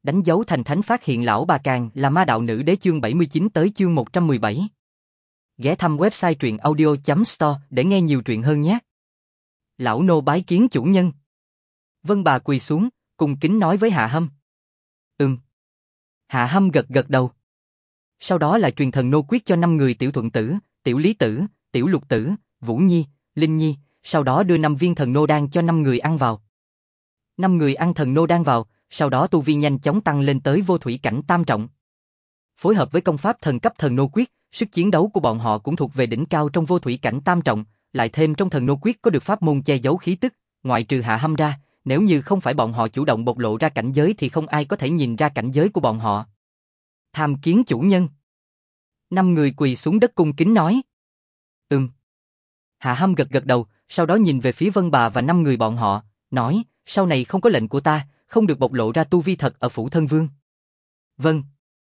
Đánh dấu thành thánh phát hiện lão bà Càng là ma đạo nữ đế chương 79 tới chương 117. Ghé thăm website truyện audio.store để nghe nhiều truyện hơn nhé. Lão nô bái kiến chủ nhân. Vân bà quỳ xuống, cung kính nói với Hạ Hâm. Hạ Hâm gật gật đầu. Sau đó là truyền thần nô quyết cho 5 người Tiểu Thuận Tử, Tiểu Lý Tử, Tiểu Lục Tử, Vũ Nhi, Linh Nhi, sau đó đưa 5 viên thần nô đan cho 5 người ăn vào. 5 người ăn thần nô đan vào, sau đó tu vi nhanh chóng tăng lên tới vô thủy cảnh tam trọng. Phối hợp với công pháp thần cấp thần nô quyết, sức chiến đấu của bọn họ cũng thuộc về đỉnh cao trong vô thủy cảnh tam trọng, lại thêm trong thần nô quyết có được pháp môn che giấu khí tức, ngoại trừ Hạ Hâm ra, nếu như không phải bọn họ chủ động bộc lộ ra cảnh giới thì không ai có thể nhìn ra cảnh giới của bọn họ. Tham kiến chủ nhân. 5 người quỳ xuống đất cung kính nói. Hạ Hâm gật gật đầu, sau đó nhìn về phía Vân bà và 5 người bọn họ, nói, sau này không có lệnh của ta, không được bộc lộ ra tu vi thật ở phủ thân vương. Vâng.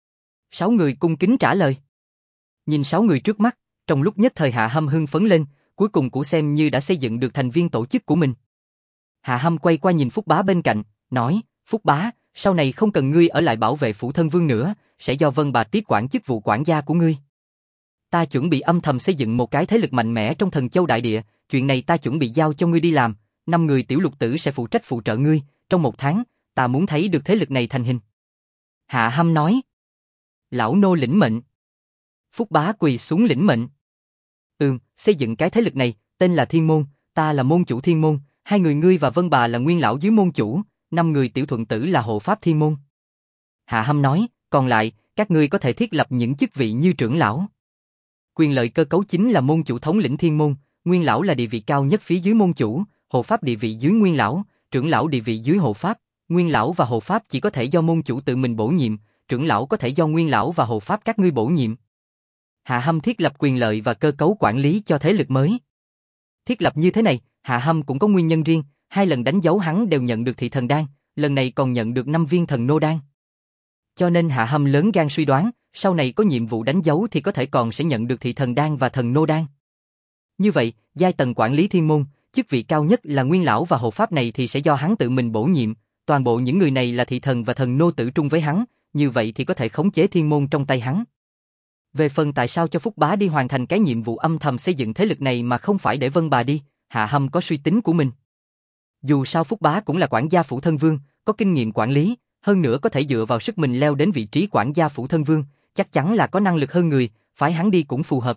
6 người cung kính trả lời. Nhìn 6 người trước mắt, trong lúc nhất thời Hạ Hâm hưng phấn lên, cuối cùng cũng xem như đã xây dựng được thành viên tổ chức của mình. Hạ Hâm quay qua nhìn Phúc Bá bên cạnh, nói, Phúc Bá, sau này không cần ngươi ở lại bảo vệ phủ thân vương nữa, sẽ do Vân bà tiếp quản chức vụ quản gia của ngươi. Ta chuẩn bị âm thầm xây dựng một cái thế lực mạnh mẽ trong Thần Châu Đại Địa, chuyện này ta chuẩn bị giao cho ngươi đi làm, 5 người Tiểu Lục Tử sẽ phụ trách phụ trợ ngươi, trong 1 tháng, ta muốn thấy được thế lực này thành hình. Hạ Hâm nói. Lão nô lĩnh mệnh. Phúc Bá quỳ xuống lĩnh mệnh. Xây dựng cái thế lực này, tên là Thiên Môn, ta là môn chủ Thiên Môn, 2 người ngươi và Vân bà là nguyên lão dưới môn chủ, 5 người Tiểu Thuận Tử là hộ pháp Thiên Môn. Hạ Hâm nói, còn lại, các ngươi có thể thiết lập những chức vị như trưởng lão. Quyền lợi cơ cấu chính là môn chủ thống lĩnh Thiên Môn, nguyên lão là địa vị cao nhất phía dưới môn chủ, hộ pháp địa vị dưới nguyên lão, trưởng lão địa vị dưới hộ pháp, nguyên lão và hộ pháp chỉ có thể do môn chủ tự mình bổ nhiệm, trưởng lão có thể do nguyên lão và hộ pháp các ngươi bổ nhiệm. Hạ Hâm thiết lập quyền lợi và cơ cấu quản lý cho thế lực mới. Thiết lập như thế này, Hạ Hâm cũng có nguyên nhân riêng, 2 lần đánh dấu hắn đều nhận được thị thần đan, lần này còn nhận được 5 viên thần nô đan. Cho nên Hạ Hâm lớn gan suy đoán, sau này có nhiệm vụ đánh dấu thì có thể còn sẽ nhận được thị thần đan và thần nô đan. Như vậy, giai tầng quản lý Thiên Môn, chức vị cao nhất là nguyên lão và hộ pháp này thì sẽ do hắn tự mình bổ nhiệm, toàn bộ những người này là thị thần và thần nô tử trung với hắn, như vậy thì có thể khống chế Thiên Môn trong tay hắn. Về phần tại sao cho Phúc Bá đi hoàn thành cái nhiệm vụ âm thầm xây dựng thế lực này mà không phải để Vân bà đi, Hạ Hâm có suy tính của mình. Dù sao Phúc Bá cũng là quản gia phủ thân vương, có kinh nghiệm quản lý, hơn nữa có thể dựa vào sức mình leo đến vị trí quản gia phủ thân vương, chắc chắn là có năng lực hơn người, phái hắn đi cũng phù hợp.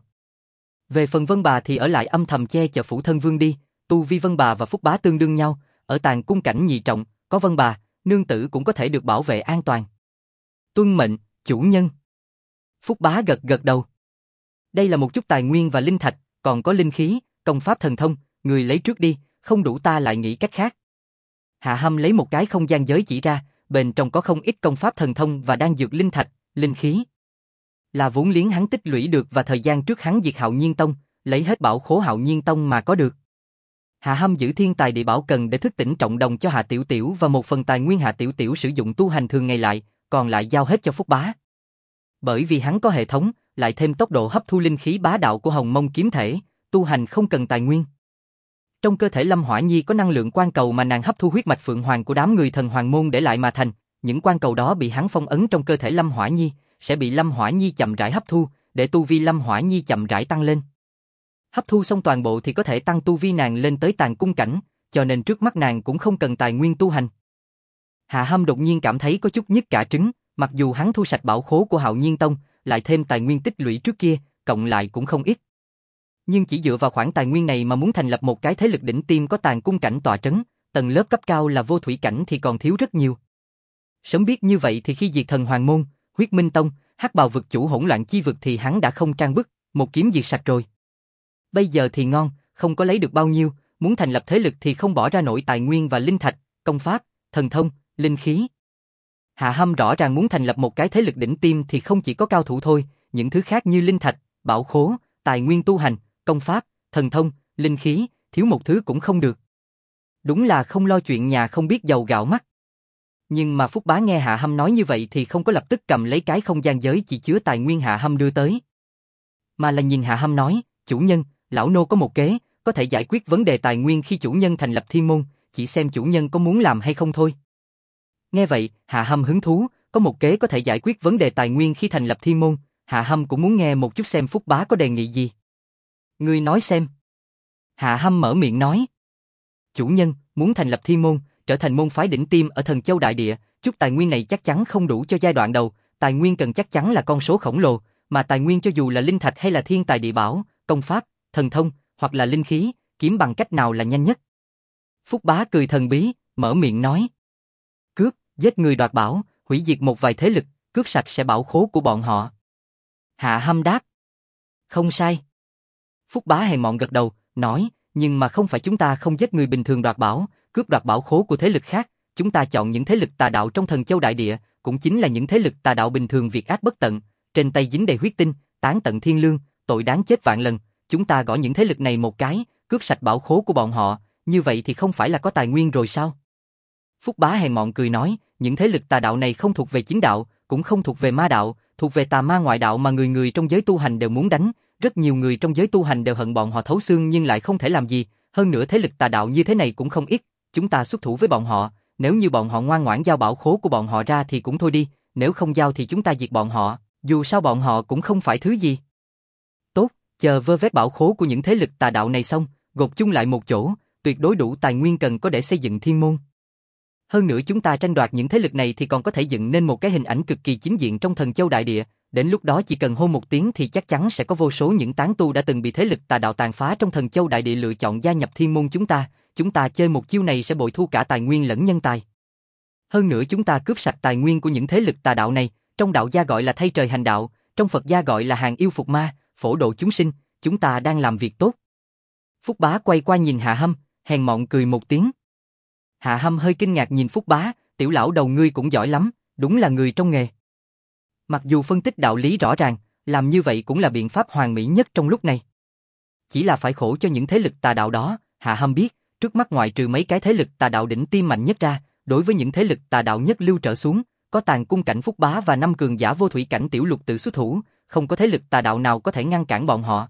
Về phần Vân bà thì ở lại âm thầm che chở phủ thân vương đi, tu vi Vân bà và Phúc Bá tương đương nhau, ở tàng cung cảnh nhị trọng, có Vân bà, nương tử cũng có thể được bảo vệ an toàn. Tuân mệnh, chủ nhân. Phúc Bá gật gật đầu. Đây là một chút tài nguyên và linh thạch, còn có linh khí, công pháp thần thông, người lấy trước đi, không đủ ta lại nghĩ cách khác. Hạ Hâm lấy một cái không gian giới chỉ ra, bên trong có không ít công pháp thần thông và đan dược linh thạch, linh khí. Là vốn liếng hắn tích lũy được và thời gian trước hắn diệt Hạo Nhiên Tông, lấy hết bảo khố Hạo Nhiên Tông mà có được. Hạ Hâm giữ thiên tài địa bảo cần để thức tỉnh trọng đồng cho Hạ Tiểu Tiểu và một phần tài nguyên Hạ Tiểu Tiểu sử dụng tu hành thường ngày lại, còn lại giao hết cho Phúc Bá. Bởi vì hắn có hệ thống, lại thêm tốc độ hấp thu linh khí bá đạo của Hồng Mông kiếm thể, tu hành không cần tài nguyên. Trong cơ thể Lâm Hỏa Nhi có năng lượng quan cầu mà nàng hấp thu huyết mạch phượng hoàng của đám người thần hoàng môn để lại mà thành, những quan cầu đó bị hắn phong ấn trong cơ thể Lâm Hỏa Nhi, sẽ bị Lâm Hỏa Nhi chậm rãi hấp thu, để tu vi Lâm Hỏa Nhi chậm rãi tăng lên. Hấp thu xong toàn bộ thì có thể tăng tu vi nàng lên tới tàng cung cảnh, cho nên trước mắt nàng cũng không cần tài nguyên tu hành. Hạ Hâm đột nhiên cảm thấy có chút nhức cả trứng, mặc dù hắn thu sạch bảo khố của Hạo Nhiên Tông, lại thêm tài nguyên tích lũy trước kia, cộng lại cũng không ít. Nhưng chỉ dựa vào khoản tài nguyên này mà muốn thành lập một cái thế lực đỉnh tiêm có tàng cung cảnh tọa trấn, tầng lớp cấp cao là vô thủy cảnh thì còn thiếu rất nhiều. Sớm biết như vậy thì khi diệt thần hoàng môn, Huyết Minh Tông, Hắc Bào vực chủ hỗn loạn chi vực thì hắn đã không trang bức, một kiếm diệt sạch rồi. Bây giờ thì ngon, không có lấy được bao nhiêu, muốn thành lập thế lực thì không bỏ ra nổi tài nguyên và linh thạch, công pháp, thần thông, linh khí. Hạ Hâm rõ ràng muốn thành lập một cái thế lực đỉnh tiêm thì không chỉ có cao thủ thôi, những thứ khác như linh thạch, bảo khố, tài nguyên tu hành, công pháp, thần thông, linh khí, thiếu một thứ cũng không được. Đúng là không lo chuyện nhà không biết dầu gạo mắt. Nhưng mà Phúc Bá nghe Hạ Hâm nói như vậy thì không có lập tức cầm lấy cái không gian giới chỉ chứa tài nguyên Hạ Hâm đưa tới. Mà là nhìn Hạ Hâm nói, chủ nhân, lão nô có một kế, có thể giải quyết vấn đề tài nguyên khi chủ nhân thành lập thiên môn, chỉ xem chủ nhân có muốn làm hay không thôi. Nghe vậy, Hạ Hâm hứng thú, có một kế có thể giải quyết vấn đề tài nguyên khi thành lập thiên môn, Hạ Hâm cũng muốn nghe một chút xem Phúc Bá có đề nghị gì. Ngươi nói xem. Hạ Hâm mở miệng nói. Chủ nhân, muốn thành lập thiên môn, trở thành môn phái đỉnh tiêm ở Thần Châu Đại Địa, chút tài nguyên này chắc chắn không đủ cho giai đoạn đầu, tài nguyên cần chắc chắn là con số khổng lồ, mà tài nguyên cho dù là linh thạch hay là thiên tài địa bảo, công pháp, thần thông, hoặc là linh khí, kiếm bằng cách nào là nhanh nhất. Phúc Bá cười thần bí, mở miệng nói. Cướp, giết người đoạt bảo, hủy diệt một vài thế lực, cướp sạch sẽ bảo khố của bọn họ. Hạ Hâm đáp. Không sai. Phúc Bá hèn mọn gật đầu, nói, nhưng mà không phải chúng ta không giết người bình thường đoạt bảo, cướp đoạt bảo khố của thế lực khác, chúng ta chọn những thế lực tà đạo trong Thần Châu Đại Địa, cũng chính là những thế lực tà đạo bình thường việc ác bất tận, trên tay dính đầy huyết tinh, tán tận thiên lương, tội đáng chết vạn lần, chúng ta gõ những thế lực này một cái, cướp sạch bảo khố của bọn họ, như vậy thì không phải là có tài nguyên rồi sao? Phúc Bá hèn mọn cười nói, những thế lực tà đạo này không thuộc về chính đạo, cũng không thuộc về ma đạo, thuộc về tà ma ngoại đạo mà người người trong giới tu hành đều muốn đánh, rất nhiều người trong giới tu hành đều hận bọn họ thấu xương nhưng lại không thể làm gì, hơn nữa thế lực tà đạo như thế này cũng không ít, chúng ta xuất thủ với bọn họ, nếu như bọn họ ngoan ngoãn giao bảo khố của bọn họ ra thì cũng thôi đi, nếu không giao thì chúng ta diệt bọn họ, dù sao bọn họ cũng không phải thứ gì. Tốt, chờ vơ vét bảo khố của những thế lực tà đạo này xong, gộp chung lại một chỗ, tuyệt đối đủ tài nguyên cần có để xây dựng thiên môn. Hơn nữa chúng ta tranh đoạt những thế lực này thì còn có thể dựng nên một cái hình ảnh cực kỳ chính diện trong Thần Châu Đại Địa, đến lúc đó chỉ cần hô một tiếng thì chắc chắn sẽ có vô số những tán tu đã từng bị thế lực tà đạo tàn phá trong Thần Châu Đại Địa lựa chọn gia nhập thiên môn chúng ta chơi một chiêu này sẽ bội thu cả tài nguyên lẫn nhân tài. Hơn nữa chúng ta cướp sạch tài nguyên của những thế lực tà đạo này, trong đạo gia gọi là thay trời hành đạo, trong Phật gia gọi là hàng yêu phục ma, phổ độ chúng sinh, chúng ta đang làm việc tốt. Phúc Bá quay qua nhìn Hạ Hâm, hèn mọn cười một tiếng. Hạ Hâm hơi kinh ngạc nhìn Phúc Bá, tiểu lão đầu ngươi cũng giỏi lắm, đúng là người trong nghề. Mặc dù phân tích đạo lý rõ ràng, làm như vậy cũng là biện pháp hoàn mỹ nhất trong lúc này. Chỉ là phải khổ cho những thế lực tà đạo đó, Hạ Hâm biết, trước mắt ngoại trừ mấy cái thế lực tà đạo đỉnh tiêm mạnh nhất ra, đối với những thế lực tà đạo nhất lưu trở xuống, có Tàn Cung cảnh Phúc Bá và 5 cường giả vô thủy cảnh Tiểu Lục tự xuất thủ, không có thế lực tà đạo nào có thể ngăn cản bọn họ.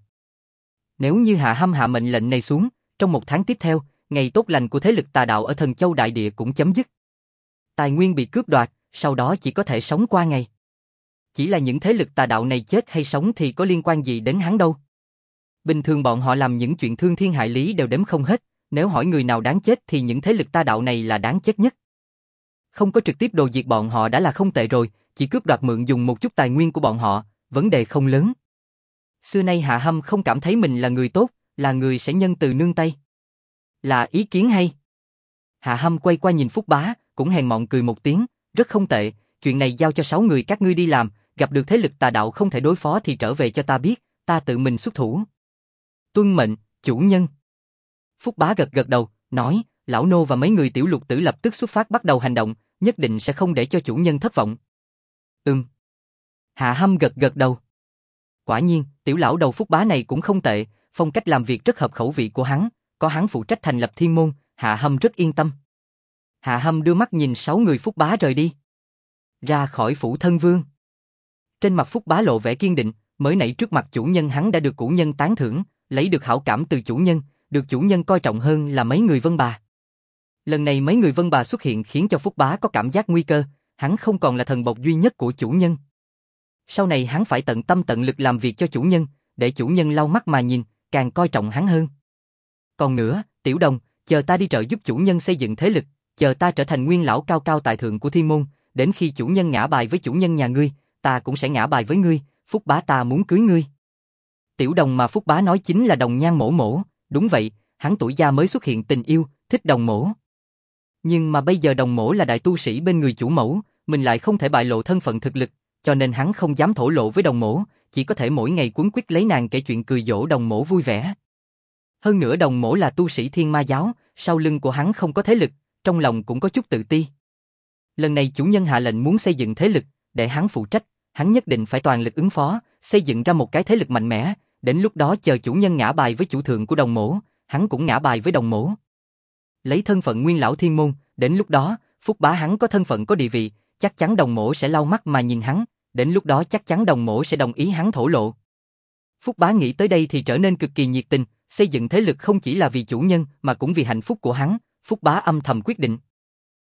Nếu như Hạ Hâm hạ mệnh lệnh này xuống, trong một tháng tiếp theo, ngày tốt lành của thế lực tà đạo ở Thần Châu Đại Địa cũng chấm dứt. Tài nguyên bị cướp đoạt, sau đó chỉ có thể sống qua ngày. Chỉ là những thế lực tà đạo này chết hay sống thì có liên quan gì đến hắn đâu. Bình thường bọn họ làm những chuyện thương thiên hại lý đều đếm không hết, nếu hỏi người nào đáng chết thì những thế lực tà đạo này là đáng chết nhất. Không có trực tiếp đồ diệt bọn họ đã là không tệ rồi, chỉ cướp đoạt mượn dùng một chút tài nguyên của bọn họ, vấn đề không lớn. Xưa nay Hạ Hâm không cảm thấy mình là người tốt, là người sẽ nhân từ nương tay. Là ý kiến hay. Hạ Hâm quay qua nhìn Phúc Bá, cũng hèn mọn cười một tiếng, rất không tệ, chuyện này giao cho 6 người các ngươi đi làm, gặp được thế lực tà đạo không thể đối phó thì trở về cho ta biết, ta tự mình xuất thủ. Tuân mệnh, chủ nhân. Phúc Bá gật gật đầu, nói, lão nô và mấy người Tiểu Lục tử lập tức xuất phát bắt đầu hành động, nhất định sẽ không để cho chủ nhân thất vọng. Hạ Hâm gật gật đầu. Quả nhiên, tiểu lão đầu Phúc Bá này cũng không tệ, phong cách làm việc rất hợp khẩu vị của hắn, có hắn phụ trách thành lập thiên môn, Hạ Hâm rất yên tâm. Hạ Hâm đưa mắt nhìn 6 người Phúc Bá rời đi. Ra khỏi phủ thân vương. Trên mặt Phúc Bá lộ vẻ kiên định, mới nãy trước mặt chủ nhân hắn đã được cũ nhân tán thưởng, lấy được hảo cảm từ chủ nhân, được chủ nhân coi trọng hơn là mấy người Vân Bà. Lần này mấy người Vân Bà xuất hiện khiến cho Phúc Bá có cảm giác nguy cơ, hắn không còn là thần bộc duy nhất của chủ nhân. Sau này hắn phải tận tâm tận lực làm việc cho chủ nhân, để chủ nhân lau mắt mà nhìn, càng coi trọng hắn hơn. Còn nữa, Tiểu Đồng, chờ ta đi trợ giúp chủ nhân xây dựng thế lực, chờ ta trở thành nguyên lão cao cao tại thượng của thiên môn, đến khi chủ nhân ngã bài với chủ nhân nhà ngươi, ta cũng sẽ ngã bài với ngươi, Phúc Bá ta muốn cưới ngươi. Tiểu Đồng mà Phúc Bá nói chính là Đồng Nhan Mỗ Mỗ, đúng vậy, hắn tuổi già mới xuất hiện tình yêu, thích Đồng Mỗ. Nhưng mà bây giờ Đồng Mỗ là đại tu sĩ bên người chủ mẫu, mình lại không thể bại lộ thân phận thực lực, cho nên hắn không dám thổ lộ với Đồng Mỗ, chỉ có thể mỗi ngày quấn quýt lấy nàng kể chuyện cười dỗ Đồng Mỗ vui vẻ. Hơn nữa Đồng Mỗ là tu sĩ Thiên Ma giáo, sau lưng của hắn không có thế lực, trong lòng cũng có chút tự ti. Lần này chủ nhân hạ lệnh muốn xây dựng thế lực, để hắn phụ trách, hắn nhất định phải toàn lực ứng phó, xây dựng ra một cái thế lực mạnh mẽ, đến lúc đó chờ chủ nhân ngã bài với chủ thượng của Đồng Mỗ, hắn cũng ngã bài với Đồng Mỗ. Lấy thân phận nguyên lão thiên môn, đến lúc đó, Phúc Bá hắn có thân phận có địa vị, chắc chắn Đồng Mỗ sẽ lau mắt mà nhìn hắn, đến lúc đó chắc chắn Đồng Mỗ sẽ đồng ý hắn thổ lộ. Phúc Bá nghĩ tới đây thì trở nên cực kỳ nhiệt tình, xây dựng thế lực không chỉ là vì chủ nhân mà cũng vì hạnh phúc của hắn, Phúc Bá âm thầm quyết định.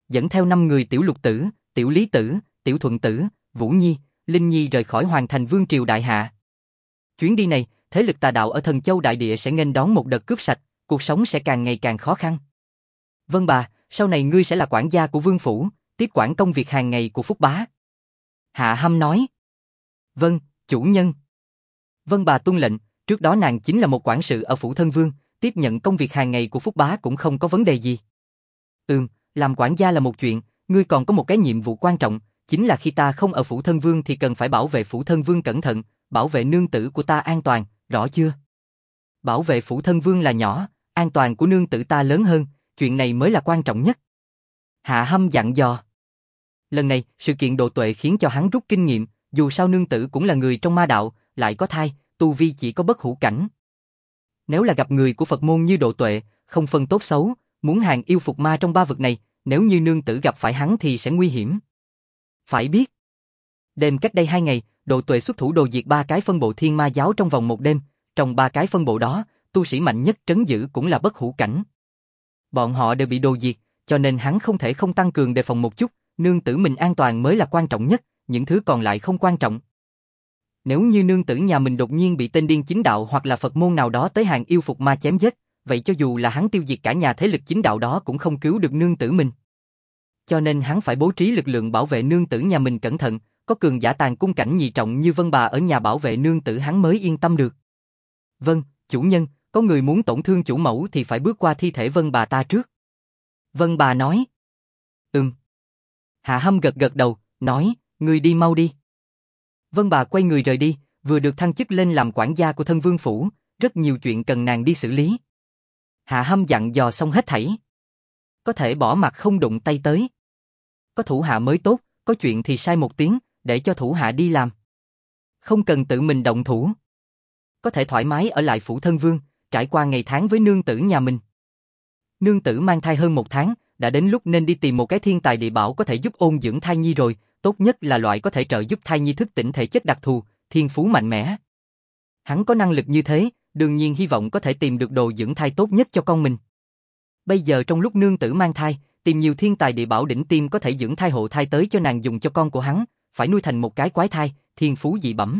dẫn theo 5 người Tiểu Lục Tử, Tiểu Lý Tử, Tiểu Thuận Tử, Vũ Nhi, Linh Nhi rời khỏi Hoàng Thành Vương Triều Đại Hạ. Chuyến đi này, thế lực tà đạo ở Thần Châu Đại Địa sẽ nghênh đón một đợt cướp sạch, cuộc sống sẽ càng ngày càng khó khăn. Vâng bà, sau này ngươi sẽ là quản gia của Vương Phủ, tiếp quản công việc hàng ngày của Phúc Bá. Hạ Hâm nói. Vâng, chủ nhân. Vâng bà tuân lệnh, trước đó nàng chính là một quản sự ở Phủ Thân Vương, tiếp nhận công việc hàng ngày của Phúc Bá cũng không có vấn đề gì. Làm quản gia là một chuyện, ngươi còn có một cái nhiệm vụ quan trọng, chính là khi ta không ở Phủ Thân Vương thì cần phải bảo vệ Phủ Thân Vương cẩn thận, bảo vệ nương tử của ta an toàn, rõ chưa? Bảo vệ Phủ Thân Vương là nhỏ, an toàn của nương tử ta lớn hơn, chuyện này mới là quan trọng nhất. Hạ Hâm dặn dò. Lần này, sự kiện Độ Tuệ khiến cho hắn rút kinh nghiệm, dù sao nương tử cũng là người trong ma đạo, lại có thai, tu vi chỉ có bất hủ cảnh. Nếu là gặp người của Phật môn như Độ Tuệ, không phân tốt xấu, muốn hàng yêu phục ma trong ba vực này, nếu như nương tử gặp phải hắn thì sẽ nguy hiểm. Phải biết, đêm cách đây 2 ngày, Độ Tuệ xuất thủ đồ diệt 3 cái phân bộ Thiên Ma giáo trong vòng một đêm, trong 3 cái phân bộ đó, tu sĩ mạnh nhất trấn giữ cũng là bất hủ cảnh. Bọn họ đều bị đồ diệt, cho nên hắn không thể không tăng cường đề phòng một chút, nương tử mình an toàn mới là quan trọng nhất, những thứ còn lại không quan trọng. Nếu như nương tử nhà mình đột nhiên bị tên điên chính đạo hoặc là Phật môn nào đó tới hàng yêu phục ma chém giết, vậy cho dù là hắn tiêu diệt cả nhà thế lực chính đạo đó cũng không cứu được nương tử mình. Cho nên hắn phải bố trí lực lượng bảo vệ nương tử nhà mình cẩn thận, có cường giả tàn cung cảnh nhị trọng như Vân bà ở nhà bảo vệ nương tử hắn mới yên tâm được. Vâng, chủ nhân, có người muốn tổn thương chủ mẫu thì phải bước qua thi thể Vân bà ta trước. Vân bà nói. Hạ Hâm gật gật đầu, nói, ngươi đi mau đi. Vân bà quay người rời đi, vừa được thăng chức lên làm quản gia của Thân Vương Phủ, rất nhiều chuyện cần nàng đi xử lý. Hạ Hâm dặn dò xong hết thảy. Có thể bỏ mặt không đụng tay tới. Có thủ hạ mới tốt, có chuyện thì sai một tiếng, để cho thủ hạ đi làm. Không cần tự mình động thủ. Có thể thoải mái ở lại Phủ Thân Vương, trải qua ngày tháng với nương tử nhà mình. Nương tử mang thai hơn 1 tháng, đã đến lúc nên đi tìm một cái thiên tài địa bảo có thể giúp ôn dưỡng thai nhi rồi, tốt nhất là loại có thể trợ giúp thai nhi thức tỉnh thể chất đặc thù, thiên phú mạnh mẽ. Hắn có năng lực như thế, đương nhiên hy vọng có thể tìm được đồ dưỡng thai tốt nhất cho con mình. Bây giờ trong lúc nương tử mang thai, tìm nhiều thiên tài địa bảo đỉnh tiêm có thể dưỡng thai hộ thai tới cho nàng dùng cho con của hắn, phải nuôi thành một cái quái thai, thiên phú dị bẩm.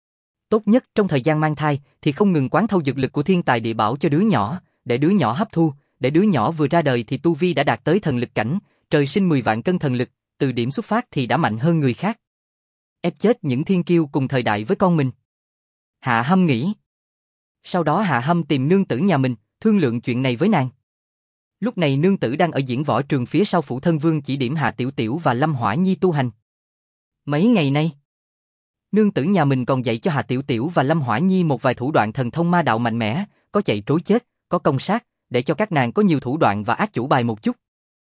Tốt nhất trong thời gian mang thai thì không ngừng quán thâu dược lực của thiên tài địa bảo cho đứa nhỏ, để đứa nhỏ hấp thu, để đứa nhỏ vừa ra đời thì tu vi đã đạt tới thần lực cảnh, trời sinh 10 vạn cân thần lực, từ điểm xuất phát thì đã mạnh hơn người khác. Ép chết những thiên kiêu cùng thời đại với con mình. Hạ Hâm nghĩ. Sau đó Hạ Hâm tìm nương tử nhà mình, thương lượng chuyện này với nàng. Lúc này nương tử đang ở diễn võ trường phía sau Phủ Thân Vương chỉ điểm Hạ Tiểu Tiểu và Lâm Hỏa Nhi tu hành. Mấy ngày nay, nương tử nhà mình còn dạy cho Hạ Tiểu Tiểu và Lâm Hỏa Nhi một vài thủ đoạn thần thông ma đạo mạnh mẽ, có chạy trối chết, có công sát, để cho các nàng có nhiều thủ đoạn và ác chủ bài một chút.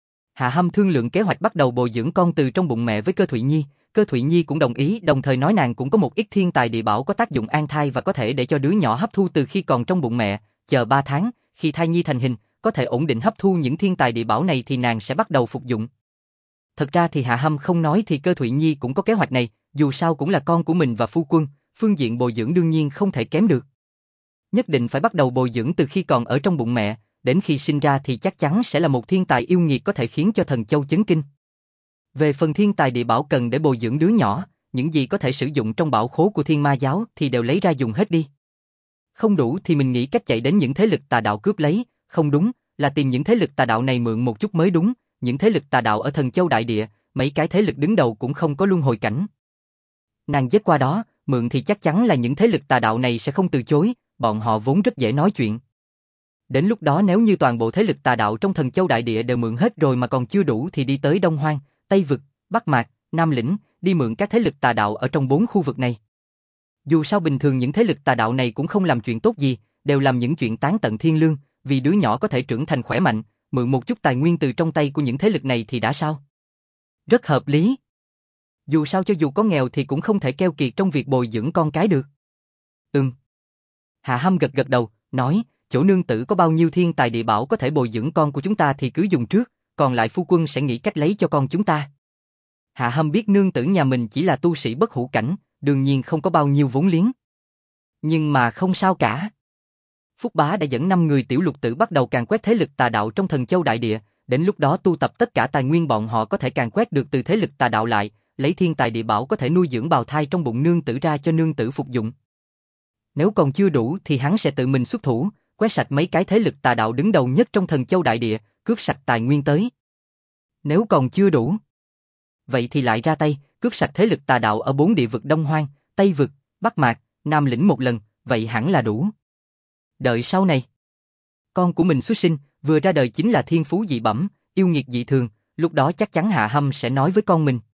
Hạ Hâm thương lượng kế hoạch bắt đầu bồi dưỡng con từ trong bụng mẹ với Cơ Thụy Nhi, Cơ Thụy Nhi cũng đồng ý, đồng thời nói nàng cũng có một ít thiên tài địa bảo có tác dụng an thai và có thể để cho đứa nhỏ hấp thu từ khi còn trong bụng mẹ, chờ 3 tháng, khi thai nhi thành hình, có thể ổn định hấp thu những thiên tài địa bảo này thì nàng sẽ bắt đầu phục dụng. Thật ra thì Hạ Hâm không nói thì Cơ Thụy Nhi cũng có kế hoạch này, dù sao cũng là con của mình và phu quân, phương diện bồi dưỡng đương nhiên không thể kém được. Nhất định phải bắt đầu bồi dưỡng từ khi còn ở trong bụng mẹ, đến khi sinh ra thì chắc chắn sẽ là một thiên tài yêu nghiệt có thể khiến cho Thần Châu chấn kinh. Về phần thiên tài địa bảo cần để bồi dưỡng đứa nhỏ, những gì có thể sử dụng trong bảo khố của Thiên Ma giáo thì đều lấy ra dùng hết đi. Không đủ thì mình nghĩ cách chạy đến những thế lực tà đạo cướp lấy, không đúng, là tìm những thế lực tà đạo này mượn một chút mới đúng, những thế lực tà đạo ở Thần Châu đại địa, mấy cái thế lực đứng đầu cũng không có luân hồi cảnh. Nàng dứt qua đó, mượn thì chắc chắn là những thế lực tà đạo này sẽ không từ chối, bọn họ vốn rất dễ nói chuyện. Đến lúc đó nếu như toàn bộ thế lực tà đạo trong Thần Châu đại địa đều mượn hết rồi mà còn chưa đủ thì đi tới Đông Hoang, Tây Vực, Bắc Mạc, Nam Lĩnh, đi mượn các thế lực tà đạo ở trong 4 khu vực này. Dù sao bình thường những thế lực tà đạo này cũng không làm chuyện tốt gì, đều làm những chuyện tán tận thiên lương, vì đứa nhỏ có thể trưởng thành khỏe mạnh, mượn một chút tài nguyên từ trong tay của những thế lực này thì đã sao? Rất hợp lý. Dù sao cho dù có nghèo thì cũng không thể keo kiệt trong việc bồi dưỡng con cái được. Hạ Hâm gật gật đầu, nói, chỗ nương tử có bao nhiêu thiên tài địa bảo có thể bồi dưỡng con của chúng ta thì cứ dùng trước, còn lại phu quân sẽ nghĩ cách lấy cho con chúng ta. Hạ Hâm biết nương tử nhà mình chỉ là tu sĩ bất hủ cảnh, đương nhiên không có bao nhiêu vốn liếng. Nhưng mà không sao cả. Phúc Bá đã dẫn 5 người tiểu lục tử bắt đầu càn quét thế lực tà đạo trong Thần Châu đại địa, đến lúc đó tu tập tất cả tài nguyên bọn họ có thể càn quét được từ thế lực tà đạo lại, lấy thiên tài địa bảo có thể nuôi dưỡng bào thai trong bụng nương tử ra cho nương tử phục dụng. Nếu còn chưa đủ thì hắn sẽ tự mình xuất thủ, quét sạch mấy cái thế lực tà đạo đứng đầu nhất trong Thần Châu đại địa, cướp sạch tài nguyên tới. Nếu còn chưa đủ, vậy thì lại ra tay, cướp sạch thế lực tà đạo ở 4 địa vực Đông Hoang, Tây vực, Bắc Mạc, Nam lĩnh một lần, vậy hẳn là đủ. Đợi sau này, con của mình xuất sinh, vừa ra đời chính là thiên phú dị bẩm, yêu nghiệt dị thường, lúc đó chắc chắn Hạ Hâm sẽ nói với con mình.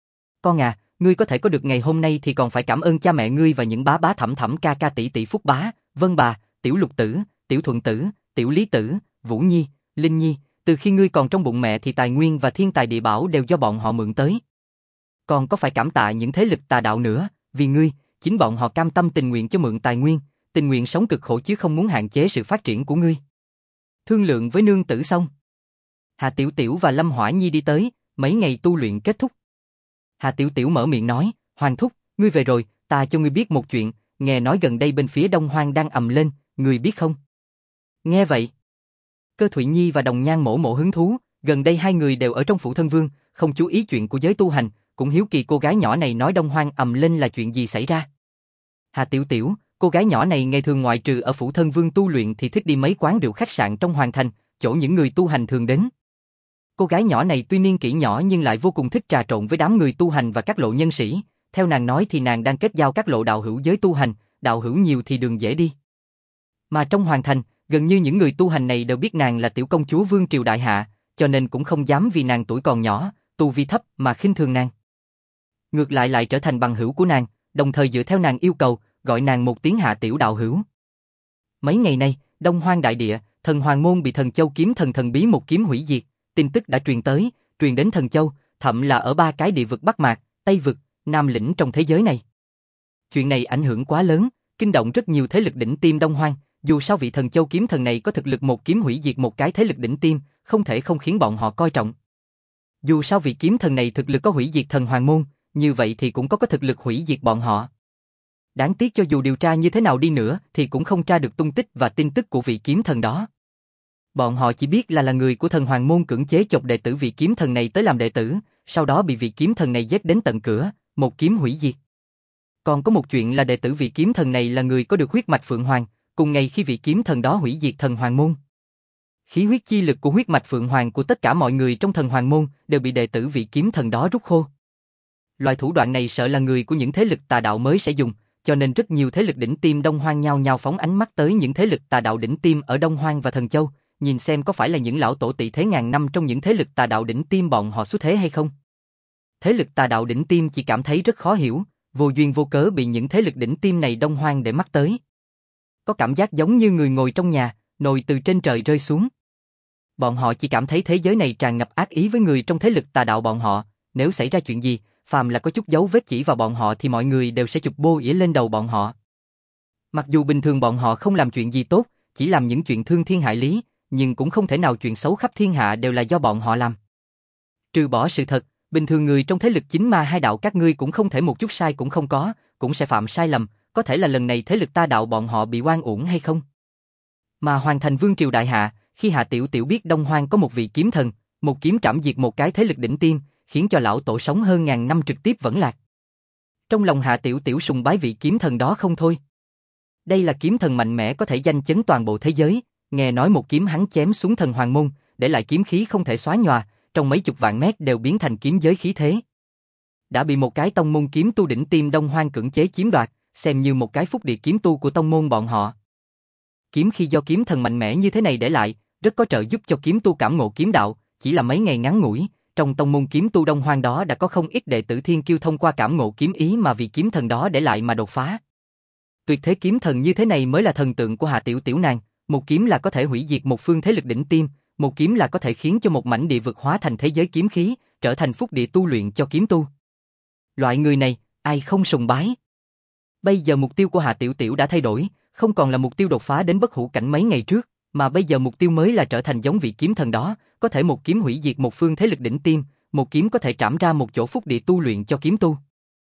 Con à, ngươi có thể có được ngày hôm nay thì còn phải cảm ơn cha mẹ ngươi và những bá bá thẩm thẩm ca ca tỷ tỷ Phúc bá, Vân bà, Tiểu Lục tử, Tiểu Thuận tử, Tiểu Lý tử, Vũ Nhi, Linh Nhi, từ khi ngươi còn trong bụng mẹ thì tài nguyên và thiên tài địa bảo đều do bọn họ mượn tới. Còn có phải cảm tạ những thế lực tà đạo nữa, vì ngươi, chính bọn họ cam tâm tình nguyện cho mượn tài nguyên, tình nguyện sống cực khổ chứ không muốn hạn chế sự phát triển của ngươi. Thương lượng với nương tử xong, Hà Tiểu Tiểu và Lâm Hỏa Nhi đi tới, mấy ngày tu luyện kết thúc. Hà Tiểu Tiểu mở miệng nói, Hoàng thúc, ngươi về rồi, ta cho ngươi biết một chuyện, nghe nói gần đây bên phía Đông Hoang đang ầm lên, ngươi biết không? Nghe vậy, Cơ Thụy Nhi và Đồng Nhan mổ mổ hứng thú, gần đây hai người đều ở trong phủ thân vương, không chú ý chuyện của giới tu hành, cũng hiếu kỳ cô gái nhỏ này nói Đông Hoang ầm lên là chuyện gì xảy ra. Hà Tiểu Tiểu, cô gái nhỏ này ngày thường ngoại trừ ở phủ thân vương tu luyện thì thích đi mấy quán rượu khách sạn trong hoàng thành, chỗ những người tu hành thường đến. Cô gái nhỏ này tuy niên kỷ nhỏ nhưng lại vô cùng thích trà trộn với đám người tu hành và các lộ nhân sĩ, theo nàng nói thì nàng đang kết giao các lộ đạo hữu giới tu hành, đạo hữu nhiều thì đường dễ đi. Mà trong hoàng thành, gần như những người tu hành này đều biết nàng là tiểu công chúa vương triều đại hạ, cho nên cũng không dám vì nàng tuổi còn nhỏ, tu vi thấp mà khinh thường nàng. Ngược lại lại trở thành bằng hữu của nàng, đồng thời dựa theo nàng yêu cầu, gọi nàng một tiếng Hạ tiểu đạo hữu. Mấy ngày nay, Đông Hoang đại địa, Thần Hoàng môn bị Thần Châu kiếm thần thần bí một kiếm hủy diệt, tin tức đã truyền đến Thần Châu, thậm là ở 3 cái địa vực Bắc Mạc, Tây vực, Nam lĩnh trong thế giới này. Chuyện này ảnh hưởng quá lớn, kinh động rất nhiều thế lực đỉnh tiêm Đông Hoang, dù sao vị Thần Châu kiếm thần này có thực lực một kiếm hủy diệt một cái thế lực đỉnh tiêm, không thể không khiến bọn họ coi trọng. Dù sao vị kiếm thần này thực lực có hủy diệt Thần Hoàng môn, như vậy thì cũng có thực lực hủy diệt bọn họ. Đáng tiếc cho dù điều tra như thế nào đi nữa thì cũng không tra được tung tích và tin tức của vị kiếm thần đó. Bọn họ chỉ biết là người của Thần Hoàng môn cưỡng chế chọc đệ tử vị kiếm thần này tới làm đệ tử, sau đó bị vị kiếm thần này giết đến tận cửa, một kiếm hủy diệt. Còn có một chuyện là đệ tử vị kiếm thần này là người có được huyết mạch Phượng Hoàng, cùng ngày khi vị kiếm thần đó hủy diệt Thần Hoàng môn. Khí huyết chi lực của huyết mạch Phượng Hoàng của tất cả mọi người trong Thần Hoàng môn đều bị đệ tử vị kiếm thần đó rút khô. Loại thủ đoạn này sợ là người của những thế lực tà đạo mới sẽ dùng, cho nên rất nhiều thế lực đỉnh tiêm Đông Hoang nhao nhao phóng ánh mắt tới những thế lực tà đạo đỉnh tiêm ở Đông Hoang và Thần Châu, nhìn xem có phải là những lão tổ tị thế ngàn năm trong những thế lực tà đạo đỉnh tiêm bọn họ xuất thế hay không. Thế lực tà đạo đỉnh tiêm chỉ cảm thấy rất khó hiểu, vô duyên vô cớ bị những thế lực đỉnh tiêm này Đông Hoang để mắt tới. Có cảm giác giống như người ngồi trong nhà, nồi từ trên trời rơi xuống. Bọn họ chỉ cảm thấy thế giới này tràn ngập ác ý với người trong thế lực tà đạo bọn họ, nếu xảy ra chuyện gì, phàm là có chút dấu vết chỉ vào bọn họ thì mọi người đều sẽ chụp bô ỉa lên đầu bọn họ. Mặc dù bình thường bọn họ không làm chuyện gì tốt, chỉ làm những chuyện thương thiên hại lý, nhưng cũng không thể nào chuyện xấu khắp thiên hạ đều là do bọn họ làm. Trừ bỏ sự thật, bình thường người trong thế lực chính ma hai đạo các ngươi cũng không thể một chút sai cũng không có, cũng sẽ phạm sai lầm, có thể là lần này thế lực ta đạo bọn họ bị oan uổng hay không. Mà Hoàng thành vương triều đại hạ, khi Hạ Tiểu Tiểu biết Đông Hoang có một vị kiếm thần, một kiếm trảm diệt một cái thế lực đỉnh tiêm, khiến cho lão tổ sống hơn ngàn năm trực tiếp vẫn lạc. Trong lòng Hạ Tiểu Tiểu sùng bái vị kiếm thần đó không thôi. Đây là kiếm thần mạnh mẽ có thể danh chấn toàn bộ thế giới, nghe nói một kiếm hắn chém xuống Thần Hoàng môn, để lại kiếm khí không thể xóa nhòa, trong mấy chục vạn mét đều biến thành kiếm giới khí thế. Đã bị một cái tông môn kiếm tu đỉnh tiêm Đông Hoang cưỡng chế chiếm đoạt, xem như một cái phúc địa kiếm tu của tông môn bọn họ. Kiếm khi do kiếm thần mạnh mẽ như thế này để lại, rất có trợ giúp cho kiếm tu cảm ngộ kiếm đạo, chỉ là mấy ngày ngắn ngủi, trong tông môn kiếm tu Đông Hoang đó đã có không ít đệ tử thiên kiêu thông qua cảm ngộ kiếm ý mà vì kiếm thần đó để lại mà đột phá. Tuyệt thế kiếm thần như thế này mới là thần tượng của Hạ Tiểu Tiểu nàng, một kiếm là có thể hủy diệt một phương thế lực đỉnh tiêm, một kiếm là có thể khiến cho một mảnh địa vực hóa thành thế giới kiếm khí, trở thành phúc địa tu luyện cho kiếm tu. Loại người này, ai không sùng bái? Bây giờ mục tiêu của Hạ Tiểu Tiểu đã thay đổi, không còn là mục tiêu đột phá đến bất hủ cảnh mấy ngày trước, mà bây giờ mục tiêu mới là trở thành giống vị kiếm thần đó, có thể một kiếm hủy diệt một phương thế lực đỉnh tiêm, một kiếm có thể trảm ra một chỗ phúc địa tu luyện cho kiếm tu.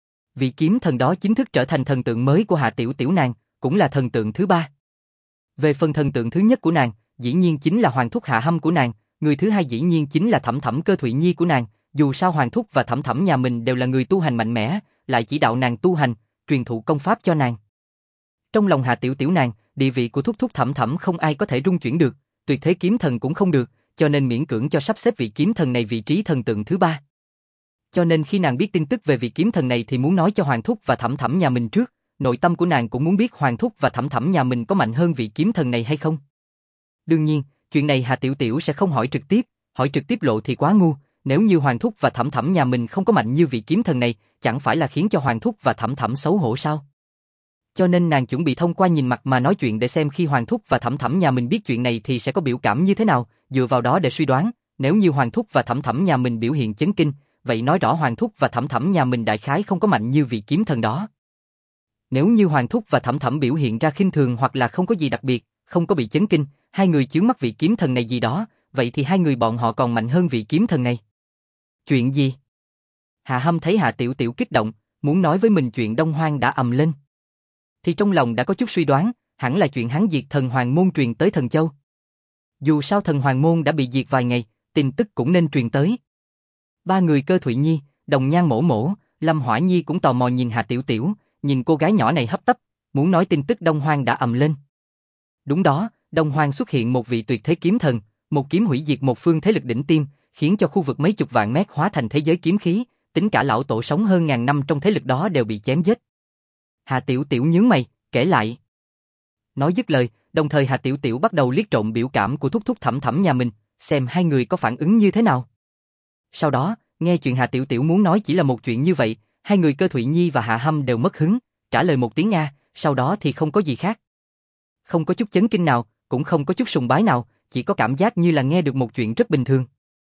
Vị kiếm thần đó chính thức trở thành thần tượng mới của Hạ Tiểu Tiểu nàng, cũng là thần tượng thứ ba. Về phần thần tượng thứ nhất của nàng, dĩ nhiên chính là hoàng thúc Hạ Hâm của nàng, người thứ hai dĩ nhiên chính là Thẩm Thẩm Cơ Thụy Nhi của nàng, dù sao Hoàng thúc và Thẩm Thẩm nhà mình đều là người tu hành mạnh mẽ, lại chỉ đạo nàng tu hành, truyền thụ công pháp cho nàng. Trong lòng Hà Tiểu Tiểu nàng, địa vị của thúc thúc Thẩm Thẩm không ai có thể rung chuyển được, tuyệt thế kiếm thần cũng không được, cho nên miễn cưỡng cho sắp xếp vị kiếm thần này vị trí thần tượng thứ ba. Cho nên khi nàng biết tin tức về vị kiếm thần này thì muốn nói cho Hoàng thúc và Thẩm Thẩm nhà mình trước, nội tâm của nàng cũng muốn biết Hoàng thúc và Thẩm Thẩm nhà mình có mạnh hơn vị kiếm thần này hay không. Đương nhiên, chuyện này Hà Tiểu Tiểu sẽ không hỏi trực tiếp lộ thì quá ngu, nếu như Hoàng thúc và Thẩm Thẩm nhà mình không có mạnh như vị kiếm thần này, chẳng phải là khiến cho Hoàng thúc và Thẩm Thẩm xấu hổ sao? Cho nên nàng chuẩn bị thông qua nhìn mặt mà nói chuyện để xem khi Hoàng thúc và Thẩm Thẩm nhà mình biết chuyện này thì sẽ có biểu cảm như thế nào, dựa vào đó để suy đoán, nếu như Hoàng thúc và Thẩm Thẩm nhà mình biểu hiện chấn kinh, vậy nói rõ Hoàng thúc và Thẩm Thẩm nhà mình đại khái không có mạnh như vị kiếm thần đó. Nếu như Hoàng thúc và Thẩm Thẩm biểu hiện ra khinh thường hoặc là không có gì đặc biệt, không có bị chấn kinh, hai người chướng mắt vị kiếm thần này gì đó, vậy thì hai người bọn họ còn mạnh hơn vị kiếm thần này. Chuyện gì? Hạ Hâm thấy Hạ Tiểu Tiểu kích động, muốn nói với mình chuyện Đông Hoang đã ầm lên. Thì trong lòng đã có chút suy đoán, hẳn là chuyện hắn diệt Thần Hoàng Môn truyền tới Thần Châu. Dù sao Thần Hoàng Môn đã bị diệt vài ngày, tin tức cũng nên truyền tới. Ba người Cơ Thụy Nhi, Đồng Nhan Mổ Mổ, Lâm Hỏa Nhi cũng tò mò nhìn Hạ Tiểu Tiểu, nhìn cô gái nhỏ này hấp tấp, muốn nói tin tức Đông Hoang đã ầm lên. Đúng đó, Đông Hoang xuất hiện một vị tuyệt thế kiếm thần, một kiếm hủy diệt một phương thế lực đỉnh tiêm, khiến cho khu vực mấy chục vạn mét hóa thành thế giới kiếm khí, tính cả lão tổ sống hơn ngàn năm trong thế lực đó đều bị chém giết. Hạ Tiểu Tiểu nhướng mày, kể lại. Nói dứt lời, đồng thời Hạ Tiểu Tiểu bắt đầu liếc trộm biểu cảm của thúc thúc Thẩm Thẩm nhà mình, xem hai người có phản ứng như thế nào. Sau đó, nghe chuyện Hạ Tiểu Tiểu muốn nói chỉ là một chuyện như vậy, hai người Cơ Thụy Nhi và Hạ Hâm đều mất hứng, trả lời một tiếng A, sau đó thì không có gì khác. Không có chút chấn kinh nào, cũng không có chút sùng bái nào, chỉ có cảm giác như là nghe được một chuyện rất bình thường.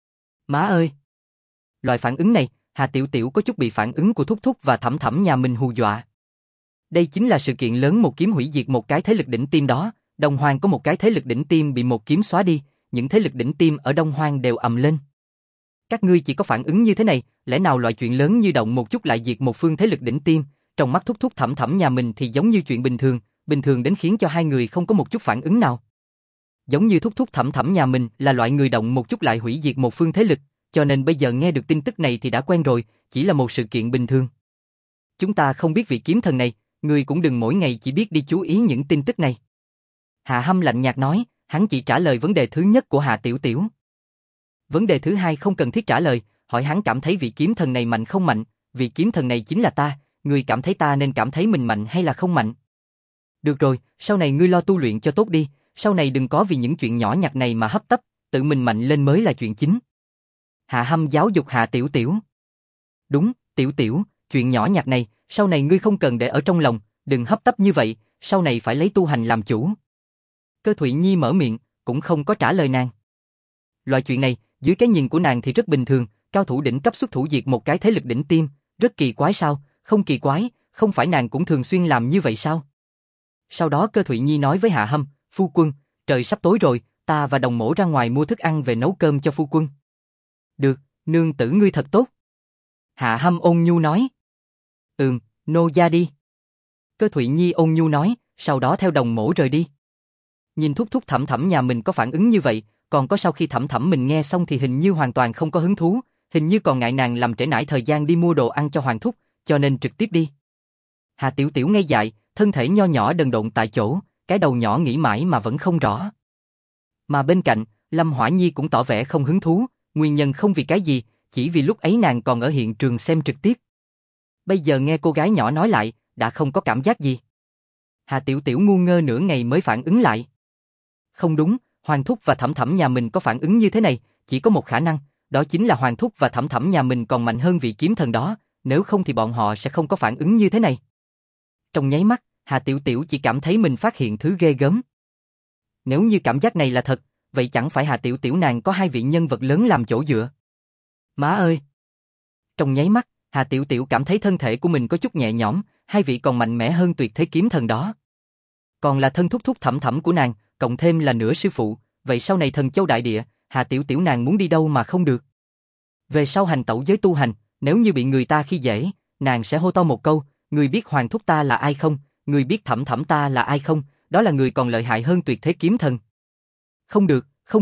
Má ơi! Loại phản ứng này, Hà Tiểu Tiểu có chút bị phản ứng của thúc thúc và Thẩm Thẩm nhà mình hù dọa. Đây chính là sự kiện lớn một kiếm hủy diệt một cái thế lực đỉnh tiêm đó, Đông Hoang có một cái thế lực đỉnh tiêm bị một kiếm xóa đi, những thế lực đỉnh tiêm ở Đông Hoang đều ầm lên. Các ngươi chỉ có phản ứng như thế này, lẽ nào loại chuyện lớn như động một chút lại diệt một phương thế lực đỉnh tiêm, trong mắt thúc thúc Thẩm Thẩm nhà mình thì giống như chuyện bình thường đến khiến cho hai người không có một chút phản ứng nào. Giống như thúc thúc Thẩm Thẩm nhà mình là loại người động một chút lại hủy diệt một phương thế lực, cho nên bây giờ nghe được tin tức này thì đã quen rồi, chỉ là một sự kiện bình thường. Chúng ta không biết vị kiếm thần này, người cũng đừng mỗi ngày chỉ biết đi chú ý những tin tức này. Hạ Hâm lạnh nhạt nói, hắn chỉ trả lời vấn đề thứ nhất của Hạ Tiểu Tiểu. Vấn đề thứ hai không cần thiết trả lời, hỏi hắn cảm thấy vị kiếm thần này mạnh không mạnh, vị kiếm thần này chính là ta, người cảm thấy ta nên cảm thấy mình mạnh hay là không mạnh. Được rồi, sau này ngươi lo tu luyện cho tốt đi, sau này đừng có vì những chuyện nhỏ nhặt này mà hấp tấp, tự mình mạnh lên mới là chuyện chính. Hạ Hâm giáo dục Hạ Tiểu Tiểu. Đúng, Tiểu Tiểu, chuyện nhỏ nhặt này, sau này ngươi không cần để ở trong lòng, đừng hấp tấp như vậy, sau này phải lấy tu hành làm chủ. Cơ Thụy Nhi mở miệng, cũng không có trả lời nàng. Loại chuyện này, dưới cái nhìn của nàng thì rất bình thường, cao thủ đỉnh cấp xuất thủ diệt một cái thế lực đỉnh tiêm, rất kỳ quái sao, không kỳ quái, không phải nàng cũng thường xuyên làm như vậy sao? Sau đó Cơ Thụy Nhi nói với Hạ Hâm, phu quân, trời sắp tối rồi, ta và Đồng Mỗ ra ngoài mua thức ăn về nấu cơm cho phu quân. Được, nương tử ngươi thật tốt. Hạ Hâm ôn nhu nói. Nô gia đi. Cơ Thụy Nhi ôn nhu nói, sau đó theo Đồng Mỗ rời đi. Nhìn thúc thúc Thẩm Thẩm nhà mình có phản ứng như vậy, còn có sau khi Thẩm Thẩm mình nghe xong thì hình như hoàn toàn không có hứng thú, hình như còn ngại nàng làm trễ nải thời gian đi mua đồ ăn cho Hoàng thúc, cho nên trực tiếp đi. Hà Tiểu Tiểu ngây dại, thân thể nho nhỏ đần độn tại chỗ, cái đầu nhỏ nghĩ mãi mà vẫn không rõ. Mà bên cạnh, Lâm Hỏa Nhi cũng tỏ vẻ không hứng thú, nguyên nhân không vì cái gì, chỉ vì lúc ấy nàng còn ở hiện trường xem trực tiếp. Bây giờ nghe cô gái nhỏ nói lại, đã không có cảm giác gì. Hà Tiểu Tiểu ngu ngơ nửa ngày mới phản ứng lại. Không đúng, Hoàng thúc và Thẩm Thẩm nhà mình có phản ứng như thế này, chỉ có một khả năng, đó chính là Hoàng thúc và Thẩm Thẩm nhà mình còn mạnh hơn vị kiếm thần đó, nếu không thì bọn họ sẽ không có phản ứng như thế này. Trong nháy mắt, Hà Tiểu Tiểu chỉ cảm thấy mình phát hiện thứ ghê gớm. Nếu như cảm giác này là thật, vậy chẳng phải Hà Tiểu Tiểu nàng có hai vị nhân vật lớn làm chỗ dựa. Má ơi! Trong nháy mắt, Hà Tiểu Tiểu cảm thấy thân thể của mình có chút nhẹ nhõm, hai vị còn mạnh mẽ hơn tuyệt thế kiếm thần đó. Còn là thân thúc thúc Thẩm Thẩm của nàng, cộng thêm là nửa sư phụ, vậy sau này Thần Châu đại địa, Hà Tiểu Tiểu nàng muốn đi đâu mà không được. Về sau hành tẩu giới tu hành, nếu như bị người ta khi dễ, nàng sẽ hô to một câu, người biết Hoàng thúc ta là ai không, người biết Thẩm Thẩm ta là ai không, đó là người còn lợi hại hơn tuyệt thế kiếm thần. Không được,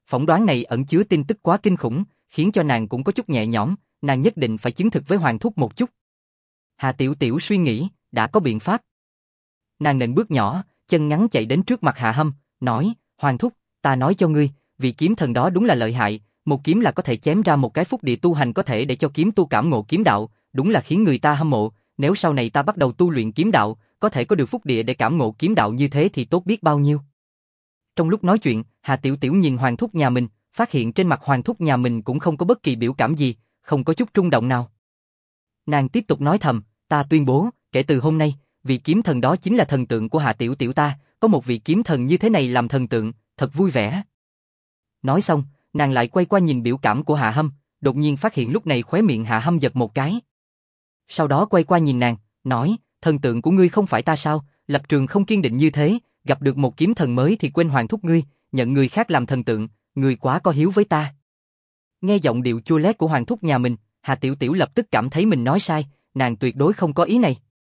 Phỏng đoán này ẩn chứa tin tức quá kinh khủng, khiến cho nàng cũng có chút nhẹ nhõm, nàng nhất định phải chứng thực với Hoàng thúc một chút. Hà Tiểu Tiểu suy nghĩ, đã có biện pháp. Nàng nện bước nhỏ, chân ngắn chạy đến trước mặt Hạ Hâm, nói, Hoàng thúc, ta nói cho ngươi, vị kiếm thần đó đúng là lợi hại, một kiếm là có thể chém ra một cái phúc địa tu hành có thể để cho kiếm tu cảm ngộ kiếm đạo, đúng là khiến người ta hâm mộ, nếu sau này ta bắt đầu tu luyện kiếm đạo, có thể có được phúc địa để cảm ngộ kiếm đạo như thế thì tốt biết bao nhiêu. Trong lúc nói chuyện, Hà Tiểu Tiểu nhìn Hoàng thúc nhà mình, phát hiện trên mặt Hoàng thúc nhà mình cũng không có bất kỳ biểu cảm gì, không có chút rung động nào. Nàng tiếp tục nói thầm, ta tuyên bố, kể từ hôm nay, vị kiếm thần đó chính là thần tượng của Hà Tiểu Tiểu ta, có một vị kiếm thần như thế này làm thần tượng, thật vui vẻ. Nói xong, nàng lại quay qua nhìn biểu cảm của Hạ Hâm, đột nhiên phát hiện lúc này khóe miệng Hạ Hâm giật một cái. Sau đó quay qua nhìn nàng, nói, thần tượng của ngươi không phải ta sao, lập trường không kiên định như thế, gặp được một kiếm thần mới thì quên Hoàng thúc ngươi, nhận người khác làm thần tượng, ngươi quá có hiếu với ta. Nghe giọng điệu chua lét của Hoàng thúc nhà mình, Hà Tiểu Tiểu lập tức cảm thấy mình nói sai, nàng tuyệt đối không có ý này.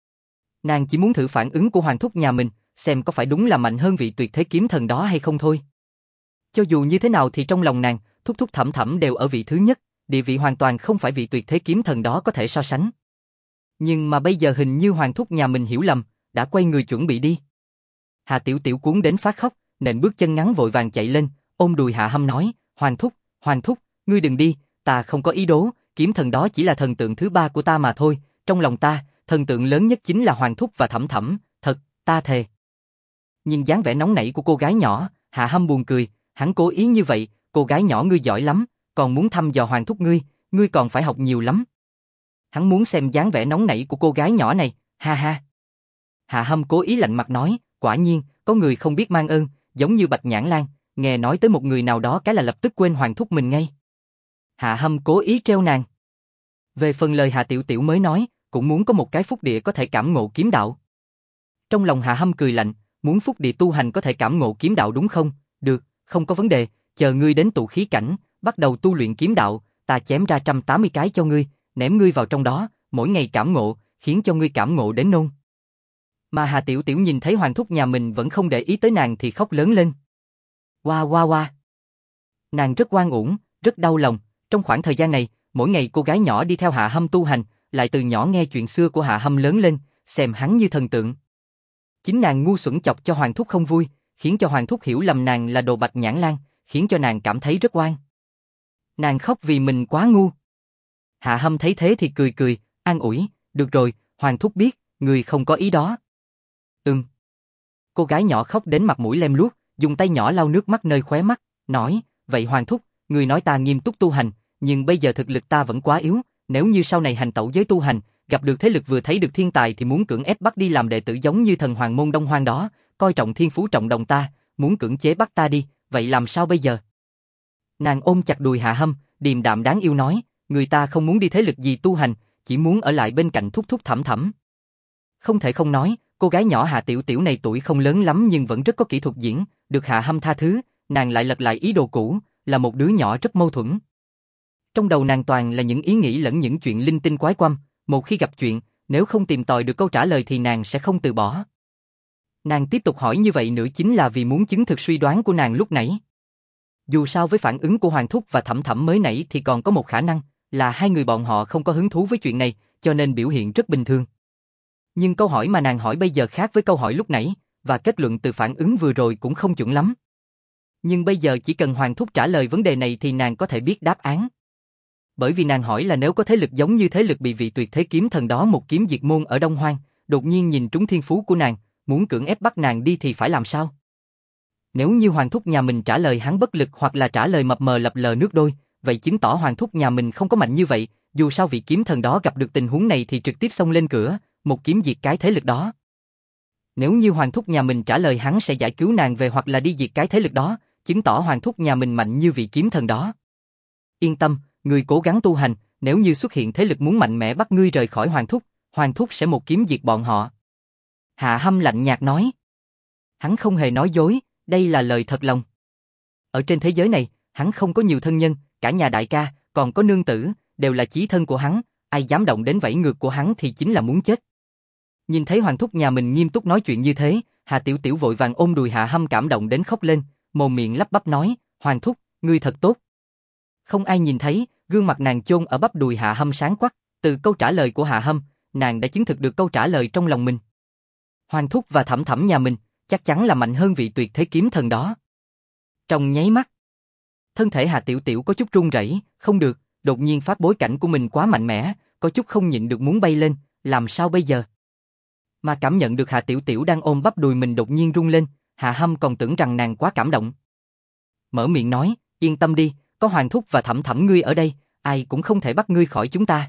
Nàng chỉ muốn thử phản ứng của Hoàng thúc nhà mình, xem có phải đúng là mạnh hơn vị tuyệt thế kiếm thần đó hay không thôi. Cho dù như thế nào thì trong lòng nàng, Thúc Thúc Thẩm Thẩm đều ở vị thứ nhất, địa vị hoàn toàn không phải vị tuyệt thế kiếm thần đó có thể so sánh. Nhưng mà bây giờ hình như Hoàng thúc nhà mình hiểu lầm, đã quay người chuẩn bị đi. Hà Tiểu Tiểu cuốn đến phát khóc, nện bước chân ngắn vội vàng chạy lên, ôm đùi Hạ Hâm nói, Hoàng thúc, ngươi đừng đi, ta không có ý đồ, kiếm thần đó chỉ là thần tượng thứ ba của ta mà thôi, trong lòng ta, thần tượng lớn nhất chính là Hoàng thúc và Thẩm Thẩm, thật, ta thề. Nhìn dáng vẻ nóng nảy của cô gái nhỏ, Hạ Hâm buồn cười, hắn cố ý như vậy, cô gái nhỏ ngươi giỏi lắm, còn muốn thăm dò Hoàng thúc ngươi còn phải học nhiều lắm. Hắn muốn xem dáng vẻ nóng nảy của cô gái nhỏ này, ha ha. Hạ Hâm cố ý lạnh mặt nói, quả nhiên, có người không biết mang ơn, giống như Bạch Nhãn Lang, nghe nói tới một người nào đó cái là lập tức quên Hoàng thúc mình ngay. Hạ Hâm cố ý treo nàng. Về phần lời Hà Tiểu Tiểu mới nói, cũng muốn có một cái phúc địa có thể cảm ngộ kiếm đạo. Trong lòng Hạ Hâm cười lạnh, muốn phúc địa tu hành có thể cảm ngộ kiếm đạo đúng không? Được, không có vấn đề, chờ ngươi đến tụ khí cảnh, bắt đầu tu luyện kiếm đạo, ta chém ra 180 cái cho ngươi, ném ngươi vào trong đó, mỗi ngày cảm ngộ, khiến cho ngươi cảm ngộ đến nôn. Mà Hà Tiểu Tiểu nhìn thấy Hoàng thúc nhà mình vẫn không để ý tới nàng thì khóc lớn lên. Hoa. Nàng rất oan uổng, rất đau lòng, trong khoảng thời gian này, mỗi ngày cô gái nhỏ đi theo Hạ Hâm tu hành, lại từ nhỏ nghe chuyện xưa của Hạ Hâm lớn lên, xem hắn như thần tượng. Chính nàng ngu xuẩn chọc cho Hoàng thúc không vui, khiến cho Hoàng thúc hiểu lầm nàng là đồ Bạch Nhãn Lang, khiến cho nàng cảm thấy rất oan. Nàng khóc vì mình quá ngu. Hạ Hâm thấy thế thì cười, an ủi, được rồi, Hoàng thúc biết, người không có ý đó. Cô gái nhỏ khóc đến mặt mũi lem luốc, dùng tay nhỏ lau nước mắt nơi khóe mắt, nói, vậy Hoàng thúc, người nói ta nghiêm túc tu hành, nhưng bây giờ thực lực ta vẫn quá yếu, nếu như sau này hành tẩu giới tu hành, gặp được thế lực vừa thấy được thiên tài thì muốn cưỡng ép bắt đi làm đệ tử giống như thần hoàng môn Đông Hoang đó, coi trọng thiên phú trọng đồng ta, muốn cưỡng chế bắt ta đi, vậy làm sao bây giờ? Nàng ôm chặt đùi Hạ Hâm, điềm đạm đáng yêu nói, người ta không muốn đi thế lực gì tu hành, chỉ muốn ở lại bên cạnh Thúc Thúc Thẩm Thẩm. Không thể không nói, cô gái nhỏ Hà Tiểu Tiểu này tuổi không lớn lắm nhưng vẫn rất có kỹ thuật diễn, được Hạ Hâm tha thứ, nàng lại lật lại ý đồ cũ, là một đứa nhỏ rất mâu thuẫn. Trong đầu nàng toàn là những ý nghĩ lẫn những chuyện linh tinh quái quăm, một khi gặp chuyện, nếu không tìm tòi được câu trả lời thì nàng sẽ không từ bỏ. Nàng tiếp tục hỏi như vậy nữa chính là vì muốn chứng thực suy đoán của nàng lúc nãy. Dù sao với phản ứng của Hoàng thúc và Thẩm Thẩm mới nãy thì còn có một khả năng là hai người bọn họ không có hứng thú với chuyện này, cho nên biểu hiện rất bình thường. Nhưng câu hỏi mà nàng hỏi bây giờ khác với câu hỏi lúc nãy, và kết luận từ phản ứng vừa rồi cũng không chuẩn lắm. Nhưng bây giờ chỉ cần Hoàng thúc trả lời vấn đề này thì nàng có thể biết đáp án. Bởi vì nàng hỏi là nếu có thế lực giống như thế lực bị vị tuyệt thế kiếm thần đó một kiếm diệt môn ở Đông Hoang, đột nhiên nhìn trúng thiên phú của nàng, muốn cưỡng ép bắt nàng đi thì phải làm sao? Nếu như Hoàng thúc nhà mình trả lời hắn bất lực hoặc là trả lời mập mờ lập lờ nước đôi, vậy chứng tỏ Hoàng thúc nhà mình không có mạnh như vậy, dù sao vị kiếm thần đó gặp được tình huống này thì trực tiếp xông lên cửa, một kiếm diệt cái thế lực đó. Nếu như Hoàng thúc nhà mình trả lời hắn sẽ giải cứu nàng về hoặc là đi diệt cái thế lực đó, chứng tỏ Hoàng thúc nhà mình mạnh như vị kiếm thần đó. Yên tâm, người cố gắng tu hành, nếu như xuất hiện thế lực muốn mạnh mẽ bắt ngươi rời khỏi Hoàng thúc sẽ một kiếm diệt bọn họ. Hạ Hâm lạnh nhạt nói. Hắn không hề nói dối, đây là lời thật lòng. Ở trên thế giới này, hắn không có nhiều thân nhân, cả nhà đại ca, còn có nương tử, đều là chí thân của hắn, ai dám động đến vảy ngược của hắn thì chính là muốn chết. Nhìn thấy Hoàng thúc nhà mình nghiêm túc nói chuyện như thế, Hà Tiểu Tiểu vội vàng ôm đùi Hạ Hâm cảm động đến khóc lên, mồm miệng lắp bắp nói, Hoàng thúc, ngươi thật tốt. Không ai nhìn thấy, gương mặt nàng chôn ở bắp đùi Hạ Hâm sáng quắc, từ câu trả lời của Hạ Hâm, nàng đã chứng thực được câu trả lời trong lòng mình. Hoàng thúc và Thẩm Thẩm nhà mình, chắc chắn là mạnh hơn vị tuyệt thế kiếm thần đó. Trong nháy mắt, thân thể Hà Tiểu Tiểu có chút run rẩy, không được, đột nhiên phát bối cảnh của mình quá mạnh mẽ, có chút không nhịn được muốn bay lên, làm sao bây giờ? Mà cảm nhận được Hà Tiểu Tiểu đang ôm bắp đùi mình đột nhiên rung lên, Hạ Hâm còn tưởng rằng nàng quá cảm động. Mở miệng nói, yên tâm đi, có Hoàng thúc và Thẩm Thẩm ngươi ở đây, ai cũng không thể bắt ngươi khỏi chúng ta.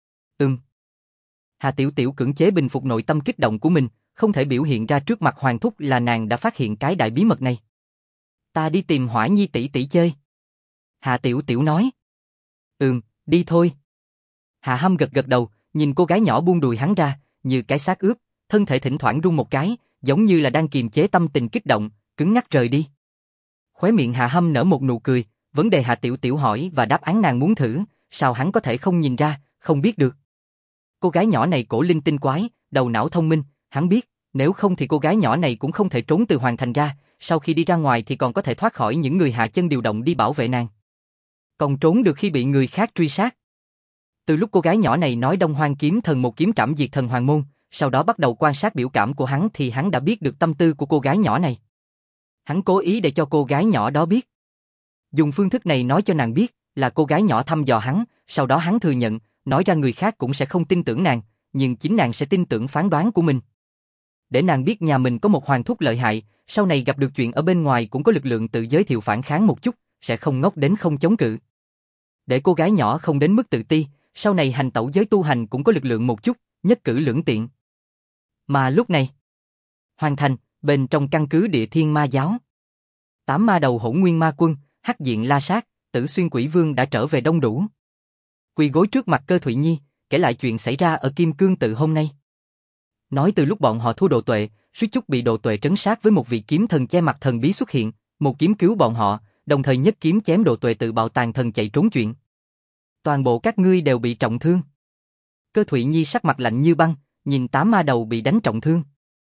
Hà Tiểu Tiểu cưỡng chế bình phục nội tâm kích động của mình, không thể biểu hiện ra trước mặt Hoàng thúc là nàng đã phát hiện cái đại bí mật này. Ta đi tìm Hỏa Nhi tỷ tỷ chơi. Hà Tiểu Tiểu nói. Đi thôi. Hạ Hâm gật gật đầu, nhìn cô gái nhỏ buông đùi hắn ra, như cái xác ướp, thân thể thỉnh thoảng rung một cái, giống như là đang kiềm chế tâm tình kích động, cứng ngắc rời đi. Khóe miệng Hạ Hâm nở một nụ cười, vấn đề Hà Tiểu Tiểu hỏi và đáp án nàng muốn thử, sao hắn có thể không nhìn ra, không biết được. Cô gái nhỏ này cổ linh tinh quái, đầu não thông minh, hắn biết, nếu không thì cô gái nhỏ này cũng không thể trốn từ Hoàng Thành ra, sau khi đi ra ngoài thì còn có thể thoát khỏi những người hạ chân điều động đi bảo vệ nàng. Còn trốn được khi bị người khác truy sát. Từ lúc cô gái nhỏ này nói Đông Hoang kiếm thần một kiếm trảm diệt thần Hoàng Môn, sau đó bắt đầu quan sát biểu cảm của hắn thì hắn đã biết được tâm tư của cô gái nhỏ này. Hắn cố ý để cho cô gái nhỏ đó biết. Dùng phương thức này nói cho nàng biết là cô gái nhỏ thăm dò hắn, sau đó hắn thừa nhận, nói ra người khác cũng sẽ không tin tưởng nàng, nhưng chính nàng sẽ tin tưởng phán đoán của mình. Để nàng biết nhà mình có một hoàng thúc lợi hại, sau này gặp được chuyện ở bên ngoài cũng có lực lượng tự giới thiệu phản kháng một chút, sẽ không ngốc đến không chống cự. Để cô gái nhỏ không đến mức tự ti, sau này hành tẩu giới tu hành cũng có lực lượng một chút, nhất cử lưỡng tiện. Mà lúc này, Hoàng Thành, bên trong căn cứ Địa Thiên Ma Giáo, 8 ma đầu Hỗn Nguyên Ma Quân, Hắc Diện La Sát, Tử Xuyên Quỷ Vương đã trở về đông đủ. Quỳ gối trước mặt Cơ Thụy Nhi, kể lại chuyện xảy ra ở Kim Cương Tự hôm nay. Nói từ lúc bọn họ thua Đồ Tuệ, suýt chút bị Đồ Tuệ trấn sát với một vị kiếm thần che mặt thần bí xuất hiện, một kiếm cứu bọn họ, đồng thời nhất kiếm chém Đồ Tuệ tự bạo tàn thần chạy trốn chuyện. Toàn bộ các ngươi đều bị trọng thương. Cơ Thụy Nhi sắc mặt lạnh như băng, nhìn 8 ma đầu bị đánh trọng thương.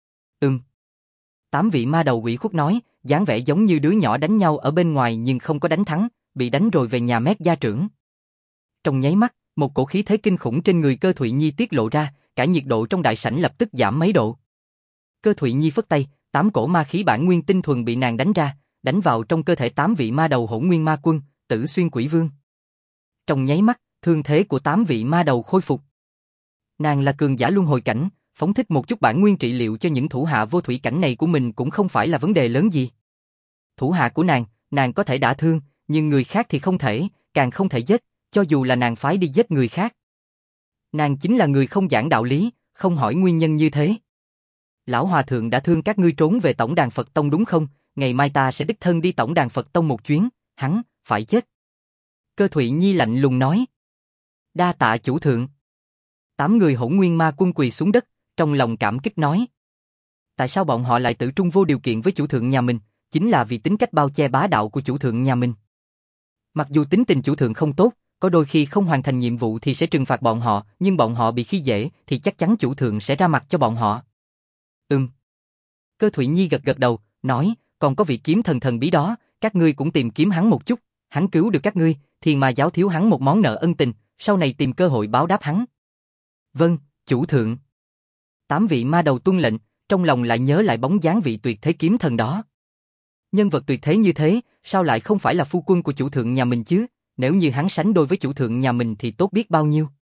8 vị ma đầu ủy khuất nói, dáng vẻ giống như đứa nhỏ đánh nhau ở bên ngoài nhưng không có đánh thắng, bị đánh rồi về nhà mét gia trưởng. Trong nháy mắt, một cổ khí thế kinh khủng trên người Cơ Thụy Nhi tiết lộ ra, cả nhiệt độ trong đại sảnh lập tức giảm mấy độ. Cơ Thụy Nhi phất tay, 8 cổ ma khí bản nguyên tinh thuần bị nàng đánh ra, đánh vào trong cơ thể 8 vị ma đầu Hỗn Nguyên Ma Quân, Tử Xuyên Quỷ Vương. Trong nháy mắt, thương thế của 8 vị ma đầu khôi phục. Nàng là cường giả luân hồi cảnh, phóng thích một chút bản nguyên trị liệu cho những thủ hạ vô thủy cảnh này của mình cũng không phải là vấn đề lớn gì. Thủ hạ của nàng có thể đả thương, nhưng người khác thì không thể, càng không thể giết, cho dù là nàng phái đi giết người khác. Nàng chính là người không giảng đạo lý, không hỏi nguyên nhân như thế. Lão Hòa Thượng đã thương các ngươi trốn về Tổng đàn Phật Tông đúng không? Ngày mai ta sẽ đích thân đi Tổng đàn Phật Tông một chuyến, hắn, phải chết. Cơ Thụy Nhi lạnh lùng nói. Đa tạ chủ thượng. 8 người Hỗn Nguyên Ma Quân quỳ xuống đất, trong lòng cảm kích nói. Tại sao bọn họ lại tự trung vô điều kiện với chủ thượng nhà mình? Chính là vì tính cách bao che bá đạo của chủ thượng nhà mình. Mặc dù tính tình chủ thượng không tốt, có đôi khi không hoàn thành nhiệm vụ thì sẽ trừng phạt bọn họ, nhưng bọn họ bị khi dễ thì chắc chắn chủ thượng sẽ ra mặt cho bọn họ. Cơ Thụy Nhi gật gật đầu, nói, còn có vị kiếm thần thần bí đó, các ngươi cũng tìm kiếm hắn một chút, hắn cứu được các ngươi, Thiên Ma giáo thiếu hắn một món nợ ân tình, sau này tìm cơ hội báo đáp hắn. Vâng, chủ thượng. 8 vị ma đầu tuân lệnh, trong lòng lại nhớ lại bóng dáng vị tuyệt thế kiếm thần đó. Nhân vật tuyệt thế như thế, sao lại không phải là phu quân của chủ thượng nhà mình chứ? Nếu như hắn sánh đôi với chủ thượng nhà mình thì tốt biết bao nhiêu.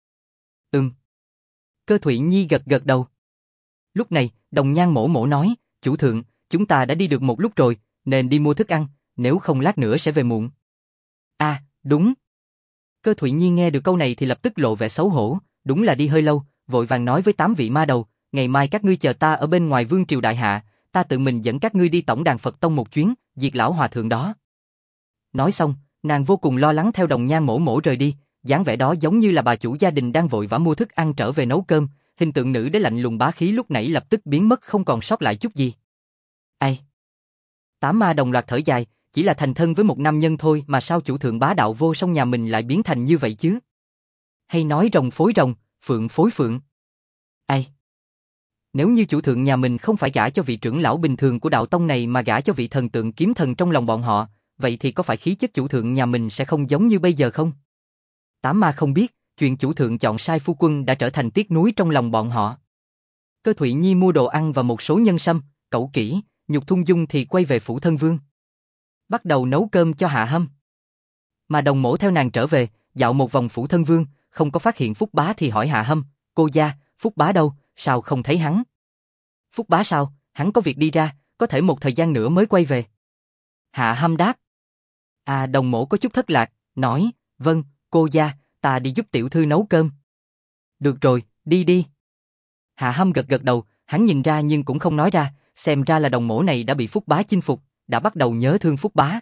Cơ Thụy Nhi gật gật đầu. Lúc này, Đồng Nhan mổ mổ nói, chủ thượng, chúng ta đã đi được một lúc rồi, nên đi mua thức ăn, nếu không lát nữa sẽ về muộn. À, đúng. Cơ Thụy Nhi nghe được câu này thì lập tức lộ vẻ xấu hổ, đúng là đi hơi lâu, vội vàng nói với 8 vị ma đầu, ngày mai các ngươi chờ ta ở bên ngoài Vương triều đại hạ, ta tự mình dẫn các ngươi đi Tổng đàn Phật Tông một chuyến, diệt lão hòa thượng đó. Nói xong, nàng vô cùng lo lắng theo Đồng Nhan mổ mổ rời đi, dáng vẻ đó giống như là bà chủ gia đình đang vội vã mua thức ăn trở về nấu cơm, hình tượng nữ đế lạnh lùng bá khí lúc nãy lập tức biến mất không còn sót lại chút gì. Ai? 8 ma đồng loạt thở dài, chỉ là thành thân với một nam nhân thôi mà sao chủ thượng bá đạo vô song nhà mình lại biến thành như vậy chứ? Hay nói rồng phối rồng, phượng phối phượng? Ai? Nếu như chủ thượng nhà mình không phải gả cho vị trưởng lão bình thường của đạo tông này mà gả cho vị thần tượng kiếm thần trong lòng bọn họ, vậy thì có phải khí chất chủ thượng nhà mình sẽ không giống như bây giờ không? Tám ma không biết, chuyện chủ thượng chọn sai phu quân đã trở thành tiếc nuối trong lòng bọn họ. Cơ Thụy Nhi mua đồ ăn và một số nhân sâm, cẩu kỹ, Nhục Thung Dung thì quay về phủ thân vương. Bắt đầu nấu cơm cho Hạ Hâm. Mà Đồng Mỗ theo nàng trở về, dạo một vòng phủ thân vương, không có phát hiện Phúc Bá thì hỏi Hạ Hâm, cô gia, Phúc Bá đâu, sao không thấy hắn? Phúc Bá sao, hắn có việc đi ra, có thể một thời gian nữa mới quay về. Hạ Hâm đáp. Đồng Mỗ có chút thất lạc, nói, vâng, cô gia, ta đi giúp tiểu thư nấu cơm. Được rồi, đi đi. Hạ Hâm gật gật đầu, hắn nhìn ra nhưng cũng không nói ra, xem ra là Đồng Mỗ này đã bị Phúc Bá chinh phục, đã bắt đầu nhớ thương Phúc Bá.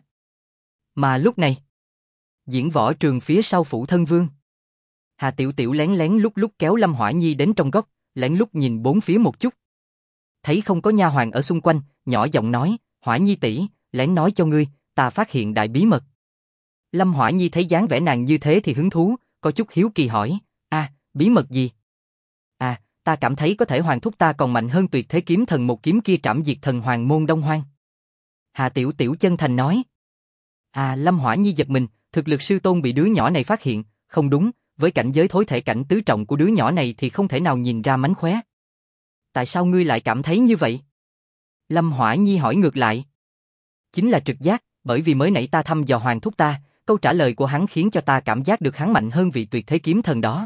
Mà lúc này, diễn võ trường phía sau phủ thân vương. Hà Tiểu Tiểu lén lén lúc lúc kéo Lâm Hỏa Nhi đến trong góc, lén lút nhìn bốn phía một chút. Thấy không có nha hoàn ở xung quanh, nhỏ giọng nói, Hỏa Nhi tỷ, lén nói cho ngươi, ta phát hiện đại bí mật. Lâm Hỏa Nhi thấy dáng vẻ nàng như thế thì hứng thú, có chút hiếu kỳ hỏi, bí mật gì? Ta cảm thấy có thể Hoàng thúc ta còn mạnh hơn Tuyệt Thế Kiếm Thần một kiếm kia trảm diệt thần Hoàng môn Đông Hoang. Hà Tiểu Tiểu chân thành nói. Lâm Hỏa Nhi giật mình, thực lực sư tôn bị đứa nhỏ này phát hiện, không đúng, với cảnh giới thối thể cảnh tứ trọng của đứa nhỏ này thì không thể nào nhìn ra mánh khóe. Tại sao ngươi lại cảm thấy như vậy? Lâm Hỏa Nhi hỏi ngược lại. Chính là trực giác, bởi vì mới nãy ta thăm dò Hoàng thúc ta, câu trả lời của hắn khiến cho ta cảm giác được hắn mạnh hơn vị Tuyệt Thế Kiếm Thần đó.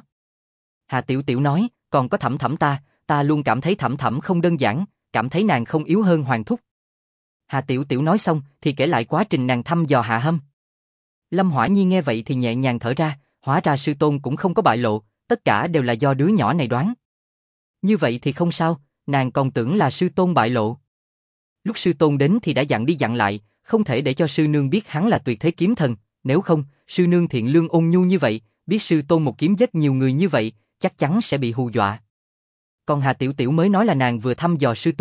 Hà Tiểu Tiểu nói, còn có Thẩm Thẩm ta luôn cảm thấy Thẩm Thẩm không đơn giản, cảm thấy nàng không yếu hơn Hoàng thúc. Hà Tiểu Tiểu nói xong thì kể lại quá trình nàng thăm dò Hạ Hâm. Lâm Hỏa Nhi nghe vậy thì nhẹ nhàng thở ra, hóa ra sư tôn cũng không có bại lộ, tất cả đều là do đứa nhỏ này đoán. Như vậy thì không sao, nàng còn tưởng là sư tôn bại lộ. Lúc sư tôn đến thì đã dặn đi dặn lại, không thể để cho sư nương biết hắn là Tuyệt Thế Kiếm Thần, nếu không, sư nương thiện lương ôn nhu như vậy, biết sư tôn một kiếm giết nhiều người như vậy, chắc chắn sẽ bị hù dọa. Còn Hà Tiểu Tiểu mới nói là nàng vừa thăm dò sư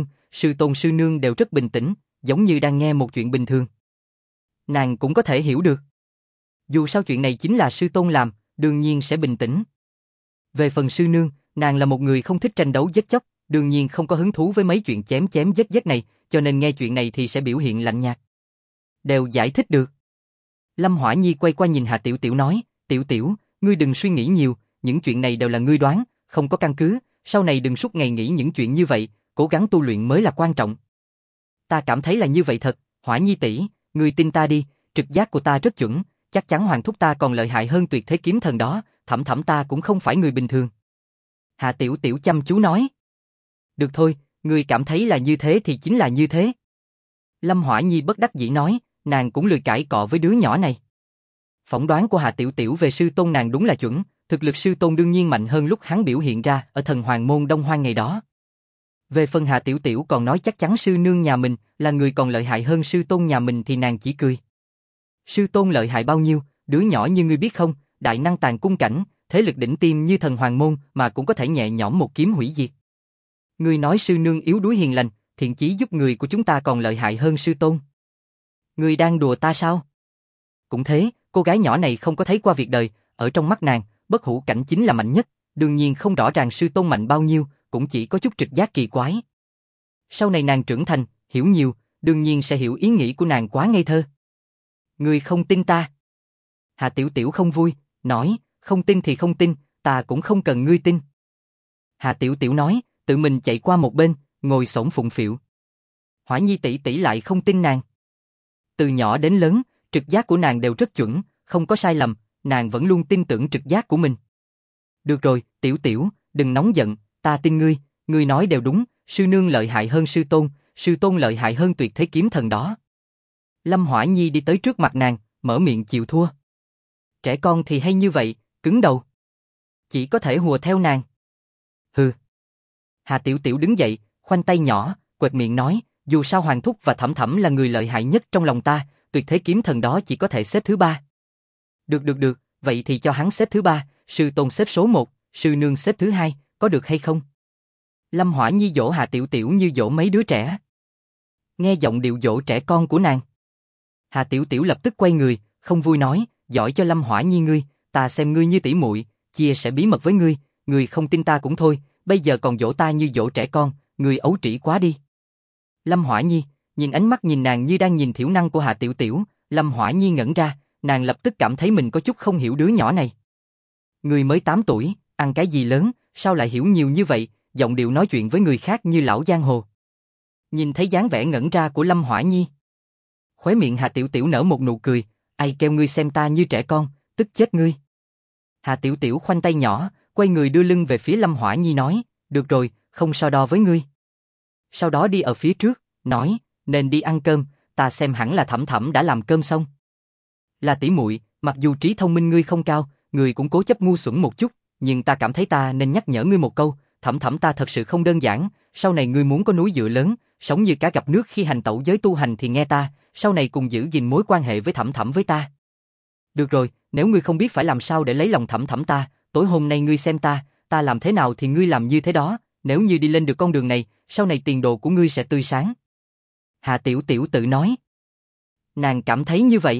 tôn sư nương đều rất bình tĩnh, giống như đang nghe một chuyện bình thường. Nàng cũng có thể hiểu được. Dù sao chuyện này chính là sư tôn làm, đương nhiên sẽ bình tĩnh. Về phần sư nương, nàng là một người không thích tranh đấu giết chóc, đương nhiên không có hứng thú với mấy chuyện chém chém giết giết này, cho nên nghe chuyện này thì sẽ biểu hiện lạnh nhạt. Đều giải thích được. Lâm Hỏa Nhi quay qua nhìn Hà Tiểu Tiểu nói, Tiểu Tiểu, ngươi đừng suy nghĩ nhiều, những chuyện này đều là ngươi đoán, không có căn cứ, sau này đừng suốt ngày nghĩ những chuyện như vậy, cố gắng tu luyện mới là quan trọng. Ta cảm thấy là như vậy thật, Hỏa Nhi tỷ, ngươi tin ta đi, trực giác của ta rất chuẩn, chắc chắn Hoàng thúc ta còn lợi hại hơn Tuyệt Thế Kiếm Thần đó, Thẩm Thẩm ta cũng không phải người bình thường. Hà Tiểu Tiểu chăm chú nói. Được thôi, ngươi cảm thấy là như thế thì chính là như thế. Lâm Hỏa Nhi bất đắc dĩ nói, nàng cũng lười cãi cọ với đứa nhỏ này. Phỏng đoán của Hà Tiểu Tiểu về sư tôn nàng đúng là chuẩn, thực lực sư tôn đương nhiên mạnh hơn lúc hắn biểu hiện ra ở thần Hoàng môn Đông Hoang ngày đó. Về phần Hà Tiểu Tiểu còn nói chắc chắn sư nương nhà mình là người còn lợi hại hơn sư tôn nhà mình thì nàng chỉ cười. Sư tôn lợi hại bao nhiêu, đứa nhỏ như ngươi biết không, đại năng tàng cung cảnh, thế lực đỉnh tiêm như thần Hoàng môn mà cũng có thể nhẹ nhõm một kiếm hủy diệt. Ngươi nói sư nương yếu đuối hiền lành, thiện chí giúp người của chúng ta còn lợi hại hơn sư tôn. Ngươi đang đùa ta sao? Cũng thế, cô gái nhỏ này không có thấy qua việc đời, ở trong mắt nàng, bất hủ cảnh chính là mạnh nhất, đương nhiên không rõ ràng sư tôn mạnh bao nhiêu, cũng chỉ có chút trực giác kỳ quái. Sau này nàng trưởng thành, hiểu nhiều, đương nhiên sẽ hiểu ý nghĩ của nàng quá ngây thơ. Ngươi không tin ta? Hà Tiểu Tiểu không vui, nói, không tin thì không tin, ta cũng không cần ngươi tin. Hà Tiểu Tiểu nói, tự mình chạy qua một bên, ngồi xổm phụng phịu. Hỏa Nhi tỷ tỷ lại không tin nàng. Từ nhỏ đến lớn, trực giác của nàng đều rất chuẩn, không có sai lầm, nàng vẫn luôn tin tưởng trực giác của mình. Được rồi, Tiểu Tiểu, đừng nóng giận, ta tin ngươi, ngươi nói đều đúng, sư nương lợi hại hơn sư tôn lợi hại hơn Tuyệt Thế Kiếm Thần đó. Lâm Hỏa Nhi đi tới trước mặt nàng, mở miệng chịu thua. Trẻ con thì hay như vậy, cứng đầu. Chỉ có thể hùa theo nàng. Hừ. Hà Tiểu Tiểu đứng dậy, khoanh tay nhỏ, quệt miệng nói, dù sao Hoàng thúc và Thẩm Thẩm là người lợi hại nhất trong lòng ta, Tuyệt Thế Kiếm Thần đó chỉ có thể xếp thứ 3. Được, vậy thì cho hắn xếp thứ 3, sư tôn xếp số 1, sư nương xếp thứ 2, có được hay không? Lâm Hỏa Nhi dỗ Hà Tiểu Tiểu như dỗ mấy đứa trẻ. Nghe giọng điệu dỗ trẻ con của nàng, Hà Tiểu Tiểu lập tức quay người, không vui nói, giỏi cho Lâm Hỏa Nhi ngươi, ta xem ngươi như tỷ muội, chia sẻ bí mật với ngươi, ngươi không tin ta cũng thôi, bây giờ còn dỗ ta như dỗ trẻ con, ngươi ấu trĩ quá đi. Lâm Hỏa Nhi, nhìn ánh mắt nhìn nàng như đang nhìn thiểu năng của Hà Tiểu Tiểu, Lâm Hỏa Nhi ngẩn ra, nàng lập tức cảm thấy mình có chút không hiểu đứa nhỏ này. Người mới 8 tuổi, ăn cái gì lớn, sao lại hiểu nhiều như vậy, giọng điệu nói chuyện với người khác như lão giang hồ. Nhìn thấy dáng vẻ ngẩn ra của Lâm Hỏa Nhi, khóe miệng Hà Tiểu Tiểu nở một nụ cười, ai kêu ngươi xem ta như trẻ con, tức chết ngươi. Hà Tiểu Tiểu khoanh tay nhỏ, quay người đưa lưng về phía Lâm Hỏa Nhi nói, được rồi, không so đo với ngươi. Sau đó đi ở phía trước, nói, nên đi ăn cơm, ta xem hẳn là Thẩm Thẩm đã làm cơm xong. Là tỷ muội, mặc dù trí thông minh ngươi không cao, ngươi cũng cố chấp ngu xuẩn một chút, nhưng ta cảm thấy ta nên nhắc nhở ngươi một câu, Thẩm Thẩm ta thật sự không đơn giản, sau này ngươi muốn có núi dựa lớn, sống như cá gặp nước khi hành tẩu giới tu hành thì nghe ta, sau này cùng giữ gìn mối quan hệ với Thẩm Thẩm với ta. Được rồi, nếu ngươi không biết phải làm sao để lấy lòng Thẩm Thẩm ta, tối hôm nay ngươi xem ta làm thế nào thì ngươi làm như thế đó, nếu như đi lên được con đường này, sau này tiền đồ của ngươi sẽ tươi sáng. Hà Tiểu Tiểu tự nói. Nàng cảm thấy như vậy.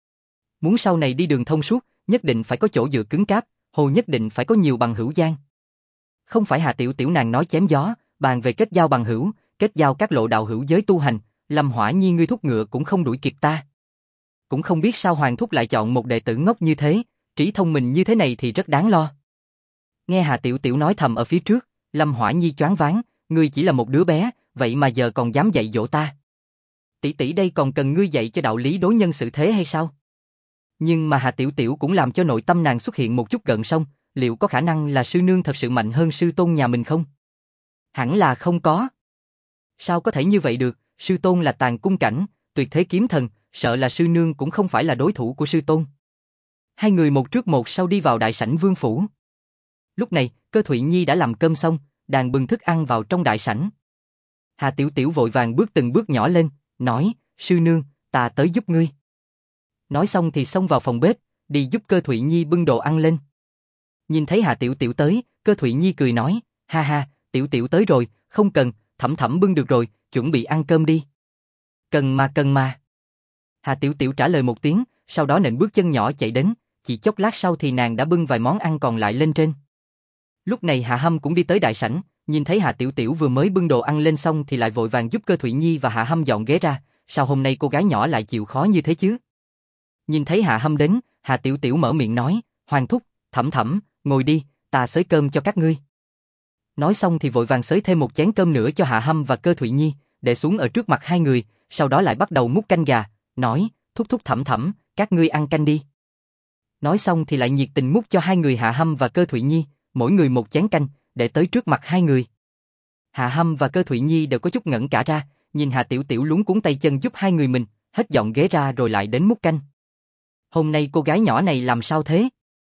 Muốn sau này đi đường thông suốt, nhất định phải có chỗ dựa cứng cáp, hồ nhất định phải có nhiều bằng hữu gian. Không phải Hà Tiểu Tiểu nàng nói chém gió, bàn về kết giao bằng hữu, kết giao các lộ đạo hữu giới tu hành, Lâm Hỏa Nhi ngươi thúc ngựa cũng không đuổi kịp ta. Cũng không biết sao Hoàng thúc lại chọn một đệ tử ngốc như thế, trí thông minh như thế này thì rất đáng lo. Nghe Hà Tiểu Tiểu nói thầm ở phía trước, Lâm Hỏa Nhi choáng váng, ngươi chỉ là một đứa bé, vậy mà giờ còn dám dạy dỗ ta. Tỷ tỷ đây còn cần ngươi dạy cho đạo lý đối nhân xử thế hay sao? Nhưng mà Hà Tiểu Tiểu cũng làm cho nội tâm nàng xuất hiện một chút gợn sóng, liệu có khả năng là sư nương thật sự mạnh hơn sư tôn nhà mình không? Hẳn là không có. Sao có thể như vậy được, sư tôn là tàn cung cảnh, tuyệt thế kiếm thần, sợ là sư nương cũng không phải là đối thủ của sư tôn. Hai người một trước một sau đi vào đại sảnh vương phủ. Lúc này, Cơ Thụy Nhi đã làm cơm xong, đang bưng thức ăn vào trong đại sảnh. Hà Tiểu Tiểu vội vàng bước từng bước nhỏ lên, nói, sư nương, ta tới giúp ngươi. Nói xong thì xông vào phòng bếp, đi giúp Cơ Thụy Nhi bưng đồ ăn lên. Nhìn thấy Hà Tiểu Tiểu tới, Cơ Thụy Nhi cười nói, ha ha, Tiểu Tiểu tới rồi, không cần, Thẩm Thẩm bưng được rồi, chuẩn bị ăn cơm đi. Cần mà. Hà Tiểu Tiểu trả lời một tiếng, sau đó nện bước chân nhỏ chạy đến, chỉ chốc lát sau thì nàng đã bưng vài món ăn còn lại lên trên. Lúc này Hạ Hâm cũng đi tới đại sảnh, nhìn thấy Hà Tiểu Tiểu vừa mới bưng đồ ăn lên xong thì lại vội vàng giúp Cơ Thụy Nhi và Hạ Hâm dọn ghế ra, sao hôm nay cô gái nhỏ lại chịu khó như thế chứ? Nhìn thấy Hạ Hâm đến, Hà Tiểu Tiểu mở miệng nói, Hoàng thúc, Thẩm Thẩm, ngồi đi, ta xới cơm cho các ngươi. Nói xong thì vội vàng xới thêm một chén cơm nữa cho Hạ Hâm và Cơ Thụy Nhi, để xuống ở trước mặt hai người, sau đó lại bắt đầu múc canh gà, nói, thúc thúc Thẩm Thẩm, các ngươi ăn canh đi. Nói xong thì lại nhiệt tình múc cho hai người Hạ Hâm và Cơ Thụy Nhi, mỗi người một chén canh, để tới trước mặt hai người. Hạ Hâm và Cơ Thụy Nhi đều có chút ngẩn cả ra, nhìn Hà Tiểu Tiểu luống cuống tay chân giúp hai người mình, hết dọn ghế ra rồi lại đến múc canh. Hôm nay cô gái nhỏ này làm sao thế?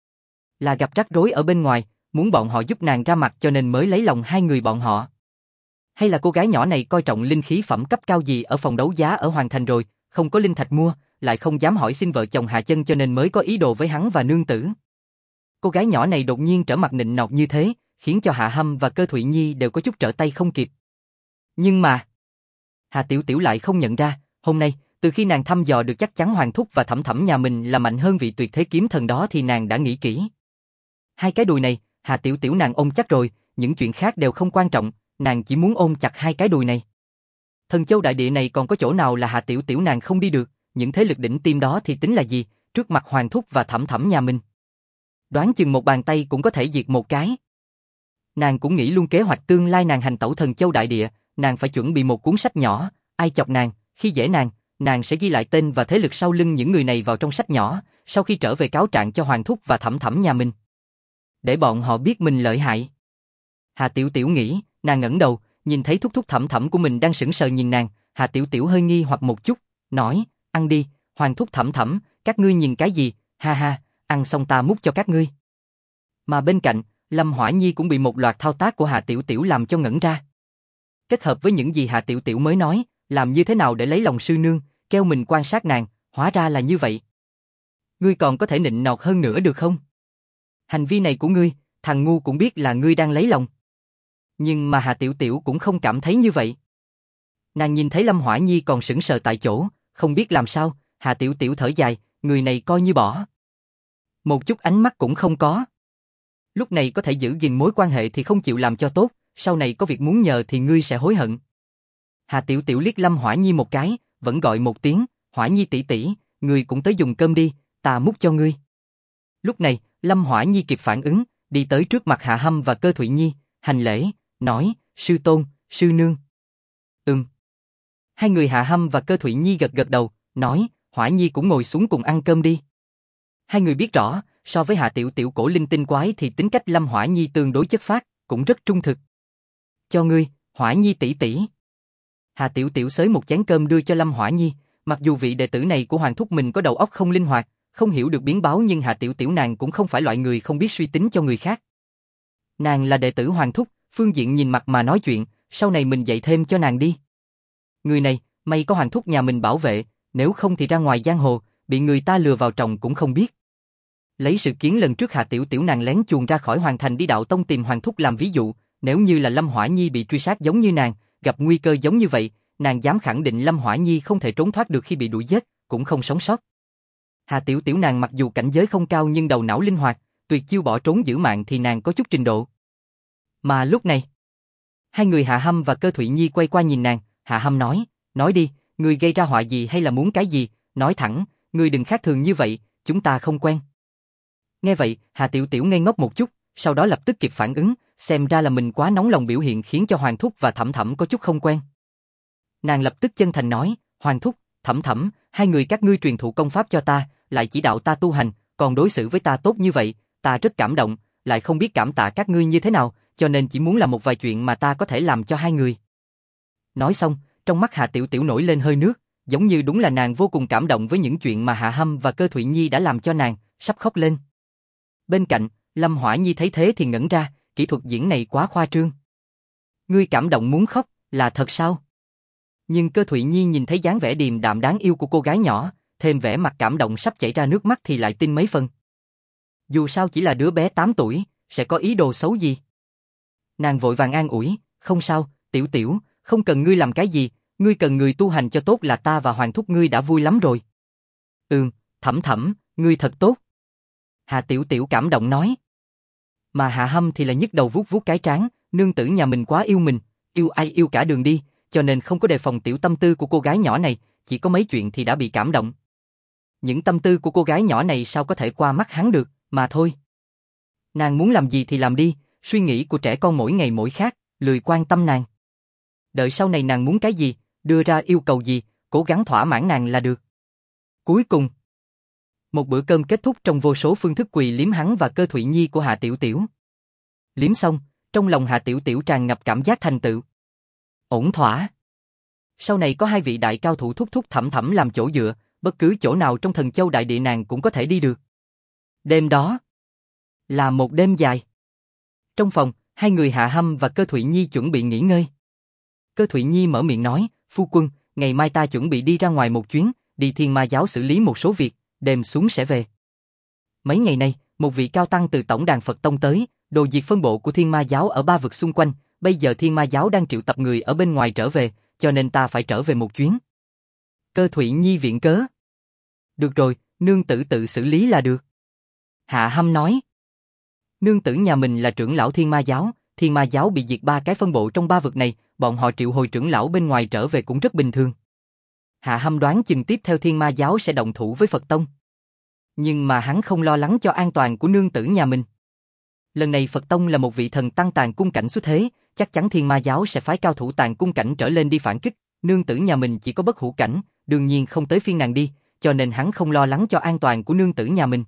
Là gặp rắc rối ở bên ngoài, muốn bọn họ giúp nàng ra mặt cho nên mới lấy lòng hai người bọn họ. Hay là cô gái nhỏ này coi trọng linh khí phẩm cấp cao gì ở phòng đấu giá ở Hoàng Thành rồi, không có linh thạch mua, lại không dám hỏi xin vợ chồng Hạ Chân cho nên mới có ý đồ với hắn và nương tử. Cô gái nhỏ này đột nhiên trở mặt nịnh nọt như thế, khiến cho Hạ Hâm và Cơ Thụy Nhi đều có chút trở tay không kịp. Nhưng mà, Hà Tiểu Tiểu lại không nhận ra, hôm nay, từ khi nàng thăm dò được chắc chắn Hoàng thúc và Thẩm Thẩm nhà mình là mạnh hơn vị tuyệt thế kiếm thần đó thì nàng đã nghĩ kỹ. Hai cái đùi này, Hà Tiểu Tiểu nàng ôm chắc rồi, những chuyện khác đều không quan trọng, nàng chỉ muốn ôm chặt hai cái đùi này. Thần Châu đại địa này còn có chỗ nào là Hà Tiểu Tiểu nàng không đi được, những thế lực đỉnh tiêm đó thì tính là gì, trước mặt Hoàng thúc và Thẩm Thẩm nhà mình. Đoán chừng một bàn tay cũng có thể diệt một cái. Nàng cũng nghĩ luôn kế hoạch tương lai nàng hành tẩu Thần Châu đại địa, nàng phải chuẩn bị một cuốn sách nhỏ, ai chọc nàng, khi dễ nàng sẽ ghi lại tên và thế lực sau lưng những người này vào trong sách nhỏ, sau khi trở về cáo trạng cho Hoàng thúc và Thẩm Thẩm nhà mình. Để bọn họ biết mình lợi hại. Hà Tiểu Tiểu nghĩ, nàng ngẩng đầu, nhìn thấy thúc thúc Thẩm Thẩm của mình đang sững sờ nhìn nàng, Hà Tiểu Tiểu hơi nghi hoặc một chút, nói, ăn đi, Hoàng thúc Thẩm Thẩm, các ngươi nhìn cái gì, ha ha, ăn xong ta múc cho các ngươi. Mà bên cạnh, Lâm Hỏa Nhi cũng bị một loạt thao tác của Hà Tiểu Tiểu làm cho ngẩn ra. Kết hợp với những gì Hà Tiểu Tiểu mới nói, làm như thế nào để lấy lòng sư nương, kêu mình quan sát nàng, hóa ra là như vậy. Ngươi còn có thể nịnh nọt hơn nữa được không? Hành vi này của ngươi, thằng ngu cũng biết là ngươi đang lấy lòng. Nhưng mà Hà Tiểu Tiểu cũng không cảm thấy như vậy. Nàng nhìn thấy Lâm Hỏa Nhi còn sững sờ tại chỗ, không biết làm sao, Hà Tiểu Tiểu thở dài, người này coi như bỏ. Một chút ánh mắt cũng không có. Lúc này có thể giữ gìn mối quan hệ thì không chịu làm cho tốt, sau này có việc muốn nhờ thì ngươi sẽ hối hận. Hà Tiểu Tiểu liếc Lâm Hỏa Nhi một cái, vẫn gọi một tiếng, Hỏa Nhi tỷ tỷ, ngươi cũng tới dùng cơm đi, ta múc cho ngươi. Lúc này, Lâm Hỏa Nhi kịp phản ứng, đi tới trước mặt Hạ Hâm và Cơ Thụy Nhi, hành lễ, nói, sư tôn, sư nương. Hai người Hạ Hâm và Cơ Thụy Nhi gật gật đầu, nói, Hỏa Nhi cũng ngồi xuống cùng ăn cơm đi. Hai người biết rõ, so với Hạ Tiểu Tiểu cổ linh tinh quái thì tính cách Lâm Hỏa Nhi tương đối chất phác, cũng rất trung thực. Cho ngươi, Hỏa Nhi tỷ tỷ. Hạ Tiểu Tiểu xới một chén cơm đưa cho Lâm Hỏa Nhi, mặc dù vị đệ tử này của Hoàng thúc mình có đầu óc không linh hoạt, không hiểu được biến báo nhưng Hạ Tiểu Tiểu nàng cũng không phải loại người không biết suy tính cho người khác. Nàng là đệ tử Hoàng thúc, phương diện nhìn mặt mà nói chuyện, sau này mình dạy thêm cho nàng đi. Người này, may có Hoàng thúc nhà mình bảo vệ, nếu không thì ra ngoài giang hồ, bị người ta lừa vào tròng cũng không biết. Lấy sự kiến lần trước Hạ Tiểu Tiểu nàng lén chuồn ra khỏi Hoàng thành đi đạo tông tìm Hoàng thúc làm ví dụ, nếu như là Lâm Hỏa Nhi bị truy sát giống như nàng, gặp nguy cơ giống như vậy, nàng dám khẳng định Lâm Hỏa Nhi không thể trốn thoát được khi bị đuổi giết, cũng không sống sót. Hạ Tiểu Tiểu nàng mặc dù cảnh giới không cao nhưng đầu não linh hoạt, tuyệt chiêu bỏ trốn giữ mạng thì nàng có chút trình độ. Mà lúc này, hai người Hạ Hâm và Cơ Thụy Nhi quay qua nhìn nàng, Hạ Hâm nói đi, ngươi gây ra họa gì hay là muốn cái gì, nói thẳng, ngươi đừng khác thường như vậy, chúng ta không quen. Nghe vậy, Hạ Tiểu Tiểu ngây ngốc một chút, sau đó lập tức kịp phản ứng, xem ra là mình quá nóng lòng biểu hiện khiến cho Hoàng thúc và Thẩm Thẩm có chút không quen. Nàng lập tức chân thành nói, Hoàng thúc, Thẩm Thẩm, hai người các ngươi truyền thụ công pháp cho ta, lại chỉ đạo ta tu hành, còn đối xử với ta tốt như vậy, ta rất cảm động, lại không biết cảm tạ các ngươi như thế nào, cho nên chỉ muốn làm một vài chuyện mà ta có thể làm cho hai người. Nói xong, trong mắt Hạ Tiểu Tiểu nổi lên hơi nước, giống như đúng là nàng vô cùng cảm động với những chuyện mà Hạ Hâm và Cơ Thụy Nhi đã làm cho nàng, sắp khóc lên. Bên cạnh, Lâm Hỏa Nhi thấy thế thì ngẩn ra, kỹ thuật diễn này quá khoa trương. Ngươi cảm động muốn khóc, là thật sao? Nhưng Cơ Thụy Nhi nhìn thấy dáng vẻ điềm đạm đáng yêu của cô gái nhỏ, thêm vẻ mặt cảm động sắp chảy ra nước mắt thì lại tin mấy phần. Dù sao chỉ là đứa bé 8 tuổi, sẽ có ý đồ xấu gì? Nàng vội vàng an ủi, không sao, Tiểu Tiểu, không cần ngươi làm cái gì, ngươi cần người tu hành cho tốt là ta và Hoàng thúc ngươi đã vui lắm rồi. Thẩm Thẩm, ngươi thật tốt. Hạ Tiểu Tiểu cảm động nói. Mà Hạ Hâm thì là nhức đầu vuốt vuốt cái trán, nương tử nhà mình quá yêu mình, yêu ai yêu cả đường đi, cho nên không có đề phòng tiểu tâm tư của cô gái nhỏ này, chỉ có mấy chuyện thì đã bị cảm động. Những tâm tư của cô gái nhỏ này sao có thể qua mắt hắn được, mà thôi. Nàng muốn làm gì thì làm đi, suy nghĩ của trẻ con mỗi ngày mỗi khác, lười quan tâm nàng. Đợi sau này nàng muốn cái gì, đưa ra yêu cầu gì, cố gắng thỏa mãn nàng là được. Cuối cùng, một bữa cơm kết thúc trong vô số phương thức quỳ liếm hắn và Cơ Thụy Nhi của Hạ Tiểu Tiểu. Liếm xong, trong lòng Hạ Tiểu Tiểu tràn ngập cảm giác thành tựu. Ổn thỏa. Sau này có hai vị đại cao thủ thúc thúc Thẩm Thẩm làm chỗ dựa, bất cứ chỗ nào trong Thần Châu đại địa nàng cũng có thể đi được. Đêm đó là một đêm dài. Trong phòng, hai người Hạ Hâm và Cơ Thụy Nhi chuẩn bị nghỉ ngơi. Cơ Thụy Nhi mở miệng nói, phu quân, ngày mai ta chuẩn bị đi ra ngoài một chuyến, đi Thiên Ma giáo xử lý một số việc, đêm xuống sẽ về. Mấy ngày nay, một vị cao tăng từ tổng đàn Phật Tông tới, đồ diệt phân bộ của Thiên Ma giáo ở 3 vực xung quanh, bây giờ Thiên Ma giáo đang triệu tập người ở bên ngoài trở về, cho nên ta phải trở về một chuyến. Cơ Thụy Nhi viện cớ. Được rồi, nương tử tự xử lý là được. Hạ Hâm nói. Nương tử nhà mình là trưởng lão Thiên Ma giáo bị diệt 3 cái phân bộ trong 3 vực này, bọn họ triệu hồi trưởng lão bên ngoài trở về cũng rất bình thường. Hạ Hâm đoán chừng tiếp theo Thiên Ma giáo sẽ động thủ với Phật Tông. Nhưng mà hắn không lo lắng cho an toàn của nương tử nhà mình. Lần này Phật Tông là một vị thần tăng tàn cung cảnh xuất thế, chắc chắn Thiên Ma giáo sẽ phái cao thủ tàn cung cảnh trở lên đi phản kích, nương tử nhà mình chỉ có bất hủ cảnh, đương nhiên không tới phiên nàng đi, cho nên hắn không lo lắng cho an toàn của nương tử nhà mình.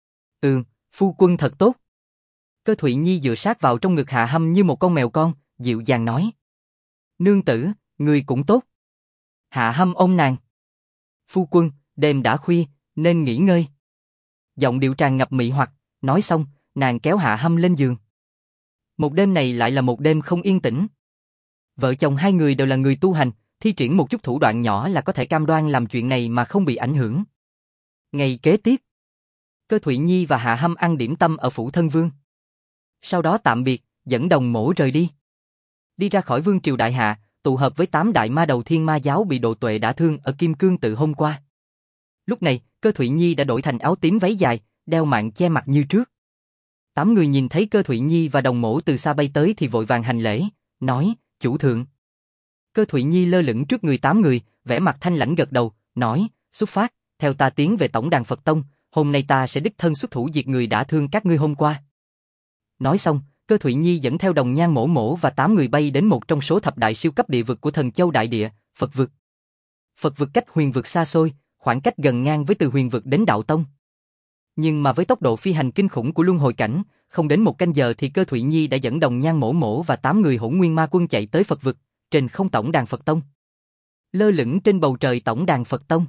Phu quân thật tốt. Cơ Thụy Nhi dựa sát vào trong ngực Hạ Hâm như một con mèo con, dịu dàng nói. Nương tử, người cũng tốt. Hạ Hâm ôm nàng. Phu quân, đêm đã khuya, nên nghỉ ngơi. Giọng điệu tràn ngập mị hoặc, nói xong, nàng kéo Hạ Hâm lên giường. Một đêm này lại là một đêm không yên tĩnh. Vợ chồng hai người đều là người tu hành, thi triển một chút thủ đoạn nhỏ là có thể cam đoan làm chuyện này mà không bị ảnh hưởng. Ngày kế tiếp, Cơ Thụy Nhi và Hạ Hâm ăn điểm tâm ở phủ thân vương. Sau đó tạm biệt, dẫn Đồng Mỗ rời đi. Đi ra khỏi vương triều đại hạ, tụ hợp với 8 đại ma đầu Thiên Ma giáo bị Độ Tuệ đả thương ở Kim Cương tự hôm qua. Lúc này, Cơ Thụy Nhi đã đổi thành áo tím váy dài, đeo mạng che mặt như trước. 8 người nhìn thấy Cơ Thụy Nhi và Đồng Mỗ từ xa bay tới thì vội vàng hành lễ, nói, chủ thượng. Cơ Thụy Nhi lơ lửng trước người 8 người, vẻ mặt thanh lãnh gật đầu, nói, xuất phát, theo ta tiến về tổng đàn Phật Tông, hôm nay ta sẽ đích thân xuất thủ diệt người đã thương các ngươi hôm qua. Nói xong, Cơ Thụy Nhi dẫn theo Đồng Nhan Mỗ Mỗ và 8 người bay đến một trong số thập đại siêu cấp địa vực của Thần Châu Đại Địa, Phật vực. Phật vực cách huyền vực xa xôi, khoảng cách gần ngang với từ huyền vực đến Đạo Tông. Nhưng mà với tốc độ phi hành kinh khủng của luân hồi cảnh, không đến một canh giờ thì Cơ Thụy Nhi đã dẫn Đồng Nhan Mỗ Mỗ và 8 người Hỗn Nguyên Ma Quân chạy tới Phật vực, trên không tổng đàn Phật Tông. Lơ lửng trên bầu trời tổng đàn Phật Tông.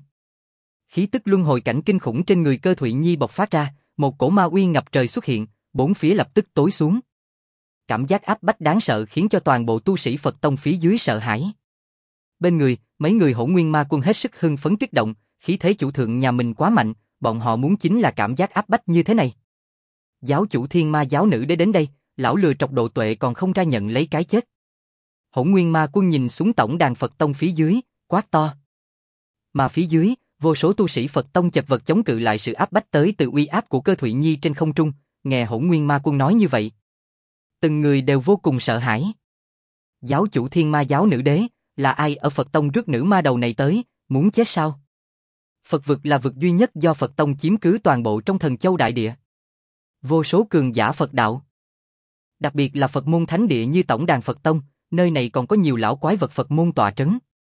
Khí tức luân hồi cảnh kinh khủng trên người Cơ Thụy Nhi bộc phát ra, một cổ ma uy ngập trời xuất hiện, bốn phía lập tức tối xuống. Cảm giác áp bách đáng sợ khiến cho toàn bộ tu sĩ Phật Tông phía dưới sợ hãi. Bên người, mấy người Hỗn Nguyên Ma Quân hết sức hưng phấn kích động, khí thế chủ thượng nhà mình quá mạnh, bọn họ muốn chính là cảm giác áp bách như thế này. Giáo chủ Thiên Ma giáo nữ đến đây, lão lừa trọc Độ Tuệ còn không ra nhận lấy cái chết. Hỗn Nguyên Ma Quân nhìn xuống tổng đàn Phật Tông phía dưới, quát to. Mà phía dưới, vô số tu sĩ Phật Tông chật vật chống cự lại sự áp bách tới từ uy áp của Cơ Thụy Nhi trên không trung, nghe Hỗn Nguyên Ma Quân nói như vậy. Từng người đều vô cùng sợ hãi. Giáo chủ Thiên Ma giáo nữ đế, là ai ở Phật Tông rước nữ ma đầu này tới, muốn chết sao? Phật vực là vực duy nhất do Phật Tông chiếm cứ toàn bộ trong Thần Châu Đại Địa. Vô số cường giả Phật đạo. Đặc biệt là Phật môn thánh địa như tổng đàn Phật Tông, nơi này còn có nhiều lão quái vật Phật môn tọa trấn.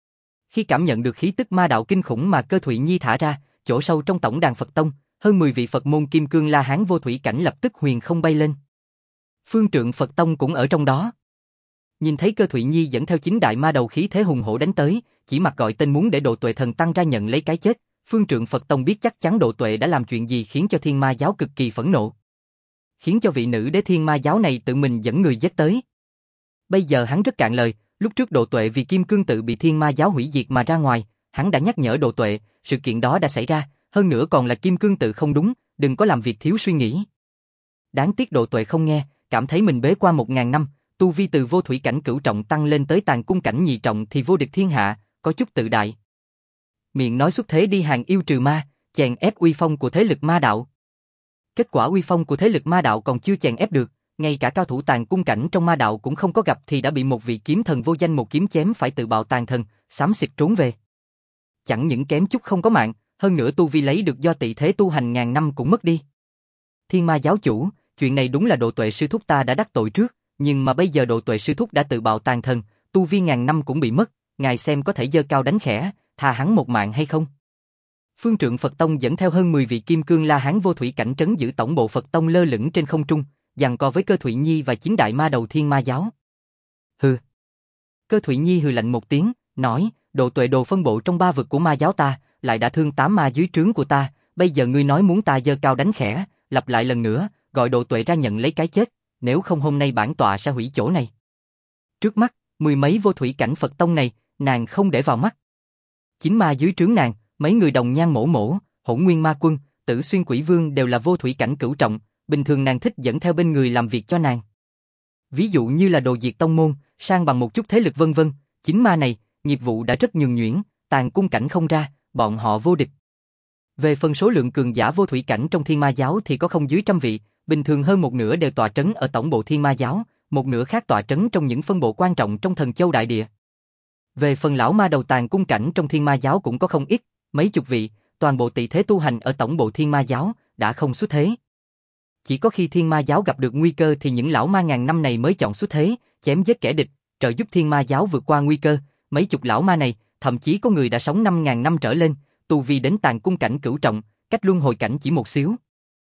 Khi cảm nhận được khí tức ma đạo kinh khủng mà Cơ Thụy Nhi thả ra, chỗ sâu trong tổng đàn Phật Tông, hơn 10 vị Phật môn Kim Cương La Hán vô thủy cảnh lập tức huyền không bay lên. Phương Trượng Phật Tông cũng ở trong đó. Nhìn thấy Cơ Thụy Nhi dẫn theo 9 đại ma đầu khí thế hùng hổ đánh tới, chỉ mặc gọi tên muốn để Độ Tuệ thần tăng ra nhận lấy cái chết, Phương Trượng Phật Tông biết chắc chắn Độ Tuệ đã làm chuyện gì khiến cho Thiên Ma giáo cực kỳ phẫn nộ. Khiến cho vị nữ đế Thiên Ma giáo này tự mình dẫn người giết tới. Bây giờ hắn rất cạn lời, lúc trước Độ Tuệ vì Kim Cương tự bị Thiên Ma giáo hủy diệt mà ra ngoài, hắn đã nhắc nhở Độ Tuệ, sự kiện đó đã xảy ra, hơn nữa còn là Kim Cương tự không đúng, đừng có làm việc thiếu suy nghĩ. Đáng tiếc Độ Tuệ không nghe, cảm thấy mình bế quan 1000 năm, tu vi từ vô thủy cảnh cửu trọng tăng lên tới tàn cung cảnh nhị trọng thì vô địch thiên hạ, có chút tự đại. Miệng nói xuất thế đi hàng yêu trừ ma, chèn ép uy phong của thế lực ma đạo. Kết quả uy phong của thế lực ma đạo còn chưa chèn ép được, ngay cả cao thủ tàn cung cảnh trong ma đạo cũng không có gặp thì đã bị một vị kiếm thần vô danh một kiếm chém phải tự bạo tàn thần, xám xịt trốn về. Chẳng những kém chút không có mạng, hơn nữa tu vi lấy được do tị thế tu hành ngàn năm cũng mất đi. Thiên Ma giáo chủ, chuyện này đúng là Độ Tuệ sư thúc ta đã đắc tội trước, nhưng mà bây giờ Độ Tuệ sư thúc đã tự bạo tàn thần, tu vi ngàn năm cũng bị mất, ngài xem có thể giơ cao đánh khẽ, tha hắn một mạng hay không? Phương Trượng Phật Tông dẫn theo hơn 10 vị Kim Cương La Hán vô thủy cảnh trấn giữ tổng bộ Phật Tông lơ lửng trên không trung, giằng co với Cơ Thụy Nhi và 9 đại ma đầu Thiên Ma giáo. Hừ. Cơ Thụy Nhi hừ lạnh một tiếng, nói, Độ Tuệ đồ phân bộ trong 3 vực của ma giáo ta, lại đã thương 8 ma dưới trướng của ta, bây giờ ngươi nói muốn ta giơ cao đánh khẽ, lặp lại lần nữa, gọi Độ Tuệ ra nhận lấy cái chết, nếu không hôm nay bản tọa sẽ hủy chỗ này. Trước mắt, 10 mấy vô thủy cảnh Phật Tông này, nàng không để vào mắt. 9 ma dưới trướng nàng, mấy người Đồng Nhan Mỗ Mỗ, Hỗn Nguyên Ma Quân, Tử Xuyên Quỷ Vương đều là vô thủy cảnh cửu trọng, bình thường nàng thích dẫn theo bên người làm việc cho nàng. Ví dụ như là đồ diệt tông môn, sang bằng một chút thế lực vân vân, 9 ma này, nghiệp vụ đã rất nhường nhuyễn, tàn cung cảnh không ra, bọn họ vô địch. Về phần số lượng cường giả vô thủy cảnh trong Thiên Ma giáo thì có không dưới 100 vị, bình thường hơn một nửa đều tọa trấn ở tổng bộ Thiên Ma giáo, một nửa khác tọa trấn trong những phân bộ quan trọng trong Thần Châu Đại Địa. Về phần lão ma đầu tàn cung cảnh trong Thiên Ma giáo cũng có không ít, mấy chục vị, toàn bộ tị thế tu hành ở tổng bộ Thiên Ma giáo đã không xuất thế. Chỉ có khi Thiên Ma giáo gặp được nguy cơ thì những lão ma ngàn năm này mới chọn xuất thế, chém giết kẻ địch, trợ giúp Thiên Ma giáo vượt qua nguy cơ. Mấy chục lão ma này, thậm chí có người đã sống 5.000 năm trở lên, tu vi đến tàn cung cảnh cửu trọng, cách luân hồi cảnh chỉ một xíu.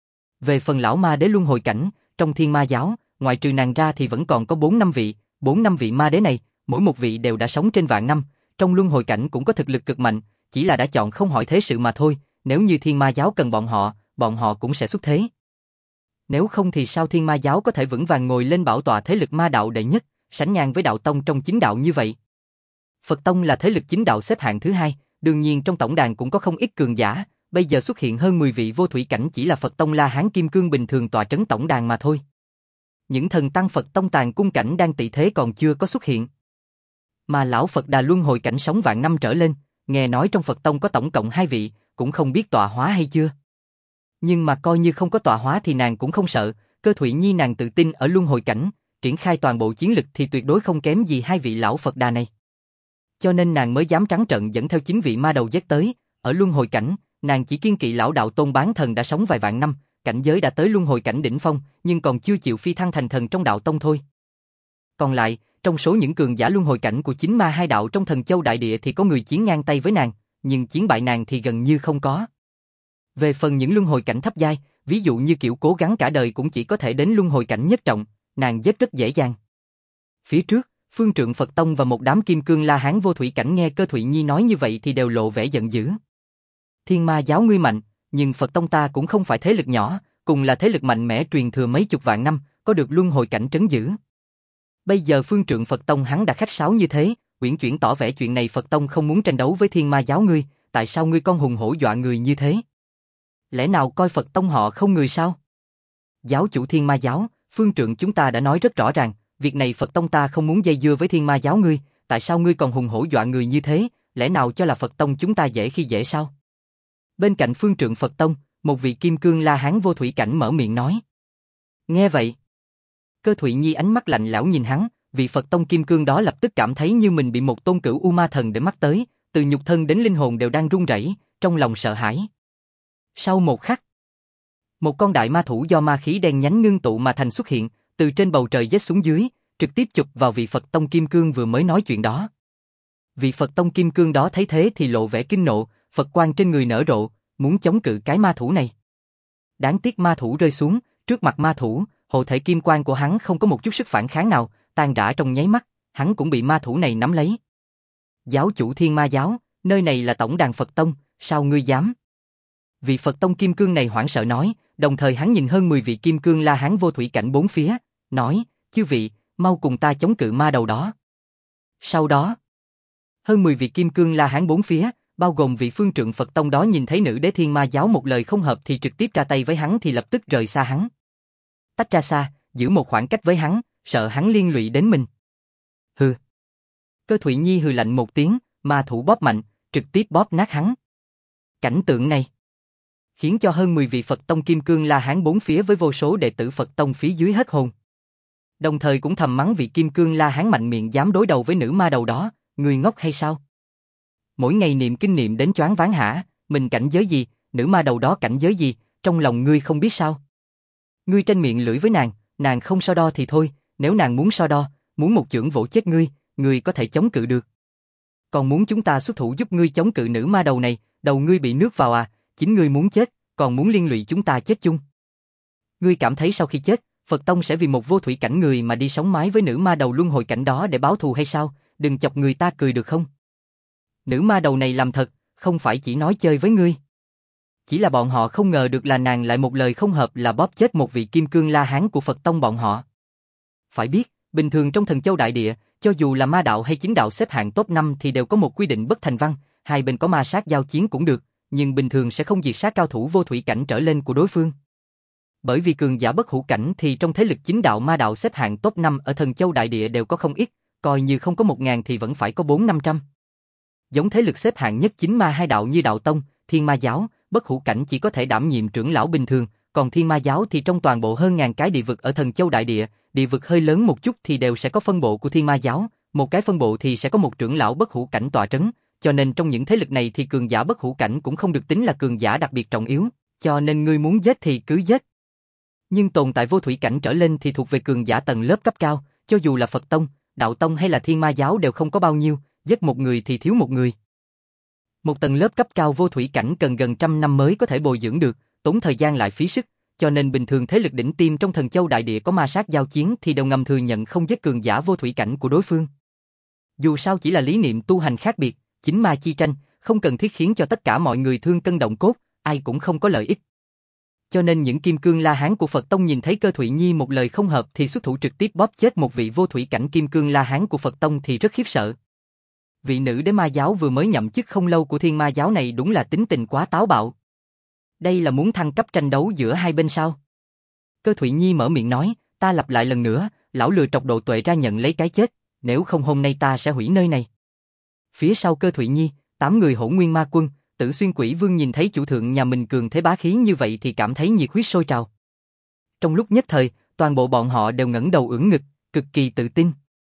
Về phần lão ma đế luân hồi cảnh, trong Thiên Ma giáo, ngoài trừ nàng ra thì vẫn còn có 4-5 vị ma đế này, mỗi một vị đều đã sống trên vạn năm, trong luân hồi cảnh cũng có thực lực cực mạnh, chỉ là đã chọn không hỏi thế sự mà thôi, nếu như Thiên Ma giáo cần bọn họ cũng sẽ xuất thế. Nếu không thì sao Thiên Ma giáo có thể vững vàng ngồi lên bảo tọa thế lực ma đạo đệ nhất, sánh ngang với đạo tông trong chính đạo như vậy? Phật tông là thế lực chính đạo xếp hạng thứ 2, đương nhiên trong tổng đàn cũng có không ít cường giả, bây giờ xuất hiện hơn 10 vị vô thủy cảnh chỉ là Phật tông La Hán Kim Cương bình thường tọa trấn tổng đàn mà thôi. Những thần tăng Phật tông tàn cung cảnh đang tị thế còn chưa có xuất hiện. Mà lão Phật Đà luân hồi cảnh sống vạn năm trở lên, nghe nói trong Phật tông có tổng cộng 2 vị, cũng không biết tọa hóa hay chưa. Nhưng mà coi như không có tọa hóa thì nàng cũng không sợ, Cơ Thụy Nhi nàng tự tin ở luân hồi cảnh, triển khai toàn bộ chiến lực thì tuyệt đối không kém gì 2 vị lão Phật Đà này. Cho nên nàng mới dám trắng trợn dẫn theo 9 vị ma đầu giết tới, ở luân hồi cảnh, nàng chỉ kiên kỵ lão đạo tôn bán thần đã sống vài vạn năm, cảnh giới đã tới luân hồi cảnh đỉnh phong, nhưng còn chưa chịu phi thăng thành thần trong đạo tông thôi. Còn lại, trong số những cường giả luân hồi cảnh của chính ma hai đạo trong Thần Châu Đại Địa thì có người chiến ngang tay với nàng, nhưng chiến bại nàng thì gần như không có. Về phần những luân hồi cảnh thấp giai, ví dụ như kiểu cố gắng cả đời cũng chỉ có thể đến luân hồi cảnh nhất trọng, nàng giết rất dễ dàng. Phía trước, Phương Trượng Phật Tông và một đám kim cương La Hán vô thủy cảnh nghe Cơ Thụy Nhi nói như vậy thì đều lộ vẻ giận dữ. Thiên Ma giáo ngươi mạnh, nhưng Phật Tông ta cũng không phải thế lực nhỏ, cùng là thế lực mạnh mẽ truyền thừa mấy chục vạn năm, có được luân hồi cảnh trấn giữ. Bây giờ Phương Trượng Phật Tông hắn đã khách sáo như thế, uyển chuyển tỏ vẻ chuyện này Phật Tông không muốn tranh đấu với Thiên Ma giáo ngươi, tại sao ngươi con hùng hổ dọa người như thế? Lẽ nào coi Phật Tông họ không người sao? Giáo chủ Thiên Ma giáo, Phương Trượng chúng ta đã nói rất rõ ràng, việc này Phật Tông ta không muốn dây dưa với Thiên Ma giáo ngươi, tại sao ngươi còn hùng hổ dọa người như thế, lẽ nào cho là Phật Tông chúng ta dễ khi dễ sao? Bên cạnh Phương Trượng Phật Tông, một vị kim cương La Hán vô thủy cảnh mở miệng nói. Nghe vậy, Cơ Thụy Nhi ánh mắt lạnh lẽo nhìn hắn, vị Phật Tông kim cương đó lập tức cảm thấy như mình bị một tôn cửu U Ma thần để mắt tới, từ nhục thân đến linh hồn đều đang run rẩy, trong lòng sợ hãi. Sau một khắc, một con đại ma thủ do ma khí đen nhánh ngưng tụ mà thành xuất hiện, từ trên bầu trời giết xuống dưới, trực tiếp chụp vào vị Phật Tông kim cương vừa mới nói chuyện đó. Vị Phật Tông kim cương đó thấy thế thì lộ vẻ kinh nộ, Phật quang trên người nở rộ, muốn chống cự cái ma thủ này. Đáng tiếc ma thủ rơi xuống, trước mặt ma thủ, hộ thể kim quang của hắn không có một chút sức phản kháng nào, tan rã trong nháy mắt, hắn cũng bị ma thủ này nắm lấy. Giáo chủ Thiên Ma giáo, nơi này là tổng đàn Phật Tông, sao ngươi dám? Vị Phật Tông kim cương này hoảng sợ nói, đồng thời hắn nhìn hơn 10 vị kim cương La Hán vô thủy cảnh bốn phía, nói, chư vị, mau cùng ta chống cự ma đầu đó. Sau đó, hơn 10 vị kim cương La Hán bốn phía, bao gồm vị Phương Trượng Phật Tông đó nhìn thấy nữ đế Thiên Ma giáo một lời không hợp thì trực tiếp ra tay với hắn thì lập tức rời xa hắn. Tách ra xa, giữ một khoảng cách với hắn, sợ hắn liên lụy đến mình. Hừ. Cơ Thụy Nhi hừ lạnh một tiếng, ma thủ bóp mạnh, trực tiếp bóp nát hắn. Cảnh tượng này khiến cho hơn 10 vị Phật Tông kim cương La Hán bốn phía với vô số đệ tử Phật Tông phía dưới hết hồn. Đồng thời cũng thầm mắng vị kim cương La Hán mạnh miệng dám đối đầu với nữ ma đầu đó, người ngốc hay sao? Mỗi ngày niệm kinh niệm đến choáng váng hả, mình cảnh giới gì, nữ ma đầu đó cảnh giới gì, trong lòng ngươi không biết sao? Ngươi tranh miệng lưỡi với nàng không so đo thì thôi, nếu nàng muốn so đo, muốn một chưởng vỗ chết ngươi có thể chống cự được. Còn muốn chúng ta xuất thủ giúp ngươi chống cự nữ ma đầu này, đầu ngươi bị nước vào à, chính ngươi muốn chết, còn muốn liên lụy chúng ta chết chung. Ngươi cảm thấy sau khi chết, Phật Tông sẽ vì một vô thủy cảnh người mà đi sống mái với nữ ma đầu luân hồi cảnh đó để báo thù hay sao, đừng chọc người ta cười được không? Nữ ma đầu này làm thật, không phải chỉ nói chơi với ngươi. Chỉ là bọn họ không ngờ được là nàng lại một lời không hợp là bóp chết một vị kim cương La Hán của Phật Tông bọn họ. Phải biết, bình thường trong Thần Châu Đại Địa, cho dù là ma đạo hay chính đạo xếp hạng top 5 thì đều có một quy định bất thành văn, hai bên có ma sát giao chiến cũng được, nhưng bình thường sẽ không diệt sát cao thủ vô thủy cảnh trở lên của đối phương. Bởi vì cường giả bất hủ cảnh thì trong thế lực chính đạo ma đạo xếp hạng top 5 ở Thần Châu Đại Địa đều có không ít, coi như không có 1000 thì vẫn phải có 400-500. Giống thế lực xếp hạng nhất chính ma hai đạo như Đạo Tông, Thiên Ma giáo, bất hủ cảnh chỉ có thể đảm nhiệm trưởng lão bình thường, còn Thiên Ma giáo thì trong toàn bộ hơn ngàn cái địa vực ở Thần Châu Đại Địa, địa vực hơi lớn một chút thì đều sẽ có phân bộ của Thiên Ma giáo, một cái phân bộ thì sẽ có một trưởng lão bất hủ cảnh tọa trấn, cho nên trong những thế lực này thì cường giả bất hủ cảnh cũng không được tính là cường giả đặc biệt trọng yếu, cho nên ngươi muốn giết thì cứ giết. Nhưng tồn tại vô thủy cảnh trở lên thì thuộc về cường giả tầng lớp cấp cao, cho dù là Phật Tông, Đạo Tông hay là Thiên Ma giáo đều không có bao nhiêu, giết một người thì thiếu một người. Một tầng lớp cấp cao vô thủy cảnh cần gần 100 năm mới có thể bồi dưỡng được, tốn thời gian lại phí sức, cho nên bình thường thế lực đỉnh tiêm trong Thần Châu Đại Địa có ma sát giao chiến thì đều ngầm thừa nhận không giết cường giả vô thủy cảnh của đối phương. Dù sao chỉ là lý niệm tu hành khác biệt, chính ma chi tranh, không cần thiết khiến cho tất cả mọi người thương cân động cốt, ai cũng không có lợi ích. Cho nên những kim cương La Hán của Phật Tông nhìn thấy Cơ Thụy Nhi một lời không hợp thì xuất thủ trực tiếp bóp chết một vị vô thủy cảnh kim cương La Hán của Phật Tông thì rất khiếp sợ. Vị nữ đế ma giáo vừa mới nhậm chức không lâu của Thiên Ma giáo này đúng là tính tình quá táo bạo. Đây là muốn thăng cấp tranh đấu giữa hai bên sao? Cơ Thụy Nhi mở miệng nói, ta lặp lại lần nữa, lão lừa trọc độ tuệ ra nhận lấy cái chết, nếu không hôm nay ta sẽ hủy nơi này. Phía sau Cơ Thụy Nhi, 8 người Hỗn Nguyên Ma Quân, Tử Xuyên Quỷ Vương nhìn thấy chủ thượng nhà mình cường thế bá khí như vậy thì cảm thấy nhiệt huyết sôi trào. Trong lúc nhất thời, toàn bộ bọn họ đều ngẩng đầu ưỡn ngực, cực kỳ tự tin.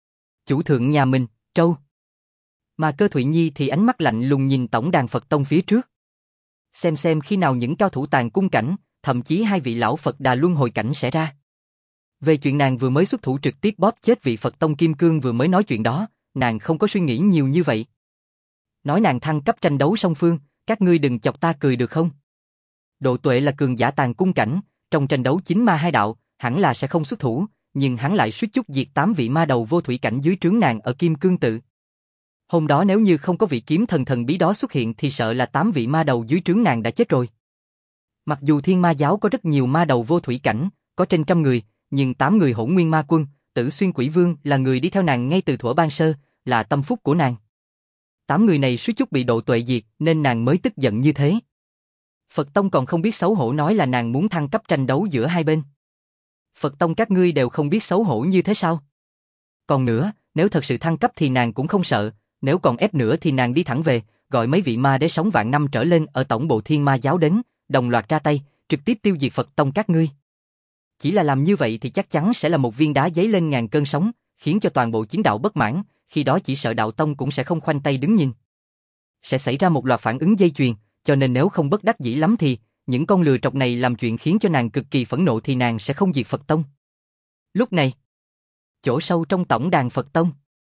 Chủ thượng nhà mình, trâu. Mà Cơ Thụy Nhi thì ánh mắt lạnh lùng nhìn tổng đàn Phật Tông phía trước. xem khi nào những cao thủ tàng cung cảnh, thậm chí hai vị lão Phật Đà luân hồi cảnh sẽ ra. Về chuyện nàng vừa mới xuất thủ trực tiếp bóp chết vị Phật Tông Kim Cương vừa mới nói chuyện đó, nàng không có suy nghĩ nhiều như vậy. Nói nàng thăng cấp tranh đấu song phương, các ngươi đừng chọc ta cười được không? Độ Tuệ là cường giả tàng cung cảnh, trong tranh đấu chính ma hai đạo, hẳn là sẽ không xuất thủ, nhưng hắn lại suýt chút diệt 8 vị ma đầu vô thủy cảnh dưới trướng nàng ở Kim Cương Tự. Hôm đó nếu như không có vị kiếm thần thần bí đó xuất hiện thì sợ là 8 vị ma đầu dưới trướng nàng đã chết rồi. Mặc dù Thiên Ma giáo có rất nhiều ma đầu vô thủy cảnh, có trên 100 người, nhưng 8 người Hỗn Nguyên Ma Quân, Tử Xuyên Quỷ Vương là người đi theo nàng ngay từ thuở ban sơ, là tâm phúc của nàng. 8 người này suýt chút bị Độ Tuệ diệt nên nàng mới tức giận như thế. Phật Tông còn không biết xấu hổ nói là nàng muốn thăng cấp tranh đấu giữa hai bên. Phật Tông các ngươi đều không biết xấu hổ như thế sao? Còn nữa, nếu thật sự thăng cấp thì nàng cũng không sợ, nếu còn ép nữa thì nàng đi thẳng về, gọi mấy vị ma đế sống vạn năm trở lên ở tổng bộ Thiên Ma giáo đến, đồng loạt ra tay, trực tiếp tiêu diệt Phật Tông các ngươi. Chỉ là làm như vậy thì chắc chắn sẽ là một viên đá giấy lên ngàn cơn sóng, khiến cho toàn bộ chiến đạo bất mãn, khi đó chỉ sợ đạo tông cũng sẽ không khoanh tay đứng nhìn. Sẽ xảy ra một loạt phản ứng dây chuyền, cho nên nếu không bất đắc dĩ lắm thì, những con lừa trọc này làm chuyện khiến cho nàng cực kỳ phẫn nộ thì nàng sẽ không diệt Phật Tông. Lúc này, chỗ sâu trong tổng đàn Phật Tông,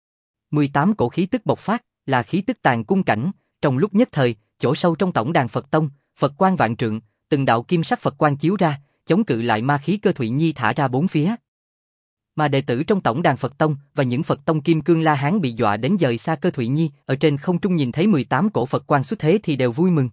18 cổ khí tức bộc phát, là khí tức tàng cung cảnh, trong lúc nhất thời, chỗ sâu trong tổng đàn Phật Tông, Phật quang vạn trượng, từng đạo kim sắc Phật quang chiếu ra, chống cự lại ma khí Cơ Thụy Nhi thả ra bốn phía. Mà đệ tử trong tổng đàn Phật Tông và những Phật Tông Kim Cương La Hán bị dọa đến dời xa Cơ Thụy Nhi, ở trên không trung nhìn thấy 18 cổ Phật quang xuất thế thì đều vui mừng.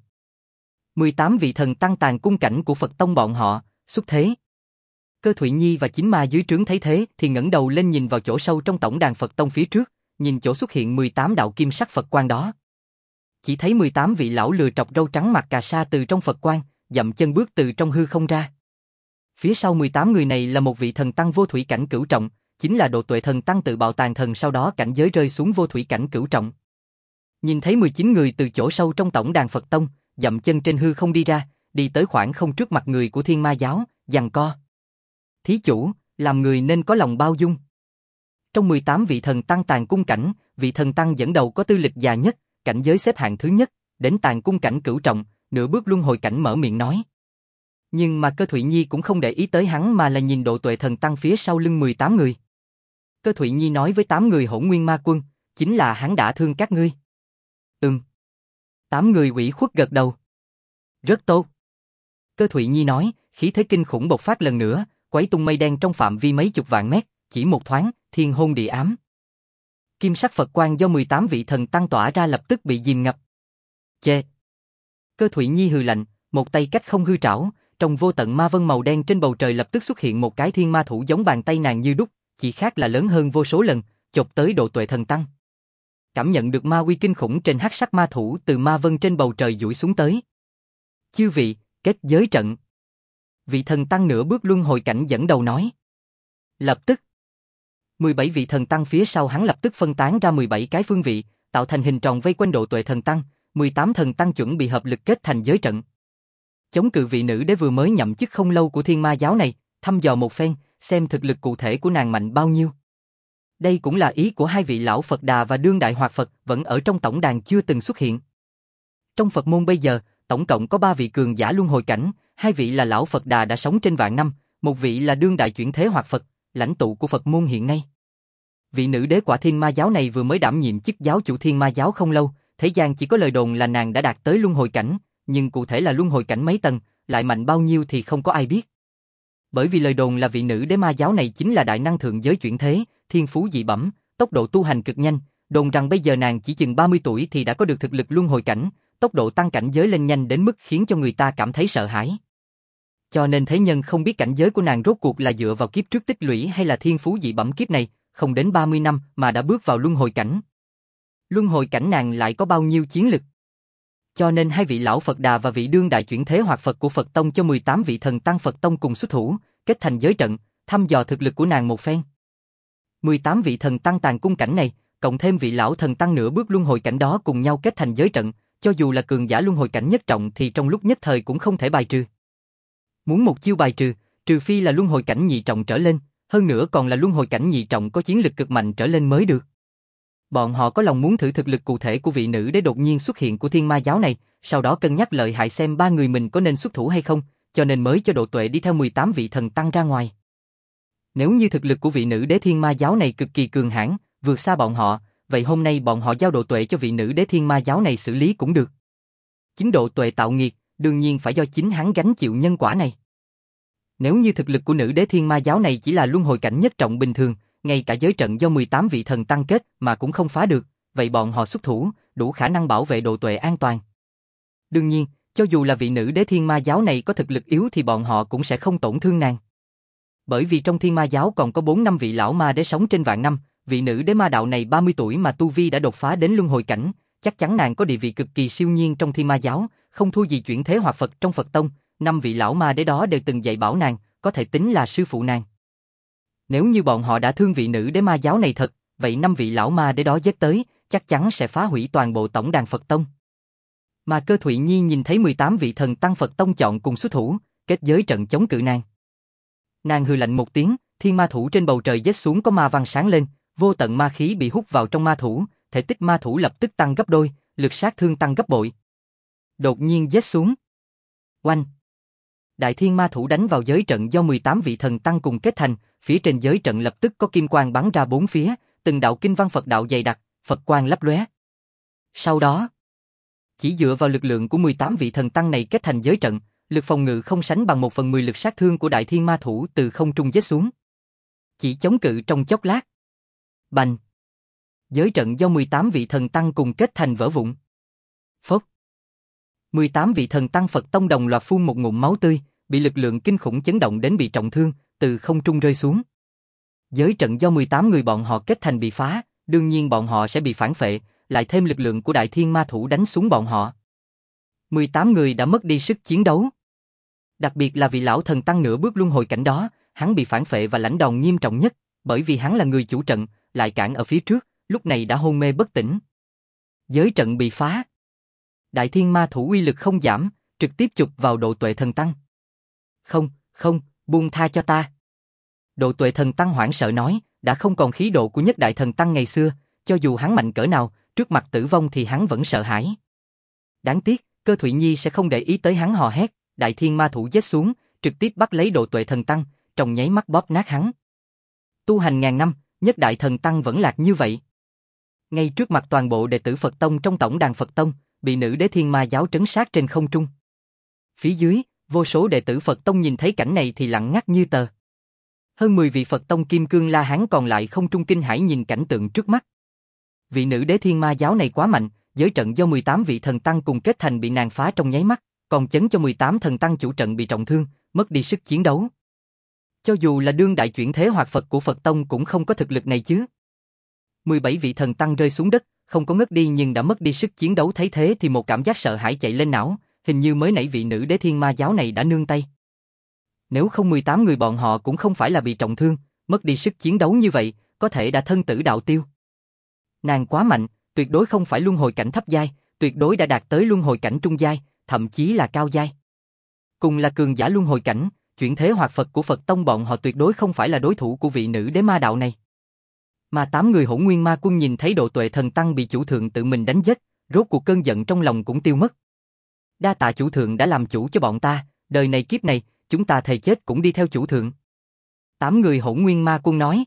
18 vị thần tăng tàng cung cảnh của Phật Tông bọn họ, xuất thế. Cơ Thụy Nhi và chính ma dưới trướng thấy thế thì ngẩng đầu lên nhìn vào chỗ sâu trong tổng đàn Phật Tông phía trước, nhìn chỗ xuất hiện 18 đạo kim sắc Phật quang đó. Chỉ thấy 18 vị lão lừa trọc râu trắng mặc cà sa từ trong Phật quang, dậm chân bước từ trong hư không ra. Phía sau 18 người này là một vị thần tăng vô thủy cảnh cửu trọng, chính là Độ Tuệ thần tăng tự bạo tàn thần sau đó cảnh giới rơi xuống vô thủy cảnh cửu trọng. Nhìn thấy 19 người từ chỗ sâu trong tổng đàn Phật Tông, dậm chân trên hư không đi ra, đi tới khoảng không trước mặt người của Thiên Ma giáo, giằng co. Thí chủ, làm người nên có lòng bao dung. Trong 18 vị thần tăng tàng cung cảnh, vị thần tăng dẫn đầu có tư lịch già nhất, cảnh giới xếp hạng thứ nhất, đến tàng cung cảnh cửu trọng, nửa bước luân hồi cảnh mở miệng nói. Nhưng mà Cơ Thụy Nhi cũng không để ý tới hắn mà là nhìn Độ Tuệ thần tăng phía sau lưng 18 người. Cơ Thụy Nhi nói với 8 người Hỗn Nguyên Ma Quân, chính là hắn đã thương các ngươi. 8 người ủy khuất gật đầu. Rất tốt. Cơ Thụy Nhi nói, khí thế kinh khủng bộc phát lần nữa, quấy tung mây đen trong phạm vi mấy chục vạn mét, chỉ một thoáng, thiên hôn địa ám. Kim sắc Phật quang do 18 vị thần tăng tỏa ra lập tức bị dìm ngập. Chê. Cơ Thụy Nhi hừ lạnh, một tay cách không hư trảo, trong vô tận ma vân màu đen trên bầu trời lập tức xuất hiện một cái thiên ma thủ giống bàn tay nàng như đúc, chỉ khác là lớn hơn vô số lần, chộp tới Độ Tuệ thần tăng. Cảm nhận được ma uy kinh khủng trên hắc sắc ma thủ từ ma vân trên bầu trời duỗi xuống tới. Chư vị, kết giới trận. Vị thần tăng nửa bước luân hồi cảnh dẫn đầu nói. Lập tức, 17 vị thần tăng phía sau hắn lập tức phân tán ra 17 cái phương vị, tạo thành hình tròn vây quanh Độ Tuệ thần tăng, 18 thần tăng chuẩn bị hợp lực kết thành giới trận. Chống cự vị nữ đế vừa mới nhậm chức không lâu của Thiên Ma giáo này, thăm dò một phen, xem thực lực cụ thể của nàng mạnh bao nhiêu. Đây cũng là ý của hai vị lão Phật Đà và đương đại Hoạt Phật vẫn ở trong tổng đàn chưa từng xuất hiện. Trong Phật môn bây giờ, tổng cộng có 3 vị cường giả luân hồi cảnh, 2 vị là lão Phật Đà đã sống trên vạn năm, một vị là đương đại chuyển thế Hoạt Phật, lãnh tụ của Phật môn hiện nay. Vị nữ đế quả Thiên Ma giáo này vừa mới đảm nhiệm chức giáo chủ Thiên Ma giáo không lâu, thế gian chỉ có lời đồn là nàng đã đạt tới luân hồi cảnh, nhưng cụ thể là luân hồi cảnh mấy tầng, lại mạnh bao nhiêu thì không có ai biết. Bởi vì lời đồn là vị nữ đế ma giáo này chính là đại năng thượng giới chuyển thế, thiên phú dị bẩm, tốc độ tu hành cực nhanh, đồn rằng bây giờ nàng chỉ chừng 30 tuổi thì đã có được thực lực luân hồi cảnh, tốc độ tăng cảnh giới lên nhanh đến mức khiến cho người ta cảm thấy sợ hãi. Cho nên thế nhân không biết cảnh giới của nàng rốt cuộc là dựa vào kiếp trước tích lũy hay là thiên phú dị bẩm kiếp này, không đến 30 năm mà đã bước vào luân hồi cảnh. Luân hồi cảnh nàng lại có bao nhiêu chiến lực? Cho nên hai vị lão Phật Đà và vị đương đại chuyển thế Hoạt Phật của Phật Tông cho 18 vị thần tăng Phật Tông cùng xuất thủ, kết thành giới trận, thăm dò thực lực của nàng một phen. 18 vị thần tăng tàng cung cảnh này, cộng thêm vị lão thần tăng nửa bước luân hồi cảnh đó cùng nhau kết thành giới trận, cho dù là cường giả luân hồi cảnh nhất trọng thì trong lúc nhất thời cũng không thể bài trừ. Muốn một chiêu bài trừ, trừ phi là luân hồi cảnh nhị trọng trở lên, hơn nữa còn là luân hồi cảnh nhị trọng có chiến lực cực mạnh trở lên mới được. Bọn họ có lòng muốn thử thực lực cụ thể của vị nữ đế đột nhiên xuất hiện của Thiên Ma giáo này, sau đó cân nhắc lợi hại xem ba người mình có nên xuất thủ hay không, cho nên mới cho Độ Tuệ đi theo 18 vị thần tăng ra ngoài. Nếu như thực lực của vị nữ đế thiên ma giáo này cực kỳ cường hãn, vượt xa bọn họ, vậy hôm nay bọn họ giao Độ Tuệ cho vị nữ đế thiên ma giáo này xử lý cũng được. Chính Độ Tuệ tạo nghiệt, đương nhiên phải do chính hắn gánh chịu nhân quả này. Nếu như thực lực của nữ đế thiên ma giáo này chỉ là luân hồi cảnh nhất trọng bình thường, ngay cả giới trận do 18 vị thần tăng kết mà cũng không phá được, vậy bọn họ xuất thủ, đủ khả năng bảo vệ Độ Tuệ an toàn. Đương nhiên, cho dù là vị nữ đế thiên ma giáo này có thực lực yếu thì bọn họ cũng sẽ không tổn thương nàng. Bởi vì trong thiên ma giáo còn có 4-5 vị lão ma đế sống trên vạn năm, vị nữ đế ma đạo này 30 tuổi mà tu vi đã đột phá đến luân hồi cảnh, chắc chắn nàng có địa vị cực kỳ siêu nhiên trong thiên ma giáo, không thua gì chuyển thế hoặc Phật trong Phật tông, 5 vị lão ma đế đó đều từng dạy bảo nàng, có thể tính là sư phụ nàng. Nếu như bọn họ đã thương vị nữ đế ma giáo này thật, vậy 5 vị lão ma đế đó giết tới, chắc chắn sẽ phá hủy toàn bộ tổng đàn Phật tông. Mà Cơ Thụy Nhi nhìn thấy 18 vị thần tăng Phật tông chọn cùng xuất thủ, kết giới trận chống cự nàng. Nàng hừ lạnh một tiếng, thiên ma thủ trên bầu trời giết xuống có ma văn sáng lên, vô tận ma khí bị hút vào trong ma thủ, thể tích ma thủ lập tức tăng gấp đôi, lực sát thương tăng gấp bội. Đột nhiên giết xuống. Oanh! Đại thiên ma thủ đánh vào giới trận do 18 vị thần tăng cùng kết thành, phía trên giới trận lập tức có kim quang bắn ra bốn phía, từng đạo kinh văn Phật đạo dày đặc, Phật quang lấp lóe. Sau đó, chỉ dựa vào lực lượng của 18 vị thần tăng này kết thành giới trận, lực phòng ngự không sánh bằng 1/10 lực sát thương của đại thiên ma thủ từ không trung giết xuống. Chỉ chống cự trong chốc lát. Bành! Giới trận do 18 vị thần tăng cùng kết thành vỡ vụn. Phốc! 18 vị thần tăng Phật tông đồng loạt phun một ngụm máu tươi, bị lực lượng kinh khủng chấn động đến bị trọng thương, từ không trung rơi xuống. Giới trận do 18 người bọn họ kết thành bị phá, đương nhiên bọn họ sẽ bị phản phệ, lại thêm lực lượng của đại thiên ma thủ đánh xuống bọn họ. 18 người đã mất đi sức chiến đấu. Đặc biệt là vị lão thần tăng nửa bước luân hồi cảnh đó, hắn bị phản phệ và lãnh đòn nghiêm trọng nhất, bởi vì hắn là người chủ trận, lại cản ở phía trước, lúc này đã hôn mê bất tỉnh. Giới trận bị phá. Đại thiên ma thủ uy lực không giảm, trực tiếp chụp vào Độ Tuệ thần tăng. Không, buông tha cho ta. Độ Tuệ thần tăng hoảng sợ nói, đã không còn khí độ của nhất đại thần tăng ngày xưa, cho dù hắn mạnh cỡ nào, trước mặt tử vong thì hắn vẫn sợ hãi. Đáng tiếc, Cơ Thụy Nhi sẽ không để ý tới hắn hò hét, đại thiên ma thủ giết xuống, trực tiếp bắt lấy Độ Tuệ thần tăng, trong nháy mắt bóp nát hắn. Tu hành ngàn năm, nhất đại thần tăng vẫn lạc như vậy. Ngay trước mặt toàn bộ đệ tử Phật tông trong tổng đàn Phật tông, bị nữ đế thiên ma giáo trấn sát trên không trung. Phía dưới, vô số đệ tử Phật tông nhìn thấy cảnh này thì lặng ngắt như tờ. Hơn 10 vị Phật tông Kim Cương La Hán còn lại không trung kinh hãi nhìn cảnh tượng trước mắt. Vị nữ đế thiên ma giáo này quá mạnh, giới trận do 18 vị thần tăng cùng kết thành bị nàng phá trong nháy mắt, còn chấn cho 18 thần tăng chủ trận bị trọng thương, mất đi sức chiến đấu. Cho dù là đương đại chuyển thế hoặc Phật của Phật tông cũng không có thực lực này chứ. 17 vị thần tăng rơi xuống đất, không có ngất đi nhưng đã mất đi sức chiến đấu, thấy thế thì một cảm giác sợ hãi chạy lên não, hình như mới nãy vị nữ đế thiên ma giáo này đã nương tay. Nếu không 18 người bọn họ cũng không phải là bị trọng thương, mất đi sức chiến đấu như vậy, có thể đã thân tử đạo tiêu. Nàng quá mạnh, tuyệt đối không phải luân hồi cảnh thấp giai, tuyệt đối đã đạt tới luân hồi cảnh trung giai, thậm chí là cao giai. Cùng là cường giả luân hồi cảnh, chuyển thế hoặc Phật của Phật tông bọn họ tuyệt đối không phải là đối thủ của vị nữ đế ma đạo này. Mà 8 người Hỗn Nguyên Ma Quân nhìn thấy Độ Tuệ thần tăng bị chủ thượng tự mình đánh giết, rốt cuộc cơn giận trong lòng cũng tiêu mất. Đa tạ chủ thượng đã làm chủ cho bọn ta, đời này kiếp này, chúng ta thề chết cũng đi theo chủ thượng. 8 người Hỗn Nguyên Ma Quân nói.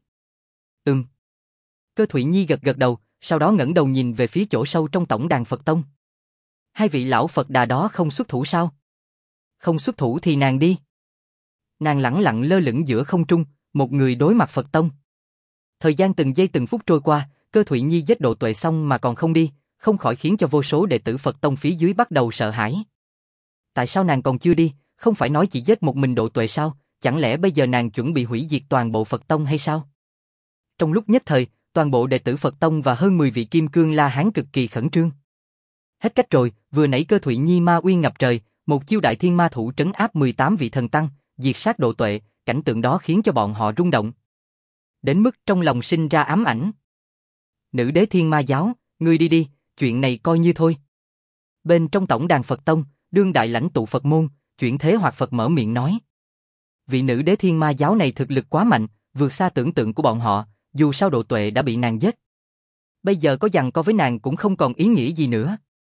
Cơ Thụy Nhi gật gật đầu, sau đó ngẩng đầu nhìn về phía chỗ sâu trong tổng đàn Phật tông. Hai vị lão Phật đà đó không xuất thủ sao? Không xuất thủ thì nàng đi. Nàng lẳng lặng lơ lửng giữa không trung, một người đối mặt Phật tông. Thời gian từng giây từng phút trôi qua, Cơ Thụy Nhi giết Độ Tuệ xong mà còn không đi, không khỏi khiến cho vô số đệ tử Phật tông phía dưới bắt đầu sợ hãi. Tại sao nàng còn chưa đi, không phải nói chỉ giết một mình Độ Tuệ sao, chẳng lẽ bây giờ nàng chuẩn bị hủy diệt toàn bộ Phật tông hay sao? Trong lúc nhất thời, toàn bộ đệ tử Phật tông và hơn 10 vị Kim Cương La Hán cực kỳ khẩn trương. Hết cách rồi, vừa nãy Cơ Thụy Nhi ma uy ngập trời, một chiêu đại thiên ma thủ trấn áp 18 vị thần tăng, diệt sát Độ Tuệ, cảnh tượng đó khiến cho bọn họ rung động. Đến mức trong lòng sinh ra ám ảnh. Nữ đế thiên ma giáo, ngươi đi đi, chuyện này coi như thôi. Bên trong tổng đàn Phật tông, đương đại lãnh tụ Phật môn, chuyển thế hoặc Phật mở miệng nói. Vị nữ đế thiên ma giáo này thực lực quá mạnh, vượt xa tưởng tượng của bọn họ, dù sao Độ Tuệ đã bị nàng giết. Bây giờ có giằng co với nàng cũng không còn ý nghĩa gì nữa.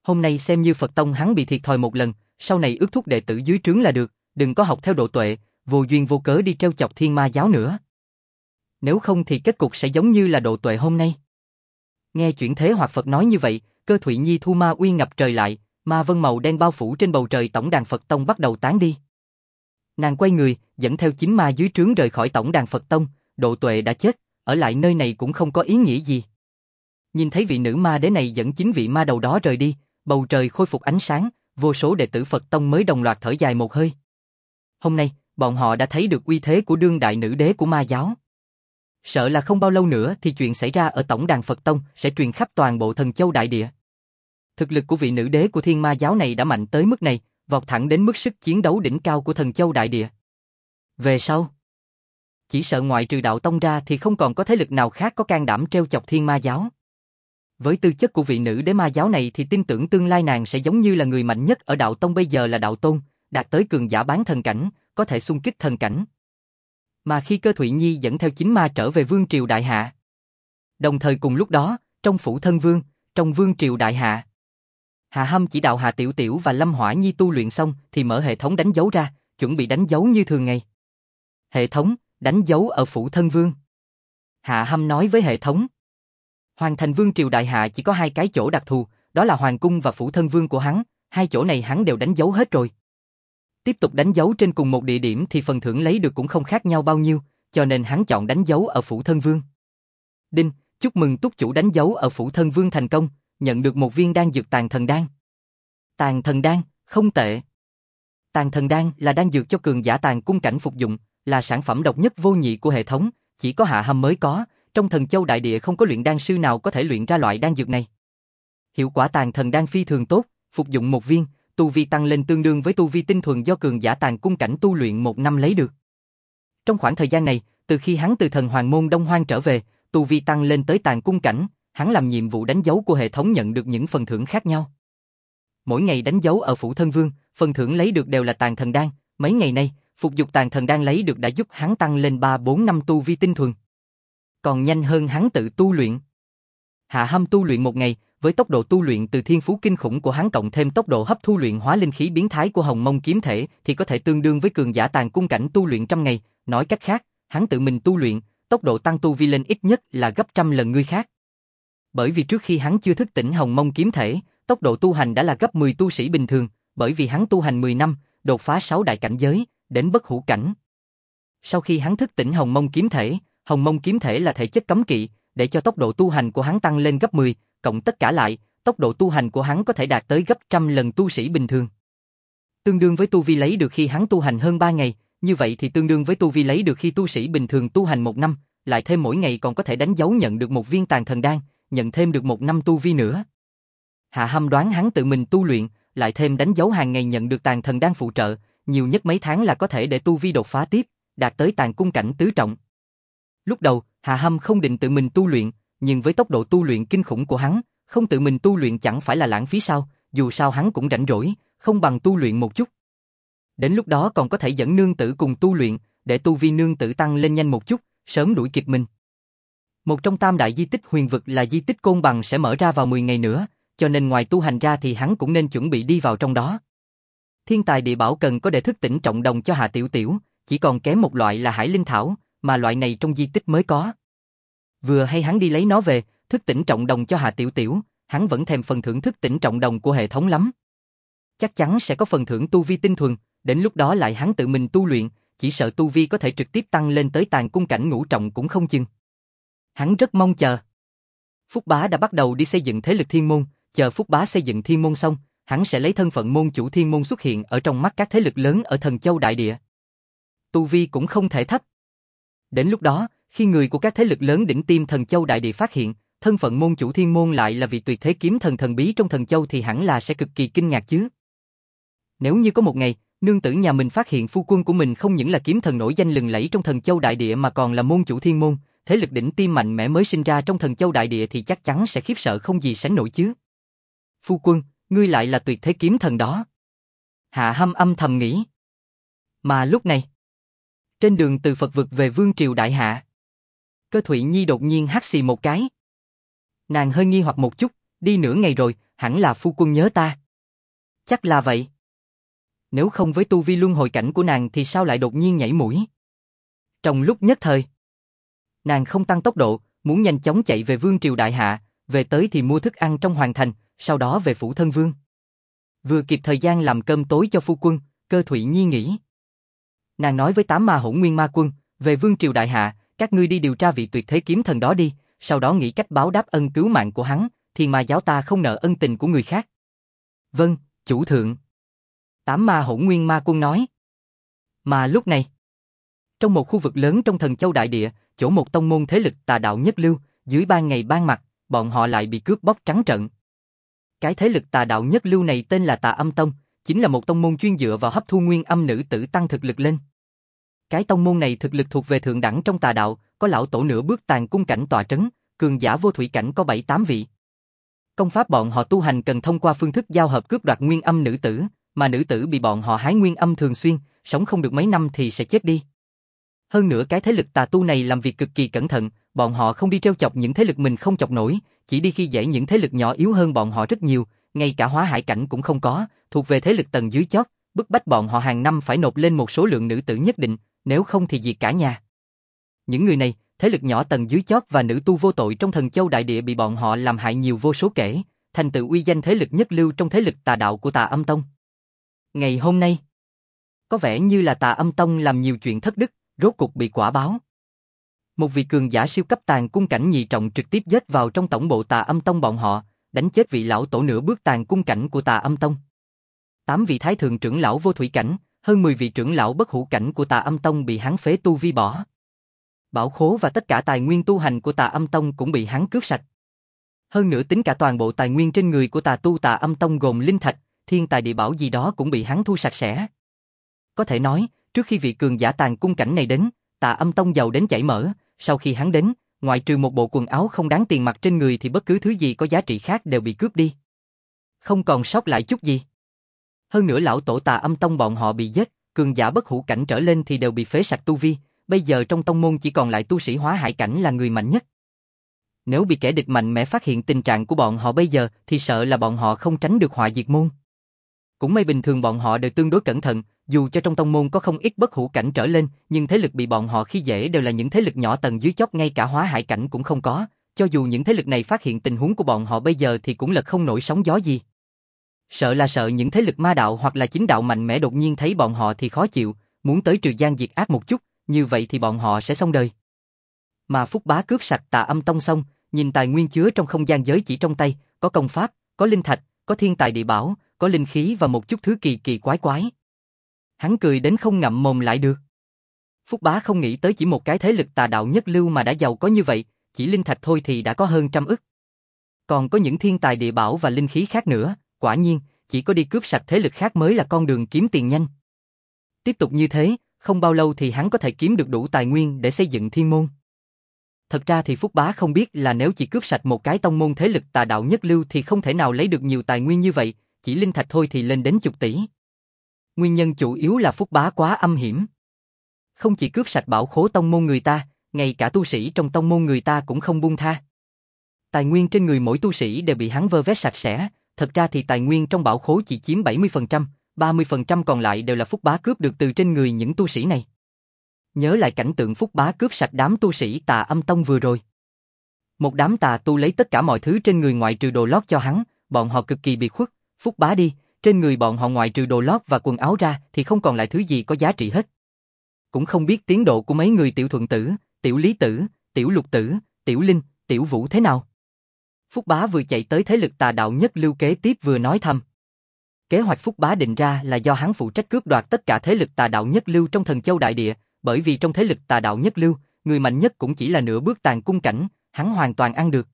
Hôm nay xem như Phật Tông hắn bị thiệt thòi một lần, sau này ước thúc đệ tử dưới trướng là được, đừng có học theo Độ Tuệ, vô duyên vô cớ đi trêu chọc Thiên Ma giáo nữa. Nếu không thì kết cục sẽ giống như là Độ Tuệ hôm nay. Nghe Chuyển Thế Hoặc Phật nói như vậy, Cơ Thụy Nhi thu ma uy ngập trời lại, ma vân màu đen bao phủ trên bầu trời tổng đàn Phật Tông bắt đầu tán đi. Nàng quay người, dẫn theo chính ma dưới trướng rời khỏi tổng đàn Phật Tông, Độ Tuệ đã chết, ở lại nơi này cũng không có ý nghĩa gì. Nhìn thấy vị nữ ma đế này dẫn 9 vị ma đầu đó rời đi, bầu trời khôi phục ánh sáng, vô số đệ tử Phật Tông mới đồng loạt thở dài một hơi. Hôm nay, bọn họ đã thấy được uy thế của đương đại nữ đế của ma giáo. Sợ là không bao lâu nữa thì chuyện xảy ra ở tổng đàn Phật Tông sẽ truyền khắp toàn bộ Thần Châu đại địa. Thực lực của vị nữ đế của Thiên Ma giáo này đã mạnh tới mức này, vọt thẳng đến mức sức chiến đấu đỉnh cao của Thần Châu đại địa. Về sau, chỉ sợ ngoại trừ Đạo Tông ra thì không còn có thế lực nào khác có can đảm trêu chọc Thiên Ma giáo. Với tư chất của vị nữ đế ma giáo này thì tin tưởng tương lai nàng sẽ giống như là người mạnh nhất ở Đạo Tông bây giờ là Đạo Tôn, đạt tới cường giả bán thần cảnh, có thể xung kích thần cảnh. Mà khi Cơ Thụy Nhi dẫn theo chính ma trở về Vương Triều Đại Hạ. Đồng thời cùng lúc đó, trong phủ thân vương, trong Vương Triều Đại Hạ, Hạ Hâm chỉ đạo Hạ Tiểu Tiểu và Lâm Hỏa Nhi tu luyện xong thì mở hệ thống đánh dấu ra, chuẩn bị đánh dấu như thường ngày. Hệ thống, đánh dấu ở phủ thân vương. Hạ Hâm nói với hệ thống. Hoàn thành Vương Triều Đại Hạ chỉ có 2 cái chỗ đặc thù, đó là Hoàng Cung và phủ thân vương của hắn, 2 chỗ này hắn đều đánh dấu hết rồi. Tiếp tục đánh dấu trên cùng một địa điểm thì phần thưởng lấy được cũng không khác nhau bao nhiêu, cho nên hắn chọn đánh dấu ở phủ thân vương. Đinh, chúc mừng túc chủ đánh dấu ở phủ thân vương thành công, nhận được một viên đan dược tàn thần đan. Tàn thần đan, không tệ. Tàn thần đan là đan dược cho cường giả tàn cung cảnh phục dụng, là sản phẩm độc nhất vô nhị của hệ thống, chỉ có Hạ Hâm mới có, trong Thần Châu đại địa không có luyện đan sư nào có thể luyện ra loại đan dược này. Hiệu quả tàn thần đan phi thường tốt, phục dụng một viên, tu vi tăng lên tương đương với tu vi tinh thuần do cường giả tàn cung cảnh tu luyện 1 năm lấy được. Trong khoảng thời gian này, từ khi hắn từ Thần Hoàng môn Đông Hoang trở về, tu vi tăng lên tới tàn cung cảnh, hắn làm nhiệm vụ đánh dấu của hệ thống nhận được những phần thưởng khác nhau. Mỗi ngày đánh dấu ở phủ thân vương, phần thưởng lấy được đều là tàn thần đan, mấy ngày nay, phục dụng tàn thần đan lấy được đã giúp hắn tăng lên 3-4 năm tu vi tinh thuần. Còn nhanh hơn hắn tự tu luyện. Hạ Hâm tu luyện một ngày, với tốc độ tu luyện từ thiên phú kinh khủng của hắn cộng thêm tốc độ hấp thu luyện hóa linh khí biến thái của Hồng Mông kiếm thể thì có thể tương đương với cường giả tàn cung cảnh tu luyện 100 ngày, nói cách khác, hắn tự mình tu luyện, tốc độ tăng tu vi lên ít nhất là gấp 100 lần người khác. Bởi vì trước khi hắn chưa thức tỉnh Hồng Mông kiếm thể, tốc độ tu hành đã là gấp 10 tu sĩ bình thường, bởi vì hắn tu hành 10 năm, đột phá 6 đại cảnh giới, đến bất hủ cảnh. Sau khi hắn thức tỉnh Hồng Mông kiếm thể là thể chất cấm kỵ, để cho tốc độ tu hành của hắn tăng lên gấp 10, cộng tất cả lại, tốc độ tu hành của hắn có thể đạt tới gấp 100 lần tu sĩ bình thường. Tương đương với tu vi lấy được khi hắn tu hành hơn 3 ngày, như vậy thì tương đương với tu vi lấy được khi tu sĩ bình thường tu hành 1 năm, lại thêm mỗi ngày còn có thể đánh dấu nhận được một viên tàn thần đan, nhận thêm được 1 năm tu vi nữa. Hạ Hâm đoán hắn tự mình tu luyện, lại thêm đánh dấu hàng ngày nhận được tàn thần đan phụ trợ, nhiều nhất mấy tháng là có thể để tu vi đột phá tiếp, đạt tới tàn cung cảnh tứ trọng. Lúc đầu, Hạ Hâm không định tự mình tu luyện, nhưng với tốc độ tu luyện kinh khủng của hắn, không tự mình tu luyện chẳng phải là lãng phí sao, dù sao hắn cũng rảnh rỗi, không bằng tu luyện một chút. Đến lúc đó còn có thể dẫn nương tử cùng tu luyện, để tu vi nương tử tăng lên nhanh một chút, sớm đuổi kịp mình. Một trong 3 đại di tích huyền vực là di tích Côn Bằng sẽ mở ra vào 10 ngày nữa, cho nên ngoài tu hành ra thì hắn cũng nên chuẩn bị đi vào trong đó. Thiên tài địa bảo cần có để thức tỉnh trọng đồng cho Hạ Tiểu Tiểu, chỉ còn kém một loại là Hải Linh Thảo, mà loại này trong di tích mới có. Vừa hay hắn đi lấy nó về, thức tỉnh trọng đồng cho Hạ Tiểu Tiểu, hắn vẫn thèm phần thưởng thức tỉnh trọng đồng của hệ thống lắm. Chắc chắn sẽ có phần thưởng tu vi tinh thuần, đến lúc đó lại hắn tự mình tu luyện, chỉ sợ tu vi có thể trực tiếp tăng lên tới tàn cung cảnh ngũ trọng cũng không chừng. Hắn rất mong chờ. Phúc Bá đã bắt đầu đi xây dựng thế lực thiên môn, chờ Phúc Bá xây dựng thiên môn xong, hắn sẽ lấy thân phận môn chủ thiên môn xuất hiện ở trong mắt các thế lực lớn ở Thần Châu đại địa. Tu vi cũng không thể thấp. Đến lúc đó, khi người của các thế lực lớn đỉnh tiêm Thần Châu đại địa phát hiện, thân phận môn chủ thiên môn lại là vị tuyệt thế kiếm thần thần bí trong Thần Châu thì hẳn là sẽ cực kỳ kinh ngạc chứ. Nếu như có một ngày, nương tử nhà mình phát hiện phu quân của mình không những là kiếm thần nổi danh lừng lẫy trong Thần Châu đại địa mà còn là môn chủ thiên môn, thế lực đỉnh tiêm mạnh mẽ mới sinh ra trong Thần Châu đại địa thì chắc chắn sẽ khiếp sợ không gì sánh nổi chứ. Phu quân, ngươi lại là tuyệt thế kiếm thần đó. Hạ Hâm âm thầm nghĩ. Mà lúc này, trên đường từ Phật vực về Vương Triều Đại Hạ, Cơ Thụy Nhi đột nhiên hắt xì một cái. Nàng hơi nghi hoặc một chút, đi nửa ngày rồi, hẳn là phu quân nhớ ta. Chắc là vậy. Nếu không với tu vi luân hồi cảnh của nàng thì sao lại đột nhiên nhảy mũi? Trong lúc nhất thời, nàng không tăng tốc độ, muốn nhanh chóng chạy về Vương Triều Đại Hạ, về tới thì mua thức ăn trong hoàng thành, sau đó về phủ thân vương. Vừa kịp thời gian làm cơm tối cho phu quân, Cơ Thụy Nhi nghĩ. Nàng nói với 8 ma hỗn nguyên ma quân, về Vương Triều Đại Hạ, các ngươi đi điều tra vị tuyệt thế kiếm thần đó đi, sau đó nghĩ cách báo đáp ân cứu mạng của hắn, Thiên Ma giáo ta không nợ ân tình của người khác. Vâng, chủ thượng. 8 ma hỗn nguyên ma quân nói. Mà lúc này, trong một khu vực lớn trong Thần Châu Đại Địa, chỗ một tông môn thế lực tà đạo nhất lưu, dưới ban ngày ban mặt, bọn họ lại bị cướp bóc trắng trợn. Cái thế lực tà đạo nhất lưu này tên là Tà Âm Tông, chính là một tông môn chuyên dựa vào hấp thu nguyên âm nữ tử tăng thực lực lên. Cái tông môn này thực lực thuộc về thượng đẳng trong tà đạo, có lão tổ nửa bước tàn cung cảnh tọa trấn, cường giả vô thủy cảnh có 7-8 vị. Công pháp bọn họ tu hành cần thông qua phương thức giao hợp cướp đoạt nguyên âm nữ tử, mà nữ tử bị bọn họ hái nguyên âm thường xuyên, sống không được mấy năm thì sẽ chết đi. Hơn nữa cái thế lực tà tu này làm việc cực kỳ cẩn thận, bọn họ không đi trêu chọc những thế lực mình không chọc nổi, chỉ đi khi dễ những thế lực nhỏ yếu hơn bọn họ rất nhiều, ngay cả hóa hải cảnh cũng không có, thuộc về thế lực tầng dưới chót, bức bách bọn họ hàng năm phải nộp lên một số lượng nữ tử nhất định, nếu không thì diệt cả nhà. Những người này, thế lực nhỏ tầng dưới chót và nữ tu vô tội trong Thần Châu Đại Địa bị bọn họ làm hại nhiều vô số kể, thành tựu uy danh thế lực nhất lưu trong thế lực tà đạo của Tà Âm Tông. Ngày hôm nay, có vẻ như là Tà Âm Tông làm nhiều chuyện thất đức, rốt cục bị quả báo. Một vị cường giả siêu cấp tàn cung cảnh nhị trọng trực tiếp giết vào trong tổng bộ Tà Âm Tông bọn họ, đánh chết vị lão tổ nửa bước tàn cung cảnh của Tà Âm Tông. 8 vị thái thượng trưởng lão vô thủy cảnh, hơn 10 vị trưởng lão bất hủ cảnh của Tà Âm Tông bị hắn phế tu vi bỏ. Bảo khố và tất cả tài nguyên tu hành của Tà Âm Tông cũng bị hắn cướp sạch. Hơn nữa tính cả toàn bộ tài nguyên trên người của tà tu Tà Âm Tông gồm linh thạch, thiên tài địa bảo gì đó cũng bị hắn thu sạch sẽ. Có thể nói, trước khi vị cường giả tàn cung cảnh này đến, Tà Âm Tông giàu đến chảy mỡ, sau khi hắn đến, ngoại trừ một bộ quần áo không đáng tiền mặc trên người thì bất cứ thứ gì có giá trị khác đều bị cướp đi. Không còn sót lại chút gì. Hơn nữa lão tổ Tà Âm Tông bọn họ bị giết, cường giả bất hủ cảnh trở lên thì đều bị phế sạch tu vi, bây giờ trong tông môn chỉ còn lại tu sĩ hóa hải cảnh là người mạnh nhất. Nếu bị kẻ địch mạnh mẽ phát hiện tình trạng của bọn họ bây giờ thì sợ là bọn họ không tránh được họa diệt môn. Cũng may bình thường bọn họ đều tương đối cẩn thận, dù cho trong tông môn có không ít bất hủ cảnh trở lên, nhưng thế lực bị bọn họ khi dễ đều là những thế lực nhỏ tầng dưới chót, ngay cả hóa hải cảnh cũng không có, cho dù những thế lực này phát hiện tình huống của bọn họ bây giờ thì cũng lật không nổi sóng gió gì. Sợ những thế lực ma đạo hoặc là chính đạo mạnh mẽ đột nhiên thấy bọn họ thì khó chịu, muốn tới trừ gian diệt ác một chút, như vậy thì bọn họ sẽ xong đời. Mà Phúc Bá cướp sạch Tà Âm Tông xong, nhìn tài nguyên chứa trong không gian giới chỉ trong tay, có công pháp, có linh thạch, có thiên tài địa bảo, có linh khí và một chút thứ kỳ kỳ quái quái. Hắn cười đến không ngậm mồm lại được. Phúc Bá không nghĩ tới chỉ một cái thế lực tà đạo nhất lưu mà đã giàu có như vậy, chỉ linh thạch thôi thì đã có hơn 100 ức. Còn có những thiên tài địa bảo và linh khí khác nữa, quả nhiên, chỉ có đi cướp sạch thế lực khác mới là con đường kiếm tiền nhanh. Tiếp tục như thế, không bao lâu thì hắn có thể kiếm được đủ tài nguyên để xây dựng thiên môn. Thật ra thì Phúc Bá không biết là nếu chỉ cướp sạch một cái tông môn thế lực tà đạo nhất lưu thì không thể nào lấy được nhiều tài nguyên như vậy, chỉ linh thạch thôi thì lên đến chục tỷ. Nguyên nhân chủ yếu là Phúc Bá quá âm hiểm. Không chỉ cướp sạch bảo khố tông môn người ta, ngay cả tu sĩ trong tông môn người ta cũng không buông tha. Tài nguyên trên người mỗi tu sĩ đều bị hắn vơ vét sạch sẽ, thật ra thì tài nguyên trong bảo khố chỉ chiếm 70%, 30% còn lại đều là Phúc Bá cướp được từ trên người những tu sĩ này. Nhớ lại cảnh tượng Phúc Bá cướp sạch đám tu sĩ Tà Âm Tông vừa rồi. Một đám tà tu lấy tất cả mọi thứ trên người ngoại trừ đồ lót cho hắn, bọn họ cực kỳ biệt khuất, Phúc Bá đi, trên người bọn họ ngoại trừ đồ lót và quần áo ra thì không còn lại thứ gì có giá trị hết. Cũng không biết tiến độ của mấy người Tiểu Thuận Tử, Tiểu Lý Tử, Tiểu Lục Tử, Tiểu Linh, Tiểu Vũ thế nào. Phúc Bá vừa chạy tới thế lực tà đạo nhất lưu kế tiếp vừa nói thầm. Kế hoạch Phúc Bá định ra là do hắn phụ trách cướp đoạt tất cả thế lực tà đạo nhất lưu trong Thần Châu Đại Địa, bởi vì trong thế lực tà đạo nhất lưu, người mạnh nhất cũng chỉ là nửa bước tàn cung cảnh, hắn hoàn toàn ăn được.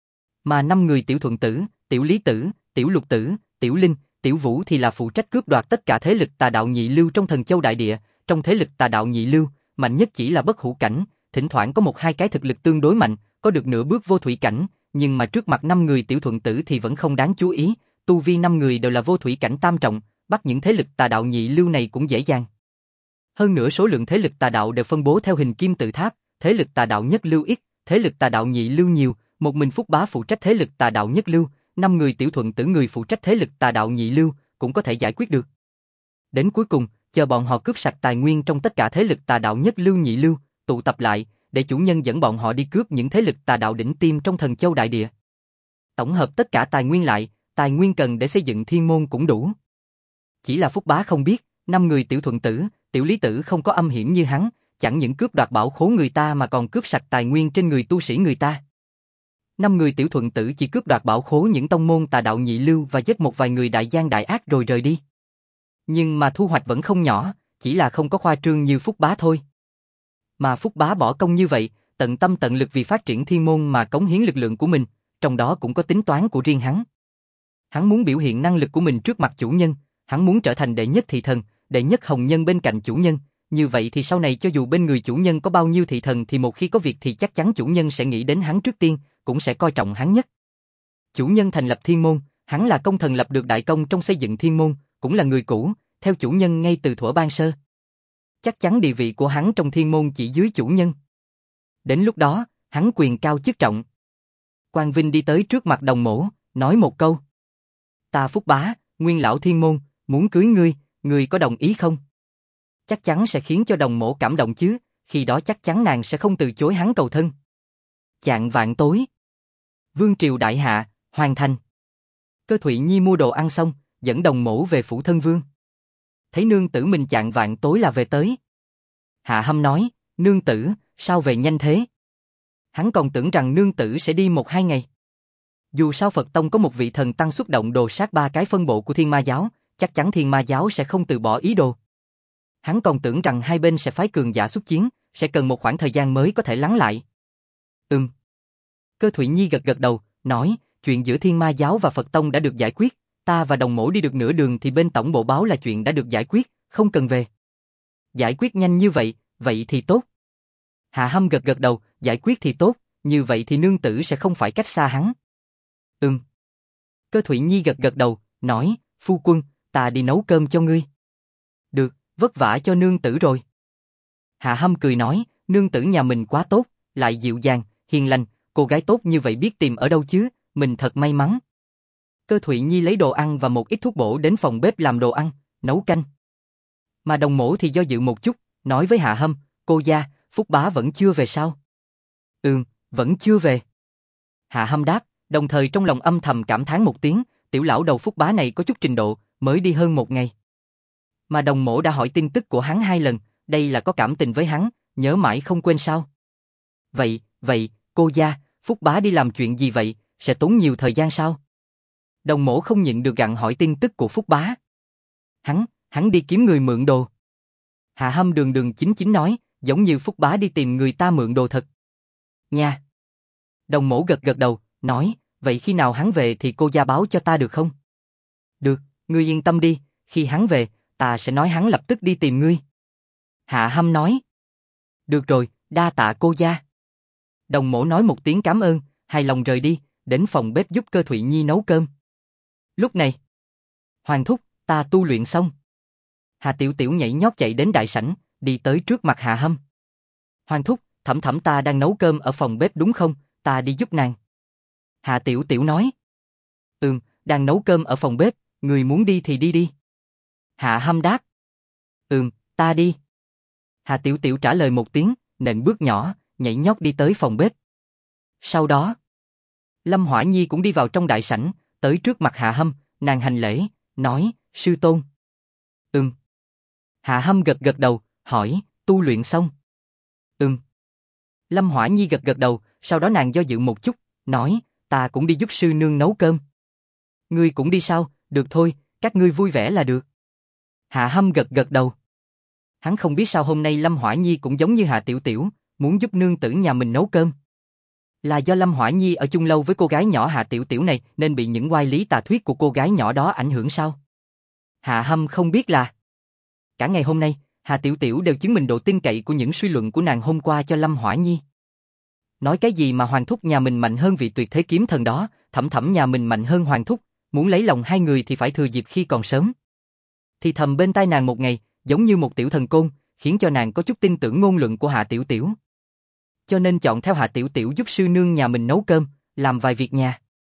Mà 5 người Tiểu Thuận Tử, Tiểu Lý Tử, Tiểu Lục Tử, Tiểu Linh, Tiểu Vũ thì là phụ trách cướp đoạt tất cả thế lực tà đạo nhị lưu trong Thần Châu Đại Địa, trong thế lực tà đạo nhị lưu, mạnh nhất chỉ là bất hủ cảnh, thỉnh thoảng có một hai cái thực lực tương đối mạnh, có được nửa bước vô thủy cảnh, nhưng mà trước mặt 5 người Tiểu Thuận Tử thì vẫn không đáng chú ý, tu vi 5 người đều là vô thủy cảnh tam trọng, bắt những thế lực tà đạo nhị lưu này cũng dễ dàng. Hơn nữa số lượng thế lực tà đạo đều phân bố theo hình kim tự tháp, thế lực tà đạo nhất lưu ít, thế lực tà đạo nhị lưu nhiều, một mình Phúc Bá phụ trách thế lực tà đạo nhất lưu, 5 người tiểu thuận tử người phụ trách thế lực tà đạo nhị lưu, cũng có thể giải quyết được. Đến cuối cùng, chờ bọn họ cướp sạch tài nguyên trong tất cả thế lực tà đạo nhất lưu nhị lưu, tụ tập lại, để chủ nhân dẫn bọn họ đi cướp những thế lực tà đạo đỉnh tiêm trong Thần Châu đại địa. Tổng hợp tất cả tài nguyên lại, tài nguyên cần để xây dựng thiên môn cũng đủ. Chỉ là Phúc Bá không biết, 5 người tiểu thuận tử, tiểu lý tử không có âm hiểm như hắn, chẳng những cướp đoạt bảo khố người ta mà còn cướp sạch tài nguyên trên người tu sĩ người ta. 5 người tiểu thuận tử chỉ cướp đoạt bảo khố những tông môn tà đạo nhị lưu và giết một vài người đại gian đại ác rồi rời đi. Nhưng mà thu hoạch vẫn không nhỏ, chỉ là không có khoa trương như Phúc Bá thôi. Mà Phúc Bá bỏ công như vậy, tận tâm tận lực vì phát triển thiên môn mà cống hiến lực lượng của mình, trong đó cũng có tính toán của riêng hắn. Hắn muốn biểu hiện năng lực của mình trước mặt chủ nhân, hắn muốn trở thành đệ nhất thị thần, đệ nhất hồng nhân bên cạnh chủ nhân, như vậy thì sau này cho dù bên người chủ nhân có bao nhiêu thị thần thì một khi có việc thì chắc chắn chủ nhân sẽ nghĩ đến hắn trước tiên, cũng sẽ coi trọng hắn nhất. Chủ nhân thành lập thiên môn, hắn là công thần lập được đại công trong xây dựng thiên môn, cũng là người cũ, theo chủ nhân ngay từ thuở ban sơ. Chắc chắn địa vị của hắn trong thiên môn chỉ dưới chủ nhân. Đến lúc đó, hắn quyền cao chức trọng. Quang Vinh đi tới trước mặt Đồng Mỗ, nói một câu. Ta Phúc Bá, nguyên lão thiên môn, muốn cưới ngươi, ngươi có đồng ý không? Chắc chắn sẽ khiến cho Đồng Mỗ cảm động chứ, khi đó chắc chắn nàng sẽ không từ chối hắn cầu thân. Chạng vạn tối. Vương triều đại hạ, hoàn thành. Cơ Thụy Nhi mua đồ ăn xong, dẫn Đồng Mỗ về phủ thân vương. Thấy nương tử mình chạng vạn tối là về tới. Hạ Hâm nói, nương tử, sao về nhanh thế? Hắn còn tưởng rằng nương tử sẽ đi 1-2 ngày. Dù sao Phật Tông có một vị thần tăng xuất động đồ sát 3 cái phân bộ của Thiên Ma Giáo, chắc chắn Thiên Ma Giáo sẽ không từ bỏ ý đồ. Hắn còn tưởng rằng hai bên sẽ phái cường giả xuất chiến, sẽ cần một khoảng thời gian mới có thể lắng lại. Cơ Thụy Nhi gật gật đầu, nói, chuyện giữa Thiên Ma Giáo và Phật Tông đã được giải quyết, ta và Đồng Mỗ đi được nửa đường thì bên tổng bộ báo là chuyện đã được giải quyết, không cần về. Giải quyết nhanh như vậy, vậy thì tốt. Hạ Hâm gật gật đầu, giải quyết thì tốt, như vậy thì nương tử sẽ không phải cách xa hắn. Cơ Thụy Nhi gật gật đầu, nói, phu quân, ta đi nấu cơm cho ngươi. Được, vất vả cho nương tử rồi. Hạ Hâm cười nói, nương tử nhà mình quá tốt, lại dịu dàng, hiền lành, cô gái tốt như vậy biết tìm ở đâu chứ, mình thật may mắn. Cơ Thụy Nhi lấy đồ ăn và một ít thuốc bổ đến phòng bếp làm đồ ăn, nấu canh. Mà Đồng Mỗ thì do dự một chút, nói với Hạ Hâm, cô gia, Phúc Bá vẫn chưa về sao? Vẫn chưa về. Hạ Hâm đáp, đồng thời trong lòng âm thầm cảm thán một tiếng, tiểu lão đầu Phúc Bá này có chút trình độ, mới đi hơn 1 ngày. Mà Đồng Mỗ đã hỏi tin tức của hắn 2 lần, đây là có cảm tình với hắn, nhớ mãi không quên sao? Vậy, cô gia, Phúc Bá đi làm chuyện gì vậy, sẽ tốn nhiều thời gian sao? Đồng Mỗ không nhịn được gặng hỏi tin tức của Phúc Bá. Hắn đi kiếm người mượn đồ. Hạ Hâm đường chính chính nói, giống như Phúc Bá đi tìm người ta mượn đồ thật. Nha. Đồng Mỗ gật gật đầu, nói, vậy khi nào hắn về thì cô gia báo cho ta được không? Được, ngươi yên tâm đi, khi hắn về, ta sẽ nói hắn lập tức đi tìm ngươi. Hạ Hâm nói. Được rồi, đa tạ cô gia. Đồng Mỗ nói một tiếng cảm ơn, hài lòng rời đi, đến phòng bếp giúp Cơ Thụy Nhi nấu cơm. Lúc này, Hoàng thúc, ta tu luyện xong. Hà Tiểu Tiểu nhảy nhót chạy đến đại sảnh, đi tới trước mặt Hạ Hâm. Hoàng thúc, Thẩm Thẩm ta đang nấu cơm ở phòng bếp đúng không, ta đi giúp nàng. Hà Tiểu Tiểu nói. Đang nấu cơm ở phòng bếp, người muốn đi thì đi đi. Hạ Hâm đáp. Ta đi. Hà Tiểu Tiểu trả lời một tiếng, nện bước nhỏ, nhảy nhót đi tới phòng bếp. Sau đó, Lâm Hỏa Nhi cũng đi vào trong đại sảnh, tới trước mặt Hạ Hâm, nàng hành lễ, nói, sư tôn. Hạ Hâm gật gật đầu, hỏi, tu luyện xong? Lâm Hỏa Nhi gật gật đầu, sau đó nàng do dự một chút, nói, ta cũng đi giúp sư nương nấu cơm. Ngươi cũng đi sao, được thôi, các ngươi vui vẻ là được. Hạ Hâm gật gật đầu. Hắn không biết sao hôm nay Lâm Hỏa Nhi cũng giống như Hạ Tiểu Tiểu, muốn giúp nương tử nhà mình nấu cơm. Là do Lâm Hỏa Nhi ở chung lâu với cô gái nhỏ Hạ Tiểu Tiểu này nên bị những oai lý tà thuyết của cô gái nhỏ đó ảnh hưởng sao? Hạ Hâm không biết là cả ngày hôm nay, Hạ Tiểu Tiểu đều chứng minh độ tin cậy của những suy luận của nàng hôm qua cho Lâm Hỏa Nhi. Nói cái gì mà Hoàng thúc nhà mình mạnh hơn vị tuyệt thế kiếm thần đó, Thẩm Thẩm nhà mình mạnh hơn Hoàng thúc, muốn lấy lòng hai người thì phải thừa dịp khi còn sớm. Thì thầm bên tai nàng một ngày, giống như một tiểu thần côn, khiến cho nàng có chút tin tưởng ngôn luận của Hạ Tiểu Tiểu. Cho nên chọn theo Hạ Tiểu Tiểu giúp sư nương nhà mình nấu cơm, làm vài việc nhà.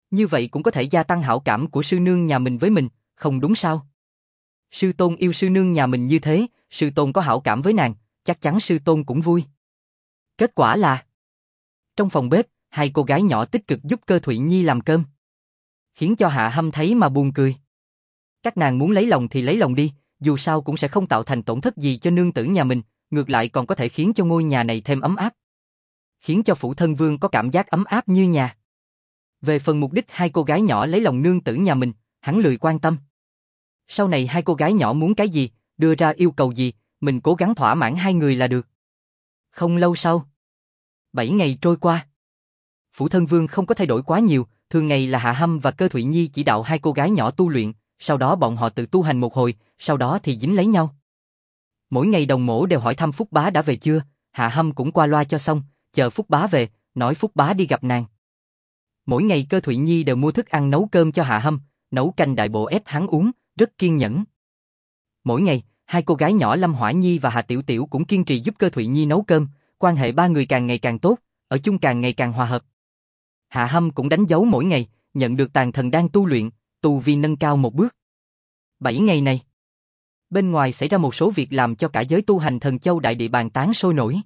Như vậy cũng có thể gia tăng hảo cảm của sư nương nhà mình với mình, không đúng sao? Sư tôn yêu sư nương nhà mình như thế, sư tôn có hảo cảm với nàng, chắc chắn sư tôn cũng vui. Kết quả là, trong phòng bếp, hai cô gái nhỏ tích cực giúp Cơ Thụy Nhi làm cơm, khiến cho Hạ Hâm thấy mà buồn cười. Các nàng muốn lấy lòng thì lấy lòng đi, dù sao cũng sẽ không tạo thành tổn thất gì cho nương tử nhà mình, ngược lại còn có thể khiến cho ngôi nhà này thêm ấm áp. Khiến cho phủ thân vương có cảm giác ấm áp như nhà. Về phần mục đích hai cô gái nhỏ lấy lòng nương tử nhà mình, hắn lười quan tâm. Sau này hai cô gái nhỏ muốn cái gì, đưa ra yêu cầu gì, mình cố gắng thỏa mãn hai người là được. Không lâu sau, 7 ngày trôi qua. Phủ thân vương không có thay đổi quá nhiều, thường ngày là Hạ Hâm và Cơ Thụy Nhi chỉ đạo hai cô gái nhỏ tu luyện, sau đó bọn họ tự tu hành một hồi, sau đó thì dính lấy nhau. Mỗi ngày đồng mổ đều hỏi thăm Phúc Bá đã về chưa, Hạ Hâm cũng qua loa cho xong, chờ Phúc Bá về, nói Phúc Bá đi gặp nàng. Mỗi ngày Cơ Thụy Nhi đều mua thức ăn nấu cơm cho Hạ Hâm, nấu canh đại bộ ép hắn uống, rất kiên nhẫn. Mỗi ngày, hai cô gái nhỏ Lâm Hỏa Nhi và Hạ Tiểu Tiểu cũng kiên trì giúp Cơ Thụy Nhi nấu cơm, quan hệ ba người càng ngày càng tốt, ở chung càng ngày càng hòa hợp. Hạ Hâm cũng đánh dấu mỗi ngày, nhận được tàn thần đang tu luyện, tu vi nâng cao một bước. 7 ngày này, bên ngoài xảy ra một số việc làm cho cả giới tu hành Thần Châu đại địa bàn tán sôi nổi.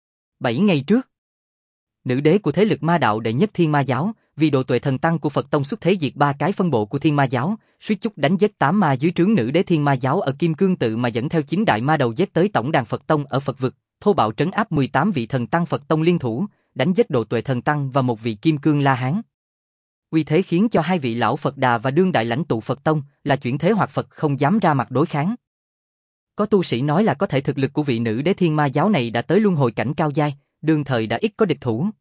7 ngày trước, nữ đế của thế lực ma đạo đệ nhất Thiên Ma giáo, vì độ tuệ thần tăng của Phật tông xuất thế diệt 3 cái phân bộ của Thiên Ma giáo, suýt chút đánh giết 8 ma dưới trướng nữ đế Thiên Ma giáo ở Kim Cương tự mà dẫn theo 9 đại ma đầu giết tới tổng đàn Phật tông ở Phật vực, thô bạo trấn áp 18 vị thần tăng Phật tông liên thủ, đánh giết độ tuệ thần tăng và một vị Kim Cương La Hán. Uy thế khiến cho hai vị lão Phật Đà và đương đại lãnh tụ Phật tông là chuyển thế hoặc Phật không dám ra mặt đối kháng. Có tu sĩ nói là có thể thực lực của vị nữ đế Thiên Ma giáo này đã tới luân hồi cảnh cao giai, đương thời đã ít có địch thủ.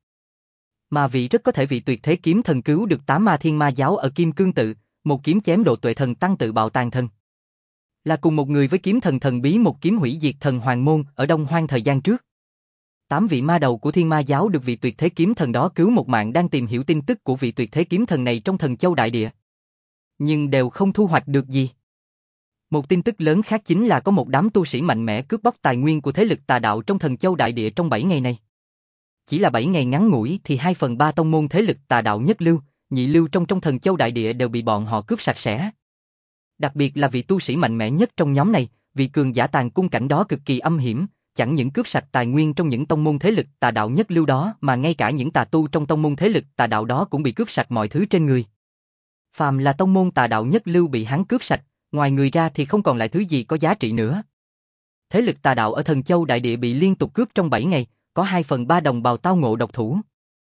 Mà vị rất có thể vị tuyệt thế kiếm thần cứu được 8 ma Thiên Ma giáo ở Kim Cương tự, một kiếm chém độ tuệ thần tăng tự bạo tàn thần. Là cùng một người với kiếm thần thần bí một kiếm hủy diệt thần hoàng môn ở Đông Hoang thời gian trước. 8 vị ma đầu của Thiên Ma giáo được vị tuyệt thế kiếm thần đó cứu một mạng đang tìm hiểu tin tức của vị tuyệt thế kiếm thần này trong Thần Châu đại địa. Nhưng đều không thu hoạch được gì. Một tin tức lớn khác chính là có một đám tu sĩ mạnh mẽ cướp bóc tài nguyên của thế lực tà đạo trong Thần Châu đại địa trong 7 ngày này. Chỉ là 7 ngày ngắn ngủi thì 2/3 tông môn thế lực tà đạo nhất lưu, nhị lưu trong Thần Châu đại địa đều bị bọn họ cướp sạch sẽ. Đặc biệt là vị tu sĩ mạnh mẽ nhất trong nhóm này, vị cường giả tàn cung cảnh đó cực kỳ âm hiểm, chẳng những cướp sạch tài nguyên trong những tông môn thế lực tà đạo nhất lưu đó mà ngay cả những tà tu trong tông môn thế lực tà đạo đó cũng bị cướp sạch mọi thứ trên người. Phàm là tông môn tà đạo nhất lưu bị hắn cướp sạch, ngoài người ra thì không còn lại thứ gì có giá trị nữa. Thế lực tà đạo ở Thần Châu đại địa bị liên tục cướp trong 7 ngày, có 2/3 đồng bào tao ngộ độc thủ.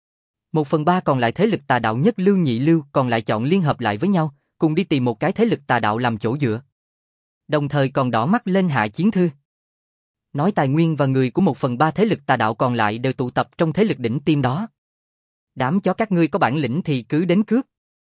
1/3 còn lại thế lực tà đạo nhất lưu nhị lưu còn lại chọn liên hợp lại với nhau, cùng đi tìm một cái thế lực tà đạo làm chỗ dựa. Đồng thời còn đỏ mắt lên Hạ Chiến Thư. Nói tài nguyên và người của 1/3 thế lực tà đạo còn lại đều tụ tập trong thế lực đỉnh tiêm đó. Đám chó các ngươi có bản lĩnh thì cứ đến cướp.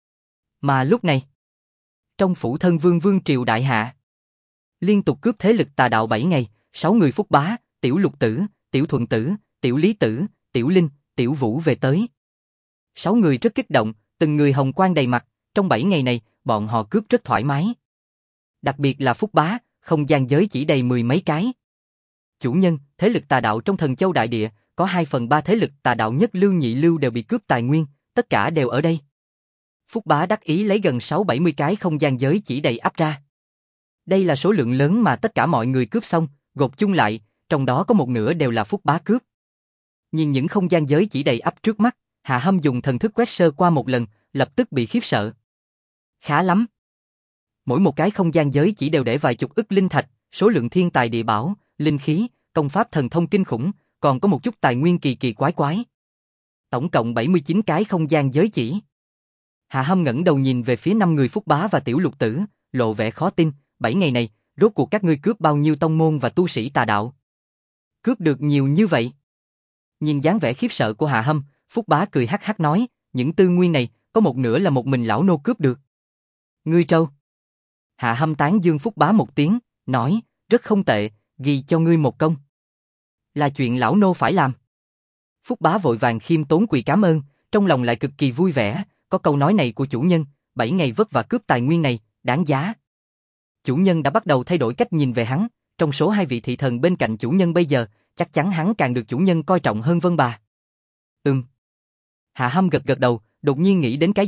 Mà lúc này, trong phủ thân vương vương triều đại hạ, liên tục cướp thế lực tà đạo 7 ngày, 6 người Phúc Bá, Tiểu Lục Tử, Tiểu Thuận Tử, Tiểu Lý Tử, Tiểu Linh, Tiểu Vũ về tới. 6 người rất kích động, từng người hồng quang đầy mặt, trong 7 ngày này, bọn họ cướp rất thoải mái. Đặc biệt là Phúc Bá, không gian giới chỉ đầy 10 mấy cái. Chủ nhân, thế lực tà đạo trong Thần Châu đại địa, có 2/3 thế lực tà đạo nhất lưu nhị lưu đều bị cướp tài nguyên, tất cả đều ở đây. Phúc Bá đắc ý lấy gần 6-70 cái không gian giới chỉ đầy ắp ra. Đây là số lượng lớn mà tất cả mọi người cướp xong, gộp chung lại, trong đó có một nửa đều là Phúc Bá cướp. Nhìn những không gian giới chỉ đầy ắp trước mắt, Hạ Hâm dùng thần thức quét sơ qua một lần, lập tức bị khiếp sợ. Khá lắm. Mỗi một cái không gian giới chỉ đều để vài chục ức linh thạch, số lượng thiên tài địa bảo, linh khí, công pháp thần thông kinh khủng, còn có một chút tài nguyên kỳ kỳ quái quái. Tổng cộng 79 cái không gian giới chỉ. Hạ Hâm ngẩng đầu nhìn về phía 5 người Phúc Bá và Tiểu Lục Tử, lộ vẻ khó tin, 7 ngày này, rốt cuộc các ngươi cướp bao nhiêu tông môn và tu sĩ tà đạo? Cướp được nhiều như vậy? Nhìn dáng vẻ khiếp sợ của Hạ Hâm, Phúc Bá cười hắc hắc nói, những tư nguyên này, có một nửa là một mình lão nô cướp được. Ngươi trâu. Hạ Hâm tán dương Phúc Bá một tiếng, nói, rất không tệ, ghi cho ngươi một công. Là chuyện lão nô phải làm. Phúc Bá vội vàng khiêm tốn quỳ cảm ơn, trong lòng lại cực kỳ vui vẻ, có câu nói này của chủ nhân, 7 ngày vất vả cướp tài nguyên này, đáng giá. Chủ nhân đã bắt đầu thay đổi cách nhìn về hắn, trong số 2 vị thị thần bên cạnh chủ nhân bây giờ, chắc chắn hắn càng được chủ nhân coi trọng hơn Vân Bà. Hạ Hâm gật gật đầu, đột nhiên nghĩ đến cái gì,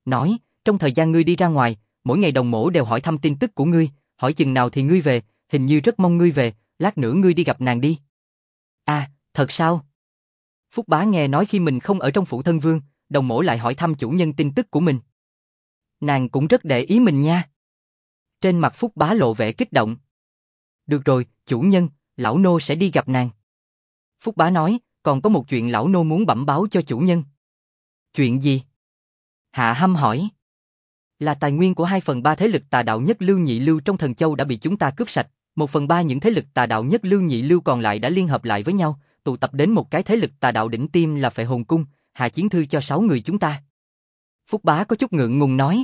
nói, trong thời gian ngươi đi ra ngoài, mỗi ngày đồng mổ đều hỏi thăm tin tức của ngươi, hỏi chừng nào thì ngươi về, hình như rất mong ngươi về, lát nữa ngươi đi gặp nàng đi. À, thật sao? Phúc Bá nghe nói khi mình không ở trong phủ thân vương, đồng mổ lại hỏi thăm chủ nhân tin tức của mình. Nàng cũng rất để ý mình nha. Trên mặt Phúc Bá lộ vẻ kích động. Được rồi, chủ nhân, lão nô sẽ đi gặp nàng. Phúc Bá nói, còn có một chuyện lão nô muốn bẩm báo cho chủ nhân. Chuyện gì? Hạ Hâm hỏi. Là tài nguyên của 2/3 thế lực tà đạo nhất lưu nhị lưu trong Thần Châu đã bị chúng ta cướp sạch, 1/3 những thế lực tà đạo nhất lưu nhị lưu còn lại đã liên hợp lại với nhau, tụ tập đến một cái thế lực tà đạo đỉnh tiêm là Phệ Hồn Cung, hạ chiến thư cho 6 người chúng ta. Phúc Bá có chút ngượng ngùng nói.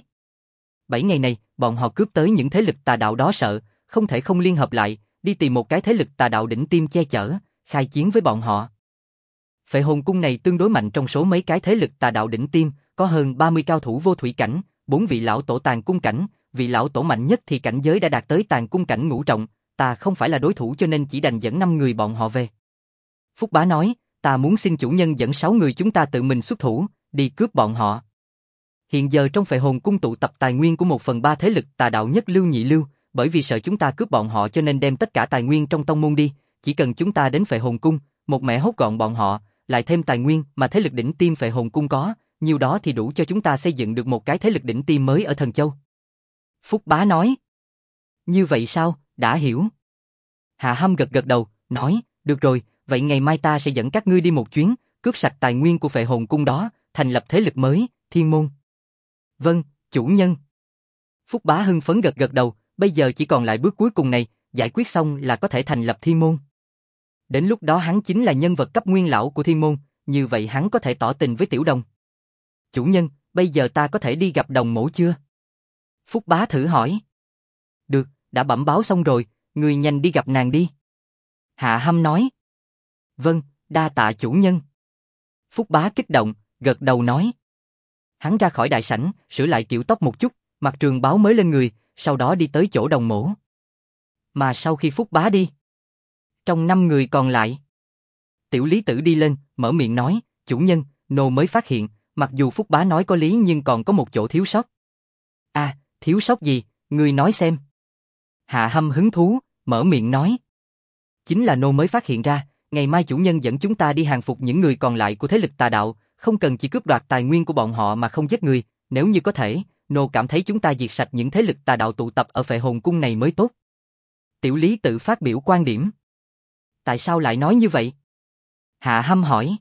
7 ngày này, bọn họ cướp tới những thế lực tà đạo đó sợ, không thể không liên hợp lại, đi tìm một cái thế lực tà đạo đỉnh tiêm che chở, khai chiến với bọn họ. Phệ Hồn Cung này tương đối mạnh trong số mấy cái thế lực tà đạo đỉnh tiêm, có hơn 30 cao thủ vô thủy cảnh, 4 vị lão tổ tàn cung cảnh, vị lão tổ mạnh nhất thì cảnh giới đã đạt tới tàn cung cảnh ngũ trọng, ta không phải là đối thủ cho nên chỉ đành dẫn 5 người bọn họ về. Phúc Bá nói, ta muốn xin chủ nhân dẫn 6 người chúng ta tự mình xuất thủ, đi cướp bọn họ. Hiện giờ trong Phệ Hồn Cung tụ tập tài nguyên của 1/3 thế lực tà đạo nhất lưu nhị lưu, bởi vì sợ chúng ta cướp bọn họ cho nên đem tất cả tài nguyên trong tông môn đi, chỉ cần chúng ta đến Phệ Hồn Cung, một mẻ hốt gọn bọn họ, lại thêm tài nguyên mà thế lực đỉnh tiêm Phệ Hồn Cung có, nhiều đó thì đủ cho chúng ta xây dựng được một cái thế lực đỉnh tiêm mới ở Thần Châu. Phúc Bá nói. Như vậy sao, đã hiểu. Hạ Hâm gật gật đầu, nói, được rồi, vậy ngày mai ta sẽ dẫn các ngươi đi một chuyến, cướp sạch tài nguyên của Phệ Hồn Cung đó, thành lập thế lực mới, Thiên Môn. Vâng, chủ nhân. Phúc Bá hưng phấn gật gật đầu, bây giờ chỉ còn lại bước cuối cùng này, giải quyết xong là có thể thành lập Thiên Môn. Đến lúc đó hắn chính là nhân vật cấp nguyên lão của Thiên Môn, như vậy hắn có thể tỏ tình với Tiểu Đồng. Chủ nhân, bây giờ ta có thể đi gặp Đồng mổ chưa? Phúc Bá thử hỏi. Được, đã bẩm báo xong rồi, người nhanh đi gặp nàng đi. Hạ Hâm nói. Vâng, đa tạ chủ nhân. Phúc Bá kích động, gật đầu nói. Hắn ra khỏi đại sảnh, sửa lại kiểu tóc một chút, mặc trường bào mới lên người, sau đó đi tới chỗ Đồng mổ. Mà sau khi Phúc Bá đi, trong 5 người còn lại, Tiểu Lý Tử đi lên, mở miệng nói, chủ nhân, nô mới phát hiện, mặc dù Phúc Bá nói có lý nhưng còn có một chỗ thiếu sót. À, thiếu sót gì, ngươi nói xem. Hạ Hâm hứng thú, mở miệng nói. Chính là nô mới phát hiện ra, ngày mai chủ nhân dẫn chúng ta đi hàng phục những người còn lại của thế lực tà đạo, không cần chỉ cướp đoạt tài nguyên của bọn họ mà không giết người, nếu như có thể, nô cảm thấy chúng ta diệt sạch những thế lực tà đạo tụ tập ở Phệ Hồn Cung này mới tốt. Tiểu Lý Tự phát biểu quan điểm. Tại sao lại nói như vậy? Hạ Hâm hỏi.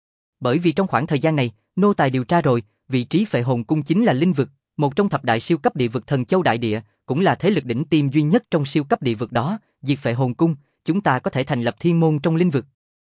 Bởi vì trong khoảng thời gian này, nô tài điều tra rồi, vị trí Phệ Hồn Cung chính là linh vực, một trong thập đại siêu cấp địa vực Thần Châu Đại Địa, cũng là thế lực đỉnh tiêm duy nhất trong siêu cấp địa vực đó, diệt Phệ Hồn Cung, chúng ta có thể thành lập thiên môn trong linh vực.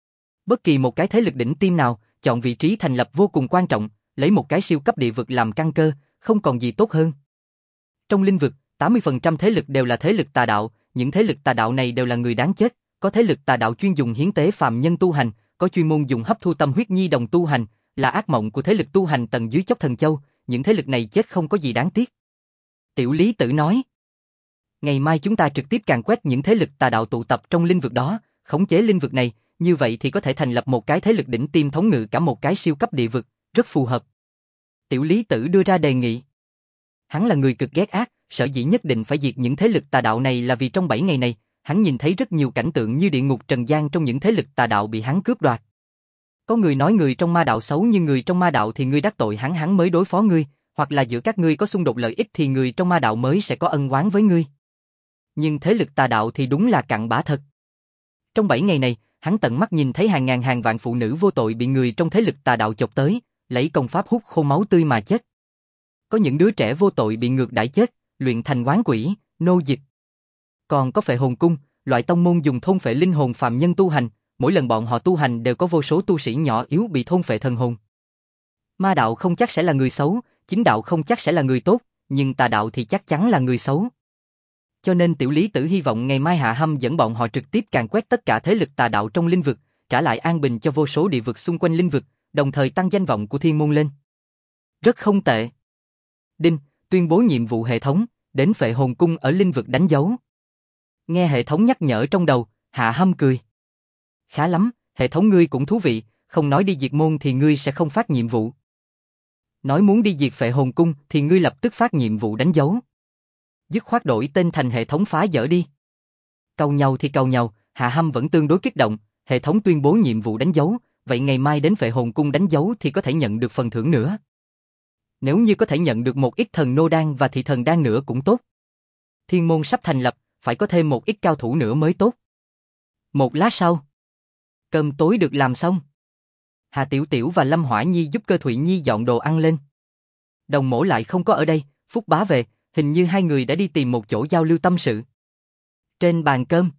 Bất kỳ một cái thế lực đỉnh tiêm nào, chọn vị trí thành lập vô cùng quan trọng, lấy một cái siêu cấp địa vực làm căn cơ, không còn gì tốt hơn. Trong linh vực, 80% thế lực đều là thế lực tà đạo, những thế lực tà đạo này đều là người đáng chết, có thế lực tà đạo chuyên dùng hiến tế phàm nhân tu hành, có chuyên môn dùng hấp thu tâm huyết nhi đồng tu hành, là ác mộng của thế lực tu hành tầng dưới chót Thần Châu, những thế lực này chết không có gì đáng tiếc. Tiểu Lý Tử nói. Ngày mai chúng ta trực tiếp càn quét những thế lực tà đạo tụ tập trong linh vực đó, khống chế linh vực này, như vậy thì có thể thành lập một cái thế lực đỉnh tiêm thống ngự cả một cái siêu cấp địa vực, rất phù hợp. Tiểu Lý Tử đưa ra đề nghị. Hắn là người cực ghét ác, sở dĩ nhất định phải diệt những thế lực tà đạo này là vì trong 7 ngày này, hắn nhìn thấy rất nhiều cảnh tượng như địa ngục trần gian trong những thế lực tà đạo bị hắn cướp đoạt. Có người nói người trong ma đạo xấu nhưng người trong ma đạo thì ngươi đắc tội hắn mới đối phó ngươi, hoặc là giữa các ngươi có xung đột lợi ích thì người trong ma đạo mới sẽ có ân oán với ngươi. Nhưng thế lực tà đạo thì đúng là cặn bã thật. Trong 7 ngày này, hắn tận mắt nhìn thấy hàng ngàn hàng vạn phụ nữ vô tội bị người trong thế lực tà đạo chọc tới, lấy công pháp hút khô máu tươi mà chết. Có những đứa trẻ vô tội bị ngược đãi chết, luyện thành oán quỷ, nô dịch. Còn có Phệ Hồn Cung, loại tông môn dùng thôn phệ linh hồn phàm nhân tu hành, mỗi lần bọn họ tu hành đều có vô số tu sĩ nhỏ yếu bị thôn phệ thần hồn. Ma đạo không chắc sẽ là người xấu, chính đạo không chắc sẽ là người tốt, nhưng tà đạo thì chắc chắn là người xấu. Cho nên Tiểu Lý Tử hy vọng ngày mai Hạ Hâm dẫn bọn họ trực tiếp càn quét tất cả thế lực tà đạo trong linh vực, trả lại an bình cho vô số địa vực xung quanh linh vực, đồng thời tăng danh vọng của thiên môn lên. Rất không tệ. Đinh, tuyên bố nhiệm vụ hệ thống, đến Phệ Hồn Cung ở linh vực đánh dấu. Nghe hệ thống nhắc nhở trong đầu, Hạ Hâm cười. Khá lắm, hệ thống ngươi cũng thú vị, không nói đi diệt môn thì ngươi sẽ không phát nhiệm vụ. Nói muốn đi diệt Phệ Hồn Cung thì ngươi lập tức phát nhiệm vụ đánh dấu. Dứt khoát đổi tên thành hệ thống phá dỡ đi. Cau nhau thì cau nhau, Hạ Hâm vẫn tương đối kích động, hệ thống tuyên bố nhiệm vụ đánh dấu, vậy ngày mai đến Phệ Hồn Cung đánh dấu thì có thể nhận được phần thưởng nữa. Nếu như có thể nhận được một ít thần nô đan và thị thần đan nữa cũng tốt. Thiên môn sắp thành lập, phải có thêm một ít cao thủ nữa mới tốt. Một lát sau, cơm tối được làm xong. Hà Tiểu Tiểu và Lâm Hỏa Nhi giúp Cơ Thụy Nhi dọn đồ ăn lên. Đồng Mỗ lại không có ở đây, Phúc Bá về, hình như hai người đã đi tìm một chỗ giao lưu tâm sự. Trên bàn cơm,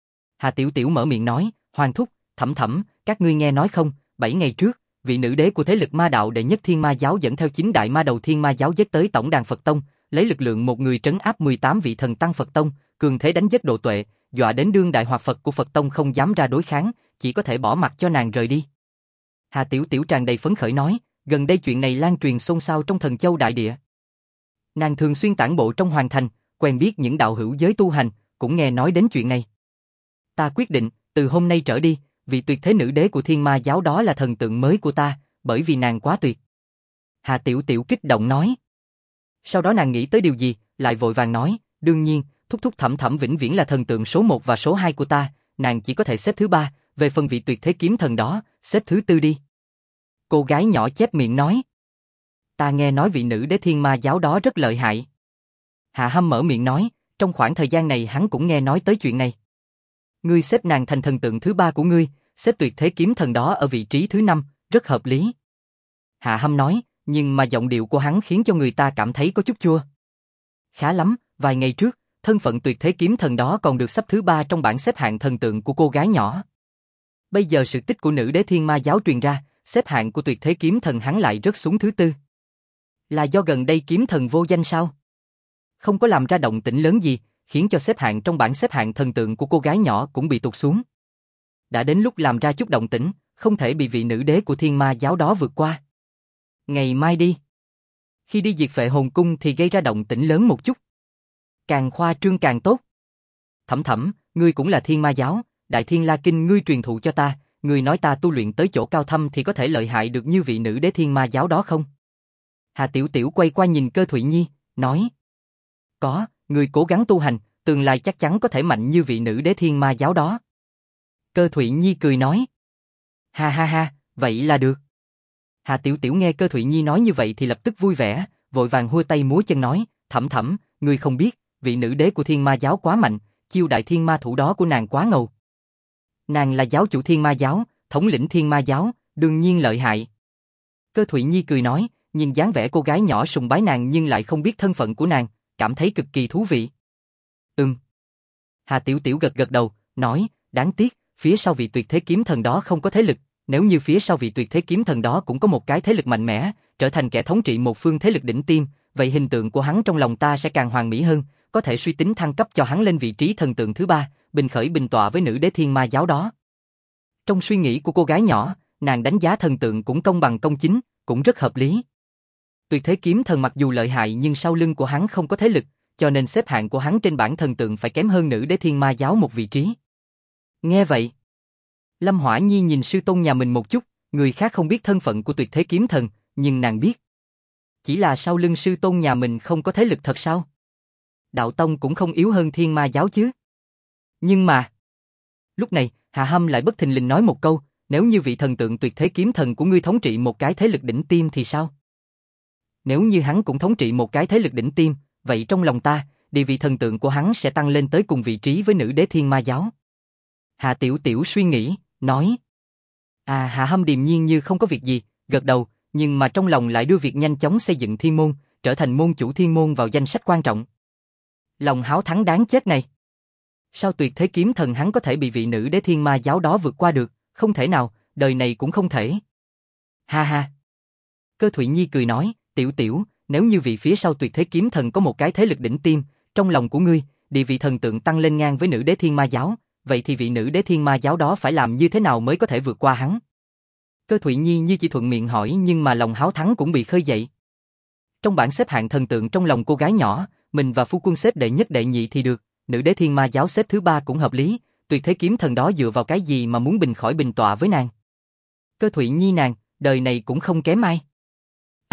Hà Tiểu Tiểu mở miệng nói, Hoàng thúc, Thẩm Thẩm, các ngươi nghe nói không, 7 ngày trước, vị nữ đế của thế lực ma đạo đệ nhất Thiên Ma giáo dẫn theo 9 đại ma đầu Thiên Ma giáo giết tới tổng đàn Phật tông, lấy lực lượng một người trấn áp 18 vị thần tăng Phật tông, cường thế đánh giết độ tuệ, dọa đến đương đại hoạt Phật của Phật tông không dám ra đối kháng, chỉ có thể bỏ mặc cho nàng rời đi. Hà Tiểu Tiểu tràn đầy phấn khởi nói, gần đây chuyện này lan truyền xôn xao trong Thần Châu đại địa. Nàng thường xuyên tản bộ trong hoàng thành, quen biết những đạo hữu giới tu hành, cũng nghe nói đến chuyện này. Ta quyết định, từ hôm nay trở đi, vị tuyệt thế nữ đế của Thiên Ma giáo đó là thần tượng mới của ta, bởi vì nàng quá tuyệt. Hà Tiểu Tiểu kích động nói. Sau đó nàng nghĩ tới điều gì, lại vội vàng nói, đương nhiên, thúc thúc Thẩm Thẩm vĩnh viễn là thần tượng số 1 và số 2 của ta, nàng chỉ có thể xếp thứ 3, về phần vị tuyệt thế kiếm thần đó, xếp thứ 4 đi. Cô gái nhỏ chép miệng nói. Ta nghe nói vị nữ đế Thiên Ma giáo đó rất lợi hại. Hạ Hâm mở miệng nói, trong khoảng thời gian này hắn cũng nghe nói tới chuyện này. Ngươi xếp nàng thành thần tượng thứ 3 của ngươi, xếp tuyệt thế kiếm thần đó ở vị trí thứ 5, rất hợp lý. Hạ Hâm nói, nhưng mà giọng điệu của hắn khiến cho người ta cảm thấy có chút chua. Khá lắm, vài ngày trước, thân phận tuyệt thế kiếm thần đó còn được xếp thứ 3 trong bảng xếp hạng thần tượng của cô gái nhỏ. Bây giờ sự tích của nữ đế Thiên Ma giáo truyền ra, xếp hạng của tuyệt thế kiếm thần hắn lại rớt xuống thứ 4. Là do gần đây kiếm thần vô danh sao? Không có làm ra động tĩnh lớn gì, khiến cho xếp hạng trong bảng xếp hạng thần tượng của cô gái nhỏ cũng bị tụt xuống. Đã đến lúc làm ra chút động tĩnh, không thể bị vị nữ đế của Thiên Ma giáo đó vượt qua. Ngày mai đi. Khi đi diệt Phệ Hồn Cung thì gây ra động tĩnh lớn một chút. Càng khoa trương càng tốt. Thẩm Thẩm, ngươi cũng là Thiên Ma giáo, Đại Thiên La Kinh ngươi truyền thụ cho ta, ngươi nói ta tu luyện tới chỗ cao thâm thì có thể lợi hại được như vị nữ đế Thiên Ma giáo đó không? Hà Tiểu Tiểu quay qua nhìn Cơ Thụy Nhi, nói. Có, ngươi cố gắng tu hành, tương lai chắc chắn có thể mạnh như vị nữ đế Thiên Ma giáo đó. Cơ Thụy Nhi cười nói. Ha ha ha, vậy là được. Hà Tiểu Tiểu nghe Cơ Thụy Nhi nói như vậy thì lập tức vui vẻ, vội vàng hua tay múa chân nói, Thẩm Thẩm, ngươi không biết, vị nữ đế của Thiên Ma giáo quá mạnh, chiêu đại thiên ma thủ đó của nàng quá ngầu. Nàng là giáo chủ Thiên Ma giáo, thống lĩnh Thiên Ma giáo, đương nhiên lợi hại. Cơ Thụy Nhi cười nói, nhìn dáng vẻ cô gái nhỏ sùng bái nàng nhưng lại không biết thân phận của nàng, cảm thấy cực kỳ thú vị. Hà Tiểu Tiểu gật gật đầu, nói, đáng tiếc, phía sau vị tuyệt thế kiếm thần đó không có thế lực, nếu như phía sau vị tuyệt thế kiếm thần đó cũng có một cái thế lực mạnh mẽ, trở thành kẻ thống trị một phương thế lực đỉnh tiêm, vậy hình tượng của hắn trong lòng ta sẽ càng hoàn mỹ hơn, có thể suy tính thăng cấp cho hắn lên vị trí thần tượng thứ 3, bình khởi bình tọa với nữ đế Thiên Ma giáo đó. Trong suy nghĩ của cô gái nhỏ, nàng đánh giá thần tượng cũng công bằng công chính, cũng rất hợp lý. Tuyệt thế kiếm thần mặc dù lợi hại nhưng sau lưng của hắn không có thế lực, cho nên xếp hạng của hắn trên bảng thần tượng phải kém hơn nữ đế Thiên Ma giáo một vị trí. Nghe vậy, Lâm Hỏa Nhi nhìn sư tôn nhà mình một chút, người khác không biết thân phận của tuyệt thế kiếm thần, nhưng nàng biết. Chỉ là sau lưng sư tôn nhà mình không có thế lực thật sao? Đạo tông cũng không yếu hơn Thiên Ma giáo chứ. Nhưng mà, lúc này, Hạ Hâm lại bất thình lình nói một câu, nếu như vị thần tượng tuyệt thế kiếm thần của ngươi thống trị một cái thế lực đỉnh tiêm thì sao? Nếu như hắn cũng thống trị một cái thế lực đỉnh tiêm, vậy trong lòng ta, địa vị thần tượng của hắn sẽ tăng lên tới cùng vị trí với nữ đế Thiên Ma giáo. Hạ Tiểu Tiểu suy nghĩ, nói. Hạ Hâm điềm nhiên như không có việc gì, gật đầu, nhưng mà trong lòng lại đưa việc nhanh chóng xây dựng thiên môn, trở thành môn chủ thiên môn vào danh sách quan trọng. Lòng háo thắng đáng chết này. Sao tuyệt thế kiếm thần hắn có thể bị vị nữ đế Thiên Ma giáo đó vượt qua được, không thể nào, đời này cũng không thể. Ha ha. Cơ Thụy Nhi cười nói, Tiểu Tiểu, nếu như vị phía sau tuyệt thế kiếm thần có một cái thế lực đỉnh tiêm, trong lòng của ngươi, địa vị thần tượng tăng lên ngang với nữ đế Thiên Ma giáo, vậy thì vị nữ đế Thiên Ma giáo đó phải làm như thế nào mới có thể vượt qua hắn? Cơ Thụy Nhi như chỉ thuận miệng hỏi nhưng mà lòng háo thắng cũng bị khơi dậy. Trong bảng xếp hạng thần tượng trong lòng cô gái nhỏ, mình và phu quân xếp đệ nhất đệ nhị thì được, nữ đế Thiên Ma giáo xếp thứ 3 cũng hợp lý, tuyệt thế kiếm thần đó dựa vào cái gì mà muốn bình khỏi bình tọa với nàng? Cơ Thụy Nhi nàng, đời này cũng không kém ai.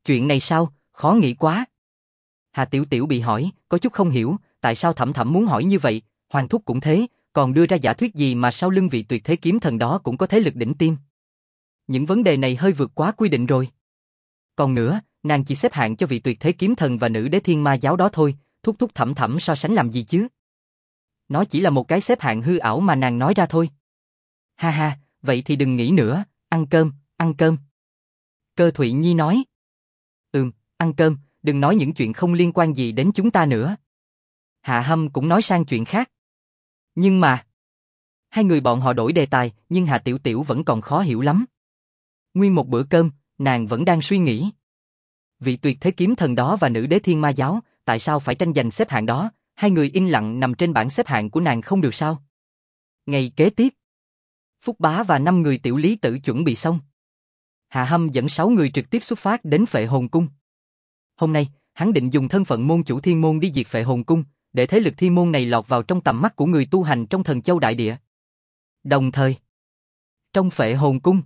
Chuyện này sao, khó nghĩ quá. Hà Tiểu Tiểu bị hỏi, có chút không hiểu, tại sao Thẩm Thẩm muốn hỏi như vậy, Hoàng thúc cũng thế, còn đưa ra giả thuyết gì mà sau lưng vị tuyệt thế kiếm thần đó cũng có thế lực đỉnh tiêm. Những vấn đề này hơi vượt quá quy định rồi. Còn nữa, nàng chỉ xếp hạng cho vị tuyệt thế kiếm thần và nữ đế thiên ma giáo đó thôi, thúc thúc Thẩm Thẩm so sánh làm gì chứ? Nó chỉ là một cái xếp hạng hư ảo mà nàng nói ra thôi. Ha ha, vậy thì đừng nghĩ nữa, ăn cơm, ăn cơm. Cơ Thụy Nhi nói. Ăn cơm, đừng nói những chuyện không liên quan gì đến chúng ta nữa. Hạ Hâm cũng nói sang chuyện khác. Nhưng mà... Hai người bọn họ đổi đề tài, nhưng Hà Tiểu Tiểu vẫn còn khó hiểu lắm. Nguyên một bữa cơm, nàng vẫn đang suy nghĩ. Vị tuyệt thế kiếm thần đó và nữ đế thiên ma giáo, tại sao phải tranh giành xếp hạng đó, hai người im lặng nằm trên bảng xếp hạng của nàng không được sao? Ngày kế tiếp, Phúc Bá và 5 người tiểu lý tử chuẩn bị xong. Hạ Hâm dẫn 6 người trực tiếp xuất phát đến Phệ Hồn Cung. Hôm nay, hắn định dùng thân phận môn chủ thiên môn đi diệt Phệ Hồn Cung, để thế lực thiên môn này lọt vào trong tầm mắt của người tu hành trong Thần Châu Đại Địa. Đồng thời, trong Phệ Hồn Cung,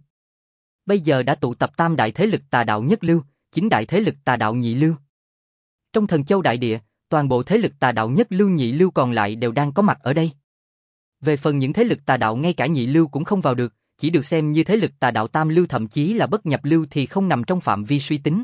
bây giờ đã tụ tập tam đại thế lực tà đạo nhất lưu, 9 đại thế lực tà đạo nhị lưu. Trong Thần Châu Đại Địa, toàn bộ thế lực tà đạo nhất lưu nhị lưu còn lại đều đang có mặt ở đây. Về phần những thế lực tà đạo ngay cả nhị lưu cũng không vào được, chỉ được xem như thế lực tà đạo tam lưu thậm chí là bất nhập lưu thì không nằm trong phạm vi suy tính.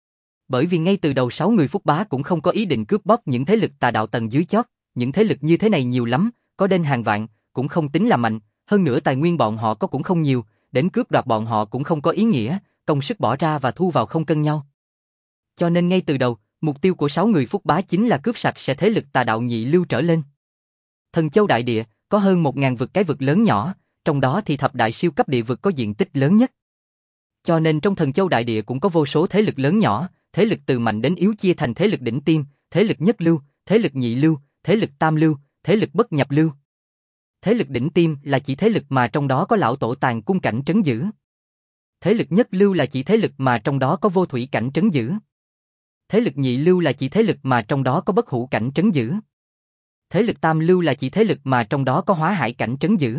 Bởi vì ngay từ đầu 6 người Phúc Bá cũng không có ý định cướp bóc những thế lực tà đạo tầng dưới chót, những thế lực như thế này nhiều lắm, có đến hàng vạn, cũng không tính là mạnh, hơn nữa tài nguyên bọn họ có cũng không nhiều, đến cướp đoạt bọn họ cũng không có ý nghĩa, công sức bỏ ra và thu vào không cân nhau. Cho nên ngay từ đầu, mục tiêu của 6 người Phúc Bá chính là cướp sạch sẽ thế lực tà đạo nhị lưu trở lên. Thần Châu Đại Địa có hơn 1000 vực cái vực lớn nhỏ, trong đó thì thập đại siêu cấp địa vực có diện tích lớn nhất. Cho nên trong Thần Châu Đại Địa cũng có vô số thế lực lớn nhỏ, thế lực từ mạnh đến yếu chia thành thế lực đỉnh tiêm, thế lực nhất lưu, thế lực nhị lưu, thế lực tam lưu, thế lực bất nhập lưu. Thế lực đỉnh tiêm là chỉ thế lực mà trong đó có lão tổ tàng cung cảnh trấn giữ. Thế lực nhất lưu là chỉ thế lực mà trong đó có vô thủy cảnh trấn giữ. Thế lực nhị lưu là chỉ thế lực mà trong đó có bất hủ cảnh trấn giữ. Thế lực tam lưu là chỉ thế lực mà trong đó có hóa hải cảnh trấn giữ.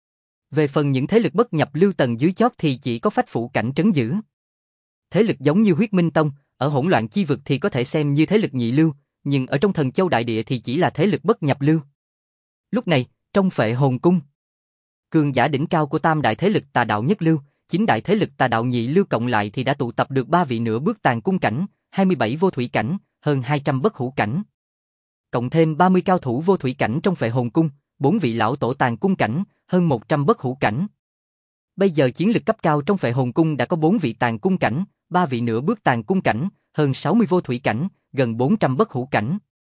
Về phần những thế lực bất nhập lưu tầng dưới chót thì chỉ có phách phủ cảnh trấn giữ. Thế lực giống như Huyết Minh Tông, ở hỗn loạn chi vực thì có thể xem như thế lực nhị lưu, nhưng ở trong Thần Châu Đại Địa thì chỉ là thế lực bất nhập lưu. Lúc này, trong Phệ Hồn Cung, cường giả đỉnh cao của tam đại thế lực tà đạo nhất lưu, 9 đại thế lực tà đạo nhị lưu cộng lại thì đã tụ tập được 3 vị nửa bước tàng cung cảnh, 27 vô thủy cảnh, hơn 200 bất hủ cảnh. Cộng thêm 30 cao thủ vô thủy cảnh trong Phệ Hồn Cung, 4 vị lão tổ tàng cung cảnh, hơn 100 bất hủ cảnh. Bây giờ chiến lực cấp cao trong Phệ Hồn Cung đã có 4 vị tàng cung cảnh, 3 vị nửa bước tàng cung cảnh, hơn 60 vô thủy cảnh, gần 400 bất hủ cảnh.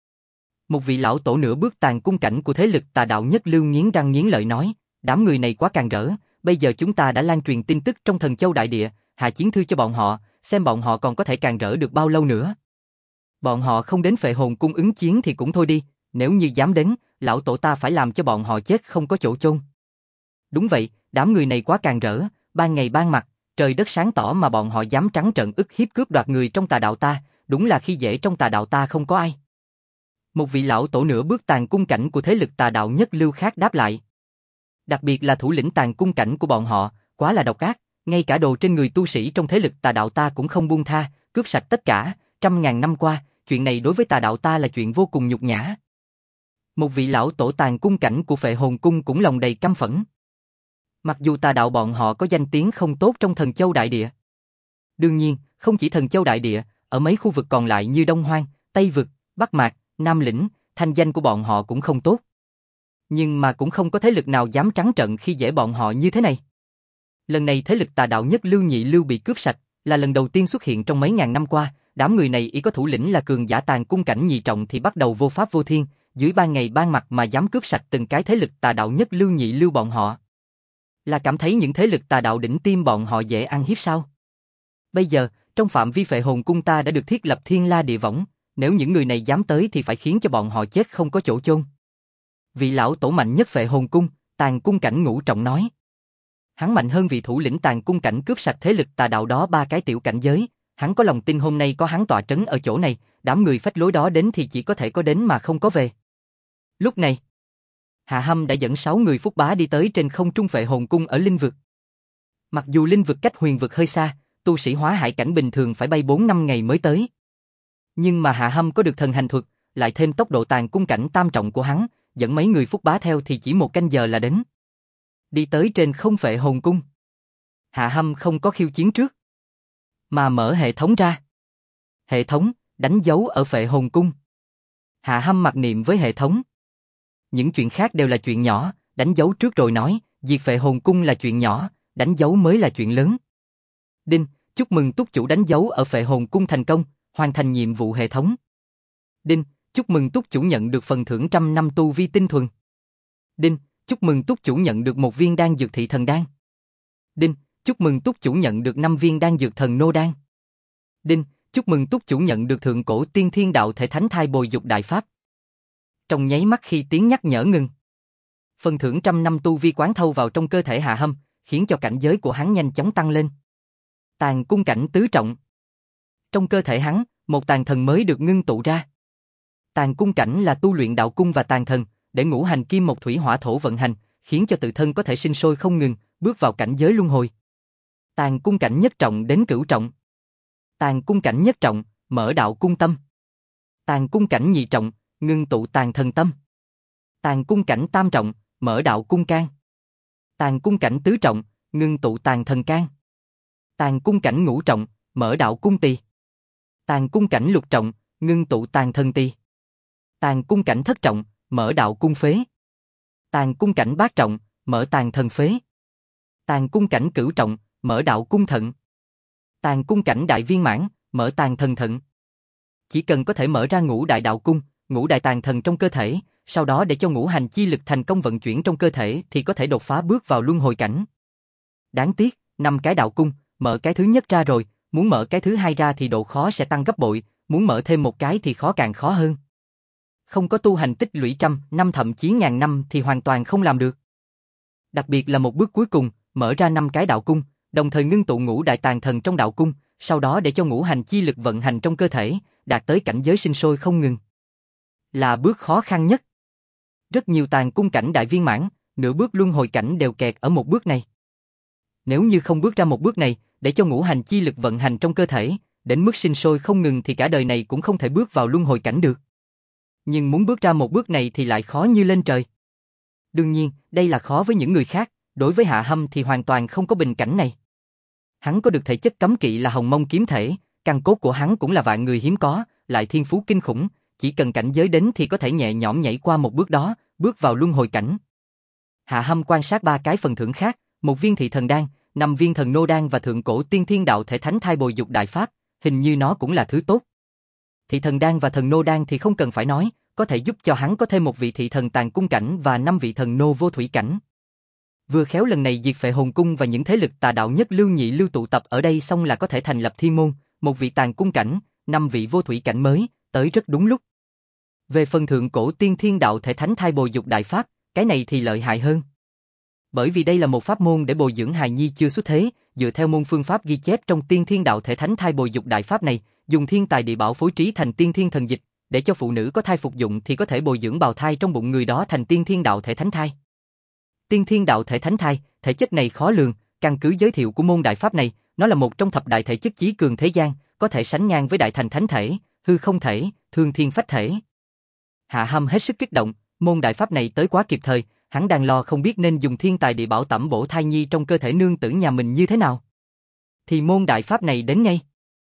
Một vị lão tổ nửa bước tàng cung cảnh của thế lực tà đạo nhất lưu nghiến răng nghiến lợi nói, đám người này quá càng rỡ, bây giờ chúng ta đã lan truyền tin tức trong Thần Châu Đại Địa, hạ chiến thư cho bọn họ, xem bọn họ còn có thể càng rỡ được bao lâu nữa. Bọn họ không đến Phệ Hồn Cung ứng chiến thì cũng thôi đi, nếu như dám đến, lão tổ ta phải làm cho bọn họ chết không có chỗ chôn. Đúng vậy, đám người này quá càng rỡ, ban ngày ban mặt, trời đất sáng tỏ mà bọn họ dám trắng trợn ức hiếp cướp đoạt người trong tà đạo ta, đúng là khi dễ trong tà đạo ta không có ai. Một vị lão tổ nửa bước tàng cung cảnh của thế lực tà đạo nhất lưu khác đáp lại. Đặc biệt là thủ lĩnh tàng cung cảnh của bọn họ, quá là độc ác, ngay cả đồ trên người tu sĩ trong thế lực tà đạo ta cũng không buông tha, cướp sạch tất cả, 100.000 năm qua, chuyện này đối với tà đạo ta là chuyện vô cùng nhục nhã. Một vị lão tổ tàng cung cảnh của Phệ Hồn Cung cũng lòng đầy căm phẫn. Mặc dù tà đạo bọn họ có danh tiếng không tốt trong Thần Châu Đại Địa. Đương nhiên, không chỉ Thần Châu Đại Địa, ở mấy khu vực còn lại như Đông Hoang, Tây Vực, Bắc Mạc, Nam Lĩnh, thanh danh của bọn họ cũng không tốt. Nhưng mà cũng không có thế lực nào dám trắng trợn khi dễ bọn họ như thế này. Lần này thế lực tà đạo nhất lưu nhị lưu bị cướp sạch, là lần đầu tiên xuất hiện trong mấy ngàn năm qua, đám người này ý có thủ lĩnh là cường giả tàng cung cảnh nhị trọng thì bắt đầu vô pháp vô thiên, dưới ban ngày ban mặt mà dám cướp sạch từng cái thế lực tà đạo nhất lưu nhị lưu bọn họ. Là cảm thấy những thế lực tà đạo đỉnh tiêm bọn họ dễ ăn hiếp sao? Bây giờ, trong phạm vi Phệ Hồn Cung ta đã được thiết lập thiên la địa võng, nếu những người này dám tới thì phải khiến cho bọn họ chết không có chỗ chôn. Vị lão tổ mạnh nhất Phệ Hồn Cung, tàng cung cảnh ngũ trọng nói. Hắn mạnh hơn vị thủ lĩnh tàng cung cảnh cướp sạch thế lực tà đạo đó 3 cái tiểu cảnh giới, hắn có lòng tin hôm nay có hắn tọa trấn ở chỗ này, đám người phách lối đó đến thì chỉ có thể có đến mà không có về. Lúc này, Hạ Hâm đã dẫn 6 người Phúc Bá đi tới trên không trung Phệ Hồn Cung ở Linh Vực. Mặc dù Linh Vực cách Huyền Vực hơi xa, tu sĩ hóa hải cảnh bình thường phải bay 4-5 ngày mới tới. Nhưng mà Hạ Hâm có được thần hành thuật, lại thêm tốc độ tàn cung cảnh tam trọng của hắn, dẫn mấy người Phúc Bá theo thì chỉ 1 canh giờ là đến. Đi tới trên không phệ hồn cung. Hạ Hâm không có khiêu chiến trước, mà mở hệ thống ra. Hệ thống, đánh dấu ở phệ hồn cung. Hạ Hâm mặc niệm với hệ thống. Những chuyện khác đều là chuyện nhỏ, đánh dấu trước rồi nói, diệt phệ hồn cung là chuyện nhỏ, đánh dấu mới là chuyện lớn. Đinh, chúc mừng túc chủ đánh dấu ở phệ hồn cung thành công, hoàn thành nhiệm vụ hệ thống. Đinh, chúc mừng túc chủ nhận được phần thưởng 100 năm tu vi tinh thuần. Đinh, chúc mừng túc chủ nhận được 1 viên đan dược thị thần đan. Đinh, chúc mừng túc chủ nhận được 5 viên đan dược thần nô đan. Đinh, chúc mừng túc chủ nhận được thượng cổ tiên thiên đạo thể thánh thai bồi dục đại pháp. Trong nháy mắt khi tiếng nhắc nhở ngừng, phần thưởng 100 năm tu vi quán thâu vào trong cơ thể Hạ Hâm, khiến cho cảnh giới của hắn nhanh chóng tăng lên. Tàn cung cảnh tứ trọng. Trong cơ thể hắn, một tàn thần mới được ngưng tụ ra. Tàn cung cảnh là tu luyện đạo cung và tàn thần, để ngũ hành kim mộc thủy hỏa thổ vận hành, khiến cho tự thân có thể sinh sôi không ngừng, bước vào cảnh giới luân hồi. Tàn cung cảnh nhất trọng đến cửu trọng. Tàn cung cảnh nhất trọng, mở đạo cung tâm. Tàn cung cảnh nhị trọng, ngưng tụ tàn thần tâm. Tàn cung cảnh tam trọng, mở đạo cung can. Tàn cung cảnh tứ trọng, ngưng tụ tàn thần can. Tàn cung cảnh ngũ trọng, mở đạo cung tỳ. Tàn cung cảnh lục trọng, ngưng tụ tàn thần tỳ. Tàn cung cảnh thất trọng, mở đạo cung phế. Tàn cung cảnh bát trọng, mở tàn thần phế. Tàn cung cảnh cửu trọng, mở đạo cung thận. Tàn cung cảnh đại viên mãn, mở tàn thần thận. Chỉ cần có thể mở ra ngũ đại đạo cung, ngũ đại tàn thần trong cơ thể, sau đó để cho ngũ hành chi lực thành công vận chuyển trong cơ thể thì có thể đột phá bước vào luân hồi cảnh. Đáng tiếc, 5 cái đạo cung, mở cái thứ nhất ra rồi, muốn mở cái thứ hai ra thì độ khó sẽ tăng gấp bội, muốn mở thêm một cái thì khó càng khó hơn. Không có tu hành tích lũy 100 năm thậm chí 1000 năm thì hoàn toàn không làm được. Đặc biệt là một bước cuối cùng, mở ra 5 cái đạo cung, đồng thời ngưng tụ ngũ đại tàn thần trong đạo cung, sau đó để cho ngũ hành chi lực vận hành trong cơ thể, đạt tới cảnh giới sinh sôi không ngừng. Là bước khó khăn nhất. Rất nhiều tàn cung cảnh đại viên mãn, nửa bước luân hồi cảnh đều kẹt ở một bước này. Nếu như không bước ra một bước này, để cho ngũ hành chi lực vận hành trong cơ thể, đến mức sinh sôi không ngừng thì cả đời này cũng không thể bước vào luân hồi cảnh được. Nhưng muốn bước ra một bước này thì lại khó như lên trời. Đương nhiên, đây là khó với những người khác, đối với Hạ Hâm thì hoàn toàn không có bình cảnh này. Hắn có được thể chất cấm kỵ là hồng mông kiếm thể, căn cốt của hắn cũng là vạn người hiếm có, lại thiên phú kinh khủng, chỉ cần cảnh giới đến thì có thể nhẹ nhõm nhảy qua một bước đó, bước vào luân hồi cảnh. Hạ Hâm quan sát 3 cái phần thưởng khác, 1 viên thị thần đan, 5 viên thần nô đan và thượng cổ tiên thiên đạo thể thánh thai bồi dục đại pháp, hình như nó cũng là thứ tốt. Thị thần đan và thần nô đan thì không cần phải nói, có thể giúp cho hắn có thêm 1 vị thị thần tàn cung cảnh và 5 vị thần nô vô thủy cảnh. Vừa khéo lần này diệt phệ hồn cung và những thế lực tà đạo nhất lưu nhị lưu tụ tập ở đây xong là có thể thành lập thiên môn, 1 vị tàn cung cảnh, 5 vị vô thủy cảnh mới, tới rất đúng lúc. Về phần thượng cổ tiên thiên đạo thể thánh thai bồi dục đại pháp, cái này thì lợi hại hơn. Bởi vì đây là một pháp môn để bồi dưỡng hài nhi chưa xuất thế, dựa theo môn phương pháp ghi chép trong tiên thiên đạo thể thánh thai bồi dục đại pháp này, dùng thiên tài địa bảo phối trí thành tiên thiên thần dịch, để cho phụ nữ có thai phục dụng thì có thể bồi dưỡng bào thai trong bụng người đó thành tiên thiên đạo thể thánh thai. Tiên thiên đạo thể thánh thai, thể chất này khó lường, căn cứ giới thiệu của môn đại pháp này, nó là một trong thập đại thể chất chí cường thế gian, có thể sánh ngang với đại thành thánh thể, hư không thể, thương thiên phách thể. Hạ Hâm hết sức kích động, môn đại pháp này tới quá kịp thời, hắn đang lo không biết nên dùng thiên tài địa bảo tẩm bổ thai nhi trong cơ thể nương tử nhà mình như thế nào. Thì môn đại pháp này đến ngay.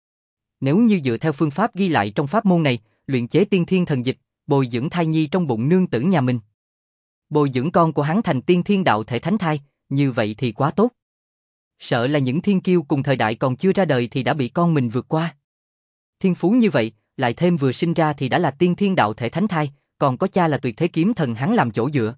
Nếu như dựa theo phương pháp ghi lại trong pháp môn này, luyện chế tiên thiên thần dịch, bồi dưỡng thai nhi trong bụng nương tử nhà mình, bồi dưỡng con của hắn thành tiên thiên đạo thể thánh thai, như vậy thì quá tốt. Sợ là những thiên kiêu cùng thời đại còn chưa ra đời thì đã bị con mình vượt qua. Thiên phú như vậy, lại thêm vừa sinh ra thì đã là tiên thiên đạo thể thánh thai, còn có cha là tuyệt thế kiếm thần hắn làm chỗ dựa.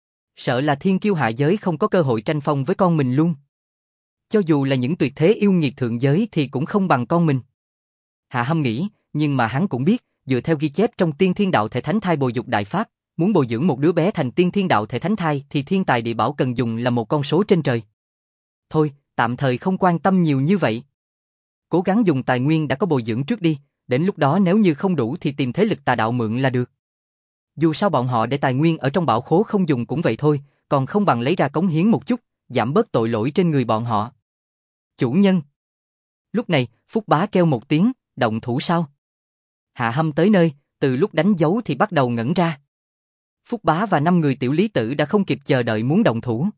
Sợ là thiên kiêu hạ giới không có cơ hội tranh phong với con mình luôn. Cho dù là những tuyệt thế yêu nghiệt thượng giới thì cũng không bằng con mình. Hạ Hâm nghĩ, nhưng mà hắn cũng biết, dựa theo ghi chép trong tiên thiên đạo thể thánh thai bồi dục đại pháp, muốn bồi dưỡng một đứa bé thành tiên thiên đạo thể thánh thai thì thiên tài địa bảo cần dùng là một con số trên trời. Thôi, tạm thời không quan tâm nhiều như vậy. Cố gắng dùng tài nguyên đã có bồi dưỡng trước đi, đến lúc đó nếu như không đủ thì tìm thế lực tà đạo mượn là được. Dù sao bọn họ để tài nguyên ở trong bảo khố không dùng cũng vậy thôi, còn không bằng lấy ra cống hiến một chút, giảm bớt tội lỗi trên người bọn họ. Chủ nhân. Lúc này, Phúc Bá kêu một tiếng, động thủ sao? Hạ Hâm tới nơi, từ lúc đánh dấu thì bắt đầu ngẩn ra. Phúc Bá và 5 người tiểu lý tử đã không kịp chờ đợi muốn động thủ.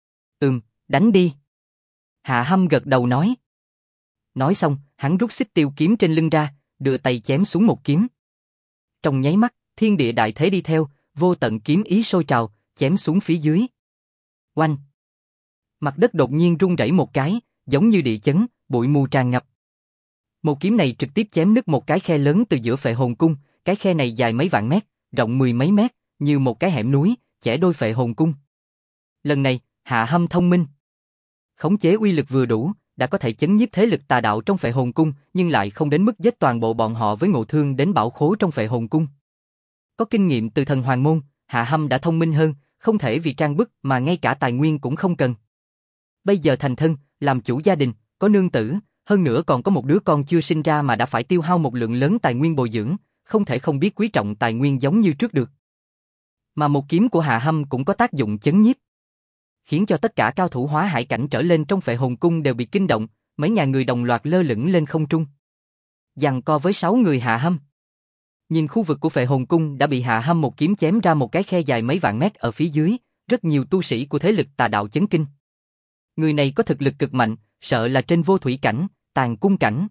Đánh đi. Hạ Hâm gật đầu nói. Nói xong, hắn rút xích tiêu kiếm trên lưng ra, đưa tay chém xuống một kiếm. Trong nháy mắt, thiên địa đại thế đi theo, vô tận kiếm ý sôi trào, chém xuống phía dưới. Oanh! Mặt đất đột nhiên rung rẩy một cái, giống như địa chấn, bụi mù tràn ngập. Một kiếm này trực tiếp chém nứt một cái khe lớn từ giữa Phệ Hồn Cung, cái khe này dài mấy vạn mét, rộng 10 mấy mét, như một cái hẻm núi, chẻ đôi Phệ Hồn Cung. Lần này, Hạ Hâm thông minh. Khống chế uy lực vừa đủ, đã có thể chấn nhiếp thế lực tà đạo trong Phệ Hồn Cung, nhưng lại không đến mức giết toàn bộ bọn họ với ngộ thương đến bảo khố trong Phệ Hồn Cung. Có kinh nghiệm từ thần Hoàng Môn, Hạ Hâm đã thông minh hơn, không thể vì trang bức mà ngay cả tài nguyên cũng không cần. Bây giờ thành thân, làm chủ gia đình, có nương tử, hơn nữa còn có một đứa con chưa sinh ra mà đã phải tiêu hao một lượng lớn tài nguyên bồi dưỡng, không thể không biết quý trọng tài nguyên giống như trước được. Mà một kiếm của Hạ Hâm cũng có tác dụng chấn nhiếp, khiến cho tất cả cao thủ hóa hải cảnh trở lên trong Phệ Hồn Cung đều bị kinh động, mấy ngàn người đồng loạt lơ lửng lên không trung. Giằng co với 6 người Hạ Hâm. Nhìn khu vực của Phệ Hồn Cung đã bị Hạ Hâm một kiếm chém ra một cái khe dài mấy vạn mét ở phía dưới, rất nhiều tu sĩ của thế lực tà đạo chấn kinh. Người này có thực lực cực mạnh, sợ là trên vô thủy cảnh, tàn cung cảnh.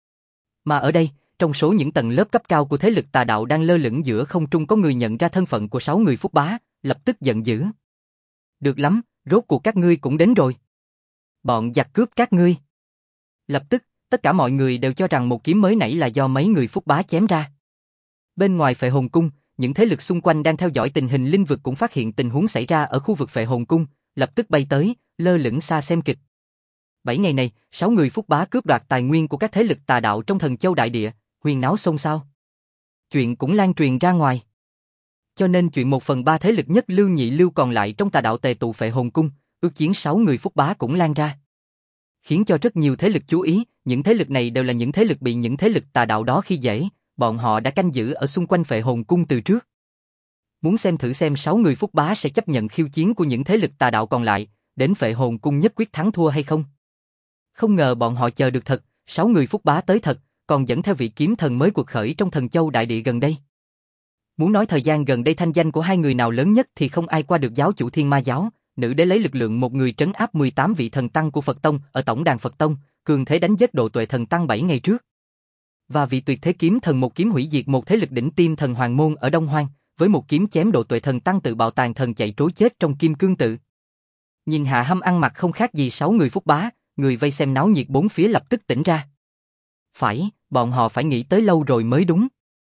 Mà ở đây, trong số những tầng lớp cấp cao của thế lực tà đạo đang lơ lửng giữa không trung có người nhận ra thân phận của 6 người Phúc Bá, lập tức giận dữ. Được lắm, rốt cuộc các ngươi cũng đến rồi. Bọn giặc cướp các ngươi. Lập tức, tất cả mọi người đều cho rằng một kiếm mới nãy là do mấy người Phúc Bá chém ra. Bên ngoài Phệ Hồn Cung, những thế lực xung quanh đang theo dõi tình hình linh vực cũng phát hiện tình huống xảy ra ở khu vực Phệ Hồn Cung, lập tức bay tới, lơ lửng xa xem kịch. 7 ngày này, 6 người Phúc Bá cướp đoạt tài nguyên của các thế lực tà đạo trong Thần Châu đại địa, huyên náo xôn xao. Chuyện cũng lan truyền ra ngoài. Cho nên chuyện 1/3 thế lực nhất lưu nhị lưu còn lại trong tà đạo tề tụ Phệ Hồn Cung, ước chiến 6 người Phúc Bá cũng lan ra. Khiến cho rất nhiều thế lực chú ý, những thế lực này đều là những thế lực bị những thế lực tà đạo đó khi dễ, bọn họ đã canh giữ ở xung quanh Phệ Hồn Cung từ trước. Muốn xem thử xem 6 người Phúc Bá sẽ chấp nhận khiêu chiến của những thế lực tà đạo còn lại, đến Phệ Hồn Cung nhất quyết thắng thua hay không. Không ngờ bọn họ chờ được thật, 6 người Phúc Bá tới thật, còn dẫn theo vị kiếm thần mới cuộc khởi trong Thần Châu đại địa gần đây. Muốn nói thời gian gần đây thanh danh của hai người nào lớn nhất thì không ai qua được giáo chủ Thiên Ma Giáo, nữ đế lấy lực lượng một người trấn áp 18 vị thần tăng của Phật Tông ở tổng đàn Phật Tông, cường thế đánh giết Độ Tuệ thần tăng 7 ngày trước. Và vị tuyệt thế kiếm thần một kiếm hủy diệt một thế lực đỉnh tiêm thần Hoàng Môn ở Đông Hoang, với một kiếm chém Độ Tuệ thần tăng tự bạo tàn thần chạy trối chết trong Kim Cương Tự. Nhìn Hạ Hâm ăn mặc không khác gì 6 người Phúc Bá, người vây xem náo nhiệt bốn phía lập tức tỉnh ra. Phải, bọn họ phải nghĩ tới lâu rồi mới đúng.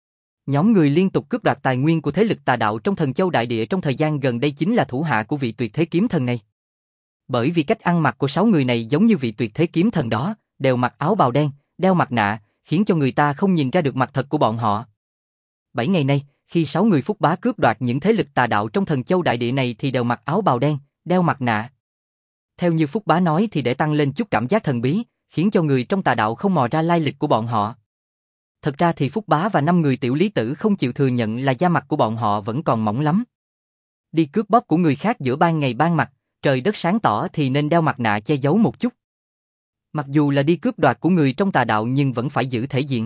Nhóm người liên tục cướp đoạt tài nguyên của thế lực tà đạo trong Thần Châu đại địa trong thời gian gần đây chính là thủ hạ của vị tuyệt thế kiếm thần này. Bởi vì cách ăn mặc của 6 người này giống như vị tuyệt thế kiếm thần đó, đều mặc áo bào đen, đeo mặt nạ, khiến cho người ta không nhìn ra được mặt thật của bọn họ. 7 ngày nay, khi 6 người Phúc Bá cướp đoạt những thế lực tà đạo trong Thần Châu đại địa này thì đều mặc áo bào đen, đeo mặt nạ. Theo như Phúc Bá nói thì để tăng lên chút cảm giác thần bí, khiến cho người trong tà đạo không mò ra lai lịch của bọn họ. Thật ra thì Phúc Bá và 5 người tiểu lý tử không chịu thừa nhận là da mặt của bọn họ vẫn còn mỏng lắm. Đi cướp bóc của người khác giữa ban ngày ban mặt, trời đất sáng tỏ thì nên đeo mặt nạ che giấu một chút. Mặc dù là đi cướp đoạt của người trong tà đạo nhưng vẫn phải giữ thể diện.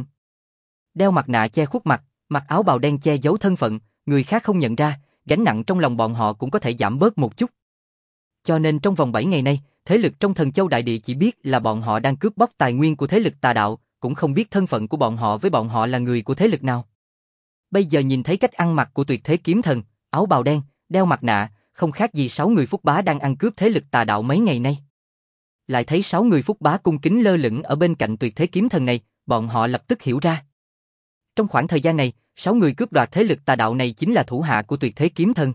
Đeo mặt nạ che khuất mặt, mặc áo bào đen che giấu thân phận, người khác không nhận ra, gánh nặng trong lòng bọn họ cũng có thể giảm bớt một chút. Cho nên trong vòng 7 ngày nay, thế lực trong Thần Châu đại địa chỉ biết là bọn họ đang cướp bóc tài nguyên của thế lực tà đạo, cũng không biết thân phận của bọn họ với bọn họ là người của thế lực nào. Bây giờ nhìn thấy cách ăn mặc của tuyệt thế kiếm thần, áo bào đen, đeo mặt nạ, không khác gì 6 người Phúc Bá đang ăn cướp thế lực tà đạo mấy ngày nay. Lại thấy 6 người Phúc Bá cung kính lơ lửng ở bên cạnh tuyệt thế kiếm thần này, bọn họ lập tức hiểu ra. Trong khoảng thời gian này, 6 người cướp đoạt thế lực tà đạo này chính là thủ hạ của tuyệt thế kiếm thần.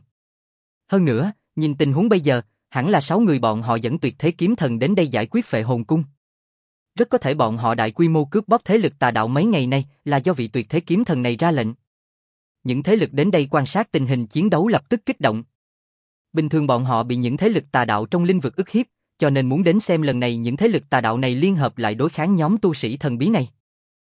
Hơn nữa, nhìn tình huống bây giờ, hẳn là 6 người bọn họ dẫn tuyệt thế kiếm thần đến đây giải quyết Phệ Hồn Cung. Rất có thể bọn họ đại quy mô cướp bóc thế lực tà đạo mấy ngày nay là do vị tuyệt thế kiếm thần này ra lệnh. Những thế lực đến đây quan sát tình hình chiến đấu lập tức kích động. Bình thường bọn họ bị những thế lực tà đạo trong linh vực ức hiếp, cho nên muốn đến xem lần này những thế lực tà đạo này liên hợp lại đối kháng nhóm tu sĩ thần bí này.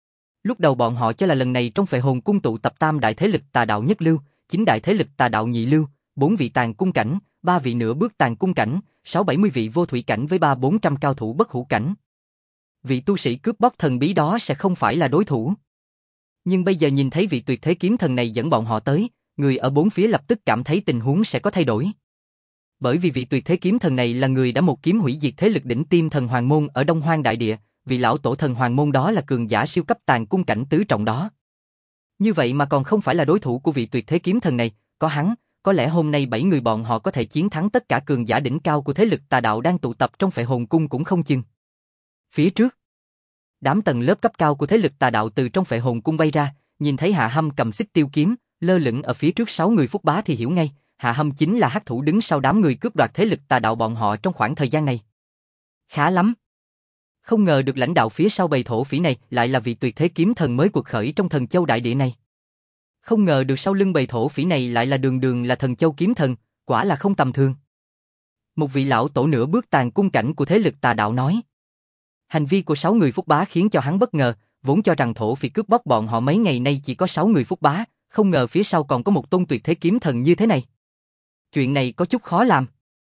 Lúc đầu bọn họ cho là lần này trong Phệ Hồn Cung tụ tập tam đại thế lực tà đạo nhất lưu, 9 đại thế lực tà đạo nhị lưu, 4 vị tàn cung cảnh, 3 vị nửa bước tàn cung cảnh, 6-70 vị vô thủy cảnh với 300-400 cao thủ bất hủ cảnh. Vị tu sĩ cướp bóc thần bí đó sẽ không phải là đối thủ. Nhưng bây giờ nhìn thấy vị tuyệt thế kiếm thần này dẫn bọn họ tới, người ở bốn phía lập tức cảm thấy tình huống sẽ có thay đổi. Bởi vì vị tuyệt thế kiếm thần này là người đã một kiếm hủy diệt thế lực đỉnh tiêm thần hoàng môn ở Đông Hoang Đại Địa, vị lão tổ thần hoàng môn đó là cường giả siêu cấp tàn cung cảnh tứ trọng đó. Như vậy mà còn không phải là đối thủ của vị tuyệt thế kiếm thần này, có hắn, có lẽ hôm nay 7 người bọn họ có thể chiến thắng tất cả cường giả đỉnh cao của thế lực tà đạo đang tụ tập trong Phệ Hồn Cung cũng không chừng. Phía trước, đám tầng lớp cấp cao của thế lực tà đạo từ trong Phệ Hồn Cung bay ra, nhìn thấy Hạ Hâm cầm xích tiêu kiếm, lơ lửng ở phía trước 6 người Phúc Bá thì hiểu ngay, Hạ Hâm chính là hắc thủ đứng sau đám người cướp đoạt thế lực tà đạo bọn họ trong khoảng thời gian này. Khá lắm. Không ngờ được lãnh đạo phía sau bầy thổ phỉ này lại là vị tuyệt thế kiếm thần mới cuộc khởi trong Thần Châu Đại Địa này. Không ngờ được sau lưng bầy thổ phỉ này lại là đường đường là Thần Châu kiếm thần, quả là không tầm thường. Một vị lão tổ nửa bước tàn cung cảnh của thế lực tà đạo nói. Hành vi của 6 người Phúc Bá khiến cho hắn bất ngờ, vốn cho rằng thổ phỉ cướp bóc bọn họ mấy ngày nay chỉ có 6 người Phúc Bá, không ngờ phía sau còn có một tôn tuyệt thế kiếm thần như thế này. Chuyện này có chút khó làm.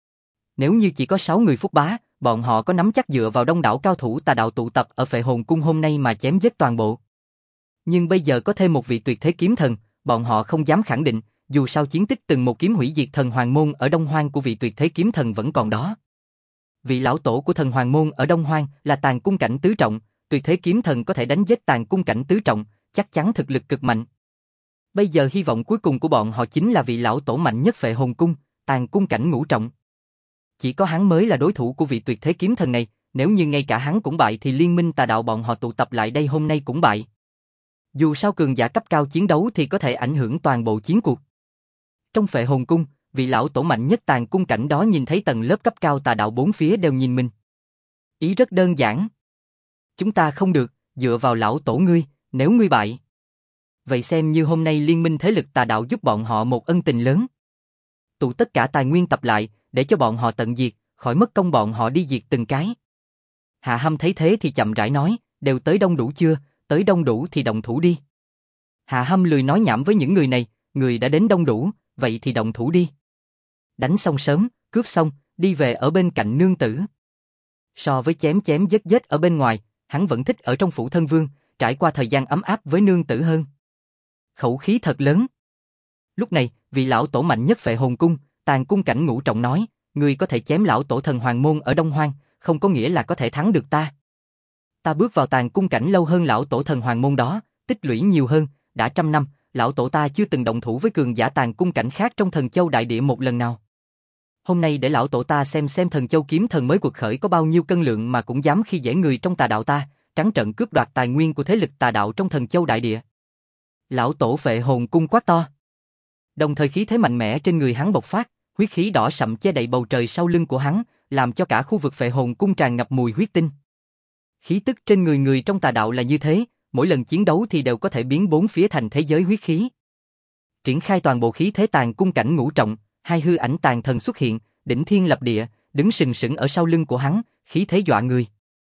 Nếu như chỉ có 6 người Phúc Bá, bọn họ có nắm chắc dựa vào đông đảo cao thủ tà đạo tụ tập ở Phệ Hồn Cung hôm nay mà chém giết toàn bộ. Nhưng bây giờ có thêm một vị tuyệt thế kiếm thần, bọn họ không dám khẳng định, dù sao chiến tích từng một kiếm hủy diệt thần hoàng môn ở Đông Hoang của vị tuyệt thế kiếm thần vẫn còn đó. Vị lão tổ của thần hoàng môn ở Đông Hoang là tàn cung cảnh tứ trọng, tuyệt thế kiếm thần có thể đánh giết tàn cung cảnh tứ trọng, chắc chắn thực lực cực mạnh. Bây giờ hy vọng cuối cùng của bọn họ chính là vị lão tổ mạnh nhất Phệ Hồn Cung, tàn cung cảnh ngũ trọng. Chỉ có hắn mới là đối thủ của vị tuyệt thế kiếm thần này, nếu như ngay cả hắn cũng bại thì liên minh tà đạo bọn họ tụ tập lại đây hôm nay cũng bại. Dù sao cường giả cấp cao chiến đấu thì có thể ảnh hưởng toàn bộ chiến cuộc. Trong Phệ Hồn Cung, vị lão tổ mạnh nhất tàn cung cảnh đó nhìn thấy tầng lớp cấp cao tà đạo bốn phía đều nhìn mình. Ý rất đơn giản. Chúng ta không được, dựa vào lão tổ ngươi, nếu ngươi bại. Vậy xem như hôm nay liên minh thế lực tà đạo giúp bọn họ một ân tình lớn. Tụ tất cả tài nguyên tập lại, để cho bọn họ tận diệt, khỏi mất công bọn họ đi diệt từng cái. Hạ Hâm thấy thế thì chậm rãi nói, đều tới đông đủ chưa, tới đông đủ thì động thủ đi. Hạ Hâm lười nói nhảm với những người này, người đã đến đông đủ, vậy thì động thủ đi. Đánh xong sớm, cướp xong, đi về ở bên cạnh nương tử. So với chém chém giết giết ở bên ngoài, hắn vẫn thích ở trong phủ thân vương, trải qua thời gian ấm áp với nương tử hơn. Khẩu khí thật lớn. Lúc này, vị lão tổ mạnh nhất Phệ Hồn Cung, tàn cung cảnh ngũ trọng nói, người có thể chém lão tổ thần hoàng môn ở Đông Hoang, không có nghĩa là có thể thắng được ta. Ta bước vào tàn cung cảnh lâu hơn lão tổ thần hoàng môn đó, tích lũy nhiều hơn, đã 100 năm, lão tổ ta chưa từng động thủ với cường giả tàn cung cảnh khác trong Thần Châu Đại Địa một lần nào. Hôm nay để lão tổ ta xem Thần Châu kiếm thần mới cuộc khởi có bao nhiêu cân lượng mà cũng dám khi dễ người trong tà đạo ta, trắng trợn cướp đoạt tài nguyên của thế lực tà đạo trong Thần Châu Đại Địa. Lão tổ Phệ Hồn Cung quát to. Đồng thời khí thế mạnh mẽ trên người hắn bộc phát, huyết khí đỏ sậm che đậy bầu trời sau lưng của hắn, làm cho cả khu vực Phệ Hồn Cung tràn ngập mùi huyết tinh. Khí tức trên người người trong tà đạo là như thế, mỗi lần chiến đấu thì đều có thể biến bốn phía thành thế giới huyết khí. Triển khai toàn bộ khí thế tàn cung cảnh ngũ trọng, hai hư ảnh tàn thần xuất hiện, đỉnh thiên lập địa, đứng sừng sững ở sau lưng của hắn, khí thế dọa người.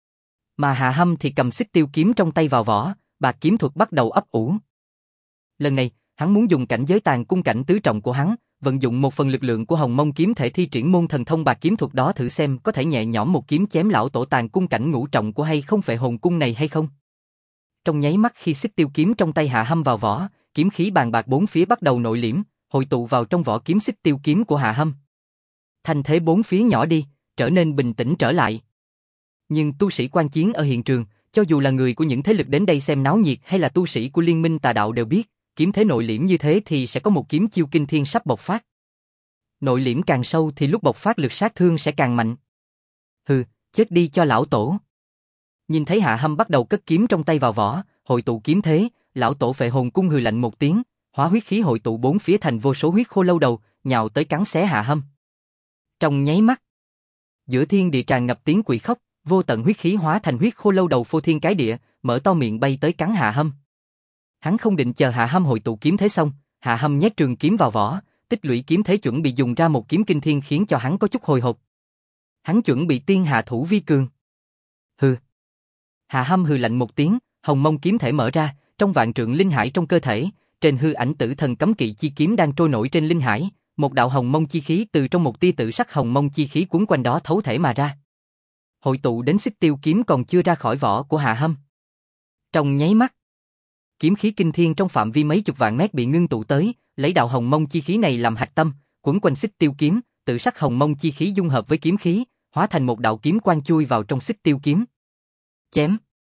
Mà Hạ Hâm thì cầm xích tiêu kiếm trong tay vào vỏ, bạc kiếm thuật bắt đầu ấp ủ. Lần này, hắn muốn dùng cảnh giới tàn cung cảnh tứ trọng của hắn, vận dụng một phần lực lượng của Hồng Mông kiếm thể thi triển môn thần thông bạc kiếm thuật đó thử xem có thể nhẹ nhõm một kiếm chém lão tổ tàn cung cảnh ngũ trọng của hay không Phệ Hồn Cung này hay không. Trong nháy mắt khi xích tiêu kiếm trong tay Hạ Hâm vào vỏ, kiếm khí bàn bạc bốn phía bắt đầu nội liễm, hội tụ vào trong vỏ kiếm xích tiêu kiếm của Hạ Hâm. Thành thế bốn phía nhỏ đi, trở nên bình tĩnh trở lại. Nhưng tu sĩ quan chiến ở hiện trường, cho dù là người của những thế lực đến đây xem náo nhiệt hay là tu sĩ của liên minh tà đạo đều biết, kiếm thế nội liễm như thế thì sẽ có một kiếm chiêu kinh thiên sắp bộc phát. Nội liễm càng sâu thì lúc bộc phát lực sát thương sẽ càng mạnh. Hừ, chết đi cho lão tổ. Nhìn thấy Hạ Hâm bắt đầu cất kiếm trong tay vào vỏ, hội tụ kiếm thế, lão tổ Phệ Hồn Cung hừ lạnh một tiếng, hóa huyết khí hội tụ bốn phía thành vô số huyết khô lâu đầu, nhào tới cắn xé Hạ Hâm. Trong nháy mắt, giữa thiên địa tràn ngập tiếng quỷ khóc, vô tận huyết khí hóa thành huyết khô lâu đầu phô thiên cái địa, mở to miệng bay tới cắn Hạ Hâm. Hắn không định chờ Hạ Hâm hội tụ kiếm thế xong, Hạ Hâm nhét trường kiếm vào vỏ, tích lũy kiếm thế chuẩn bị dùng ra một kiếm kinh thiên khiến cho hắn có chút hồi hộp. Hắn chuẩn bị tiên hạ thủ vi cường. Hừ. Hạ Hâm hừ lạnh một tiếng, Hồng Mông kiếm thể mở ra, trong vạn trượng linh hải trong cơ thể, trên hư ảnh tử thần cấm kỵ chi kiếm đang trôi nổi trên linh hải, một đạo Hồng Mông chi khí từ trong một tia tử sắc Hồng Mông chi khí cuốn quanh đó thấu thể mà ra. hội tụ đến xích tiêu kiếm còn chưa ra khỏi vỏ của Hạ Hâm. Trong nháy mắt, kiếm khí kinh thiên trong phạm vi mấy chục vạn mét bị ngưng tụ tới, lấy đạo hồng mông chi khí này làm hạch tâm, quấn quanh xích tiêu kiếm, tự sắc hồng mông chi khí dung hợp với kiếm khí, hóa thành một đạo kiếm quang chui vào trong xích tiêu kiếm. Chém!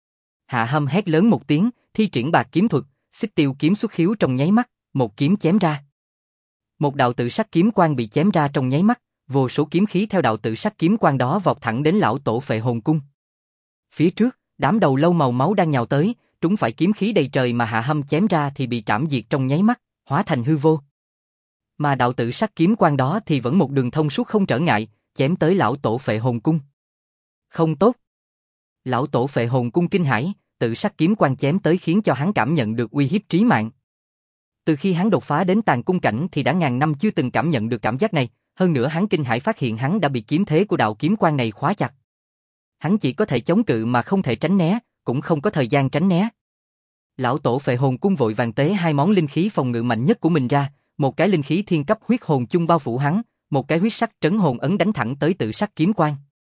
Hạ Hâm hét lớn một tiếng, thi triển bạc kiếm thuật, xích tiêu kiếm xuất khiếu trong nháy mắt, một kiếm chém ra. Một đạo tự sắc kiếm quang bị chém ra trong nháy mắt, vô số kiếm khí theo đạo tự sắc kiếm quang đó vọt thẳng đến lão tổ Phệ Hồn Cung. Phía trước, đám đầu lâu màu máu đang nhào tới, trúng phải kiếm khí đầy trời mà Hạ Hâm chém ra thì bị trảm diệt trong nháy mắt, hóa thành hư vô. Mà đạo tự sắc kiếm quang đó thì vẫn một đường thông suốt không trở ngại, chém tới lão tổ Phệ Hồn Cung. Không tốt. Lão tổ Phệ Hồn Cung kinh hãi, tự sắc kiếm quang chém tới khiến cho hắn cảm nhận được uy hiếp trí mạng. Từ khi hắn đột phá đến tàn cung cảnh thì đã ngàn năm chưa từng cảm nhận được cảm giác này, hơn nữa hắn kinh hãi phát hiện hắn đã bị kiếm thế của đạo kiếm quang này khóa chặt. Hắn chỉ có thể chống cự mà không thể tránh né, cũng không có thời gian tránh né. Lão tổ Phệ Hồn Cung vội vàng tế hai món linh khí phòng ngự mạnh nhất của mình ra, một cái linh khí thiên cấp huyết hồn chung bao phủ hắn, một cái huyết sắc trấn hồn ấn đánh thẳng tới tự sắc kiếm quang.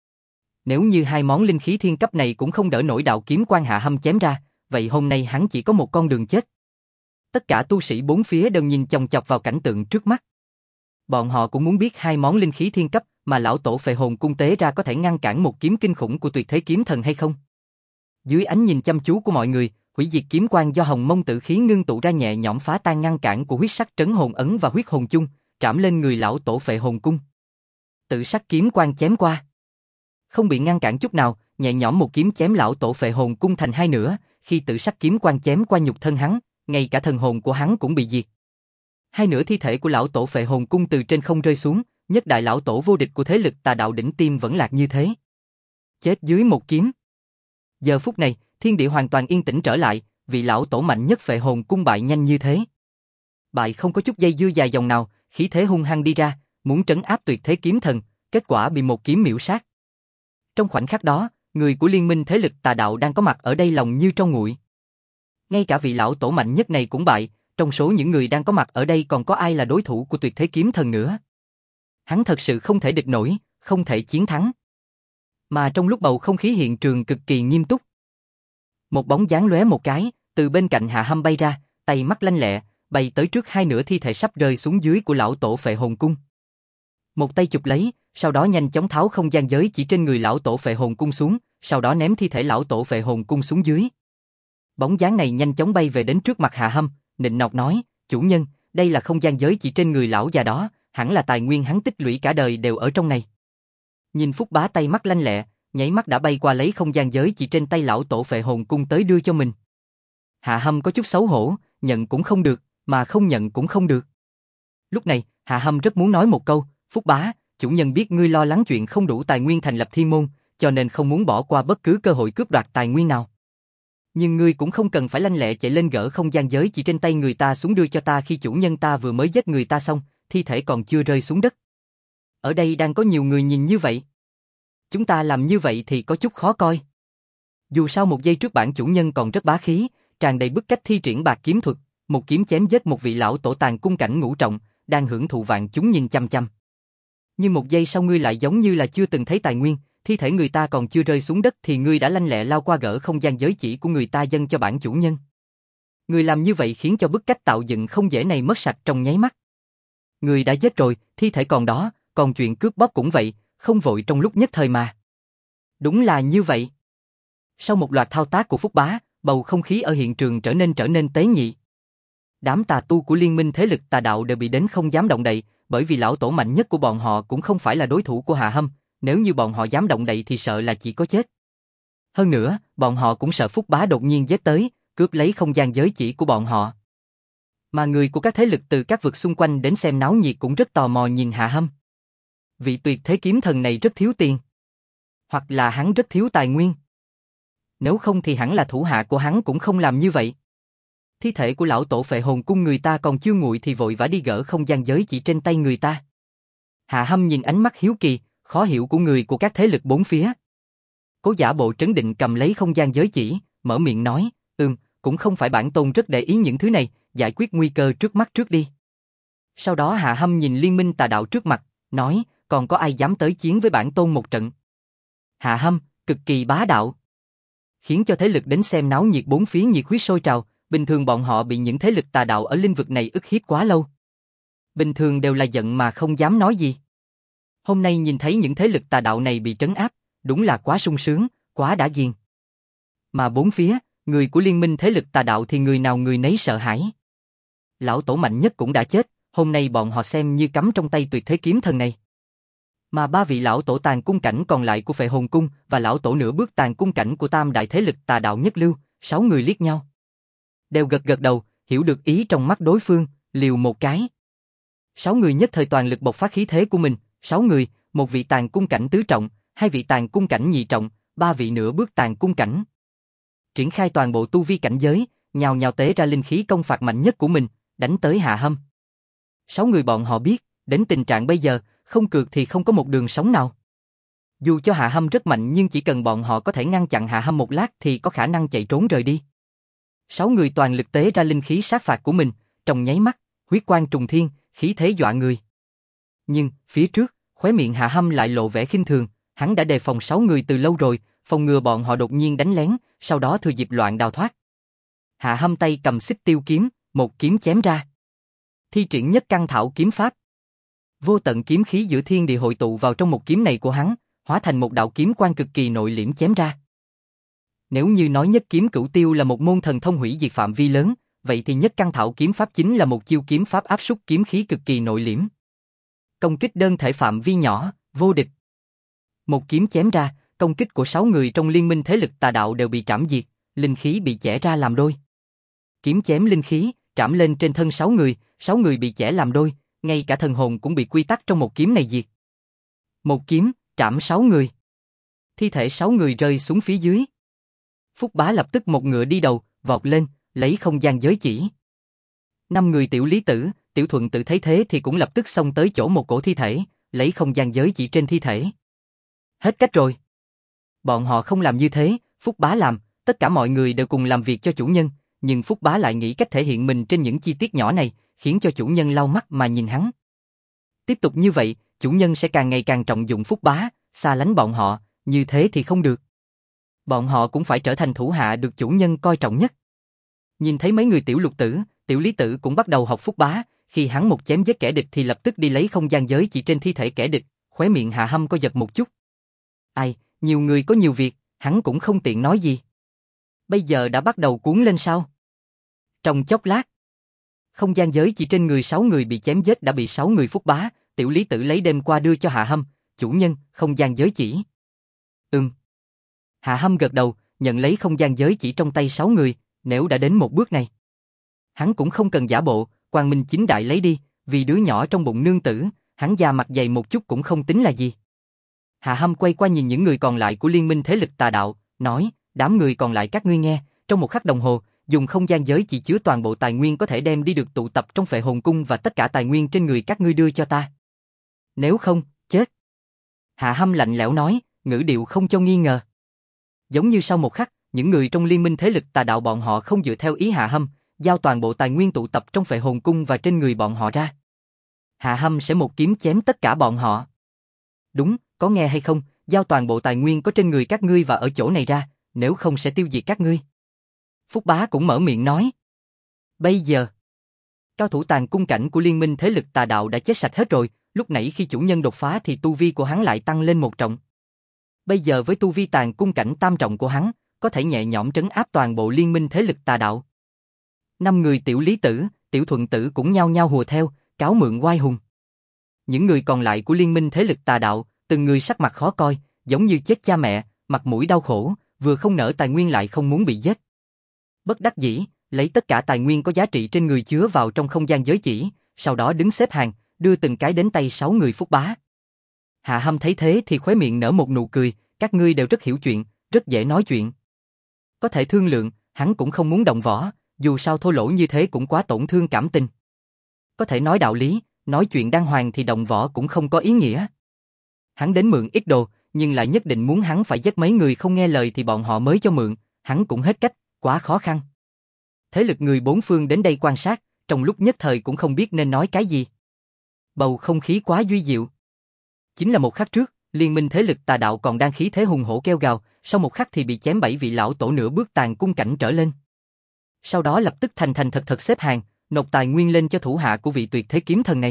Nếu như hai món linh khí thiên cấp này cũng không đỡ nổi đạo kiếm quang Hạ Hâm chém ra, vậy hôm nay hắn chỉ có một con đường chết. Tất cả tu sĩ bốn phía đều nhìn chòng chọc vào cảnh tượng trước mắt. Bọn họ cũng muốn biết hai món linh khí thiên cấp mà lão tổ Phệ Hồn Cung tế ra có thể ngăn cản một kiếm kinh khủng của Tuyệt Thế Kiếm Thần hay không. Dưới ánh nhìn chăm chú của mọi người, hủy diệt kiếm quang do hồng mông tự khí ngưng tụ ra nhẹ nhõm phá tan ngăn cản của huyết sắc trấn hồn ấn và huyết hồn chung, trảm lên người lão tổ Phệ Hồn Cung. Tự sắc kiếm quang chém qua, không bị ngăn cản chút nào, nhẹ nhõm một kiếm chém lão tổ Phệ Hồn Cung thành hai nửa. Khi tự sắc kiếm quang chém qua nhục thân hắn, ngay cả thần hồn của hắn cũng bị diệt. Hai nửa thi thể của lão tổ Phệ Hồn Cung từ trên không rơi xuống, nhất đại lão tổ vô địch của thế lực tà đạo đỉnh tiêm vẫn lạc như thế. Chết dưới một kiếm. Giờ phút này, thiên địa hoàn toàn yên tĩnh trở lại, vị lão tổ mạnh nhất Phệ Hồn Cung bại nhanh như thế. Bại không có chút dây dưa dài dòng nào, khí thế hung hăng đi ra, muốn trấn áp Tuyệt Thế Kiếm Thần, kết quả bị một kiếm miểu sát. Trong khoảnh khắc đó, người của liên minh thế lực tà đạo đang có mặt ở đây lòng như tro nguội. Ngay cả vị lão tổ mạnh nhất này cũng bại, trong số những người đang có mặt ở đây còn có ai là đối thủ của Tuyệt Thế Kiếm Thần nữa. Hắn thật sự không thể địch nổi, không thể chiến thắng. Mà trong lúc bầu không khí hiện trường cực kỳ nghiêm túc, một bóng dáng lóe một cái, từ bên cạnh Hạ Hâm bay ra, tay mắt lanh lẹ, bay tới trước hai nửa thi thể sắp rơi xuống dưới của lão tổ Phệ Hồn Cung. Một tay chụp lấy, sau đó nhanh chóng tháo không gian giới chỉ trên người lão tổ Phệ Hồn Cung xuống, sau đó ném thi thể lão tổ Phệ Hồn Cung xuống dưới. Bóng dáng này nhanh chóng bay về đến trước mặt Hạ Hâm, nịnh nọt nói, chủ nhân, đây là không gian giới chỉ trên người lão già đó, hẳn là tài nguyên hắn tích lũy cả đời đều ở trong này. Nhìn Phúc Bá tay mắt lanh lẹ, nháy mắt đã bay qua lấy không gian giới chỉ trên tay lão tổ Phệ Hồn Cung tới đưa cho mình. Hạ Hâm có chút xấu hổ, nhận cũng không được, mà không nhận cũng không được. Lúc này, Hạ Hâm rất muốn nói một câu, Phúc Bá, chủ nhân biết ngươi lo lắng chuyện không đủ tài nguyên thành lập thiên môn, cho nên không muốn bỏ qua bất cứ cơ hội cướp đoạt tài nguyên nào. Nhưng ngươi cũng không cần phải lanh lẹ chạy lên gỡ không gian giới chỉ trên tay người ta xuống đưa cho ta khi chủ nhân ta vừa mới giết người ta xong, thi thể còn chưa rơi xuống đất. Ở đây đang có nhiều người nhìn như vậy. Chúng ta làm như vậy thì có chút khó coi. Dù sao một giây trước bản chủ nhân còn rất bá khí, tràn đầy bức cách thi triển bạc kiếm thuật, một kiếm chém giết một vị lão tổ tàn cung cảnh ngũ trọng, đang hưởng thụ vạn chúng nhìn chăm chăm. Nhưng một giây sau ngươi lại giống như là chưa từng thấy tài nguyên, thi thể người ta còn chưa rơi xuống đất thì ngươi đã lanh lẹ lao qua gỡ không gian giới chỉ của người ta dâng cho bản chủ nhân. Ngươi làm như vậy khiến cho bức cách tạo dựng không dễ này mất sạch trong nháy mắt. Ngươi đã chết rồi, thi thể còn đó, còn chuyện cướp bóc cũng vậy, không vội trong lúc nhất thời mà. Đúng là như vậy. Sau một loạt thao tác của Phúc Bá, bầu không khí ở hiện trường trở nên tế nhị. Đám tà tu của liên minh thế lực tà đạo đều bị đến không dám động đậy, bởi vì lão tổ mạnh nhất của bọn họ cũng không phải là đối thủ của Hạ Hâm, nếu như bọn họ dám động đậy thì sợ là chỉ có chết. Hơn nữa, bọn họ cũng sợ Phúc Bá đột nhiên giết tới, cướp lấy không gian giới chỉ của bọn họ. Mà người của các thế lực từ các vực xung quanh đến xem náo nhiệt cũng rất tò mò nhìn Hạ Hâm. Vị Tuyệt Thế Kiếm Thần này rất thiếu tiền. Hoặc là hắn rất thiếu tài nguyên. Nếu không thì hẳn là thủ hạ của hắn cũng không làm như vậy. Thi thể của lão tổ Phệ Hồn Cung người ta còn chưa nguội thì vội vã đi gỡ không gian giới chỉ trên tay người ta. Hạ Hâm nhìn ánh mắt hiếu kỳ, khó hiểu của người của các thế lực bốn phía. Cố giả bộ trấn định cầm lấy không gian giới chỉ, mở miệng nói, cũng không phải bản tôn rất để ý những thứ này, giải quyết nguy cơ trước mắt trước đi. Sau đó Hạ Hâm nhìn liên minh tà đạo trước mặt, nói, còn có ai dám tới chiến với bản tôn một trận? Hạ Hâm, cực kỳ bá đạo. Khiến cho thế lực đến xem náo nhiệt bốn phía nhiệt huyết sôi trào, bình thường bọn họ bị những thế lực tà đạo ở linh vực này ức hiếp quá lâu. Bình thường đều là giận mà không dám nói gì. Hôm nay nhìn thấy những thế lực tà đạo này bị trấn áp, đúng là quá sung sướng, quá đã ghiền. Mà bốn phía, người của liên minh thế lực tà đạo thì người nào người nấy sợ hãi. Lão tổ mạnh nhất cũng đã chết, hôm nay bọn họ xem như cắm trong tay tuyệt thế kiếm thần này. Mà ba vị lão tổ tàn cung cảnh còn lại của Phệ Hồn Cung và lão tổ nửa bước tàn cung cảnh của tam đại thế lực tà đạo nhất lưu, 6 người liếc nhau. Đều gật gật đầu, hiểu được ý trong mắt đối phương, liều một cái. 6 người nhất thời toàn lực bộc phát khí thế của mình, 6 người, một vị tàn cung cảnh tứ trọng, 2 vị tàn cung cảnh nhị trọng, 3 vị nửa bước tàn cung cảnh. Triển khai toàn bộ tu vi cảnh giới, nhào nhào tế ra linh khí công phạt mạnh nhất của mình, đánh tới Hạ Hâm. 6 người bọn họ biết, đến tình trạng bây giờ, không cược thì không có một đường sống nào. Dù cho Hạ Hâm rất mạnh nhưng chỉ cần bọn họ có thể ngăn chặn Hạ Hâm một lát thì có khả năng chạy trốn rời đi. 6 người toàn lực tế ra linh khí sát phạt của mình, trong nháy mắt, huyết quang trùng thiên, khí thế dọa người. Nhưng, phía trước, khóe miệng Hạ Hâm lại lộ vẻ khinh thường, hắn đã đề phòng 6 người từ lâu rồi, phòng ngừa bọn họ đột nhiên đánh lén, sau đó thừa dịp loạn đào thoát. Hạ Hâm tay cầm xích tiêu kiếm, một kiếm chém ra. Thi triển nhất căn thảo kiếm pháp. Vô tận kiếm khí giữa thiên địa hội tụ vào trong một kiếm này của hắn, hóa thành một đạo kiếm quang cực kỳ nội liễm chém ra. Nếu như nói nhất kiếm cửu tiêu là một môn thần thông hủy diệt phạm vi lớn, vậy thì nhất căn thảo kiếm pháp chính là một chiêu kiếm pháp áp suất kiếm khí cực kỳ nội liễm. Công kích đơn thể phạm vi nhỏ, vô địch. Một kiếm chém ra, công kích của 6 người trong liên minh thế lực tà đạo đều bị trảm diệt, linh khí bị chẻ ra làm đôi. Kiếm chém linh khí, trảm lên trên thân 6 người bị chẻ làm đôi, ngay cả thần hồn cũng bị quy tắc trong một kiếm này diệt. Một kiếm, trảm 6 người. Thi thể 6 người rơi xuống phía dưới. Phúc Bá lập tức một ngựa đi đầu, vọt lên, lấy không gian giới chỉ. 5 người tiểu lý tử, tiểu thuận tự thấy thế thì cũng lập tức xông tới chỗ một cổ thi thể, lấy không gian giới chỉ trên thi thể. Hết cách rồi. Bọn họ không làm như thế, Phúc Bá làm, tất cả mọi người đều cùng làm việc cho chủ nhân, nhưng Phúc Bá lại nghĩ cách thể hiện mình trên những chi tiết nhỏ này, khiến cho chủ nhân lau mắt mà nhìn hắn. Tiếp tục như vậy, chủ nhân sẽ càng ngày càng trọng dụng Phúc Bá, xa lánh bọn họ, như thế thì không được. Bọn họ cũng phải trở thành thủ hạ được chủ nhân coi trọng nhất. Nhìn thấy mấy người tiểu lục tử, tiểu lý tử cũng bắt đầu học Phúc Bá, khi hắn một chém giết kẻ địch thì lập tức đi lấy không gian giới chỉ trên thi thể kẻ địch, khóe miệng Hạ Hâm co giật một chút. Ai, nhiều người có nhiều việc, hắn cũng không tiện nói gì. Bây giờ đã bắt đầu cuốn lên sao? Trong chốc lát, không gian giới chỉ trên người 6 người bị chém giết đã bị 6 người Phúc Bá, tiểu lý tử lấy đêm qua đưa cho Hạ Hâm, chủ nhân, không gian giới chỉ. Hạ Hâm gật đầu, nhận lấy không gian giới chỉ trong tay 6 người, nếu đã đến một bước này. Hắn cũng không cần giả bộ, quang minh chính đại lấy đi, vì đứa nhỏ trong bụng nương tử, hắn da mặt dày một chút cũng không tính là gì. Hạ Hâm quay qua nhìn những người còn lại của liên minh thế lực tà đạo, nói, đám người còn lại các ngươi nghe, trong một khắc đồng hồ, dùng không gian giới chỉ chứa toàn bộ tài nguyên có thể đem đi được tụ tập trong Phệ Hồn Cung và tất cả tài nguyên trên người các ngươi đưa cho ta. Nếu không, chết. Hạ Hâm lạnh lẽo nói, ngữ điệu không cho nghi ngờ. Giống như sau một khắc, những người trong liên minh thế lực tà đạo bọn họ không dựa theo ý Hạ Hâm, giao toàn bộ tài nguyên tụ tập trong Phệ Hồn Cung và trên người bọn họ ra. Hạ Hâm sẽ một kiếm chém tất cả bọn họ. Đúng, có nghe hay không, giao toàn bộ tài nguyên có trên người các ngươi và ở chỗ này ra, nếu không sẽ tiêu diệt các ngươi. Phúc Bá cũng mở miệng nói. Bây giờ, cao thủ tàn cung cảnh của liên minh thế lực tà đạo đã chết sạch hết rồi, lúc nãy khi chủ nhân đột phá thì tu vi của hắn lại tăng lên 1 trọng. Bây giờ với tu vi tàn cung cảnh tam trọng của hắn, có thể nhẹ nhõm trấn áp toàn bộ liên minh thế lực tà đạo. 5 người tiểu lý tử, tiểu thuận tử cũng nhao nhao hùa theo, cáo mượn oai hùng. Những người còn lại của liên minh thế lực tà đạo, từng người sắc mặt khó coi, giống như chết cha mẹ, mặt mũi đau khổ, vừa không nỡ tài nguyên lại không muốn bị giết. Bất đắc dĩ, lấy tất cả tài nguyên có giá trị trên người chứa vào trong không gian giới chỉ, sau đó đứng xếp hàng, đưa từng cái đến tay 6 người Phúc Bá. Hạ Hâm thấy thế thì khóe miệng nở một nụ cười, các ngươi đều rất hiểu chuyện, rất dễ nói chuyện. Có thể thương lượng, hắn cũng không muốn động võ, dù sao thô lỗ như thế cũng quá tổn thương cảm tình. Có thể nói đạo lý, nói chuyện đàng hoàng thì động võ cũng không có ý nghĩa. Hắn đến mượn ít đồ, nhưng lại nhất định muốn hắn phải giết mấy người không nghe lời thì bọn họ mới cho mượn, hắn cũng hết cách, quá khó khăn. Thế lực người bốn phương đến đây quan sát, trong lúc nhất thời cũng không biết nên nói cái gì. Bầu không khí quá duy diệu. Chính là một khắc trước, liên minh thế lực tà đạo còn đang khí thế hùng hổ kêu gào, sau một khắc thì bị chém 7 vị lão tổ nửa bước tàn cung cảnh trở lên. Sau đó lập tức thành thành thật thật xếp hàng, nộp tài nguyên lên cho thủ hạ của vị tuyệt thế kiếm thần này.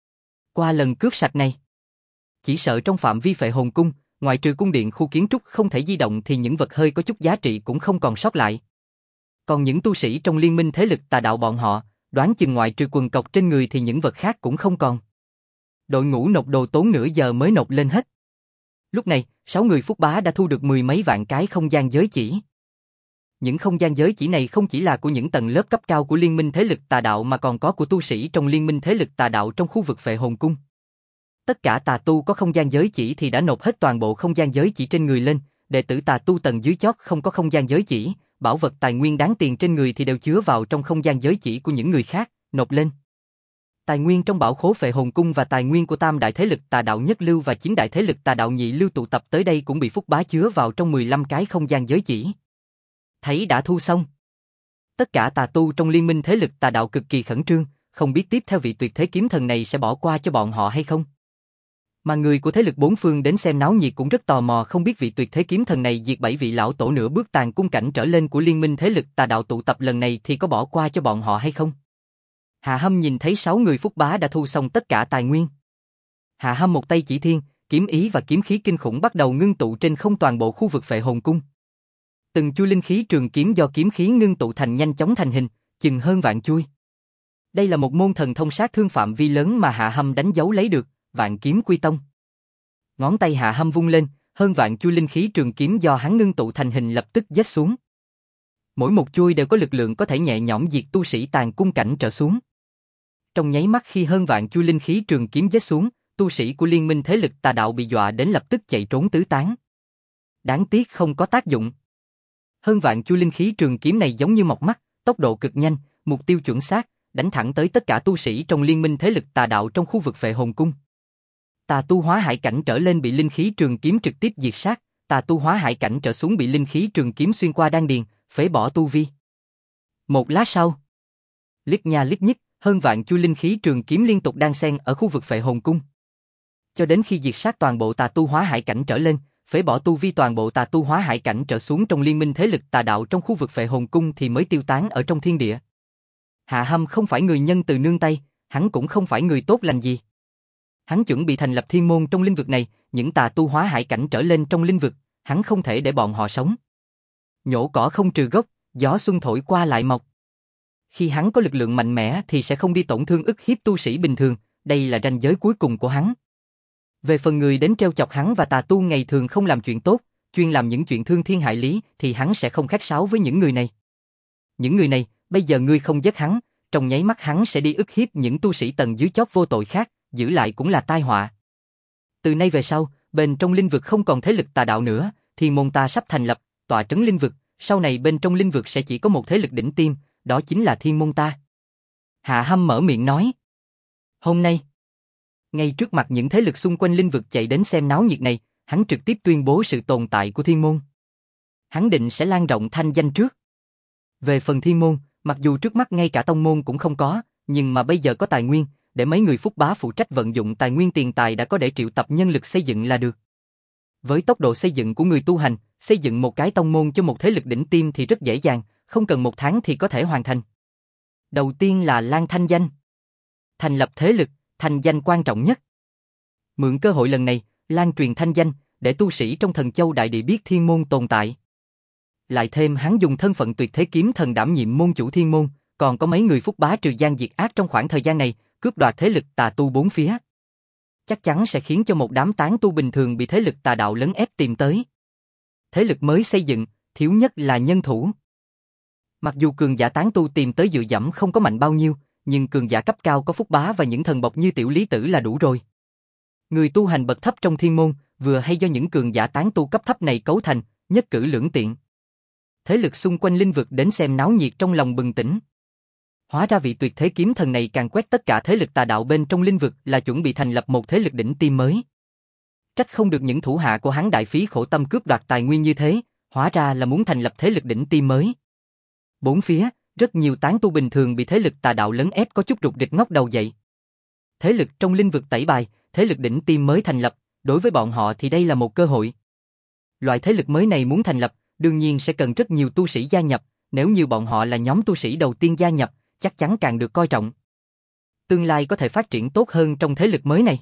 Qua lần cướp sạch này, chỉ sợ trong phạm vi Phệ Hồn Cung, ngoại trừ cung điện khu kiến trúc không thể di động thì những vật hơi có chút giá trị cũng không còn sót lại. Còn những tu sĩ trong liên minh thế lực tà đạo bọn họ, đoán chừng ngoại trừ quần cộc trên người thì những vật khác cũng không còn. Đội ngũ nộp đồ tốn nửa giờ mới nộp lên hết. Lúc này, 6 người Phúc Bá đã thu được 10 mấy vạn cái không gian giới chỉ. Những không gian giới chỉ này không chỉ là của những tầng lớp cấp cao của liên minh thế lực tà đạo mà còn có của tu sĩ trong liên minh thế lực tà đạo trong khu vực Phệ Hồn Cung. Tất cả tà tu có không gian giới chỉ thì đã nộp hết toàn bộ không gian giới chỉ trên người lên, đệ tử tà tu tầng dưới chót không có không gian giới chỉ, bảo vật tài nguyên đáng tiền trên người thì đều chứa vào trong không gian giới chỉ của những người khác, nộp lên. Tài nguyên trong bảo khố Phệ Hồn Cung và tài nguyên của tam đại thế lực tà đạo nhất lưu và 9 đại thế lực tà đạo nhị lưu tụ tập tới đây cũng bị Phúc Bá chứa vào trong 15 cái không gian giới chỉ. Thấy đã thu xong. Tất cả tà tu trong liên minh thế lực tà đạo cực kỳ khẩn trương, không biết tiếp theo vị tuyệt thế kiếm thần này sẽ bỏ qua cho bọn họ hay không. Mà người của thế lực bốn phương đến xem náo nhiệt cũng rất tò mò không biết vị tuyệt thế kiếm thần này diệt 7 vị lão tổ nửa bước tàn cung cảnh trở lên của liên minh thế lực tà đạo tụ tập lần này thì có bỏ qua cho bọn họ hay không. Hạ Hâm nhìn thấy 6 người Phúc Bá đã thu xong tất cả tài nguyên. Hạ Hâm một tay chỉ thiên, kiếm ý và kiếm khí kinh khủng bắt đầu ngưng tụ trên không toàn bộ khu vực Phệ Hồn Cung. Từng chuôi linh khí trường kiếm do kiếm khí ngưng tụ thành nhanh chóng thành hình, chừng hơn vạn chuôi. Đây là một môn thần thông sát thương phạm vi lớn mà Hạ Hâm đánh dấu lấy được, Vạn Kiếm Quy Tông. Ngón tay Hạ Hâm vung lên, hơn vạn chuôi linh khí trường kiếm do hắn ngưng tụ thành hình lập tức giết xuống. Mỗi một chuôi đều có lực lượng có thể nhẹ nhõm diệt tu sĩ tàn cung cảnh trở xuống. Trong nháy mắt khi hơn vạn chuôi linh khí trường kiếm giết xuống, tu sĩ của liên minh thế lực tà đạo bị dọa đến lập tức chạy trốn tứ tán. Đáng tiếc không có tác dụng. Hơn vạn chuôi linh khí trường kiếm này giống như mọc mắt, tốc độ cực nhanh, mục tiêu chuẩn xác, đánh thẳng tới tất cả tu sĩ trong liên minh thế lực tà đạo trong khu vực Phệ Hồn Cung. Tà tu hóa hải cảnh trở lên bị linh khí trường kiếm trực tiếp diệt sát, tà tu hóa hải cảnh trở xuống bị linh khí trường kiếm xuyên qua đan điền, phế bỏ tu vi. Một lát sau, lít nha lít nhít, hơn vạn chuôi linh khí trường kiếm liên tục đan xen ở khu vực Phệ Hồn Cung. Cho đến khi diệt sát toàn bộ tà tu hóa hải cảnh trở lên, phế bỏ tu vi toàn bộ tà tu hóa hải cảnh trở xuống trong liên minh thế lực tà đạo trong khu vực Phệ Hồn Cung thì mới tiêu tán ở trong thiên địa. Hạ Hâm không phải người nhân từ nương tay, hắn cũng không phải người tốt lành gì. Hắn chuẩn bị thành lập thiên môn trong lĩnh vực này, những tà tu hóa hải cảnh trở lên trong lĩnh vực, hắn không thể để bọn họ sống. Nhổ cỏ không trừ gốc, gió xuân thổi qua lại mọc. Khi hắn có lực lượng mạnh mẽ thì sẽ không đi tổn thương ức hiếp tu sĩ bình thường, đây là ranh giới cuối cùng của hắn. Về phần người đến trêu chọc hắn và tà tu ngày thường không làm chuyện tốt, chuyên làm những chuyện thương thiên hại lý thì hắn sẽ không khách sáo với những người này. Những người này, bây giờ ngươi không giết hắn, trong nháy mắt hắn sẽ đi ức hiếp những tu sĩ tầng dưới chót vô tội khác, giữ lại cũng là tai họa. Từ nay về sau, bên trong linh vực không còn thế lực tà đạo nữa, thiên môn ta sắp thành lập, tọa trấn linh vực, sau này bên trong linh vực sẽ chỉ có một thế lực đỉnh tiêm, đó chính là thiên môn ta. Hạ Hâm mở miệng nói. Hôm nay, ngay trước mặt những thế lực xung quanh linh vực chạy đến xem náo nhiệt này, hắn trực tiếp tuyên bố sự tồn tại của thiên môn. Hắn định sẽ lan rộng thanh danh trước. Về phần thiên môn, mặc dù trước mắt ngay cả tông môn cũng không có, nhưng mà bây giờ có tài nguyên, để mấy người Phúc Bá phụ trách vận dụng tài nguyên tiền tài đã có để triệu tập nhân lực xây dựng là được. Với tốc độ xây dựng của người tu hành, xây dựng một cái tông môn cho một thế lực đỉnh tiêm thì rất dễ dàng, không cần 1 tháng thì có thể hoàn thành. Đầu tiên là lan thanh danh. Thành lập thế lực, thanh danh quan trọng nhất. Mượn cơ hội lần này, lan truyền thanh danh, để tu sĩ trong Thần Châu Đại Địa biết thiên môn tồn tại. Lại thêm hắn dùng thân phận tuyệt thế kiếm thần đảm nhiệm môn chủ thiên môn, còn có mấy người Phúc Bá trừ gian diệt ác trong khoảng thời gian này, cướp đoạt thế lực tà tu bốn phía. Chắc chắn sẽ khiến cho một đám tán tu bình thường bị thế lực tà đạo lấn ép tìm tới. Thế lực mới xây dựng, thiếu nhất là nhân thủ. Mặc dù cường giả tán tu tìm tới dựa dẫm không có mạnh bao nhiêu, nhưng cường giả cấp cao có Phúc Bá và những thần bộc như Tiểu Lý Tử là đủ rồi. Người tu hành bậc thấp trong thiên môn, vừa hay do những cường giả tán tu cấp thấp này cấu thành, nhất cử lưỡng tiện. Thế lực xung quanh linh vực đến xem náo nhiệt trong lòng bừng tỉnh. Hóa ra vị tuyệt thế kiếm thần này càng quét tất cả thế lực tà đạo bên trong linh vực là chuẩn bị thành lập một thế lực đỉnh tiêm mới. Trách không được những thủ hạ của hắn đại phí khổ tâm cướp đoạt tài nguyên như thế, hóa ra là muốn thành lập thế lực đỉnh tiêm mới. Bốn phía, rất nhiều tán tu bình thường bị thế lực tà đạo lấn ép có chút rụt rịch ngóc đầu dậy. Thế lực trong linh vực tẩy bài, thế lực đỉnh tiêm mới thành lập, Đối với bọn họ thì đây là một cơ hội. Loại thế lực mới này muốn thành lập, đương nhiên sẽ cần rất nhiều tu sĩ gia nhập, nếu như bọn họ là nhóm tu sĩ đầu tiên gia nhập, chắc chắn càng được coi trọng. Tương lai có thể phát triển tốt hơn trong thế lực mới này.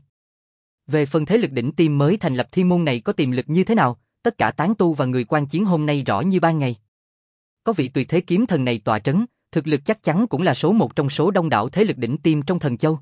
Về phần thế lực đỉnh tiêm mới thành lập thiên môn này có tiềm lực như thế nào, tất cả tán tu và người quan chiến hôm nay rõ như ban ngày. Có vị tuyệt thế kiếm thần này tọa trấn, thực lực chắc chắn cũng là số một trong số đông đảo thế lực đỉnh tiêm trong thần châu.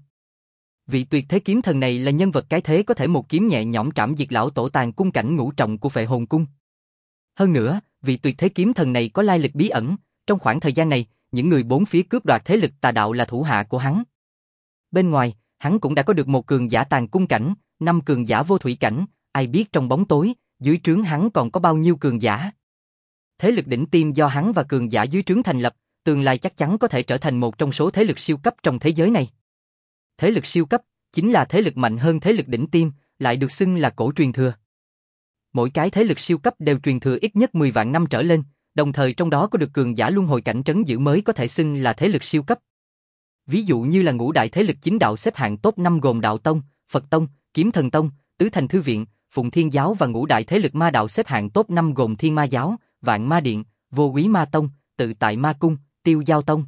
Vị tuyệt thế kiếm thần này là nhân vật cái thế có thể một kiếm nhẹ nhõm trảm diệt lão tổ tàn cung cảnh ngũ trọng của Phệ Hồn Cung. Hơn nữa, vị tuyệt thế kiếm thần này có lai lịch bí ẩn, trong khoảng thời gian này, những người bốn phía cướp đoạt thế lực tà đạo là thủ hạ của hắn. Bên ngoài, hắn cũng đã có được một cường giả tàn cung cảnh, 5 cường giả vô thủy cảnh, ai biết trong bóng tối, dưới trướng hắn còn có bao nhiêu cường giả. Thế lực đỉnh tiêm do hắn và cường giả dưới trướng thành lập, tương lai chắc chắn có thể trở thành một trong số thế lực siêu cấp trong thế giới này. Thế lực siêu cấp chính là thế lực mạnh hơn thế lực đỉnh tiêm, lại được xưng là cổ truyền thừa. Mỗi cái thế lực siêu cấp đều truyền thừa ít nhất 10 vạn năm trở lên, đồng thời trong đó có được cường giả luân hồi cảnh trấn giữ mới có thể xưng là thế lực siêu cấp. Ví dụ như là ngũ đại thế lực chính đạo xếp hạng top 5 gồm Đạo Tông, Phật Tông, Kiếm Thần Tông, Tứ Thành Thư Viện, Phụng Thiên Giáo và ngũ đại thế lực ma đạo xếp hạng top 5 gồm Thiên Ma Giáo, Vạn Ma Điện, Vô Úy Ma Tông, Tự Tại Ma Cung, Tiêu Giao Tông.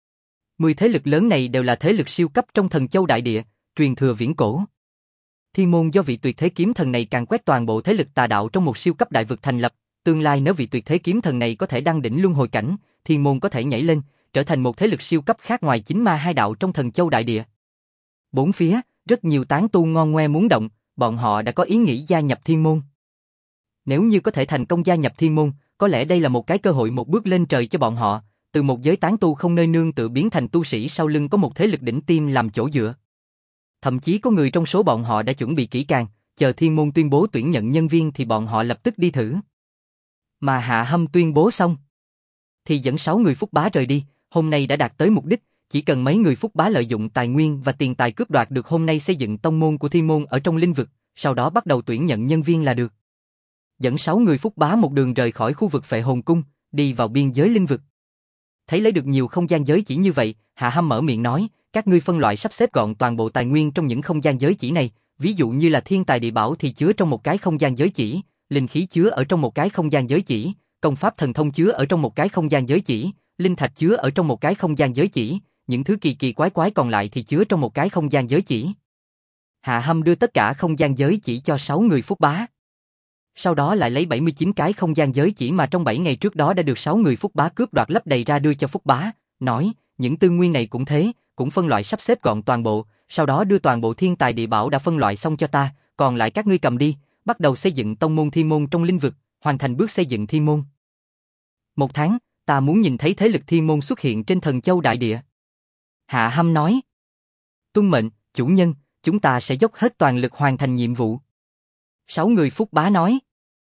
10 thế lực lớn này đều là thế lực siêu cấp trong thần châu đại địa, truyền thừa viễn cổ. Thiên môn do vị tuyệt thế kiếm thần này càng quét toàn bộ thế lực tà đạo trong một siêu cấp đại vực thành lập, tương lai nếu vị tuyệt thế kiếm thần này có thể đăng đỉnh luân hồi cảnh, thiên môn có thể nhảy lên, trở thành một thế lực siêu cấp khác ngoài chính ma hai đạo trong thần châu đại địa. Bốn phía, rất nhiều tán tu ngon ngoe muốn động, bọn họ đã có ý nghĩ gia nhập thiên môn. Nếu như có thể thành công gia nhập thiên môn, có lẽ đây là một cái cơ hội một bước lên trời cho bọn họ, từ một giới tán tu không nơi nương tựa biến thành tu sĩ sau lưng có một thế lực đỉnh tiêm làm chỗ dựa. Thậm chí có người trong số bọn họ đã chuẩn bị kỹ càng, chờ thiên môn tuyên bố tuyển nhận nhân viên thì bọn họ lập tức đi thử. Mà Hạ Hâm tuyên bố xong, thì dẫn 6 người Phúc Bá rời đi, hôm nay đã đạt tới mục đích, chỉ cần mấy người Phúc Bá lợi dụng tài nguyên và tiền tài cướp đoạt được hôm nay xây dựng tông môn của thiên môn ở trong linh vực, sau đó bắt đầu tuyển nhận nhân viên là được. Dẫn 6 người Phúc Bá một đường rời khỏi khu vực Phệ Hồn Cung, đi vào biên giới linh vực. Thấy lấy được nhiều không gian giới chỉ như vậy, Hạ Hâm mở miệng nói, các ngươi phân loại sắp xếp gọn toàn bộ tài nguyên trong những không gian giới chỉ này, ví dụ như là thiên tài địa bảo thì chứa trong một cái không gian giới chỉ, linh khí chứa ở trong một cái không gian giới chỉ, công pháp thần thông chứa ở trong một cái không gian giới chỉ, linh thạch chứa ở trong một cái không gian giới chỉ, những thứ kỳ kỳ quái quái còn lại thì chứa trong một cái không gian giới chỉ. Hạ Hâm đưa tất cả không gian giới chỉ cho 6 người Phúc Bá. Sau đó lại lấy 79 cái không gian giới chỉ mà trong 7 ngày trước đó đã được 6 người Phúc Bá cướp đoạt lấp đầy ra đưa cho Phúc Bá, nói, những tư nguyên này cũng thế, cũng phân loại sắp xếp gọn toàn bộ, sau đó đưa toàn bộ thiên tài địa bảo đã phân loại xong cho ta, còn lại các ngươi cầm đi, bắt đầu xây dựng tông môn thiên môn trong linh vực, hoàn thành bước xây dựng thiên môn. 1 tháng, ta muốn nhìn thấy thế lực thiên môn xuất hiện trên thần châu đại địa. Hạ Hâm nói, tuân mệnh, chủ nhân, chúng ta sẽ dốc hết toàn lực hoàn thành nhiệm vụ. 6 người Phúc Bá nói,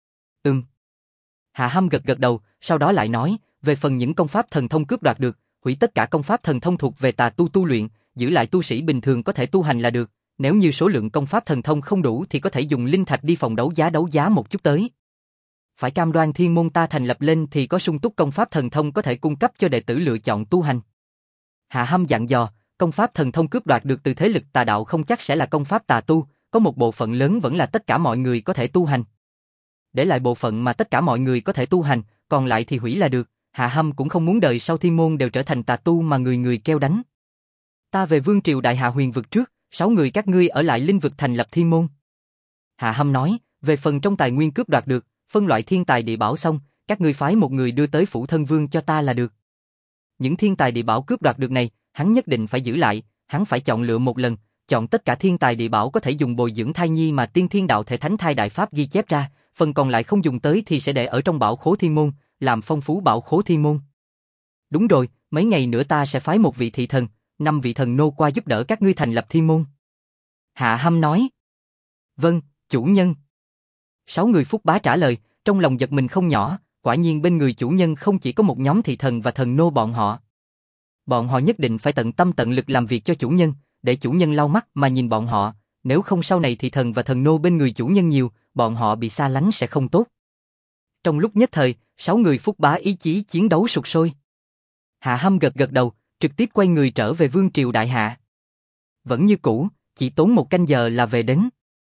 Hạ Hâm gật gật đầu, sau đó lại nói, về phần những công pháp thần thông cướp đoạt được, hủy tất cả công pháp thần thông thuộc về tà tu luyện, giữ lại tu sĩ bình thường có thể tu hành là được, nếu như số lượng công pháp thần thông không đủ thì có thể dùng linh thạch đi phòng đấu giá một chút tới. Phải cam đoan thiên môn ta thành lập lên thì có sung túc công pháp thần thông có thể cung cấp cho đệ tử lựa chọn tu hành. Hạ Hâm dặn dò, công pháp thần thông cướp đoạt được từ thế lực tà đạo không chắc sẽ là công pháp tà tu, có một bộ phận lớn vẫn là tất cả mọi người có thể tu hành. Để lại bộ phận mà tất cả mọi người có thể tu hành, còn lại thì hủy là được, Hạ Hâm cũng không muốn đời sau thiên môn đều trở thành tà tu mà người người kêu đánh. Ta về Vương Triều Đại Hạ Huyền vực trước, 6 người các ngươi ở lại linh vực thành lập thiên môn. Hạ Hâm nói, về phần trong tài nguyên cướp đoạt được, phân loại thiên tài địa bảo xong, các ngươi phái một người đưa tới Phủ Thân Vương cho ta là được. Những thiên tài địa bảo cướp đoạt được này, hắn nhất định phải giữ lại, hắn phải chọn lựa một lần, chọn tất cả thiên tài địa bảo có thể dùng bồi dưỡng thai nhi mà tiên thiên đạo thể thánh thai đại pháp ghi chép ra, phần còn lại không dùng tới thì sẽ để ở trong bảo khố thiên môn, làm phong phú bảo khố thiên môn. Đúng rồi, mấy ngày nữa ta sẽ phái một vị thị thần, 5 vị thần nô qua giúp đỡ các ngươi thành lập thiên môn. Hạ Hâm nói. Vâng, chủ nhân. 6 người Phúc Bá trả lời, trong lòng giật mình không nhỏ, quả nhiên bên người chủ nhân không chỉ có một nhóm thị thần và thần nô bọn họ. Bọn họ nhất định phải tận tâm tận lực làm việc cho chủ nhân, để chủ nhân lau mắt mà nhìn bọn họ, nếu không sau này thị thần và thần nô bên người chủ nhân nhiều, bọn họ bị xa lánh sẽ không tốt. Trong lúc nhất thời, 6 người Phúc Bá ý chí chiến đấu sục sôi. Hạ Hâm gật gật đầu, trực tiếp quay người trở về Vương Triều Đại Hạ. Vẫn như cũ, chỉ tốn 1 canh giờ là về đến.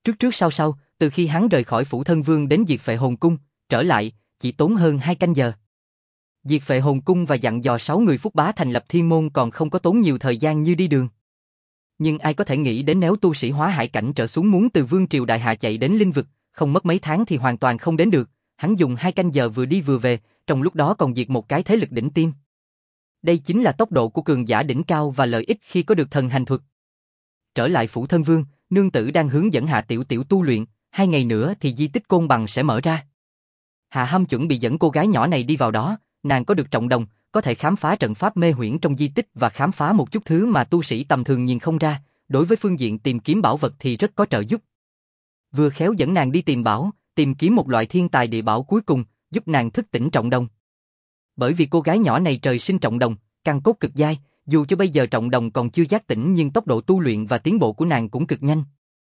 Trước trước sau sau, từ khi hắn rời khỏi Phủ Thân Vương đến Diệt Phệ Hồn Cung, trở lại, chỉ tốn hơn 2 canh giờ. Diệt Phệ Hồn Cung và dặn dò 6 người Phúc Bá thành lập thiên môn còn không có tốn nhiều thời gian như đi đường. Nhưng ai có thể nghĩ đến nếu tu sĩ hóa hải cảnh trở xuống muốn từ Vương Triều Đại Hạ chạy đến Linh Vực, không mất mấy tháng thì hoàn toàn không đến được, hắn dùng 2 canh giờ vừa đi vừa về, trong lúc đó còn diệt một cái thế lực đỉnh tiêm. Đây chính là tốc độ của cường giả đỉnh cao và lợi ích khi có được thần hành thuật. Trở lại Phủ Thân Vương, nương tử đang hướng dẫn Hạ Tiểu Tiểu tu luyện, 2 ngày nữa thì di tích Côn Bằng sẽ mở ra. Hạ Hâm chuẩn bị dẫn cô gái nhỏ này đi vào đó, nàng có được trọng đồng, có thể khám phá trận pháp mê huyễn trong di tích và khám phá một chút thứ mà tu sĩ tầm thường nhìn không ra, đối với phương diện tìm kiếm bảo vật thì rất có trợ giúp. Vừa khéo dẫn nàng đi tìm bảo, tìm kiếm một loại thiên tài địa bảo cuối cùng, giúp nàng thức tỉnh trọng đồng. Bởi vì cô gái nhỏ này trời sinh trọng đồng, căn cốt cực dai, dù cho bây giờ trọng đồng còn chưa giác tỉnh nhưng tốc độ tu luyện và tiến bộ của nàng cũng cực nhanh.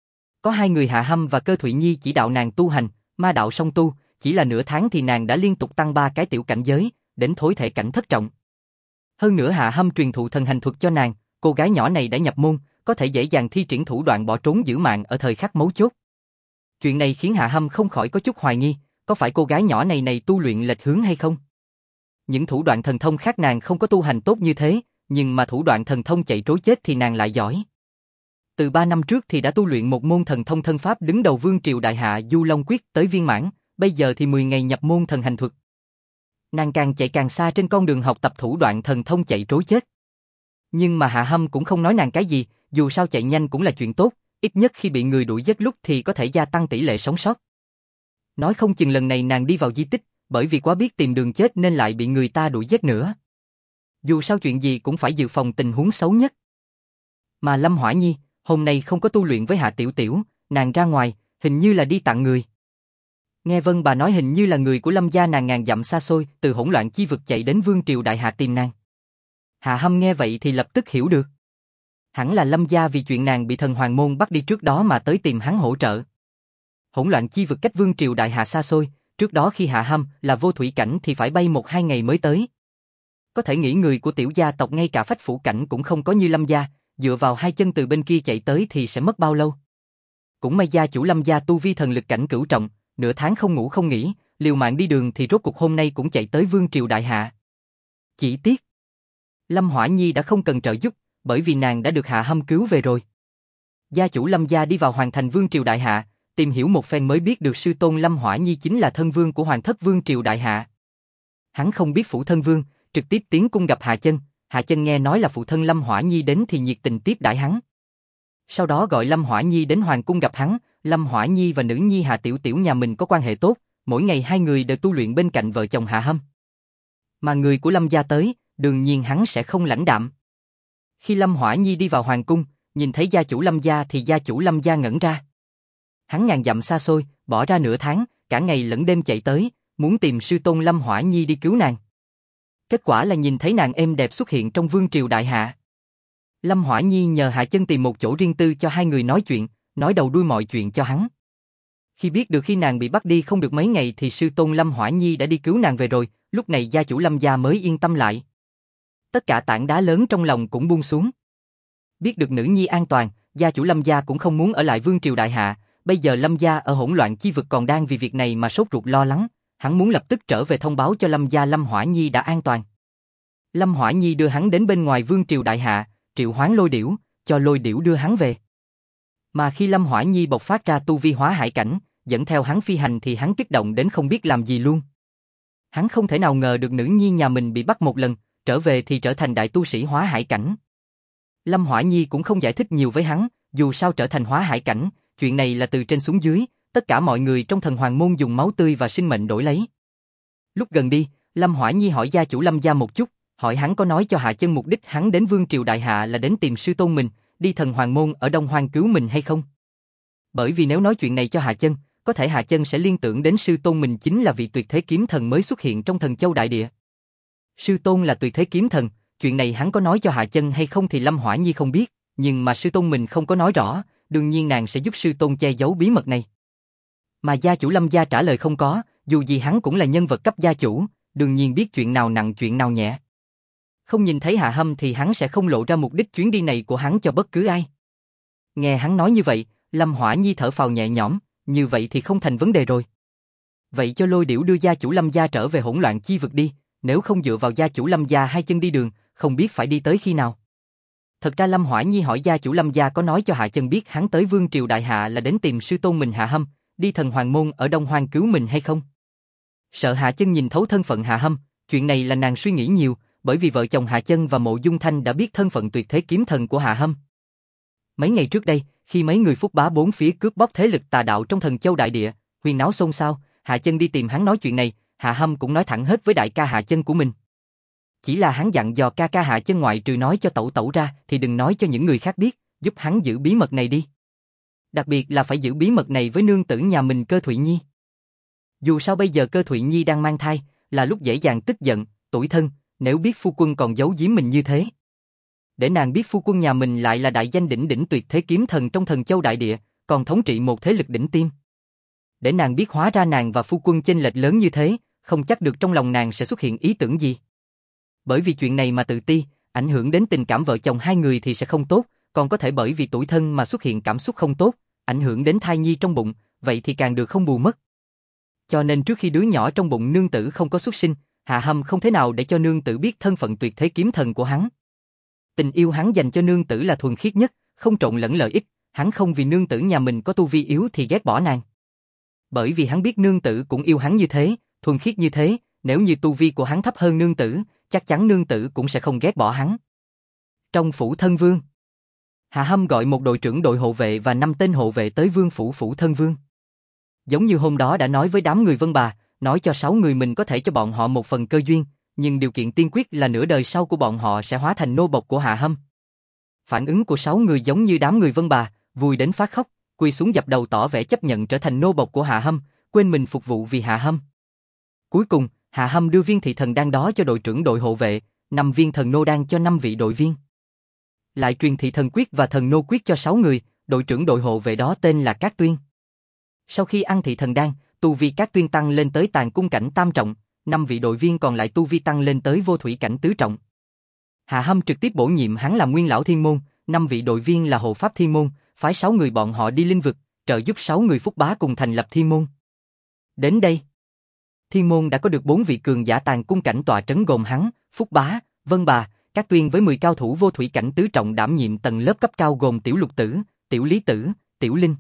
Có 2 người Hạ Hâm và Cơ Thụy Nhi chỉ đạo nàng tu hành, ma đạo song tu, chỉ là nửa tháng thì nàng đã liên tục tăng 3 cái tiểu cảnh giới, đến thối thể cảnh thất trọng. Hơn nữa Hạ Hâm truyền thụ thần hành thuật cho nàng, cô gái nhỏ này đã nhập môn, có thể dễ dàng thi triển thủ đoạn bỏ trốn giữ mạng ở thời khắc mấu chốt. Chuyện này khiến Hạ Hâm không khỏi có chút hoài nghi, có phải cô gái nhỏ này tu luyện lệch hướng hay không? Những thủ đoạn thần thông khác nàng không có tu hành tốt như thế, nhưng mà thủ đoạn thần thông chạy trối chết thì nàng lại giỏi. Từ 3 năm trước thì đã tu luyện một môn thần thông thân pháp đứng đầu Vương Triều Đại Hạ Du Long Quyết tới viên mãn, bây giờ thì 10 ngày nhập môn thần hành thuật. Nàng càng chạy càng xa trên con đường học tập thủ đoạn thần thông chạy trối chết. Nhưng mà Hạ Hâm cũng không nói nàng cái gì, dù sao chạy nhanh cũng là chuyện tốt, ít nhất khi bị người đuổi giết lúc thì có thể gia tăng tỷ lệ sống sót. Nói không chừng lần này nàng đi vào di tích, bởi vì quá biết tìm đường chết nên lại bị người ta đuổi giết nữa. Dù sao chuyện gì cũng phải dự phòng tình huống xấu nhất. Mà Lâm Hỏa Nhi, hôm nay không có tu luyện với Hạ Tiểu Tiểu, nàng ra ngoài, hình như là đi tặng người. Nghe Vân bà nói hình như là người của Lâm gia nàng ngàn dặm xa xôi, từ hỗn loạn chi vực chạy đến Vương Triều Đại Hạ tìm nàng. Hạ Hâm nghe vậy thì lập tức hiểu được. Hẳn là Lâm gia vì chuyện nàng bị thần Hoàng Môn bắt đi trước đó mà tới tìm hắn hỗ trợ. Hỗn loạn chi vực cách Vương Triều Đại Hạ xa xôi, trước đó khi Hạ Hâm là vô thủy cảnh thì phải bay 1-2 ngày mới tới. Có thể nghĩ người của tiểu gia tộc ngay cả phách phủ cảnh cũng không có như Lâm gia, dựa vào 2 chân từ bên kia chạy tới thì sẽ mất bao lâu. Cũng may gia chủ Lâm gia tu vi thần lực cảnh cửu trọng, nửa tháng không ngủ không nghỉ, liều mạng đi đường thì rốt cuộc hôm nay cũng chạy tới Vương Triều Đại Hạ. Chỉ tiếc, Lâm Hỏa Nhi đã không cần trợ giúp, bởi vì nàng đã được Hạ Hâm cứu về rồi. Gia chủ Lâm gia đi vào hoàng thành Vương Triều Đại Hạ, tìm hiểu một phen mới biết được sư tôn Lâm Hỏa Nhi chính là thân vương của Hoàng thất Vương Triều Đại Hạ. Hắn không biết Phủ Thân Vương, trực tiếp tiến cung gặp Hạ Chân. Hạ Chân nghe nói là phụ thân Lâm Hỏa Nhi đến thì nhiệt tình tiếp đãi hắn. Sau đó gọi Lâm Hỏa Nhi đến hoàng cung gặp hắn. Lâm Hỏa Nhi và nữ nhi Hạ Tiểu Tiểu nhà mình có quan hệ tốt, mỗi ngày 2 người đều tu luyện bên cạnh vợ chồng Hạ Hâm. Mà người của Lâm gia tới, đương nhiên hắn sẽ không lãnh đạm. Khi Lâm Hỏa Nhi đi vào hoàng cung, nhìn thấy gia chủ Lâm gia thì gia chủ Lâm gia ngẩn ra. Hắn ngàn dặm xa xôi, bỏ ra nửa tháng, cả ngày lẫn đêm chạy tới, muốn tìm sư tôn Lâm Hỏa Nhi đi cứu nàng. Kết quả là nhìn thấy nàng êm đẹp xuất hiện trong Vương Triều Đại Hạ. Lâm Hỏa Nhi nhờ Hạ Chân tìm một chỗ riêng tư cho 2 người nói chuyện, nói đầu đuôi mọi chuyện cho hắn. Khi biết được khi nàng bị bắt đi không được mấy ngày thì sư tôn Lâm Hỏa Nhi đã đi cứu nàng về rồi, lúc này gia chủ Lâm gia mới yên tâm lại. Tất cả tảng đá lớn trong lòng cũng buông xuống. Biết được nữ nhi an toàn, gia chủ Lâm gia cũng không muốn ở lại Vương Triều Đại Hạ, bây giờ Lâm gia ở hỗn loạn chi vực còn đang vì việc này mà sốt ruột lo lắng, hắn muốn lập tức trở về thông báo cho Lâm gia Lâm Hỏa Nhi đã an toàn. Lâm Hỏa Nhi đưa hắn đến bên ngoài Vương Triều Đại Hạ, triệu hoán Lôi Điểu, cho Lôi Điểu đưa hắn về. Mà khi Lâm Hỏa Nhi bộc phát ra tu vi hóa hải cảnh, dẫn theo hắn phi hành thì hắn kích động đến không biết làm gì luôn. Hắn không thể nào ngờ được nữ nhi nhà mình bị bắt một lần, trở về thì trở thành đại tu sĩ hóa hải cảnh. Lâm Hỏa Nhi cũng không giải thích nhiều với hắn, dù sao trở thành hóa hải cảnh, chuyện này là từ trên xuống dưới, tất cả mọi người trong thần hoàng môn dùng máu tươi và sinh mệnh đổi lấy. Lúc gần đi, Lâm Hỏa Nhi hỏi gia chủ Lâm gia một chút, hỏi hắn có nói cho Hạ Chân mục đích hắn đến Vương Triều Đại Hạ là đến tìm sư tôn mình, đi thần hoàng môn ở Đông Hoang cứu mình hay không? Bởi vì nếu nói chuyện này cho Hạ Chân, có thể Hạ Chân sẽ liên tưởng đến sư tôn mình chính là vị tuyệt thế kiếm thần mới xuất hiện trong Thần Châu Đại Địa. Sư tôn là tuyệt thế kiếm thần, chuyện này hắn có nói cho Hạ Chân hay không thì Lâm Hỏa Nhi không biết, nhưng mà sư tôn mình không có nói rõ, đương nhiên nàng sẽ giúp sư tôn che giấu bí mật này. Mà gia chủ Lâm gia trả lời không có, dù gì hắn cũng là nhân vật cấp gia chủ, đương nhiên biết chuyện nào nặng chuyện nào nhẹ. Không nhìn thấy Hạ Hâm thì hắn sẽ không lộ ra mục đích chuyến đi này của hắn cho bất cứ ai. Nghe hắn nói như vậy, Lâm Hỏa Nhi thở phào nhẹ nhõm, như vậy thì không thành vấn đề rồi. Vậy cho Lôi Điểu đưa gia chủ Lâm gia trở về hỗn loạn chi vực đi, nếu không dựa vào gia chủ Lâm gia hai chân đi đường, không biết phải đi tới khi nào. Thật ra Lâm Hỏa Nhi hỏi gia chủ Lâm gia có nói cho Hạ Chân biết hắn tới Vương triều đại hạ là đến tìm sư tôn mình Hạ Hâm, đi Thần Hoàng môn ở Đông Hoang cứu mình hay không? Sợ Hạ Chân nhìn thấu thân phận Hạ Hâm, chuyện này là nàng suy nghĩ nhiều, bởi vì vợ chồng Hạ Chân và Mộ Dung Thanh đã biết thân phận tuyệt thế kiếm thần của Hạ Hâm. Mấy ngày trước đây, khi mấy người Phúc Bá bốn phía cướp bóc thế lực tà đạo trong Thần Châu đại địa, huyên náo xôn xao, Hạ Chân đi tìm hắn nói chuyện này, Hạ Hâm cũng nói thẳng hết với đại ca Hạ Chân của mình. Chỉ là hắn dặn dò ca ca Hạ Chân ngoại trừ nói cho tẩu tẩu ra thì đừng nói cho những người khác biết, giúp hắn giữ bí mật này đi. Đặc biệt là phải giữ bí mật này với nương tử nhà mình Cơ Thụy Nhi. Dù sao bây giờ Cơ Thụy Nhi đang mang thai, là lúc dễ dàng tức giận, tủi thân, nếu biết phu quân còn giấu giếm mình như thế. Để nàng biết phu quân nhà mình lại là đại danh đỉnh đỉnh tuyệt thế kiếm thần trong Thần Châu đại địa, còn thống trị một thế lực đỉnh tiêm. Để nàng biết hóa ra nàng và phu quân chênh lệch lớn như thế, không chắc được trong lòng nàng sẽ xuất hiện ý tưởng gì. Bởi vì chuyện này mà tự ti, ảnh hưởng đến tình cảm vợ chồng hai người thì sẽ không tốt, còn có thể bởi vì tủi thân mà xuất hiện cảm xúc không tốt, ảnh hưởng đến thai nhi trong bụng, vậy thì càng được không bù mất. Cho nên trước khi đứa nhỏ trong bụng nương tử không có xuất sinh, Hạ Hâm không thể nào để cho nương tử biết thân phận tuyệt thế kiếm thần của hắn. Tình yêu hắn dành cho nương tử là thuần khiết nhất, không trộn lẫn lợi ích, hắn không vì nương tử nhà mình có tu vi yếu thì ghét bỏ nàng. Bởi vì hắn biết nương tử cũng yêu hắn như thế, thuần khiết như thế, nếu như tu vi của hắn thấp hơn nương tử, chắc chắn nương tử cũng sẽ không ghét bỏ hắn. Trong phủ thân vương, Hạ Hâm gọi một đội trưởng đội hộ vệ và 5 tên hộ vệ tới vương phủ phủ thân vương. Giống như hôm đó đã nói với đám người Vân Bà, nói cho 6 người mình có thể cho bọn họ một phần cơ duyên, nhưng điều kiện tiên quyết là nửa đời sau của bọn họ sẽ hóa thành nô bộc của Hạ Hâm. Phản ứng của 6 người giống như đám người Vân Bà, vui đến phát khóc, quỳ xuống dập đầu tỏ vẻ chấp nhận trở thành nô bộc của Hạ Hâm, quên mình phục vụ vì Hạ Hâm. Cuối cùng, Hạ Hâm đưa viên thị thần đan đó cho đội trưởng đội hộ vệ, 5 viên thần nô đan cho 5 vị đội viên. Lại truyền thị thần quyết và thần nô quyết cho 6 người, đội trưởng đội hộ vệ đó tên là Cát Tuyên. Sau khi ăn thị thần đan, tu vi Cát Tuyên tăng lên tới tàn cung cảnh tam trọng, 5 vị đội viên còn lại tu vi tăng lên tới vô thủy cảnh tứ trọng. Hạ Hâm trực tiếp bổ nhiệm hắn làm nguyên lão thiên môn, 5 vị đội viên là hộ pháp thiên môn, phái 6 người bọn họ đi linh vực, trợ giúp 6 người Phúc Bá cùng thành lập thiên môn. Đến đây, thiên môn đã có được 4 vị cường giả tàn cung cảnh tọa trấn gồm hắn, Phúc Bá, Vân Bà, Cát Tuyên với 10 cao thủ vô thủy cảnh tứ trọng đảm nhiệm tầng lớp cấp cao gồm Tiểu Lục Tử, Tiểu Lý Tử, Tiểu Linh.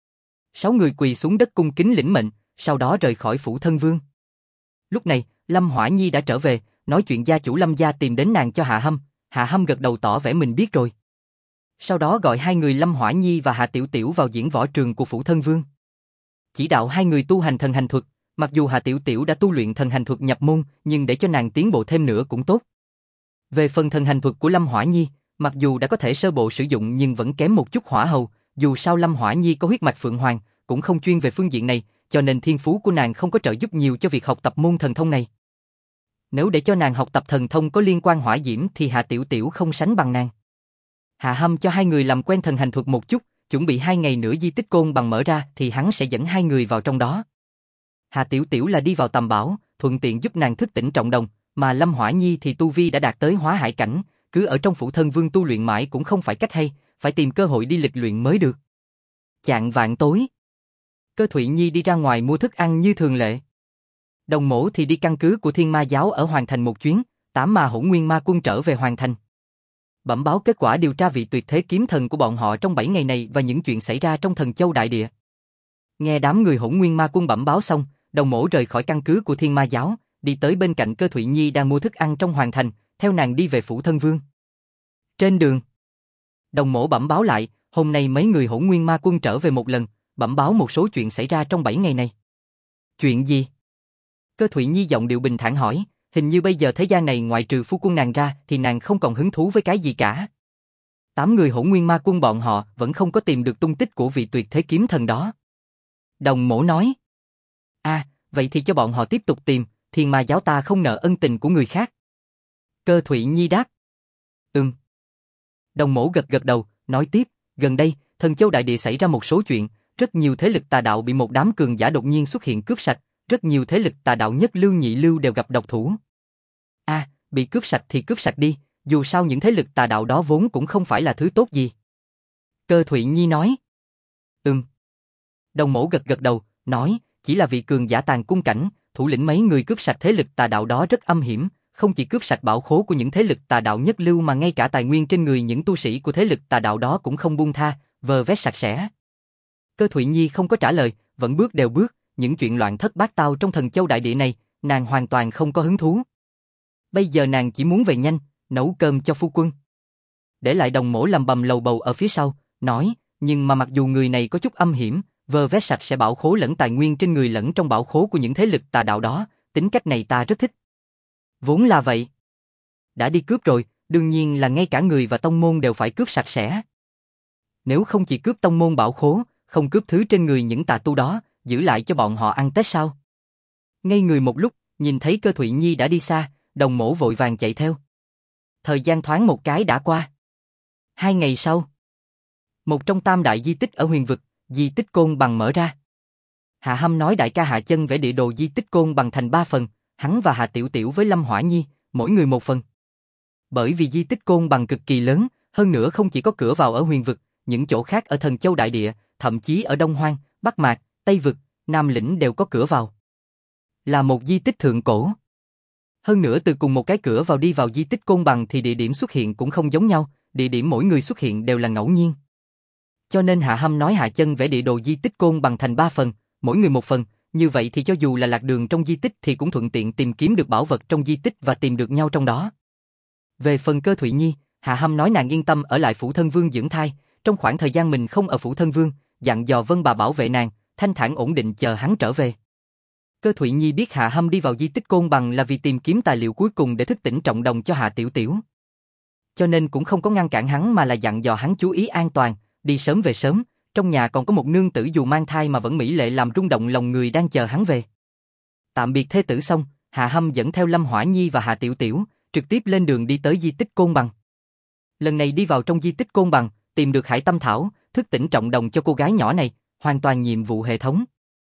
6 người quỳ xuống đất cung kính lĩnh mệnh, sau đó rời khỏi phủ thân vương. Lúc này, Lâm Hỏa Nhi đã trở về, nói chuyện gia chủ Lâm gia tìm đến nàng cho Hạ Hâm, Hạ Hâm gật đầu tỏ vẻ mình biết rồi. Sau đó gọi 2 người Lâm Hỏa Nhi và Hạ Tiểu Tiểu vào diễn võ trường của phủ thân vương. Chỉ đạo 2 người tu hành thần hành thuật, mặc dù Hạ Tiểu Tiểu đã tu luyện thần hành thuật nhập môn, nhưng để cho nàng tiến bộ thêm nữa cũng tốt. Về phần thần hành thuật của Lâm Hỏa Nhi, mặc dù đã có thể sơ bộ sử dụng nhưng vẫn kém một chút hỏa hầu, dù sao Lâm Hỏa Nhi có huyết mạch Phượng Hoàng, cũng không chuyên về phương diện này, cho nên thiên phú của nàng không có trợ giúp nhiều cho việc học tập môn thần thông này. Nếu để cho nàng học tập thần thông có liên quan hỏa diễm thì Hạ Tiểu Tiểu không sánh bằng nàng. Hạ Hâm cho 2 người làm quen thần hành thuật một chút, chuẩn bị 2 ngày nữa di tích côn bằng mở ra thì hắn sẽ dẫn 2 người vào trong đó. Hạ Tiểu Tiểu là đi vào tầm bảo, thuận tiện giúp nàng thức tỉnh trọng đồng, mà Lâm Hỏa Nhi thì tu vi đã đạt tới hóa hải cảnh, cứ ở trong phủ thân vương tu luyện mãi cũng không phải cách hay, phải tìm cơ hội đi lịch luyện mới được. Chạng vạng tối, Cơ Thụy Nhi đi ra ngoài mua thức ăn như thường lệ. Đồng Mỗ thì đi căn cứ của Thiên Ma giáo ở Hoàng Thành một chuyến, 8 ma hỗn nguyên ma quân trở về Hoàng Thành. Bẩm báo kết quả điều tra vị tuyệt thế kiếm thần của bọn họ trong 7 ngày này và những chuyện xảy ra trong Thần Châu đại địa. Nghe đám người hỗn nguyên ma quân bẩm báo xong, Đồng Mỗ rời khỏi căn cứ của Thiên Ma giáo, đi tới bên cạnh Cơ Thụy Nhi đang mua thức ăn trong Hoàng Thành, theo nàng đi về phủ thân vương. Trên đường, Đồng Mỗ bẩm báo lại, hôm nay mấy người hỗn nguyên ma quân trở về một lần, bẩm báo một số chuyện xảy ra trong 7 ngày này. Chuyện gì? Cơ Thụy Nhi giọng điệu bình thản hỏi, hình như bây giờ thế gian này ngoại trừ phu quân nàng ra thì nàng không còn hứng thú với cái gì cả. 8 người hỗn nguyên ma quân bọn họ vẫn không có tìm được tung tích của vị tuyệt thế kiếm thần đó. Đồng Mỗ nói, vậy thì cho bọn họ tiếp tục tìm, Thiên Ma giáo ta không nợ ân tình của người khác. Cơ Thụy Nhi đáp, Đồng Mỗ gật gật đầu, nói tiếp, gần đây, Thần Châu đại địa xảy ra một số chuyện, rất nhiều thế lực tà đạo bị một đám cường giả đột nhiên xuất hiện cướp sạch, rất nhiều thế lực tà đạo nhất lưu nhị lưu đều gặp độc thủ. Bị cướp sạch thì cướp sạch đi, dù sao những thế lực tà đạo đó vốn cũng không phải là thứ tốt gì. Cơ Thụy Nhi nói. Đồng mổ gật gật đầu, nói, chỉ là vị cường giả tàng cung cảnh, thủ lĩnh mấy người cướp sạch thế lực tà đạo đó rất âm hiểm, không chỉ cướp sạch bảo khố của những thế lực tà đạo nhất lưu mà ngay cả tài nguyên trên người những tu sĩ của thế lực tà đạo đó cũng không buông tha, vơ vét sạch sẽ. Cơ Thụy Nhi không có trả lời, vẫn bước đều bước, những chuyện loạn thất bát tao trong Thần Châu đại địa này, nàng hoàn toàn không có hứng thú. Bây giờ nàng chỉ muốn về nhanh, nấu cơm cho phu quân. Để lại Đồng mổ lầm bầm lầu bầu ở phía sau, nói, nhưng mà mặc dù người này có chút âm hiểm, vơ vét sạch sẽ bảo khố lẫn tài nguyên trên người lẫn trong bảo khố của những thế lực tà đạo đó, tính cách này ta rất thích. Vốn là vậy. Đã đi cướp rồi, đương nhiên là ngay cả người và tông môn đều phải cướp sạch sẽ. Nếu không chỉ cướp tông môn bảo khố, không cướp thứ trên người những tà tu đó, giữ lại cho bọn họ ăn Tết sao? Ngây người một lúc, nhìn thấy Cơ Thụy Nhi đã đi xa, Đồng mổ vội vàng chạy theo. Thời gian thoáng một cái đã qua. 2 ngày sau, một trong 3 đại di tích ở huyền vực, di tích Côn Bằng mở ra. Hạ Hâm nói đại ca Hạ Chân vẽ địa đồ di tích Côn Bằng thành 3 phần, hắn và Hạ Tiểu Tiểu với Lâm Hỏa Nhi, mỗi người một phần. Bởi vì di tích Côn Bằng cực kỳ lớn, hơn nữa không chỉ có cửa vào ở huyền vực, những chỗ khác ở Thần Châu đại địa, thậm chí ở Đông Hoang, Bắc Mạc, Tây vực, Nam lĩnh đều có cửa vào. Là một di tích thượng cổ. Hơn nữa từ cùng một cái cửa vào đi vào di tích Côn Bằng thì địa điểm xuất hiện cũng không giống nhau, địa điểm mỗi người xuất hiện đều là ngẫu nhiên. Cho nên Hạ Hâm nói Hạ Chân vẽ địa đồ di tích Côn Bằng thành 3 phần, mỗi người một phần, như vậy thì cho dù là lạc đường trong di tích thì cũng thuận tiện tìm kiếm được bảo vật trong di tích và tìm được nhau trong đó. Về phần Cơ Thụy Nhi, Hạ Hâm nói nàng yên tâm ở lại Phủ Thân Vương dưỡng thai, trong khoảng thời gian mình không ở Phủ Thân Vương, dặn dò Vân Bà bảo vệ nàng, thanh thản ổn định chờ hắn trở về. Cơ Thụy Nhi biết Hạ Hâm đi vào di tích Côn Bằng là vì tìm kiếm tài liệu cuối cùng để thức tỉnh trọng đồng cho Hạ Tiểu Tiểu. Cho nên cũng không có ngăn cản hắn mà là dặn dò hắn chú ý an toàn, đi sớm về sớm, trong nhà còn có một nương tử dù mang thai mà vẫn mỹ lệ làm rung động lòng người đang chờ hắn về. Tạm biệt thê tử xong, Hạ Hâm dẫn theo Lâm Hỏa Nhi và Hạ Tiểu Tiểu, trực tiếp lên đường đi tới di tích Côn Bằng. Lần này đi vào trong di tích Côn Bằng, tìm được Hải Tâm Thảo, thức tỉnh trọng đồng cho cô gái nhỏ này, hoàn toàn nhiệm vụ hệ thống.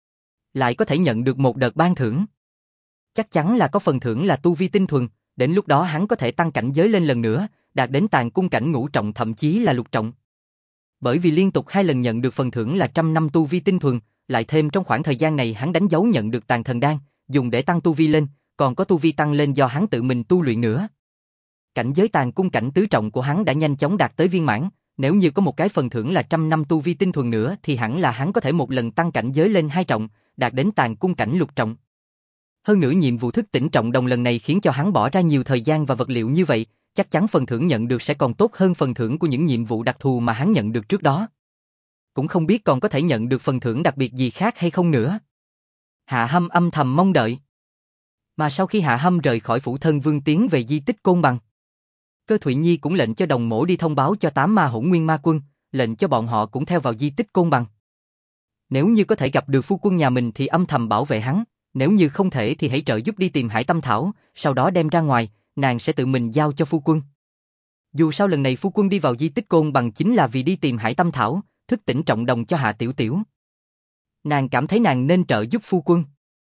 Lại có thể nhận được một đợt ban thưởng. Chắc chắn là có phần thưởng là tu vi tinh thuần, đến lúc đó hắn có thể tăng cảnh giới lên lần nữa, đạt đến tàng cung cảnh ngũ trọng thậm chí là lục trọng. Bởi vì liên tục 2 lần nhận được phần thưởng là 100 năm tu vi tinh thuần, lại thêm trong khoảng thời gian này hắn đánh dấu nhận được tàng thần đan, dùng để tăng tu vi lên, còn có tu vi tăng lên do hắn tự mình tu luyện nữa. Cảnh giới tàng cung cảnh tứ trọng của hắn đã nhanh chóng đạt tới viên mãn, nếu như có một cái phần thưởng là 100 năm tu vi tinh thuần nữa thì hẳn là hắn có thể một lần tăng cảnh giới lên 2 trọng, đạt đến tàng cung cảnh lục trọng. Hơn nữa nhiệm vụ thức tỉnh trọng đồng lần này khiến cho hắn bỏ ra nhiều thời gian và vật liệu như vậy, chắc chắn phần thưởng nhận được sẽ còn tốt hơn phần thưởng của những nhiệm vụ đặc thù mà hắn nhận được trước đó. Cũng không biết còn có thể nhận được phần thưởng đặc biệt gì khác hay không nữa. Hạ Hâm âm thầm mong đợi. Mà sau khi Hạ Hâm rời khỏi Phủ Thân Vương tiến về di tích Côn Bằng, Cơ Thụy Nhi cũng lệnh cho Đồng mổ đi thông báo cho 8 ma hỗn nguyên ma quân, lệnh cho bọn họ cũng theo vào di tích Côn Bằng. Nếu như có thể gặp được phu quân nhà mình thì âm thầm bảo vệ hắn, nếu như không thể thì hãy trợ giúp đi tìm Hải Tâm Thảo, sau đó đem ra ngoài, nàng sẽ tự mình giao cho phu quân. Dù sao lần này phu quân đi vào di tích Côn Bằng chính là vì đi tìm Hải Tâm Thảo, thức tỉnh trọng đồng cho Hạ Tiểu Tiểu. Nàng cảm thấy nàng nên trợ giúp phu quân.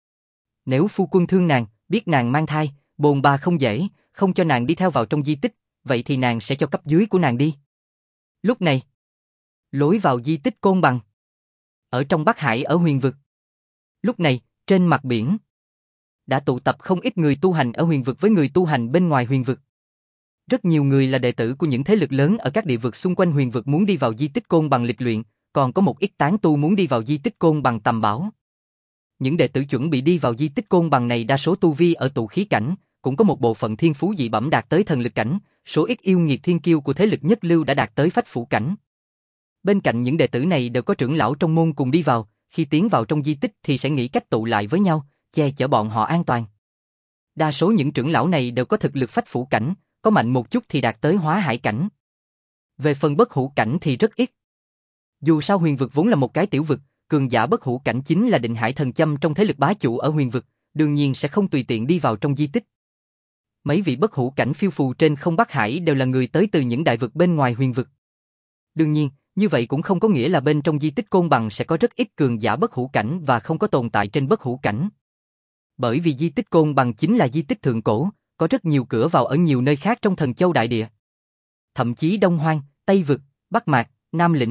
Nếu phu quân thương nàng, biết nàng mang thai, bồn bà không dễ, không cho nàng đi theo vào trong di tích, vậy thì nàng sẽ cho cấp dưới của nàng đi. Lúc này, lối vào di tích Côn Bằng, ở trong Bắc Hải ở huyền vực. Lúc này, trên mặt biển, đã tụ tập không ít người tu hành ở huyền vực với người tu hành bên ngoài huyền vực. Rất nhiều người là đệ tử của những thế lực lớn ở các địa vực xung quanh huyền vực muốn đi vào di tích Côn Bằng lịch luyện, còn có một ít tán tu muốn đi vào di tích Côn Bằng tầm bảo. Những đệ tử chuẩn bị đi vào di tích Côn Bằng này đa số tu vi ở tụ khí cảnh, cũng có một bộ phận thiên phú dị bẩm đạt tới thần lực cảnh, số ít yêu nghiệt thiên kiêu của thế lực nhất lưu đã đạt tới phách phủ cảnh. Bên cạnh những đệ tử này đều có trưởng lão trong môn cùng đi vào, khi tiến vào trong di tích thì sẽ nghĩ cách tụ lại với nhau, che chở bọn họ an toàn. Đa số những trưởng lão này đều có thực lực phách phủ cảnh, có mạnh một chút thì đạt tới hóa hải cảnh. Về phần bất hủ cảnh thì rất ít. Dù sao huyền vực vốn là một cái tiểu vực, cường giả bất hủ cảnh chính là định hải thần châm trong thế lực bá chủ ở huyền vực, đương nhiên sẽ không tùy tiện đi vào trong di tích. Mấy vị bất hủ cảnh phiêu phù trên không Bắc Hải đều là người tới từ những đại vực bên ngoài huyền vực. Đương nhiên, như vậy cũng không có nghĩa là bên trong di tích Côn Bằng sẽ có rất ít cường giả bất hủ cảnh và không có tồn tại trên bất hủ cảnh. Bởi vì di tích Côn Bằng chính là di tích thượng cổ, có rất nhiều cửa vào ở nhiều nơi khác trong Thần Châu đại địa. Thậm chí Đông Hoang, Tây vực, Bắc Mạc, Nam lĩnh,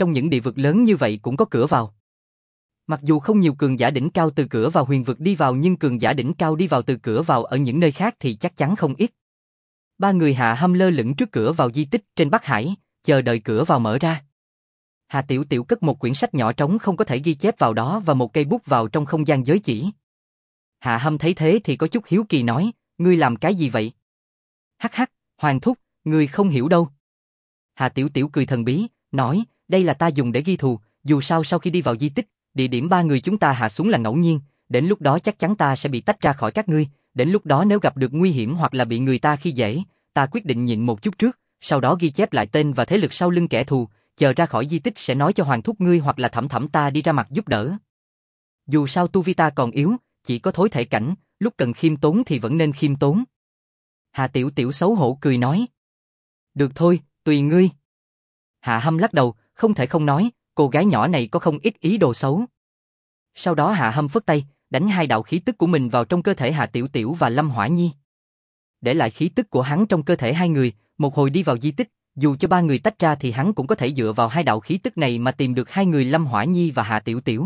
trong những địa vực lớn như vậy cũng có cửa vào. Mặc dù không nhiều cường giả đỉnh cao từ cửa vào huyền vực đi vào nhưng cường giả đỉnh cao đi vào từ cửa vào ở những nơi khác thì chắc chắn không ít. Ba người Hạ Hâm lơ lửng trước cửa vào di tích trên Bắc Hải, chờ đợi cửa vào mở ra. Hạ Tiểu Tiểu cất một quyển sách nhỏ trống không có thể ghi chép vào đó và một cây bút vào trong không gian giới chỉ. Hạ Hâm thấy thế thì có chút hiếu kỳ nói, ngươi làm cái gì vậy? Hắc hắc, Hoàng thúc, ngươi không hiểu đâu. Hạ Tiểu Tiểu cười thần bí, nói, đây là ta dùng để ghi thù, dù sao sau khi đi vào di tích, địa điểm ba người chúng ta hạ xuống là ngẫu nhiên, đến lúc đó chắc chắn ta sẽ bị tách ra khỏi các ngươi, đến lúc đó nếu gặp được nguy hiểm hoặc là bị người ta khi dễ, ta quyết định nhịn một chút trước, sau đó ghi chép lại tên và thế lực sau lưng kẻ thù, chờ ra khỏi di tích sẽ nói cho Hoàng thúc ngươi hoặc là Thẩm Thẩm ta đi ra mặt giúp đỡ. Dù sao tu vi ta còn yếu, chỉ có thối thể cảnh, lúc cần khiêm tốn thì vẫn nên khiêm tốn. Hạ Tiểu Tiểu xấu hổ cười nói. Được thôi, tùy ngươi. Hạ Hâm lắc đầu, không thể không nói, cô gái nhỏ này có không ít ý đồ xấu. Sau đó Hạ Hâm phất tay, đánh hai đạo khí tức của mình vào trong cơ thể Hạ Tiểu Tiểu và Lâm Hỏa Nhi. Để lại khí tức của hắn trong cơ thể hai người, một hồi đi vào di tích, dù cho ba người tách ra thì hắn cũng có thể dựa vào hai đạo khí tức này mà tìm được hai người Lâm Hỏa Nhi và Hạ Tiểu Tiểu.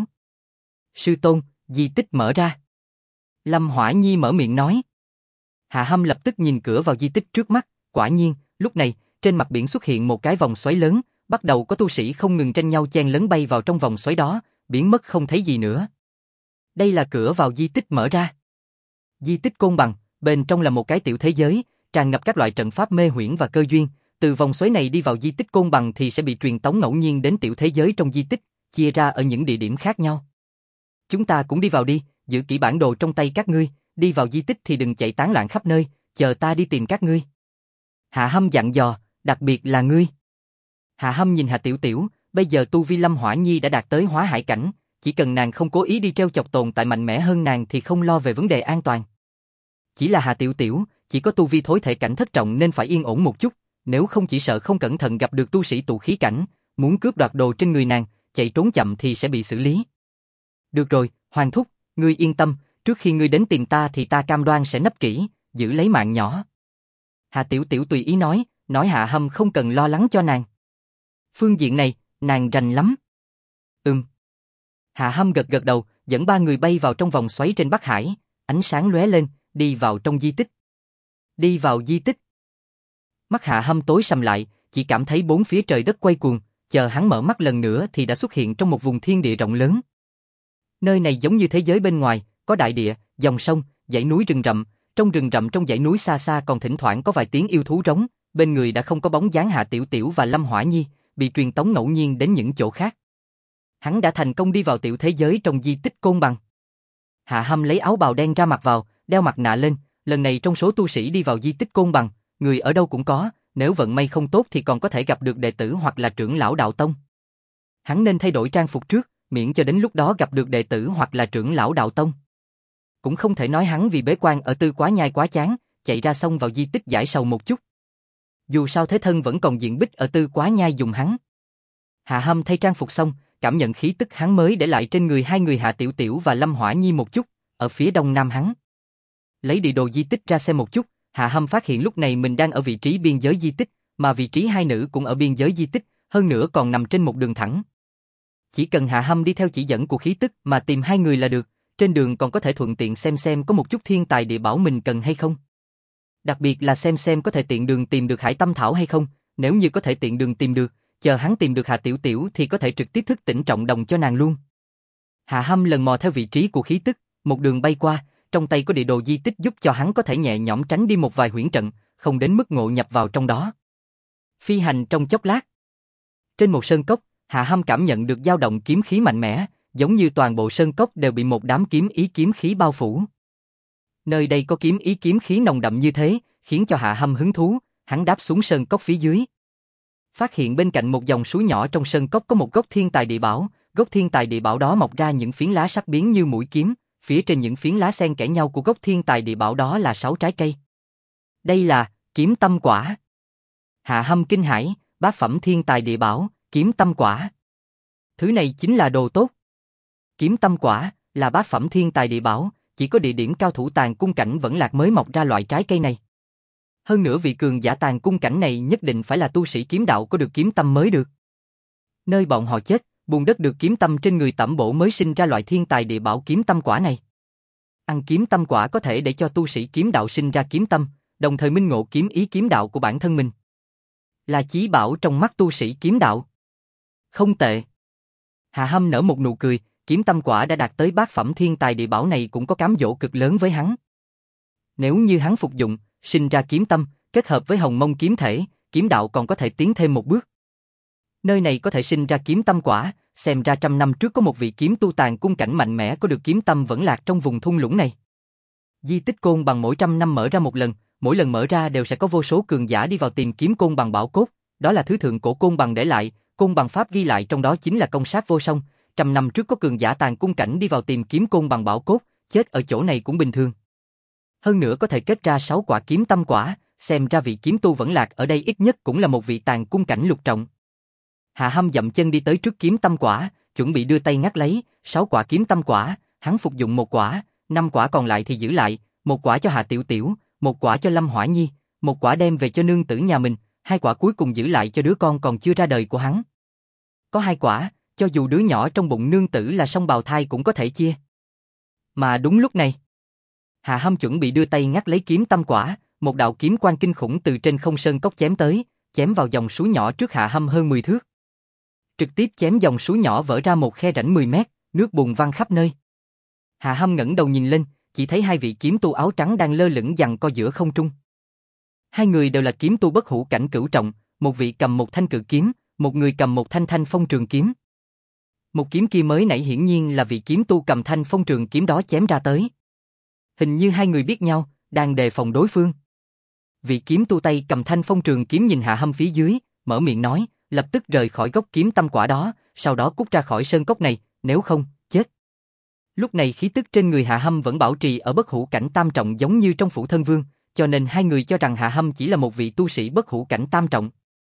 Sư tôn, di tích mở ra. Lâm Hỏa Nhi mở miệng nói. Hạ Hâm lập tức nhìn cửa vào di tích trước mắt, quả nhiên, lúc này, trên mặt biển xuất hiện một cái vòng xoáy lớn, bắt đầu có tu sĩ không ngừng tranh nhau chen lấn bay vào trong vòng xoáy đó, biến mất không thấy gì nữa. Đây là cửa vào di tích mở ra. Di tích Côn Bằng, bên trong là một cái tiểu thế giới, tràn ngập các loại trận pháp mê huyễn và cơ duyên, từ vòng xoáy này đi vào di tích Côn Bằng thì sẽ bị truyền tống ngẫu nhiên đến tiểu thế giới trong di tích, chia ra ở những địa điểm khác nhau. Chúng ta cũng đi vào đi, giữ kỹ bản đồ trong tay các ngươi, đi vào di tích thì đừng chạy tán loạn khắp nơi, chờ ta đi tìm các ngươi. Hạ Hâm dặn dò, đặc biệt là ngươi. Hạ Hâm nhìn Hạ Tiểu Tiểu, bây giờ tu vi Lâm Hỏa Nhi đã đạt tới hóa hải cảnh, chỉ cần nàng không cố ý đi treo chọc tồn tại mạnh mẽ hơn nàng thì không lo về vấn đề an toàn. Chỉ là Hạ Tiểu Tiểu, chỉ có tu vi thối thể cảnh thất trọng nên phải yên ổn một chút, nếu không chỉ sợ không cẩn thận gặp được tu sĩ tụ khí cảnh, muốn cướp đoạt đồ trên người nàng, chạy trốn chậm thì sẽ bị xử lý. Được rồi, Hoàng thúc, ngươi yên tâm, trước khi ngươi đến tìm ta thì ta cam đoan sẽ nấp kỹ, giữ lấy mạng nhỏ. Hạ Tiểu Tiểu tùy ý nói Hạ Hâm không cần lo lắng cho nàng. Phương diện này, nàng rành lắm. Hạ Hâm gật gật đầu, dẫn ba người bay vào trong vòng xoáy trên Bắc Hải, ánh sáng lóe lên, đi vào trong di tích. Đi vào di tích. Mắt Hạ Hâm tối sầm lại, chỉ cảm thấy bốn phía trời đất quay cuồng, chờ hắn mở mắt lần nữa thì đã xuất hiện trong một vùng thiên địa rộng lớn. Nơi này giống như thế giới bên ngoài, có đại địa, dòng sông, dãy núi rừng rậm, trong rừng rậm trong dãy núi xa xa còn thỉnh thoảng có vài tiếng yêu thú rống, bên người đã không có bóng dáng Hạ Tiểu Tiểu và Lâm Hỏa Nhi, bị truyền tống ngẫu nhiên đến những chỗ khác. Hắn đã thành công đi vào tiểu thế giới trong di tích Côn Bằng. Hạ Hâm lấy áo bào đen ra mặc vào, đeo mặt nạ lên, lần này trong số tu sĩ đi vào di tích Côn Bằng, người ở đâu cũng có, nếu vận may không tốt thì còn có thể gặp được đệ tử hoặc là trưởng lão đạo tông. Hắn nên thay đổi trang phục trước, miễn cho đến lúc đó gặp được đệ tử hoặc là trưởng lão đạo tông. Cũng không thể nói hắn vì bế quan ở Tư Quá Nhai quá chán, chạy ra xông vào di tích giải sầu một chút. Dù sao thế thân vẫn còn diện bích ở Tư Quá Nhai dùng hắn. Hạ Hâm thay trang phục xong, cảm nhận khí tức hắn mới để lại trên người hai người Hạ Tiểu Tiểu và Lâm Hỏa Nhi một chút, ở phía đông nam hắn. Lấy địa đồ di tích ra xem một chút, Hạ Hâm phát hiện lúc này mình đang ở vị trí biên giới di tích, mà vị trí hai nữ cũng ở biên giới di tích, hơn nữa còn nằm trên một đường thẳng. Chỉ cần Hạ Hâm đi theo chỉ dẫn của khí tức mà tìm hai người là được, trên đường còn có thể thuận tiện xem có một chút thiên tài địa bảo mình cần hay không. Đặc biệt là xem có thể tiện đường tìm được Hải Tâm Thảo hay không, nếu như có thể tiện đường tìm được, chờ hắn tìm được Hạ Tiểu Tiểu thì có thể trực tiếp thức tỉnh trọng đồng cho nàng luôn. Hạ Hâm lần mò theo vị trí của khí tức, một đường bay qua, trong tay có địa đồ di tích giúp cho hắn có thể nhẹ nhõm tránh đi một vài huyễn trận, không đến mức ngộ nhập vào trong đó. Phi hành trong chốc lát. Trên một sơn cốc, Hạ Hâm cảm nhận được dao động kiếm khí mạnh mẽ, giống như toàn bộ sơn cốc đều bị một đám kiếm khí bao phủ. Nơi đây có kiếm khí nồng đậm như thế, khiến cho Hạ Hâm hứng thú, hắn đáp xuống sơn cốc phía dưới. Phát hiện bên cạnh một dòng suối nhỏ trong sơn cốc có một gốc thiên tài địa bảo, gốc thiên tài địa bảo đó mọc ra những phiến lá sắc bén như mũi kiếm, phía trên những phiến lá xen kẽ nhau của gốc thiên tài địa bảo đó là 6 trái cây. Đây là kiếm tâm quả. Hạ Hâm kinh hãi, bát phẩm thiên tài địa bảo, kiếm tâm quả. Thứ này chính là đồ tốt. Kiếm tâm quả là bát phẩm thiên tài địa bảo, chỉ có địa điểm cao thủ tàng cung cảnh vẫn lạc mới mọc ra loại trái cây này. Hơn nữa vị cường giả tàng cung cảnh này nhất định phải là tu sĩ kiếm đạo có được kiếm tâm mới được. Nơi bọn họ chết, bùn đất được kiếm tâm trên người tẩm bổ mới sinh ra loại thiên tài địa bảo kiếm tâm quả này. Ăn kiếm tâm quả có thể để cho tu sĩ kiếm đạo sinh ra kiếm tâm, đồng thời minh ngộ kiếm ý kiếm đạo của bản thân mình. Là chí bảo trong mắt tu sĩ kiếm đạo. Không tệ. Hạ Hâm nở một nụ cười, kiếm tâm quả đã đạt tới bát phẩm thiên tài địa bảo này cũng có cám dỗ cực lớn với hắn. Nếu như hắn phục dụng, sinh ra kiếm tâm, kết hợp với hồng mông kiếm thể, kiếm đạo còn có thể tiến thêm một bước. Nơi này có thể sinh ra kiếm tâm quả, xem ra 100 năm trước có một vị kiếm tu tàn cung cảnh mạnh mẽ có được kiếm tâm vẫn lạc trong vùng thung lũng này. Di tích Côn Bằng mỗi 100 năm mở ra một lần, mỗi lần mở ra đều sẽ có vô số cường giả đi vào tìm kiếm Côn Bằng bảo cốt, đó là thứ thượng cổ Côn Bằng để lại, Côn Bằng pháp ghi lại trong đó chính là công sát vô song. 100 năm trước có cường giả tàn cung cảnh đi vào tìm kiếm Côn Bằng bảo cốt, chết ở chỗ này cũng bình thường. Hơn nữa có thể kết ra 6 quả kiếm tâm quả, xem ra vị kiếm tu vẫn lạc ở đây ít nhất cũng là một vị tàn cung cảnh lục trọng. Hạ Hâm dậm chân đi tới trước kiếm tâm quả, chuẩn bị đưa tay ngắt lấy 6 quả kiếm tâm quả, hắn phục dụng 1 quả, 5 quả còn lại thì giữ lại, 1 quả cho Hạ Tiểu Tiểu, 1 quả cho Lâm Hỏa Nhi, 1 quả đem về cho nương tử nhà mình, 2 quả cuối cùng giữ lại cho đứa con còn chưa ra đời của hắn. Có 2 quả, cho dù đứa nhỏ trong bụng nương tử là song bào thai cũng có thể chia. Mà đúng lúc này, Hạ Hâm chuẩn bị đưa tay ngắt lấy kiếm tâm quả, một đạo kiếm quang kinh khủng từ trên không sơn cốc chém tới, chém vào dòng suối nhỏ trước Hạ Hâm hơn 10 thước. Trực tiếp chém dòng suối nhỏ vỡ ra một khe rãnh 10 mét, nước bùn văng khắp nơi. Hạ Hâm ngẩng đầu nhìn lên, chỉ thấy 2 vị kiếm tu áo trắng đang lơ lửng giằng co giữa không trung. 2 người đều là kiếm tu bất hủ cảnh cửu trọng, một vị cầm một thanh cự kiếm, một người cầm một thanh thanh phong trường kiếm. Một kiếm kia mới nãy hiển nhiên là vị kiếm tu cầm thanh phong trường kiếm đó chém ra tới. Hình như 2 người biết nhau, đang đề phòng đối phương. Vị kiếm tu tay cầm thanh phong trường kiếm nhìn Hạ Hâm phía dưới, mở miệng nói, lập tức rời khỏi gốc kiếm tâm quả đó, sau đó cút ra khỏi sơn cốc này, nếu không, chết. Lúc này khí tức trên người Hạ Hâm vẫn bảo trì ở bất hủ cảnh tam trọng giống như trong phủ thân vương, cho nên 2 người cho rằng Hạ Hâm chỉ là một vị tu sĩ bất hủ cảnh tam trọng.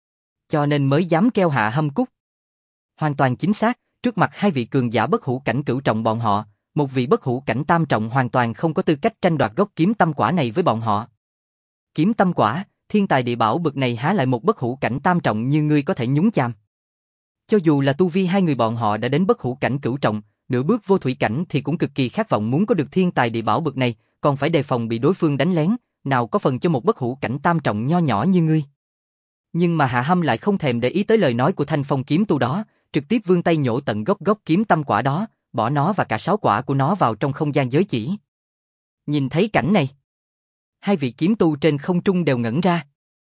Cho nên mới dám kêu Hạ Hâm cút. Hoàn toàn chính xác, trước mặt 2 vị cường giả bất hủ cảnh cửu trọng bọn họ, một vị bất hủ cảnh tam trọng hoàn toàn không có tư cách tranh đoạt gốc kiếm tâm quả này với bọn họ. Kiếm tâm quả, thiên tài địa bảo bực này há lại một bất hủ cảnh tam trọng như ngươi có thể nhúng chàm. Cho dù là tu vi 2 người bọn họ đã đến bất hủ cảnh cửu trọng, nửa bước vô thủy cảnh thì cũng cực kỳ khát vọng muốn có được thiên tài địa bảo bực này, còn phải đề phòng bị đối phương đánh lén, nào có phần cho một bất hủ cảnh tam trọng nho nhỏ như ngươi. Nhưng mà Hạ Hâm lại không thèm để ý tới lời nói của thanh phong kiếm tu đó, trực tiếp vươn tay nhổ tận gốc kiếm tâm quả đó, bỏ nó và cả 6 quả của nó vào trong không gian giới chỉ. Nhìn thấy cảnh này, 2 vị kiếm tu trên không trung đều ngẩn ra.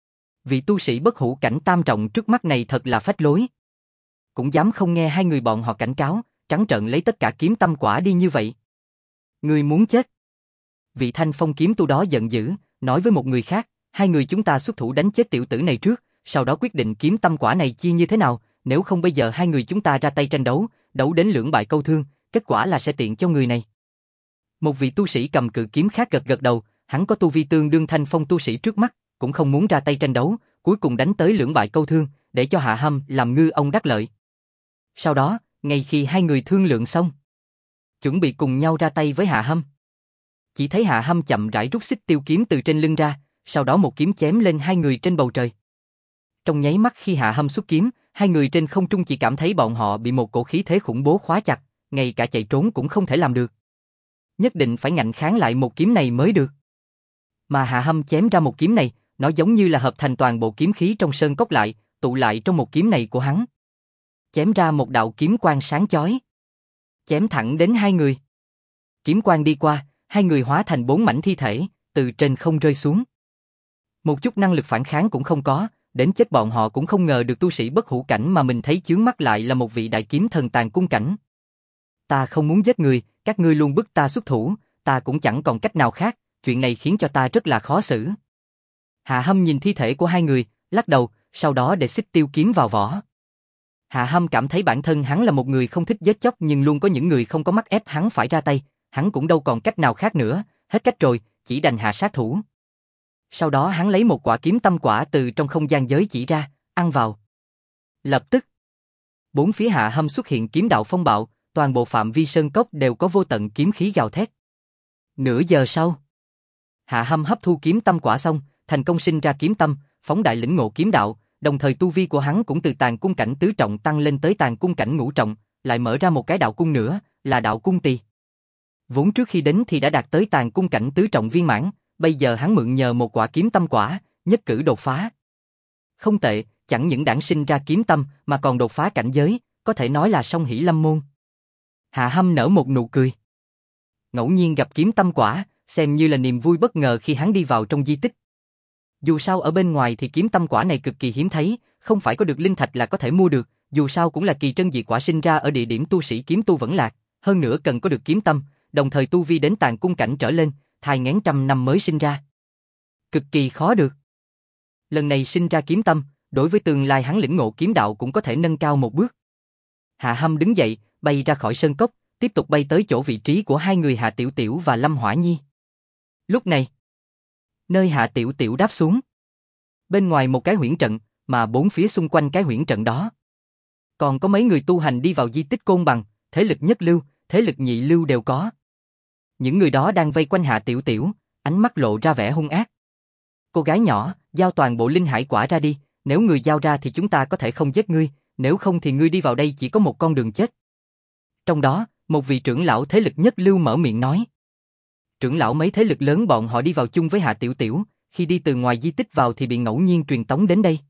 Vị tu sĩ bất hủ cảnh tam trọng trước mắt này thật là phách lối. Cũng dám không nghe 2 người bọn họ cảnh cáo, trắng trợn lấy tất cả kiếm tâm quả đi như vậy. Ngươi muốn chết. Vị thanh phong kiếm tu đó giận dữ, nói với một người khác, 2 người chúng ta xuất thủ đánh chết tiểu tử này trước, sau đó quyết định kiếm tâm quả này chia như thế nào, nếu không bây giờ 2 người chúng ta ra tay tranh đấu, đấu đến lưỡng bại câu thương, kết quả là sẽ tiện cho người này. Một vị tu sĩ cầm cự kiếm khác gật gật đầu, hắn có tu vi tương đương thanh phong tu sĩ trước mắt, cũng không muốn ra tay tranh đấu, cuối cùng đánh tới lưỡng bại câu thương, để cho Hạ Hâm làm ngư ông đắc lợi. Sau đó, ngay khi 2 người thương lượng xong, chuẩn bị cùng nhau ra tay với Hạ Hâm, chỉ thấy Hạ Hâm chậm rãi rút xích tiêu kiếm từ trên lưng ra, sau đó một kiếm chém lên 2 người trên bầu trời. Trong nháy mắt khi Hạ Hâm xuất kiếm, 2 người trên không trung chỉ cảm thấy bọn họ bị một cổ khí thế khủng bố khóa chặt, ngay cả chạy trốn cũng không thể làm được. Nhất định phải ngạnh kháng lại một kiếm này mới được. Mà Hạ Hâm chém ra một kiếm này, nó giống như là hợp thành toàn bộ kiếm khí trong sơn cốc lại, tụ lại trong một kiếm này của hắn. Chém ra một đạo kiếm quang sáng chói. Chém thẳng đến 2 người. Kiếm quang đi qua, 2 người hóa thành 4 mảnh thi thể, từ trên không rơi xuống. Một chút năng lực phản kháng cũng không có, đến chết bọn họ cũng không ngờ được tu sĩ bất hủ cảnh mà mình thấy chướng mắt lại là một vị đại kiếm thần tàn cung cảnh. Ta không muốn giết người, các ngươi luôn bức ta xuất thủ, ta cũng chẳng còn cách nào khác, chuyện này khiến cho ta rất là khó xử. Hạ Hâm nhìn thi thể của 2 người, lắc đầu, sau đó để xích tiêu kiếm vào vỏ. Hạ Hâm cảm thấy bản thân hắn là một người không thích giết chóc nhưng luôn có những người không có mắt ép hắn phải ra tay, hắn cũng đâu còn cách nào khác nữa, hết cách rồi, chỉ đành hạ sát thủ. Sau đó hắn lấy một quả kiếm tâm quả từ trong không gian giới chỉ ra, ăn vào. Lập tức, 4 phía Hạ Hâm xuất hiện kiếm đạo phong bạo, toàn bộ phạm vi sơn cốc đều có vô tận kiếm khí gào thét. Nửa giờ sau, Hạ Hâm hấp thu kiếm tâm quả xong, thành công sinh ra kiếm tâm, phóng đại lĩnh ngộ kiếm đạo, đồng thời tu vi của hắn cũng từ tàn cung cảnh tứ trọng tăng lên tới tàn cung cảnh ngũ trọng, lại mở ra một cái đạo cung nữa, là đạo cung tỳ. Vốn trước khi đến thì đã đạt tới tàn cung cảnh tứ trọng viên mãn, bây giờ hắn mượn nhờ một quả kiếm tâm quả, nhất cử đột phá. Không tệ, chẳng những đản sinh ra kiếm tâm mà còn đột phá cảnh giới, có thể nói là song hỷ lâm môn. Hạ Hâm nở một nụ cười. Ngẫu nhiên gặp kiếm tâm quả, xem như là niềm vui bất ngờ khi hắn đi vào trong di tích. Dù sao ở bên ngoài thì kiếm tâm quả này cực kỳ hiếm thấy, không phải có được linh thạch là có thể mua được, dù sao cũng là kỳ trân dị quả sinh ra ở địa điểm tu sĩ kiếm tu vẫn lạc, hơn nữa cần có được kiếm tâm, đồng thời tu vi đến tàn cung cảnh trở lên, thai nghén trăm năm mới sinh ra. Cực kỳ khó được. Lần này sinh ra kiếm tâm, đối với tương lai hắn lĩnh ngộ kiếm đạo cũng có thể nâng cao một bước. Hạ Hâm đứng dậy, bay ra khỏi sơn cốc, tiếp tục bay tới chỗ vị trí của hai người Hạ Tiểu Tiểu và Lâm Hỏa Nhi. Lúc này, nơi Hạ Tiểu Tiểu đáp xuống, bên ngoài một cái huyễn trận, mà bốn phía xung quanh cái huyễn trận đó, còn có mấy người tu hành đi vào di tích Côn Bằng, thế lực nhất lưu, thế lực nhị lưu đều có. Những người đó đang vây quanh Hạ Tiểu Tiểu, ánh mắt lộ ra vẻ hung ác. Cô gái nhỏ, giao toàn bộ linh hải quả ra đi, nếu người giao ra thì chúng ta có thể không giết ngươi, nếu không thì ngươi đi vào đây chỉ có một con đường chết. Trong đó, một vị trưởng lão thế lực nhất lưu mở miệng nói. Trưởng lão mấy thế lực lớn bọn họ đi vào chung với Hạ Tiểu Tiểu, khi đi từ ngoài di tích vào thì bị ngẫu nhiên truyền tống đến đây.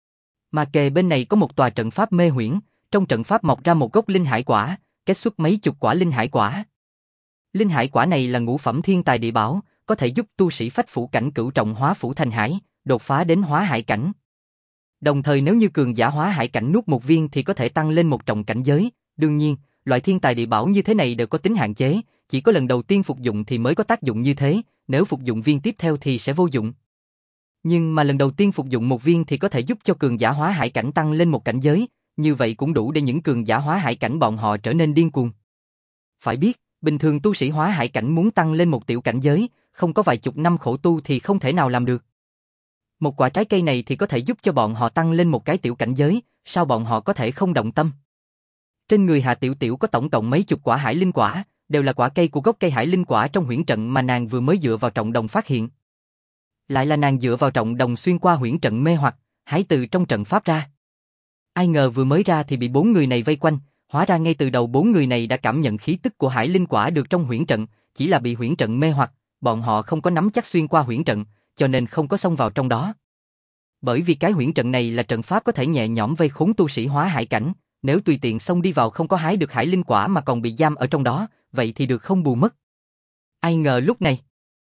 Mà kề bên này có một tòa trận pháp mê huyễn, trong trận pháp mọc ra một gốc linh hải quả, kết xuất mấy chục quả linh hải quả. Linh hải quả này là ngũ phẩm thiên tài địa bảo, có thể giúp tu sĩ phách phủ cảnh cửu trọng hóa phủ thành hải, đột phá đến hóa hải cảnh. Đồng thời nếu như cường giả hóa hải cảnh nuốt một viên thì có thể tăng lên một trọng cảnh giới, đương nhiên, loại thiên tài địa bảo như thế này đều có tính hạn chế, chỉ có lần đầu tiên phục dụng thì mới có tác dụng như thế, nếu phục dụng viên tiếp theo thì sẽ vô dụng. Nhưng mà lần đầu tiên phục dụng một viên thì có thể giúp cho cường giả hóa hải cảnh tăng lên một cảnh giới, như vậy cũng đủ để những cường giả hóa hải cảnh bọn họ trở nên điên cuồng. Phải biết, bình thường tu sĩ hóa hải cảnh muốn tăng lên một tiểu cảnh giới, không có vài chục năm khổ tu thì không thể nào làm được. Một quả trái cây này thì có thể giúp cho bọn họ tăng lên một cái tiểu cảnh giới, sao bọn họ có thể không động tâm? Trên người Hạ Tiểu Tiểu có tổng cộng mấy chục quả hải linh quả, đều là quả cây của gốc cây hải linh quả trong huyễn trận mà nàng vừa mới dựa vào trọng đồng phát hiện. Lại là nàng dựa vào trọng đồng xuyên qua huyễn trận mê hoặc, hái từ trong trận pháp ra. Ai ngờ vừa mới ra thì bị bốn người này vây quanh, hóa ra ngay từ đầu bốn người này đã cảm nhận khí tức của hải linh quả được trong huyễn trận, chỉ là bị huyễn trận mê hoặc, bọn họ không có nắm chắc xuyên qua huyễn trận, cho nên không có xông vào trong đó. Bởi vì cái huyễn trận này là trận pháp có thể nhẹ nhõm vây khốn tu sĩ hóa hải cảnh, nếu tùy tiện xông đi vào không có hái được hải linh quả mà còn bị giam ở trong đó, vậy thì được không bù mất. Ai ngờ lúc này,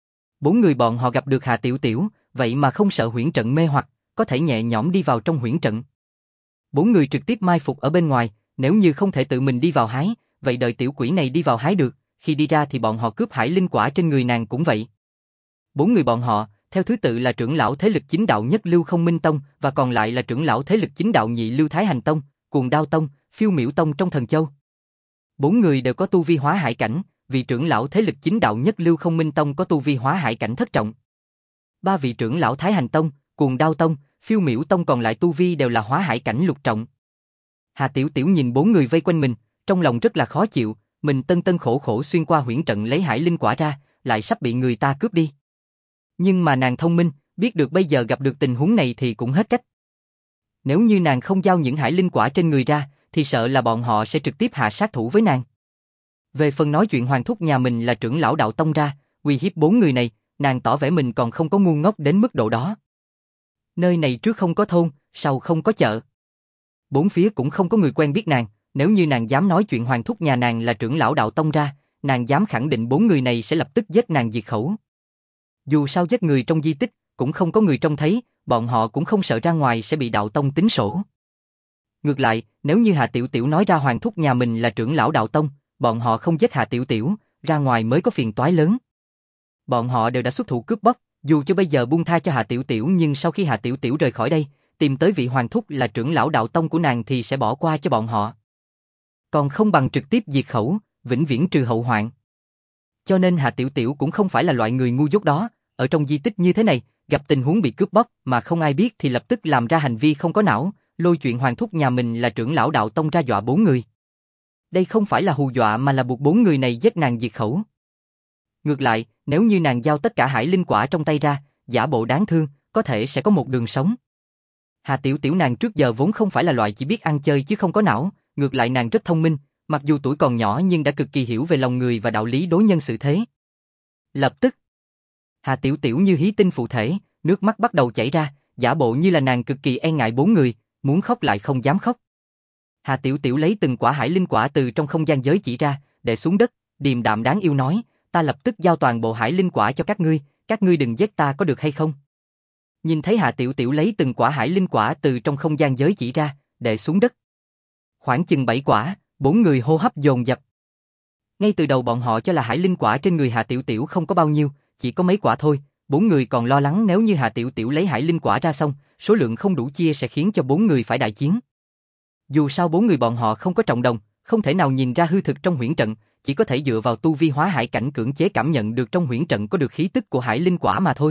bốn người bọn họ gặp được Hạ Tiểu Tiểu, vậy mà không sợ huyễn trận mê hoặc, có thể nhẹ nhõm đi vào trong huyễn trận. Bốn người trực tiếp mai phục ở bên ngoài, nếu như không thể tự mình đi vào hái, vậy đợi tiểu quỷ này đi vào hái được, khi đi ra thì bọn họ cướp hải linh quả trên người nàng cũng vậy. Bốn người bọn họ, theo thứ tự là trưởng lão thế lực chính đạo nhất lưu Không Minh Tông và còn lại là trưởng lão thế lực chính đạo nhị lưu Thái Hành Tông, Cuồng Đao Tông, Phiêu Miểu Tông trong Thần Châu. Bốn người đều có tu vi hóa hải cảnh, vị trưởng lão thế lực chính đạo nhất lưu Không Minh Tông có tu vi hóa hải cảnh thất trọng. Ba vị trưởng lão Thái Hành Tông, Cuồng Đao Tông, Phiêu Miểu Tông còn lại tu vi đều là hóa hải cảnh lục trọng. Hà Tiểu Tiểu nhìn bốn người vây quanh mình, trong lòng rất là khó chịu, mình tân tân khổ khổ xuyên qua huyễn trận lấy hải linh quả ra, lại sắp bị người ta cướp đi. Nhưng mà nàng thông minh, biết được bây giờ gặp được tình huống này thì cũng hết cách. Nếu như nàng không giao những hải linh quả trên người ra, thì sợ là bọn họ sẽ trực tiếp hạ sát thủ với nàng. Về phần nói chuyện Hoàng thúc nhà mình là trưởng lão đạo tông ra, uy hiếp bốn người này, nàng tỏ vẻ mình còn không có ngu ngốc đến mức độ đó. Nơi này trước không có thôn, sau không có chợ. Bốn phía cũng không có người quen biết nàng, nếu như nàng dám nói chuyện Hoàng thúc nhà nàng là trưởng lão đạo tông ra, nàng dám khẳng định bốn người này sẽ lập tức giết nàng diệt khẩu. Dù sao giết người trong di tích, cũng không có người trông thấy, bọn họ cũng không sợ ra ngoài sẽ bị đạo tông tính sổ. Ngược lại, nếu như Hạ Tiểu Tiểu nói ra Hoàng thúc nhà mình là trưởng lão đạo tông, bọn họ không giết Hạ Tiểu Tiểu, ra ngoài mới có phiền toái lớn. Bọn họ đều đã xuất thủ cướp bóc, dù cho bây giờ buông tha cho Hạ Tiểu Tiểu nhưng sau khi Hạ Tiểu Tiểu rời khỏi đây, tìm tới vị Hoàng thúc là trưởng lão đạo tông của nàng thì sẽ bỏ qua cho bọn họ. Còn không bằng trực tiếp diệt khẩu, vĩnh viễn trừ hậu hoạn. Cho nên Hạ Tiểu Tiểu cũng không phải là loại người ngu dốt đó, ở trong di tích như thế này, gặp tình huống bị cướp bóc mà không ai biết thì lập tức làm ra hành vi không có não, lôi chuyện Hoàng thúc nhà mình là trưởng lão đạo tông ra dọa bốn người. Đây không phải là hù dọa mà là buộc bốn người này giết nàng diệt khẩu. Ngược lại, nếu như nàng giao tất cả hải linh quả trong tay ra, giả bộ đáng thương, có thể sẽ có một đường sống. Hà Tiểu Tiểu nàng trước giờ vốn không phải là loại chỉ biết ăn chơi chứ không có não, ngược lại nàng rất thông minh, mặc dù tuổi còn nhỏ nhưng đã cực kỳ hiểu về lòng người và đạo lý đối nhân xử thế. Lập tức, Hà Tiểu Tiểu như hí tinh phụ thể, nước mắt bắt đầu chảy ra, giả bộ như là nàng cực kỳ e ngại bốn người, muốn khóc lại không dám khóc. Hà Tiểu Tiểu lấy từng quả hải linh quả từ trong không gian giới chỉ ra, để xuống đất, điềm đạm đáng yêu nói, ta lập tức giao toàn bộ hải linh quả cho các ngươi đừng giết ta có được hay không? Nhìn thấy Hà Tiểu Tiểu lấy từng quả hải linh quả từ trong không gian giới chỉ ra, để xuống đất. Khoảng chừng 7 quả, bốn người hô hấp dồn dập. Ngay từ đầu bọn họ cho là hải linh quả trên người Hà Tiểu Tiểu không có bao nhiêu, chỉ có mấy quả thôi, bốn người còn lo lắng nếu như Hà Tiểu Tiểu lấy hải linh quả ra xong, số lượng không đủ chia sẽ khiến cho bốn người phải đại chiến. Dù sao bốn người bọn họ không có trọng đồng, không thể nào nhìn ra hư thực trong huyễn trận, chỉ có thể dựa vào tu vi hóa hải cảnh cưỡng chế cảm nhận được trong huyễn trận có được khí tức của hải linh quả mà thôi.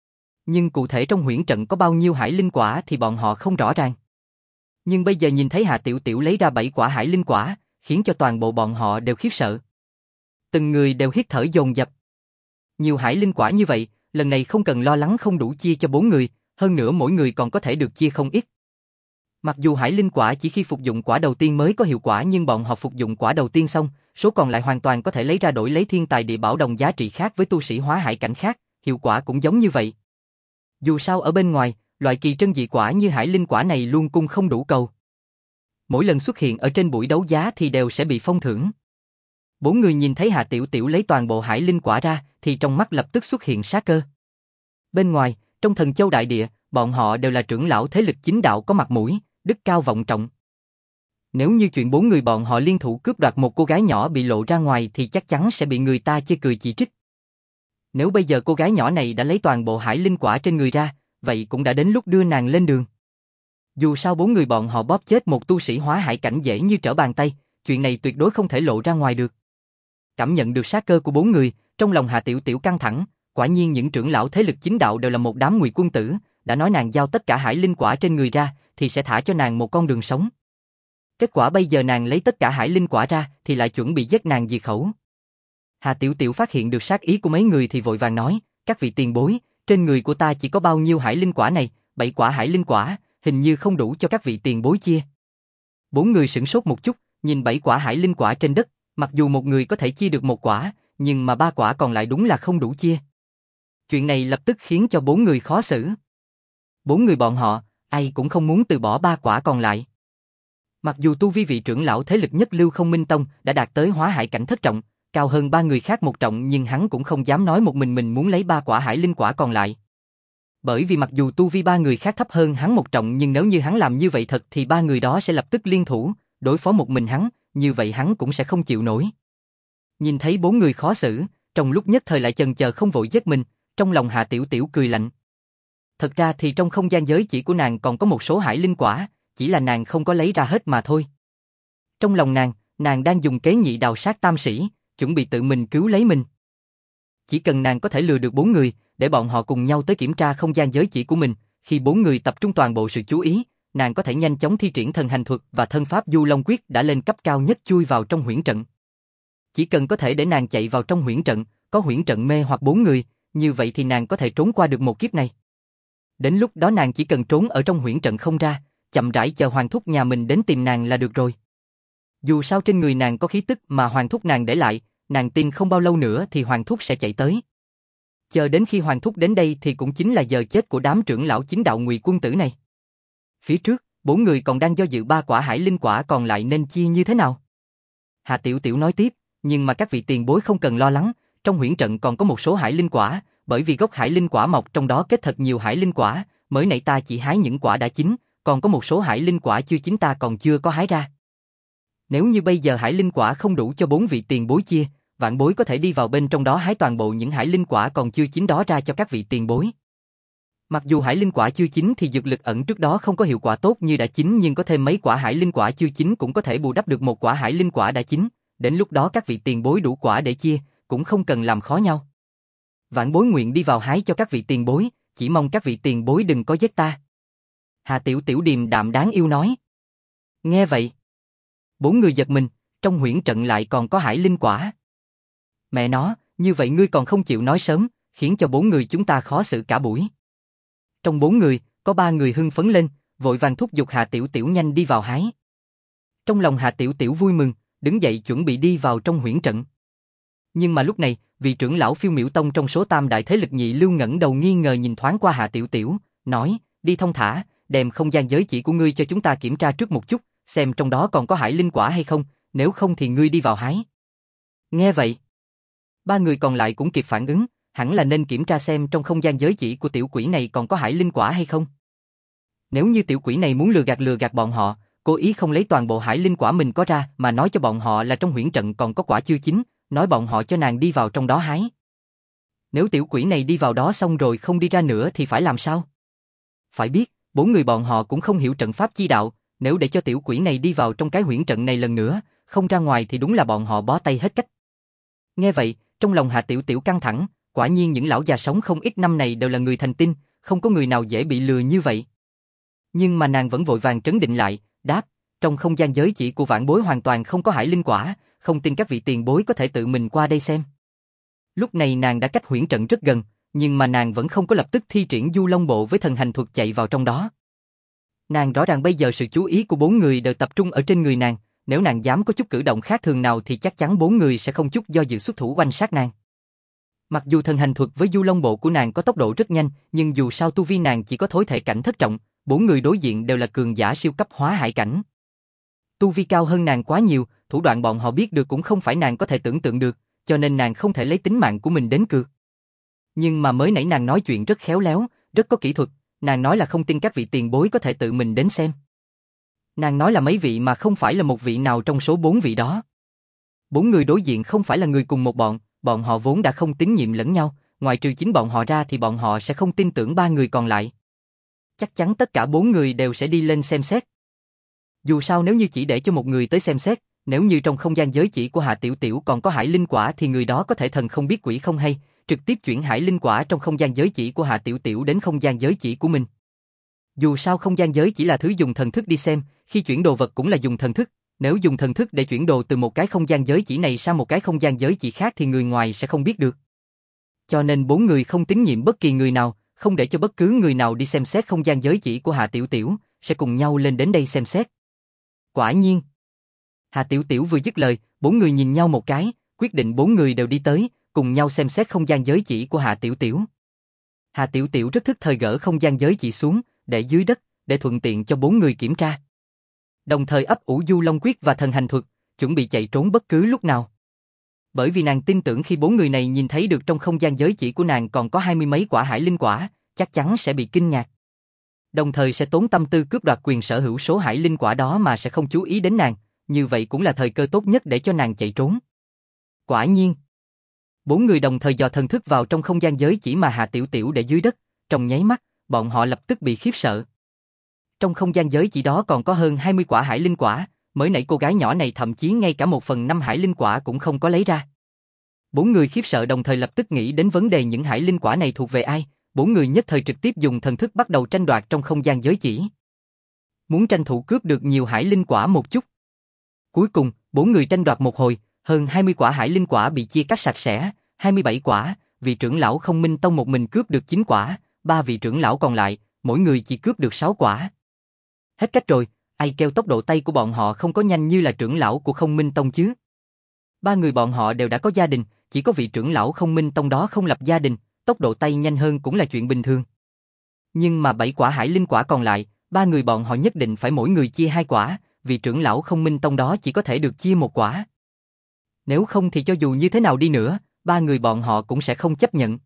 Nhưng cụ thể trong huyễn trận có bao nhiêu hải linh quả thì bọn họ không rõ ràng. Nhưng bây giờ nhìn thấy Hà Tiểu Tiểu lấy ra 7 quả hải linh quả, khiến cho toàn bộ bọn họ đều khiếp sợ. Từng người đều hít thở dồn dập. Nhiều hải linh quả như vậy, lần này không cần lo lắng không đủ chia cho 4 người, hơn nữa mỗi người còn có thể được chia không ít. Mặc dù hải linh quả chỉ khi phục dụng quả đầu tiên mới có hiệu quả nhưng bọn họ phục dụng quả đầu tiên xong, số còn lại hoàn toàn có thể lấy ra đổi lấy thiên tài địa bảo đồng giá trị khác với tu sĩ hóa hải cảnh khác, hiệu quả cũng giống như vậy. Dù sao ở bên ngoài, loại kỳ trân dị quả như hải linh quả này luôn cung không đủ cầu. Mỗi lần xuất hiện ở trên buổi đấu giá thì đều sẽ bị phong thưởng. Bốn người nhìn thấy Hà Tiểu Tiểu lấy toàn bộ hải linh quả ra thì trong mắt lập tức xuất hiện sát cơ. Bên ngoài, trong Thần Châu đại địa, bọn họ đều là trưởng lão thế lực chính đạo có mặt mũi, đức cao vọng trọng. Nếu như chuyện bốn người bọn họ liên thủ cướp đoạt một cô gái nhỏ bị lộ ra ngoài thì chắc chắn sẽ bị người ta chê cười chỉ trích. Nếu bây giờ cô gái nhỏ này đã lấy toàn bộ hải linh quả trên người ra, vậy cũng đã đến lúc đưa nàng lên đường. Dù sao bốn người bọn họ bóp chết một tu sĩ hóa hải cảnh dễ như trở bàn tay, chuyện này tuyệt đối không thể lộ ra ngoài được. Cảm nhận được sát cơ của bốn người, trong lòng Hà Tiểu Tiểu căng thẳng, quả nhiên những trưởng lão thế lực chính đạo đều là một đám ngụy quân tử, đã nói nàng giao tất cả hải linh quả trên người ra thì sẽ thả cho nàng một con đường sống. Kết quả bây giờ nàng lấy tất cả hải linh quả ra thì lại chuẩn bị giết nàng diệt khẩu. Hà Tiểu Tiểu phát hiện được sát ý của mấy người thì vội vàng nói, các vị tiền bối, trên người của ta chỉ có bao nhiêu hải linh quả này, 7 quả hải linh quả, hình như không đủ cho các vị tiền bối chia. Bốn người sửng sốt một chút, nhìn 7 quả hải linh quả trên đất, mặc dù một người có thể chia được một quả, nhưng mà 3 quả còn lại đúng là không đủ chia. Chuyện này lập tức khiến cho bốn người khó xử. Bốn người bọn họ, ai cũng không muốn từ bỏ 3 quả còn lại. Mặc dù tu vi vị trưởng lão thế lực nhất Lưu Không Minh Tông đã đạt tới hóa hải cảnh thất trọng, cao hơn 3 người khác một trọng nhưng hắn cũng không dám nói một mình muốn lấy 3 quả hải linh quả còn lại. Bởi vì mặc dù tu vi 3 người khác thấp hơn hắn một trọng nhưng nếu như hắn làm như vậy thật thì 3 người đó sẽ lập tức liên thủ, đối phó một mình hắn, như vậy hắn cũng sẽ không chịu nổi. Nhìn thấy 4 người khó xử, trong lúc nhất thời lại chần chờ không vội giết mình, trong lòng Hà Tiểu Tiểu cười lạnh. Thật ra thì trong không gian giới chỉ của nàng còn có một số hải linh quả, chỉ là nàng không có lấy ra hết mà thôi. Trong lòng nàng đang dùng kế nhị đào sát tam sĩ, chuẩn bị tự mình cứu lấy mình. Chỉ cần nàng có thể lừa được 4 người, để bọn họ cùng nhau tới kiểm tra không gian giới chỉ của mình, khi 4 người tập trung toàn bộ sự chú ý, nàng có thể nhanh chóng thi triển thần hành thuật và thân pháp Du Long Quyết đã lên cấp cao nhất chui vào trong huyễn trận. Chỉ cần có thể để nàng chạy vào trong huyễn trận, có huyễn trận mê hoặc 4 người, như vậy thì nàng có thể trốn qua được một kiếp này. Đến lúc đó nàng chỉ cần trốn ở trong huyễn trận không ra, chậm rãi chờ Hoàng thúc nhà mình đến tìm nàng là được rồi. Dù sao trên người nàng có khí tức mà Hoàng thúc nàng để lại, nàng tin không bao lâu nữa thì Hoàng thúc sẽ chạy tới. Chờ đến khi Hoàng thúc đến đây thì cũng chính là giờ chết của đám trưởng lão chính đạo ngụy quân tử này. Phía trước, 4 người còn đang do dự 3 quả hải linh quả còn lại nên chia như thế nào. Hà Tiểu Tiểu nói tiếp, nhưng mà các vị tiền bối không cần lo lắng, trong huyễn trận còn có một số hải linh quả, bởi vì gốc hải linh quả mọc trong đó kết thật nhiều hải linh quả, mới nãy ta chỉ hái những quả đã chín, còn có một số hải linh quả chưa chín ta còn chưa có hái ra. Nếu như bây giờ hải linh quả không đủ cho 4 vị tiền bối chia, vạn bối có thể đi vào bên trong đó hái toàn bộ những hải linh quả còn chưa chín đó ra cho các vị tiền bối. Mặc dù hải linh quả chưa chín thì dược lực ẩn trước đó không có hiệu quả tốt như đã chín nhưng có thêm mấy quả hải linh quả chưa chín cũng có thể bù đắp được một quả hải linh quả đã chín, đến lúc đó các vị tiền bối đủ quả để chia, cũng không cần làm khó nhau. Vạn bối nguyện đi vào hái cho các vị tiền bối, chỉ mong các vị tiền bối đừng có giết ta. Hà Tiểu Tiểu điềm đạm đáng yêu nói. Nghe vậy, 4 người giật mình, trong huyễn trận lại còn có hải linh quả. Mẹ nó, như vậy ngươi còn không chịu nói sớm, khiến cho 4 người chúng ta khó xử cả buổi. Trong 4 người, có 3 người hưng phấn lên, vội vàng thúc giục Hà Tiểu Tiểu nhanh đi vào hái. Trong lòng Hà Tiểu Tiểu vui mừng, đứng dậy chuẩn bị đi vào trong huyễn trận. Nhưng mà lúc này, vị trưởng lão Phiêu Miểu Tông trong số tam đại thế lực Nhị Lưu ngẩng đầu nghi ngờ nhìn thoáng qua Hà Tiểu Tiểu, nói, đi thông thả, đem không gian giới chỉ của ngươi cho chúng ta kiểm tra trước một chút, xem trong đó còn có hải linh quả hay không, nếu không thì ngươi đi vào hái. Nghe vậy, ba người còn lại cũng kịp phản ứng, hẳn là nên kiểm tra xem trong không gian giới chỉ của tiểu quỷ này còn có hải linh quả hay không. Nếu như tiểu quỷ này muốn lừa gạt bọn họ, cố ý không lấy toàn bộ hải linh quả mình có ra mà nói cho bọn họ là trong huyễn trận còn có quả chưa chín, nói bọn họ cho nàng đi vào trong đó hái. Nếu tiểu quỷ này đi vào đó xong rồi không đi ra nữa thì phải làm sao? Phải biết, bốn người bọn họ cũng không hiểu trận pháp chi đạo, nếu để cho tiểu quỷ này đi vào trong cái huyễn trận này lần nữa, không ra ngoài thì đúng là bọn họ bó tay hết cách. Nghe vậy, trong lòng Hà Tiểu Tiểu căng thẳng, quả nhiên những lão già sống không ít năm này đều là người thành tinh, không có người nào dễ bị lừa như vậy. Nhưng mà nàng vẫn vội vàng trấn định lại, đáp, trong không gian giới chỉ của vãn bối hoàn toàn không có hải linh quả, không tin các vị tiền bối có thể tự mình qua đây xem. Lúc này nàng đã cách huyễn trận rất gần, nhưng mà nàng vẫn không có lập tức thi triển Du Long Bộ với thần hành thuật chạy vào trong đó. Nàng rõ ràng bây giờ sự chú ý của bốn người đều tập trung ở trên người nàng, nếu nàng dám có chút cử động khác thường nào thì chắc chắn bốn người sẽ không chút do dự xuất thủ oanh sát nàng. Mặc dù thần hành thuật với Du Long Bộ của nàng có tốc độ rất nhanh, nhưng dù sao tu vi nàng chỉ có thối thể cảnh thất trọng, bốn người đối diện đều là cường giả siêu cấp hóa hải cảnh. Tu vi cao hơn nàng quá nhiều, thủ đoạn bọn họ biết được cũng không phải nàng có thể tưởng tượng được, cho nên nàng không thể lấy tính mạng của mình đến cược. Nhưng mà mới nãy nàng nói chuyện rất khéo léo, rất có kỹ thuật, nàng nói là không tin các vị tiền bối có thể tự mình đến xem. Nàng nói là mấy vị mà không phải là một vị nào trong số bốn vị đó. Bốn người đối diện không phải là người cùng một bọn họ vốn đã không tín nhiệm lẫn nhau, ngoài trừ chính bọn họ ra thì bọn họ sẽ không tin tưởng ba người còn lại. Chắc chắn tất cả bốn người đều sẽ đi lên xem xét. Dù sao nếu như chỉ để cho một người tới xem xét, nếu như trong không gian giới chỉ của Hạ Tiểu Tiểu còn có hải linh quả thì người đó có thể thần không biết quỷ không hay, trực tiếp chuyển hải linh quả trong không gian giới chỉ của Hạ Tiểu Tiểu đến không gian giới chỉ của mình. Dù sao không gian giới chỉ là thứ dùng thần thức đi xem, khi chuyển đồ vật cũng là dùng thần thức, nếu dùng thần thức để chuyển đồ từ một cái không gian giới chỉ này sang một cái không gian giới chỉ khác thì người ngoài sẽ không biết được. Cho nên bốn người không tín nhiệm bất kỳ người nào, không để cho bất cứ người nào đi xem xét không gian giới chỉ của Hạ Tiểu Tiểu, sẽ cùng nhau lên đến đây xem xét. Quả nhiên, Hạ Tiểu Tiểu vừa dứt lời, bốn người nhìn nhau một cái, quyết định bốn người đều đi tới, cùng nhau xem xét không gian giới chỉ của Hạ Tiểu Tiểu. Hạ Tiểu Tiểu rất thức thời gỡ không gian giới chỉ xuống, để dưới đất, để thuận tiện cho bốn người kiểm tra. Đồng thời ấp ủ Du Long Quyết và thần hành thuật, chuẩn bị chạy trốn bất cứ lúc nào. Bởi vì nàng tin tưởng khi bốn người này nhìn thấy được trong không gian giới chỉ của nàng còn có 20 mấy quả hải linh quả, chắc chắn sẽ bị kinh ngạc. Đồng thời sẽ tốn tâm tư cướp đoạt quyền sở hữu số hải linh quả đó mà sẽ không chú ý đến nàng, như vậy cũng là thời cơ tốt nhất để cho nàng chạy trốn. Quả nhiên, bốn người đồng thời dò thần thức vào trong không gian giới chỉ mà Hạ Tiểu Tiểu để dưới đất, trong nháy mắt, bọn họ lập tức bị khiếp sợ. Trong không gian giới chỉ đó còn có hơn 20 quả hải linh quả, mới nãy cô gái nhỏ này thậm chí ngay cả 1/5 hải linh quả cũng không có lấy ra. Bốn người khiếp sợ đồng thời lập tức nghĩ đến vấn đề những hải linh quả này thuộc về ai, bốn người nhất thời trực tiếp dùng thần thức bắt đầu tranh đoạt trong không gian giới chỉ. Muốn tranh thủ cướp được nhiều hải linh quả một chút. Cuối cùng, bốn người tranh đoạt một hồi, hơn 20 quả hải linh quả bị chia cắt sạch sẽ, 27 quả, vị trưởng lão Không Minh Tông một mình cướp được 9 quả, ba vị trưởng lão còn lại, mỗi người chỉ cướp được 6 quả. Hết cách rồi, ai kêu tốc độ tay của bọn họ không có nhanh như là trưởng lão của Không Minh Tông chứ. Ba người bọn họ đều đã có gia đình, chỉ có vị trưởng lão Không Minh Tông đó không lập gia đình, tốc độ tay nhanh hơn cũng là chuyện bình thường. Nhưng mà 7 quả hải linh quả còn lại, ba người bọn họ nhất định phải mỗi người chia 2 quả, vị trưởng lão Không Minh Tông đó chỉ có thể được chia 1 quả. Nếu không thì cho dù như thế nào đi nữa, ba người bọn họ cũng sẽ không chấp nhận.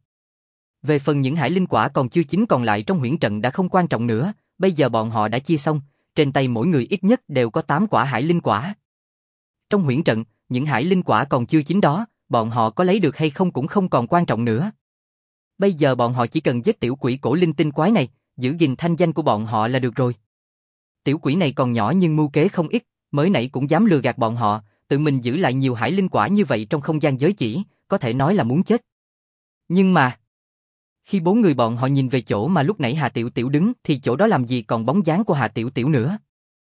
Về phần những hải linh quả còn chưa chín còn lại trong huyễn trận đã không quan trọng nữa, bây giờ bọn họ đã chia xong, trên tay mỗi người ít nhất đều có 8 quả hải linh quả. Trong huyễn trận, những hải linh quả còn chưa chín đó, bọn họ có lấy được hay không cũng không còn quan trọng nữa. Bây giờ bọn họ chỉ cần giết tiểu quỷ cổ linh tinh quái này, giữ gìn thanh danh của bọn họ là được rồi. Tiểu quỷ này còn nhỏ nhưng mưu kế không ít, mới nãy cũng dám lừa gạt bọn họ, tự mình giữ lại nhiều hải linh quả như vậy trong không gian giới chỉ, có thể nói là muốn chết. Nhưng mà, khi bốn người bọn họ nhìn về chỗ mà lúc nãy Hà Tiểu Tiểu đứng thì chỗ đó làm gì còn bóng dáng của Hà Tiểu Tiểu nữa.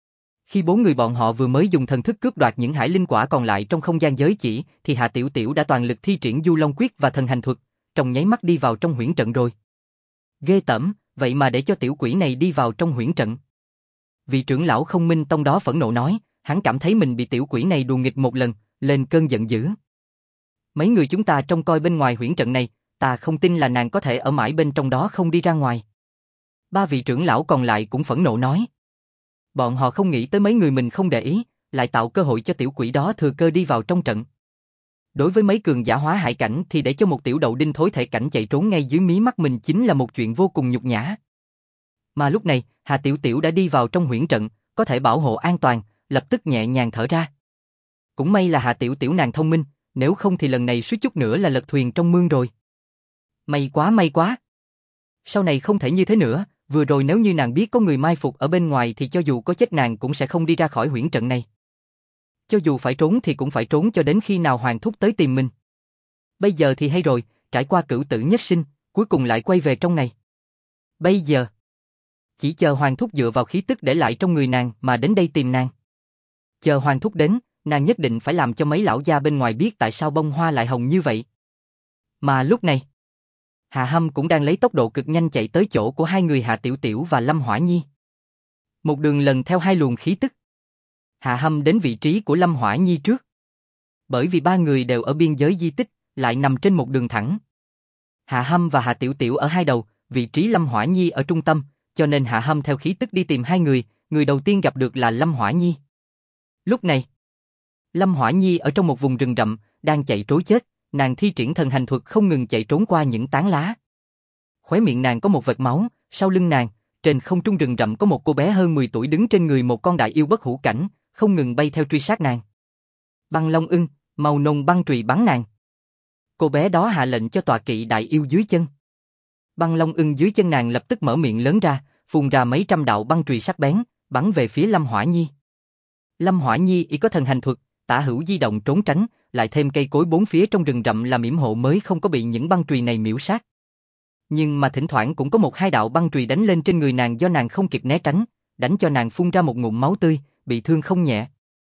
Khi bốn người bọn họ vừa mới dùng thần thức cướp đoạt những hải linh quả còn lại trong không gian giới chỉ thì Hà Tiểu Tiểu đã toàn lực thi triển Du Long Quyết và thần hành thuật, trong nháy mắt đi vào trong huyễn trận rồi. Ghê tởm, vậy mà để cho tiểu quỷ này đi vào trong huyễn trận. Vị trưởng lão Không Minh Tông đó phẫn nộ nói, hắn cảm thấy mình bị tiểu quỷ này đùa nghịch một lần, lên cơn giận dữ. Mấy người chúng ta trông coi bên ngoài huyễn trận này, ta không tin là nàng có thể ở mãi bên trong đó không đi ra ngoài. Ba vị trưởng lão còn lại cũng phẫn nộ nói. Bọn họ không nghĩ tới mấy người mình không để ý, lại tạo cơ hội cho tiểu quỷ đó thừa cơ đi vào trong trận. Đối với mấy cường giả hóa hải cảnh thì để cho một tiểu đậu đinh thối thể cảnh chạy trốn ngay dưới mí mắt mình chính là một chuyện vô cùng nhục nhã. Mà lúc này, Hà Tiểu Tiểu đã đi vào trong huyễn trận, có thể bảo hộ an toàn, lập tức nhẹ nhàng thở ra. Cũng may là Hà Tiểu Tiểu nàng thông minh, nếu không thì lần này suýt chút nữa là lật thuyền trong mương rồi. May quá may quá. Sau này không thể như thế nữa, vừa rồi nếu như nàng biết có người mai phục ở bên ngoài thì cho dù có chết nàng cũng sẽ không đi ra khỏi huyễn trận này. Cho dù phải trốn thì cũng phải trốn cho đến khi nào Hoàng Thúc tới tìm mình. Bây giờ thì hay rồi, trải qua cửu tử nhất sinh, cuối cùng lại quay về trong này. Bây giờ, chỉ chờ Hoàng Thúc dựa vào khí tức để lại trong người nàng mà đến đây tìm nàng. Chờ Hoàng Thúc đến, nàng nhất định phải làm cho mấy lão gia bên ngoài biết tại sao bông hoa lại hồng như vậy. Mà lúc này, Hạ Hâm cũng đang lấy tốc độ cực nhanh chạy tới chỗ của hai người Hạ Tiểu Tiểu và Lâm Hỏa Nhi. Một đường lần theo hai luồng khí tức. Hạ Hâm đến vị trí của Lâm Hỏa Nhi trước. Bởi vì ba người đều ở biên giới di tích, lại nằm trên một đường thẳng. Hạ Hâm và Hạ Tiểu Tiểu ở hai đầu, vị trí Lâm Hỏa Nhi ở trung tâm, cho nên Hạ Hâm theo khí tức đi tìm hai người, người đầu tiên gặp được là Lâm Hỏa Nhi. Lúc này, Lâm Hỏa Nhi ở trong một vùng rừng rậm, đang chạy trối chết, nàng thi triển thần hành thuật không ngừng chạy trốn qua những tán lá. Khóe miệng nàng có một vệt máu, sau lưng nàng, trên không trung rừng rậm có một cô bé hơn 10 tuổi đứng trên người một con đại yêu bất hủ cảnh, không ngừng bay theo truy sát nàng. Băng Long Ưng, màu nồng băng chùy bắn nàng. Cô bé đó hạ lệnh cho tọa kỵ đại yêu dưới chân. Băng Long Ưng dưới chân nàng lập tức mở miệng lớn ra, phun ra mấy trăm đạo băng chùy sắc bén, bắn về phía Lâm Hỏa Nhi. Lâm Hỏa Nhi y có thần hành thuật, tả hữu di động trốn tránh, lại thêm cây cối bốn phía trong rừng rậm làm yểm hộ mới không có bị những băng chùy này miễu sát. Nhưng mà thỉnh thoảng cũng có một hai đạo băng chùy đánh lên trên người nàng do nàng không kịp né tránh, đánh cho nàng phun ra một ngụm máu tươi, bị thương không nhẹ.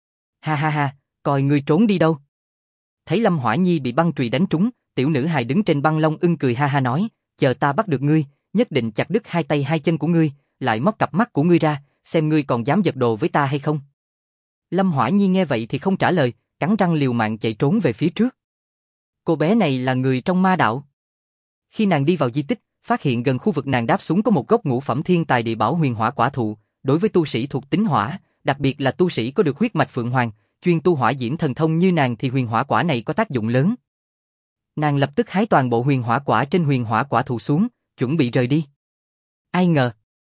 Ha ha ha, coi ngươi trốn đi đâu? Thấy Lâm Hỏa Nhi bị băng chùy đánh trúng, tiểu nữ hài đứng trên Băng Long Ưng cười ha ha nói, chờ ta bắt được ngươi, nhất định chặt đứt hai tay hai chân của ngươi, lại móc cặp mắt của ngươi ra, xem ngươi còn dám giật đồ với ta hay không. Lâm Hỏa Nhi nghe vậy thì không trả lời, cắn răng liều mạng chạy trốn về phía trước. Cô bé này là người trong ma đạo. Khi nàng đi vào di tích, phát hiện gần khu vực nàng đáp xuống có một gốc ngũ phẩm thiên tài địa bảo huyền hỏa quả thụ, đối với tu sĩ thuộc tính hỏa, đặc biệt là tu sĩ có được huyết mạch phượng hoàng, chuyên tu hỏa diễm thần thông như nàng thì huyền hỏa quả này có tác dụng lớn. Nàng lập tức hái toàn bộ huyền hỏa quả trên huyền hỏa quả thụ xuống, chuẩn bị rời đi. Ai ngờ,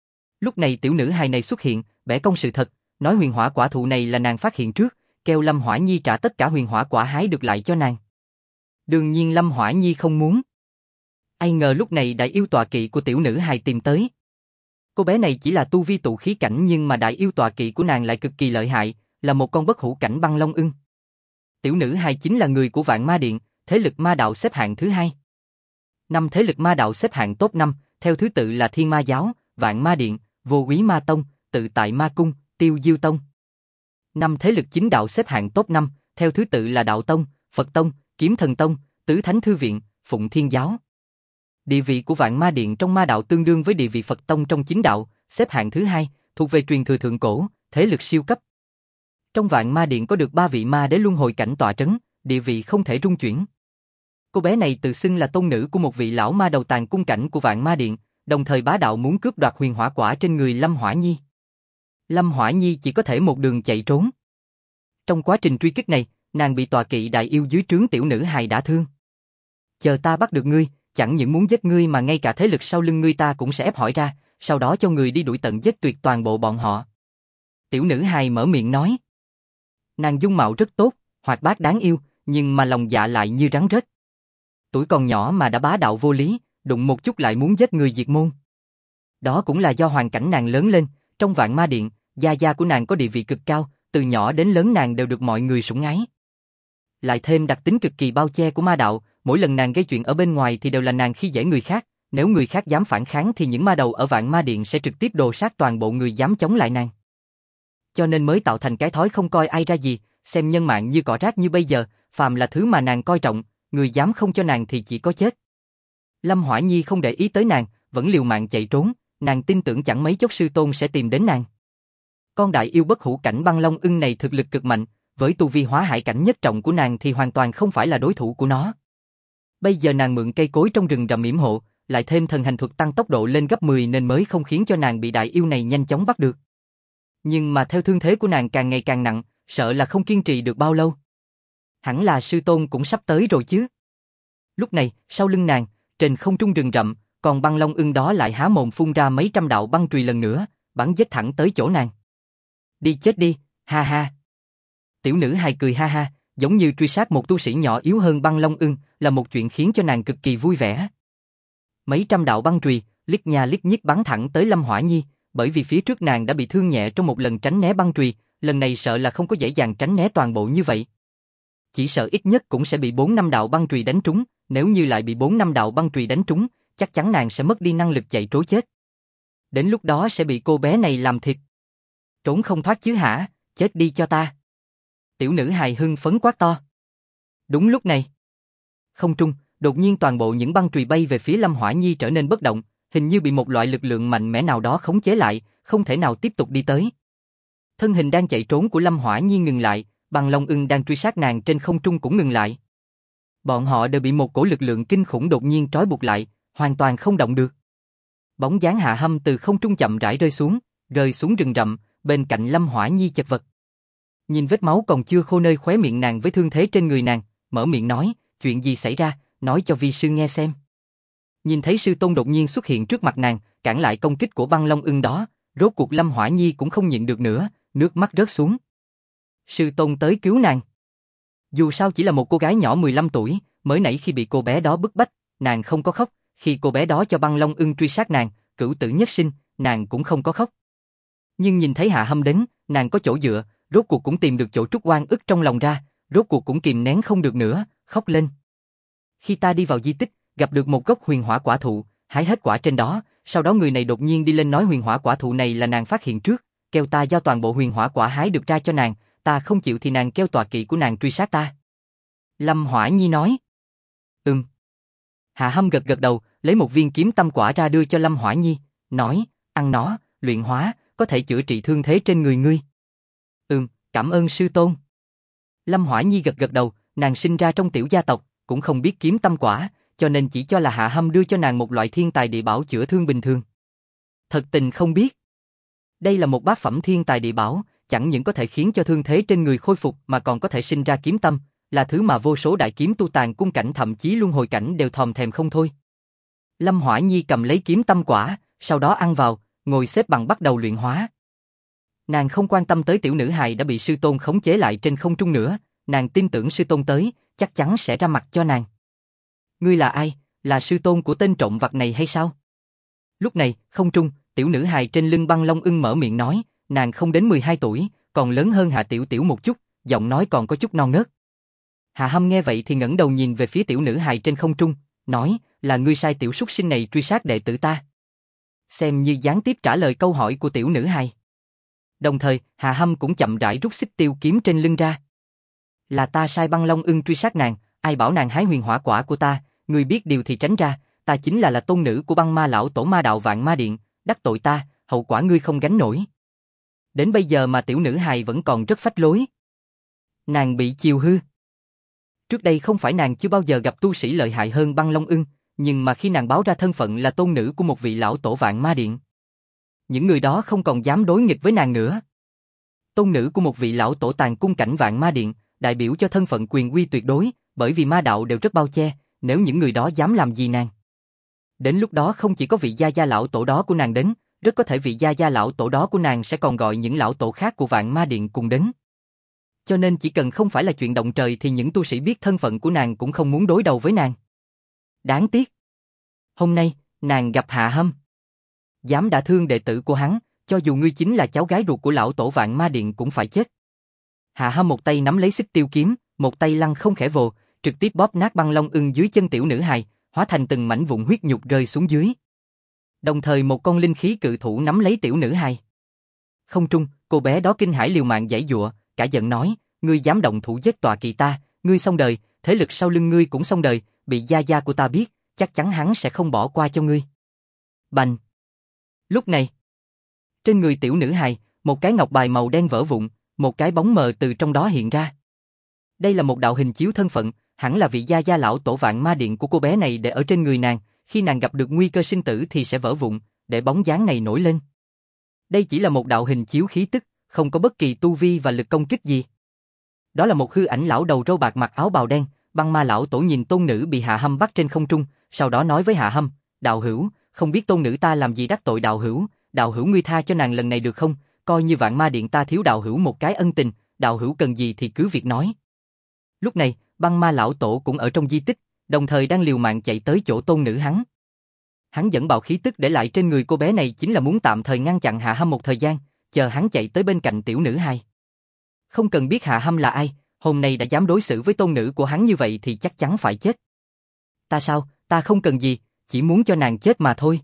lúc này tiểu nữ hài này xuất hiện, bẻ cong sự thật, nói huyền hỏa quả thụ này là nàng phát hiện trước, kêu Lâm Hỏa Nhi trả tất cả huyền hỏa quả hái được lại cho nàng. Đương nhiên Lâm Hỏa Nhi không muốn. Ai ngờ lúc này đại yêu tọa kỵ của tiểu nữ hài tìm tới. Cô bé này chỉ là tu vi tụ khí cảnh nhưng mà đại yêu tọa kỵ của nàng lại cực kỳ lợi hại, là một con bất hủ cảnh Băng Long Ưng. Tiểu nữ hài chính là người của Vạn Ma Điện, thế lực ma đạo xếp hạng thứ 2. 5 thế lực ma đạo xếp hạng top 5, theo thứ tự là Thiên Ma Giáo, Vạn Ma Điện, Vô Úy Ma Tông, Tự Tại Ma Cung, Tiêu Diêu Tông. 5 thế lực chính đạo xếp hạng top 5, theo thứ tự là Đạo Tông, Phật Tông, Kiếm Thần Tông, Tứ Thánh Thư Viện, Phụng Thiên Giáo. Địa vị của Vạn Ma Điện trong ma đạo tương đương với địa vị Phật Tông trong chính đạo, xếp hạng thứ 2, thuộc về truyền thừa thượng cổ, thế lực siêu cấp. Trong Vạn Ma Điện có được 3 vị ma đế luân hồi cảnh tọa trấn, địa vị không thể rung chuyển. Cô bé này tự xưng là tôn nữ của một vị lão ma đầu tàn cung cảnh của Vạn Ma Điện, đồng thời bá đạo muốn cướp đoạt huyền hỏa quả trên người Lâm Hỏa Nhi. Lâm Hỏa Nhi chỉ có thể một đường chạy trốn. Trong quá trình truy kích này, nàng bị tọa kỵ đại yêu dưới trướng tiểu nữ hài đả thương. Chờ ta bắt được ngươi, chẳng những muốn giết ngươi mà ngay cả thế lực sau lưng ngươi ta cũng sẽ ép hỏi ra, sau đó cho người đi đuổi tận giết tuyệt toàn bộ bọn họ. Tiểu nữ hài mở miệng nói. Nàng dung mạo rất tốt, hoạt bát đáng yêu, nhưng mà lòng dạ lại như rắn rết. Tuổi còn nhỏ mà đã bá đạo vô lý, đụng một chút lại muốn giết người diệt môn. Đó cũng là do hoàn cảnh nàng lớn lên, trong Vạn Ma Điện, gia gia của nàng có địa vị cực cao, từ nhỏ đến lớn nàng đều được mọi người sủng ái. Lại thêm đặc tính cực kỳ bao che của ma đạo, mỗi lần nàng gây chuyện ở bên ngoài thì đều là nàng khi dễ người khác, nếu người khác dám phản kháng thì những ma đầu ở Vạn Ma Điện sẽ trực tiếp đồ sát toàn bộ người dám chống lại nàng. Cho nên mới tạo thành cái thói không coi ai ra gì, xem nhân mạng như cỏ rác như bây giờ, phàm là thứ mà nàng coi trọng, người dám không cho nàng thì chỉ có chết. Lâm Hỏa Nhi không để ý tới nàng, vẫn liều mạng chạy trốn, nàng tin tưởng chẳng mấy chốc sư tôn sẽ tìm đến nàng. Con đại yêu bất hủ cảnh băng long ưng này thực lực cực mạnh, với tu vi hóa hải cảnh nhất trọng của nàng thì hoàn toàn không phải là đối thủ của nó. Bây giờ nàng mượn cây cối trong rừng rậm yểm hộ, lại thêm thần hành thuật tăng tốc độ lên gấp 10 nên mới không khiến cho nàng bị đại yêu này nhanh chóng bắt được. Nhưng mà theo thương thế của nàng càng ngày càng nặng, sợ là không kiên trì được bao lâu. Hẳn là sư tôn cũng sắp tới rồi chứ. Lúc này, sau lưng nàng, trên không trung rừng rậm, còn băng long ưng đó lại há mồm phun ra mấy trăm đạo băng chùy lần nữa, bắn giết thẳng tới chỗ nàng. Đi chết đi, ha ha. Tiểu nữ hài cười ha ha, giống như truy sát một tu sĩ nhỏ yếu hơn băng long ưng, là một chuyện khiến cho nàng cực kỳ vui vẻ. Mấy trăm đạo băng chùy, liếc nha liếc nhích bắn thẳng tới Lâm Hỏa Nhi, bởi vì phía trước nàng đã bị thương nhẹ trong một lần tránh né băng chùy, lần này sợ là không có dễ dàng tránh né toàn bộ như vậy. Chỉ sợ ít nhất cũng sẽ bị 4-5 đạo băng chùy đánh trúng, nếu như lại bị 4-5 đạo băng chùy đánh trúng, chắc chắn nàng sẽ mất đi năng lực chạy trối chết. Đến lúc đó sẽ bị cô bé này làm thịt. Trốn không thoát chứ hả, chết đi cho ta. Tiểu nữ hài hưng phấn quát to. Đúng lúc này, không trung, đột nhiên toàn bộ những băng chùy bay về phía Lâm Hỏa Nhi trở nên bất động, hình như bị một loại lực lượng mạnh mẽ nào đó khống chế lại, không thể nào tiếp tục đi tới. Thân hình đang chạy trốn của Lâm Hỏa Nhi ngừng lại, băng long ưng đang truy sát nàng trên không trung cũng ngừng lại. Bọn họ đều bị một cổ lực lượng kinh khủng đột nhiên trói buộc lại, hoàn toàn không động được. Bóng dáng Hạ Hâm từ không trung chậm rãi rơi xuống rừng rậm, bên cạnh Lâm Hỏa Nhi chật vật. Nhìn vết máu còn chưa khô nơi khóe miệng nàng với thương thế trên người nàng, mở miệng nói, chuyện gì xảy ra, nói cho vi sư nghe xem. Nhìn thấy sư tôn đột nhiên xuất hiện trước mặt nàng, cản lại công kích của băng long ưng đó, rốt cuộc Lâm Hỏa Nhi cũng không nhịn được nữa, nước mắt rớt xuống. Sư tôn tới cứu nàng. Dù sao chỉ là một cô gái nhỏ 15 tuổi, mới nãy khi bị cô bé đó bức bách, nàng không có khóc, khi cô bé đó cho băng long ưng truy sát nàng, cửu tử nhất sinh, nàng cũng không có khóc. Nhưng nhìn thấy Hạ Hâm đến, nàng có chỗ dựa, rốt cuộc cũng tìm được chỗ trút oan ức trong lòng ra, rốt cuộc cũng kìm nén không được nữa, khóc lên. Khi ta đi vào di tích, gặp được một gốc huyền hỏa quả thụ, hái hết quả trên đó, sau đó người này đột nhiên đi lên nói huyền hỏa quả thụ này là nàng phát hiện trước, kêu ta giao toàn bộ huyền hỏa quả hái được ra cho nàng, ta không chịu thì nàng kêu tọa kỵ của nàng truy sát ta. Lâm Hỏa Nhi nói. Hạ Hâm gật gật đầu, lấy một viên kiếm tâm quả ra đưa cho Lâm Hỏa Nhi, nói, ăn nó, luyện hóa, có thể chữa trị thương thế trên người ngươi. Cảm ơn sư tôn. Lâm Hỏa Nhi gật gật đầu, nàng sinh ra trong tiểu gia tộc, cũng không biết kiếm tâm quả, cho nên chỉ cho là Hạ Hâm đưa cho nàng một loại thiên tài địa bảo chữa thương bình thường. Thật tình không biết. Đây là một bát phẩm thiên tài địa bảo, chẳng những có thể khiến cho thương thế trên người khôi phục mà còn có thể sinh ra kiếm tâm, là thứ mà vô số đại kiếm tu tàn cung cảnh thậm chí luân hồi cảnh đều thòm thèm không thôi. Lâm Hỏa Nhi cầm lấy kiếm tâm quả, sau đó ăn vào, ngồi xếp bằng bắt đầu luyện hóa. Nàng không quan tâm tới tiểu nữ hài đã bị sư tôn khống chế lại trên không trung nữa, nàng tin tưởng sư tôn tới, chắc chắn sẽ ra mặt cho nàng. Ngươi là ai, là sư tôn của tên trộm vặt này hay sao? Lúc này, không trung, tiểu nữ hài trên lưng băng long ưng mở miệng nói, nàng không đến 12 tuổi, còn lớn hơn Hạ Tiểu Tiểu một chút, giọng nói còn có chút non nớt. Hạ Hâm nghe vậy thì ngẩng đầu nhìn về phía tiểu nữ hài trên không trung, nói, là ngươi sai tiểu súc sinh này truy sát đệ tử ta. Xem như gián tiếp trả lời câu hỏi của tiểu nữ hài. Đồng thời, Hạ Hâm cũng chậm rãi rút xích tiêu kiếm trên lưng ra. Là ta sai băng long ưng truy sát nàng, ai bảo nàng hái huyền hỏa quả của ta, ngươi biết điều thì tránh ra, ta chính là tôn nữ của băng ma lão tổ ma đạo Vạn Ma Điện, đắc tội ta, hậu quả ngươi không gánh nổi. Đến bây giờ mà tiểu nữ hài vẫn còn rất phách lối. Nàng bị chiều hư. Trước đây không phải nàng chưa bao giờ gặp tu sĩ lợi hại hơn băng long ưng, nhưng mà khi nàng báo ra thân phận là tôn nữ của một vị lão tổ Vạn Ma Điện, những người đó không còn dám đối nghịch với nàng nữa. Tôn nữ của một vị lão tổ tàn cung cảnh Vạn Ma Điện, đại biểu cho thân phận quyền uy tuyệt đối, bởi vì ma đạo đều rất bao che, nếu những người đó dám làm gì nàng. Đến lúc đó không chỉ có vị gia gia lão tổ đó của nàng đến, rất có thể vị gia gia lão tổ đó của nàng sẽ còn gọi những lão tổ khác của Vạn Ma Điện cùng đến. Cho nên chỉ cần không phải là chuyện động trời thì những tu sĩ biết thân phận của nàng cũng không muốn đối đầu với nàng. Đáng tiếc. Hôm nay, nàng gặp Hạ Hâm. Dám đả thương đệ tử của hắn, cho dù ngươi chính là cháu gái ruột của lão tổ Vạn Ma Điện cũng phải chết. Hạ Hâm một tay nắm lấy xích tiêu kiếm, một tay lăng không khẽ vồ, trực tiếp bóp nát băng long ưng dưới chân tiểu nữ hài, hóa thành từng mảnh vụn huyết nhục rơi xuống dưới. Đồng thời một con linh khí cự thủ nắm lấy tiểu nữ hài. Không trung, cô bé đó kinh hãi liều mạng giãy giụa, cả giận nói, ngươi dám động thủ giết tọa kỵ ta, ngươi xong đời, thế lực sau lưng ngươi cũng xong đời, bị gia gia của ta biết, chắc chắn hắn sẽ không bỏ qua cho ngươi. Bành! Lúc này, trên người tiểu nữ hài, một cái ngọc bài màu đen vỡ vụn, một cái bóng mờ từ trong đó hiện ra. Đây là một đạo hình chiếu thân phận, hẳn là vị gia gia lão tổ Vạn Ma Điện của cô bé này để ở trên người nàng, khi nàng gặp được nguy cơ sinh tử thì sẽ vỡ vụn, để bóng dáng này nổi lên. Đây chỉ là một đạo hình chiếu khí tức, không có bất kỳ tu vi và lực công kích gì. Đó là một hư ảnh lão đầu râu bạc mặc áo bào đen. Băng Ma lão tổ nhìn tôn nữ bị Hạ Hâm bắt trên không trung, sau đó nói với Hạ Hâm, đạo hữu, không biết tôn nữ ta làm gì đắc tội đạo hữu ngươi tha cho nàng lần này được không, coi như Vạn Ma Điện ta thiếu đạo hữu một cái ân tình, đạo hữu cần gì thì cứ việc nói. Lúc này, Băng Ma lão tổ cũng ở trong di tích, đồng thời đang liều mạng chạy tới chỗ tôn nữ hắn. Hắn dẫn bạo khí tức để lại trên người cô bé này chính là muốn tạm thời ngăn chặn Hạ Hâm một thời gian, chờ hắn chạy tới bên cạnh tiểu nữ hài. Không cần biết Hạ Hâm là ai, hôm nay đã dám đối xử với tôn nữ của hắn như vậy thì chắc chắn phải chết. Ta sao, ta không cần gì, chỉ muốn cho nàng chết mà thôi.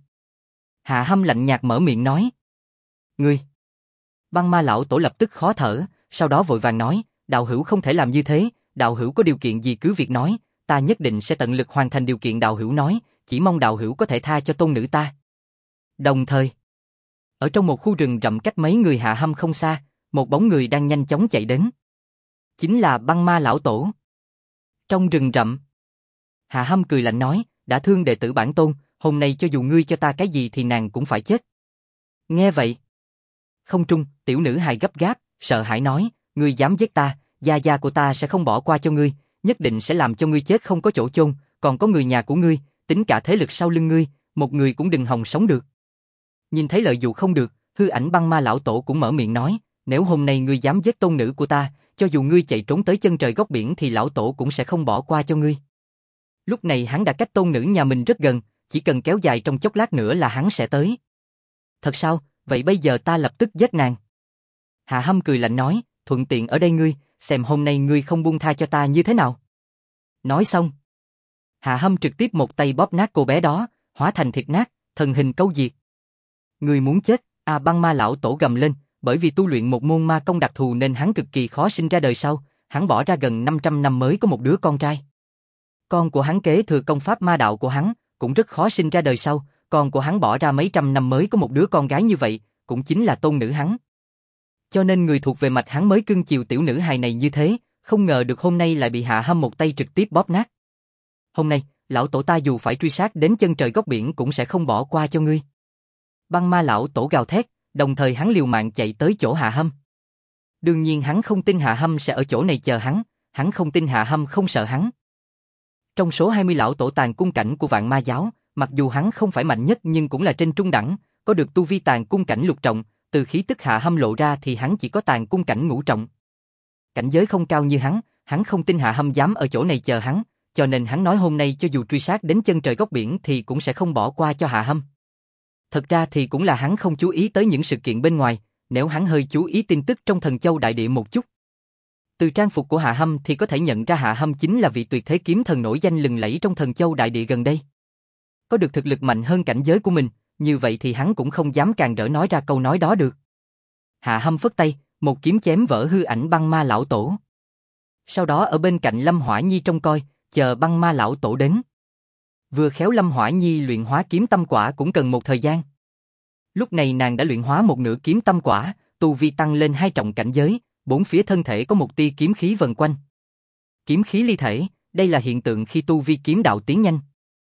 Hạ Hâm lạnh nhạt mở miệng nói. Ngươi! Băng Ma lão tổ lập tức khó thở, sau đó vội vàng nói, đạo hữu không thể làm như thế, đạo hữu có điều kiện gì cứ việc nói, ta nhất định sẽ tận lực hoàn thành điều kiện đạo hữu nói, chỉ mong đạo hữu có thể tha cho tôn nữ ta. Đồng thời, ở trong một khu rừng rậm cách mấy người Hạ Hâm không xa, một bóng người đang nhanh chóng chạy đến. Chính là Băng Ma lão tổ. Trong rừng rậm, Hạ Hâm cười lạnh nói, đã thương đệ tử bản tôn, hôm nay cho dù ngươi cho ta cái gì thì nàng cũng phải chết. Nghe vậy, không trung, tiểu nữ hài gấp gáp, sợ hãi nói, ngươi dám giết ta, gia gia của ta sẽ không bỏ qua cho ngươi, nhất định sẽ làm cho ngươi chết không có chỗ chôn, còn có người nhà của ngươi, tính cả thế lực sau lưng ngươi, một người cũng đừng hòng sống được. Nhìn thấy lợi dụ không được, hư ảnh Băng Ma lão tổ cũng mở miệng nói, nếu hôm nay ngươi dám giết tôn nữ của ta, cho dù ngươi chạy trốn tới chân trời góc biển thì lão tổ cũng sẽ không bỏ qua cho ngươi. Lúc này hắn đã cách tôn nữ nhà mình rất gần, chỉ cần kéo dài trong chốc lát nữa là hắn sẽ tới. Thật sao, vậy bây giờ ta lập tức giết nàng. Hạ Hâm cười lạnh nói, thuận tiện ở đây ngươi, xem hôm nay ngươi không buông tha cho ta như thế nào. Nói xong, Hạ Hâm trực tiếp một tay bóp nát cô bé đó, hóa thành thịt nát, thần hình câu diệt. Ngươi muốn chết, Băng Ma lão tổ gầm lên, bởi vì tu luyện một môn ma công đặc thù nên hắn cực kỳ khó sinh ra đời sau, hắn bỏ ra gần 500 năm mới có một đứa con trai. Con của hắn kế thừa công pháp ma đạo của hắn, cũng rất khó sinh ra đời sau, con của hắn bỏ ra mấy trăm năm mới có một đứa con gái như vậy, cũng chính là tôn nữ hắn. Cho nên người thuộc về mạch hắn mới cưng chiều tiểu nữ hài này như thế, không ngờ được hôm nay lại bị Hạ Hâm một tay trực tiếp bóp nát. Hôm nay, lão tổ ta dù phải truy sát đến chân trời góc biển cũng sẽ không bỏ qua cho ngươi. Băng Ma lão tổ gào thét, đồng thời hắn liều mạng chạy tới chỗ Hạ Hâm. Đương nhiên hắn không tin Hạ Hâm sẽ ở chỗ này chờ hắn không tin Hạ Hâm không sợ hắn. Trong số 20 lão tổ tàn cung cảnh của Vạn Ma giáo, mặc dù hắn không phải mạnh nhất nhưng cũng là trên trung đẳng, có được tu vi tàn cung cảnh lục trọng, từ khí tức Hạ Hâm lộ ra thì hắn chỉ có tàn cung cảnh ngũ trọng. Cảnh giới không cao như hắn không tin Hạ Hâm dám ở chỗ này chờ hắn, cho nên hắn nói hôm nay cho dù truy sát đến chân trời góc biển thì cũng sẽ không bỏ qua cho Hạ Hâm. Thật ra thì cũng là hắn không chú ý tới những sự kiện bên ngoài, nếu hắn hơi chú ý tin tức trong Thần Châu Đại Địa một chút. Từ trang phục của Hạ Hâm thì có thể nhận ra Hạ Hâm chính là vị tuyệt thế kiếm thần nổi danh lừng lẫy trong Thần Châu Đại Địa gần đây. Có được thực lực mạnh hơn cảnh giới của mình, như vậy thì hắn cũng không dám càng rỡ nói ra câu nói đó được. Hạ Hâm phất tay, một kiếm chém vỡ hư ảnh Băng Ma lão tổ. Sau đó ở bên cạnh Lâm Hỏa Nhi trông coi, chờ Băng Ma lão tổ đến. Vừa khéo Lâm Hỏa Nhi luyện hóa kiếm tâm quả cũng cần một thời gian. Lúc này nàng đã luyện hóa một nửa kiếm tâm quả, tu vi tăng lên 2 trọng cảnh giới, bốn phía thân thể có một tia kiếm khí vần quanh. Kiếm khí ly thể, đây là hiện tượng khi tu vi kiếm đạo tiến nhanh.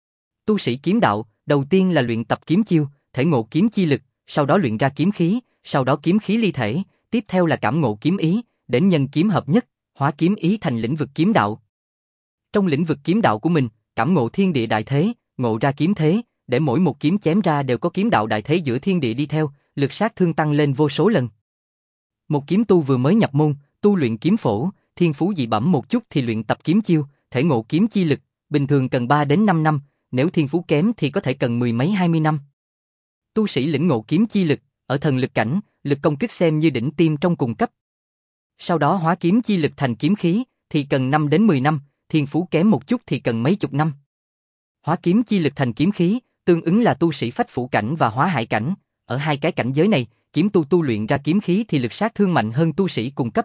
Tu sĩ kiếm đạo, đầu tiên là luyện tập kiếm chiêu, thể ngộ kiếm chi lực, sau đó luyện ra kiếm khí, sau đó kiếm khí ly thể, tiếp theo là cảm ngộ kiếm ý, đến nhân kiếm hợp nhất, hóa kiếm ý thành lĩnh vực kiếm đạo. Trong lĩnh vực kiếm đạo của mình, cảm ngộ thiên địa đại thế, ngộ ra kiếm thế, để mỗi một kiếm chém ra đều có kiếm đạo đại thế giữa thiên địa đi theo, lực sát thương tăng lên vô số lần. Một kiếm tu vừa mới nhập môn, tu luyện kiếm phổ, thiên phú dị bẩm một chút thì luyện tập kiếm chiêu, thể ngộ kiếm chi lực, bình thường cần 3 đến 5 năm, nếu thiên phú kém thì có thể cần 10 mấy 20 năm. Tu sĩ lĩnh ngộ kiếm chi lực, ở thần lực cảnh, lực công kích xem như đỉnh tiêm trong cùng cấp. Sau đó hóa kiếm chi lực thành kiếm khí, thì cần 5 đến 10 năm, thiên phú kém một chút thì cần mấy chục năm. Hóa kiếm chi lực thành kiếm khí, tương ứng là tu sĩ phách phủ cảnh và hóa hải cảnh, ở hai cái cảnh giới này, kiếm tu luyện ra kiếm khí thì lực sát thương mạnh hơn tu sĩ cùng cấp.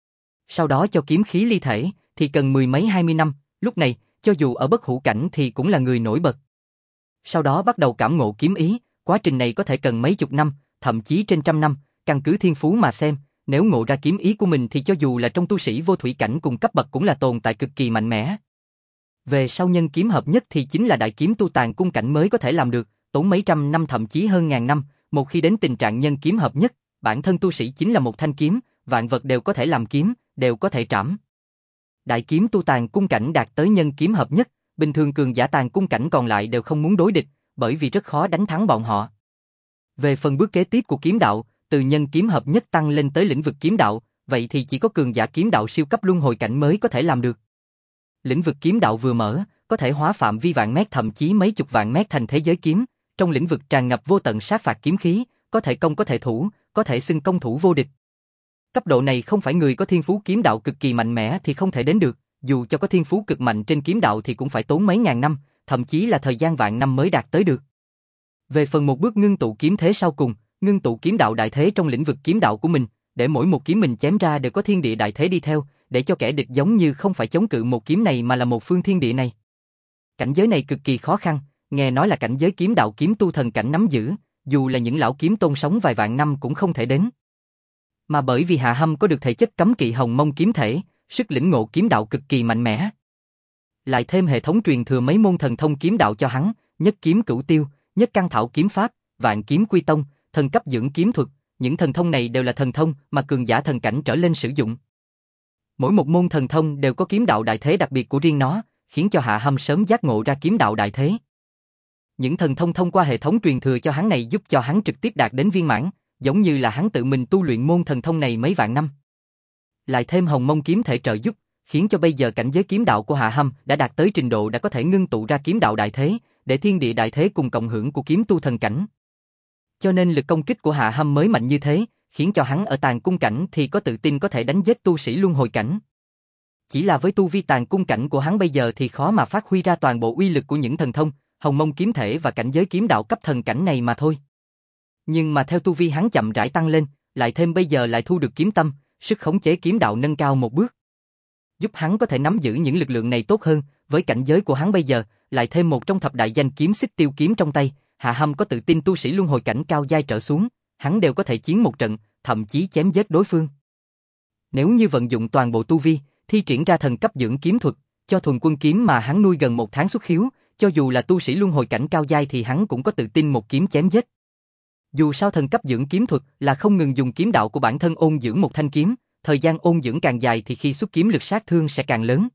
Sau đó cho kiếm khí ly thể, thì cần 10 mấy 20 năm, lúc này, cho dù ở bất hủ cảnh thì cũng là người nổi bật. Sau đó bắt đầu cảm ngộ kiếm ý, quá trình này có thể cần mấy chục năm, thậm chí trên trăm năm, căn cứ thiên phú mà xem, nếu ngộ ra kiếm ý của mình thì cho dù là trong tu sĩ vô thủy cảnh cùng cấp bậc cũng là tồn tại cực kỳ mạnh mẽ. Về sau nhân kiếm hợp nhất thì chính là đại kiếm tu tàn cung cảnh mới có thể làm được, tốn mấy trăm năm thậm chí hơn ngàn năm, một khi đến tình trạng nhân kiếm hợp nhất, bản thân tu sĩ chính là một thanh kiếm, vạn vật đều có thể làm kiếm, đều có thể trảm. Đại kiếm tu tàn cung cảnh đạt tới nhân kiếm hợp nhất, bình thường cường giả tàn cung cảnh còn lại đều không muốn đối địch, bởi vì rất khó đánh thắng bọn họ. Về phần bước kế tiếp của kiếm đạo, từ nhân kiếm hợp nhất tăng lên tới lĩnh vực kiếm đạo, vậy thì chỉ có cường giả kiếm đạo siêu cấp luân hồi cảnh mới có thể làm được. Lĩnh vực kiếm đạo vừa mở, có thể hóa phạm vi vạn mét thậm chí mấy chục vạn mét thành thế giới kiếm, trong lĩnh vực tràn ngập vô tận sát phạt kiếm khí, có thể công có thể thủ, có thể xưng công thủ vô địch. Cấp độ này không phải người có thiên phú kiếm đạo cực kỳ mạnh mẽ thì không thể đến được, dù cho có thiên phú cực mạnh trên kiếm đạo thì cũng phải tốn mấy ngàn năm, thậm chí là thời gian vạn năm mới đạt tới được. Về phần một bước ngưng tụ kiếm thế sau cùng, ngưng tụ kiếm đạo đại thế trong lĩnh vực kiếm đạo của mình, để mỗi một kiếm mình chém ra đều có thiên địa đại thế đi theo, để cho kẻ địch giống như không phải chống cự một kiếm này mà là một phương thiên địa này. Cảnh giới này cực kỳ khó khăn, nghe nói là cảnh giới kiếm đạo kiếm tu thần cảnh nắm giữ, dù là những lão kiếm tôn sống vài vạn năm cũng không thể đến. Mà bởi vì Hạ Hâm có được thể chất cấm kỵ hồng mông kiếm thể, sức lĩnh ngộ kiếm đạo cực kỳ mạnh mẽ. Lại thêm hệ thống truyền thừa mấy môn thần thông kiếm đạo cho hắn, nhất kiếm cửu tiêu, nhất căn thảo kiếm pháp, vạn kiếm quy tông, thần cấp dưỡng kiếm thuật, những thần thông này đều là thần thông mà cường giả thần cảnh trở lên sử dụng. Mỗi một môn thần thông đều có kiếm đạo đại thế đặc biệt của riêng nó, khiến cho Hạ Hâm sớm giác ngộ ra kiếm đạo đại thế. Những thần thông thông qua hệ thống truyền thừa cho hắn này giúp cho hắn trực tiếp đạt đến viên mãn, giống như là hắn tự mình tu luyện môn thần thông này mấy vạn năm. Lại thêm hồng mông kiếm thể trợ giúp, khiến cho bây giờ cảnh giới kiếm đạo của Hạ Hâm đã đạt tới trình độ đã có thể ngưng tụ ra kiếm đạo đại thế, để thiên địa đại thế cùng cộng hưởng của kiếm tu thần cảnh. Cho nên lực công kích của Hạ Hâm mới mạnh như thế, khiến cho hắn ở tàn cung cảnh thì có tự tin có thể đánh giết tu sĩ luân hồi cảnh. Chỉ là với tu vi tàn cung cảnh của hắn bây giờ thì khó mà phát huy ra toàn bộ uy lực của những thần thông, hồng mông kiếm thể và cảnh giới kiếm đạo cấp thần cảnh này mà thôi. Nhưng mà theo tu vi hắn chậm rãi tăng lên, lại thêm bây giờ lại thu được kiếm tâm, sức khống chế kiếm đạo nâng cao một bước. Giúp hắn có thể nắm giữ những lực lượng này tốt hơn, với cảnh giới của hắn bây giờ, lại thêm một trong thập đại danh kiếm Xích Tiêu kiếm trong tay, Hạ Hâm có tự tin tu sĩ luân hồi cảnh cao giai trở xuống, hắn đều có thể chiến một trận, thậm chí chém giết đối phương. Nếu như vận dụng toàn bộ tu vi, thi triển ra thần cấp dưỡng kiếm thuật, cho thuần quân kiếm mà hắn nuôi gần một tháng xuất khiếu, cho dù là tu sĩ luân hồi cảnh cao giai thì hắn cũng có tự tin một kiếm chém giết. Dù sao thần cấp dưỡng kiếm thuật là không ngừng dùng kiếm đạo của bản thân ôn dưỡng một thanh kiếm, thời gian ôn dưỡng càng dài thì khi xuất kiếm lực sát thương sẽ càng lớn.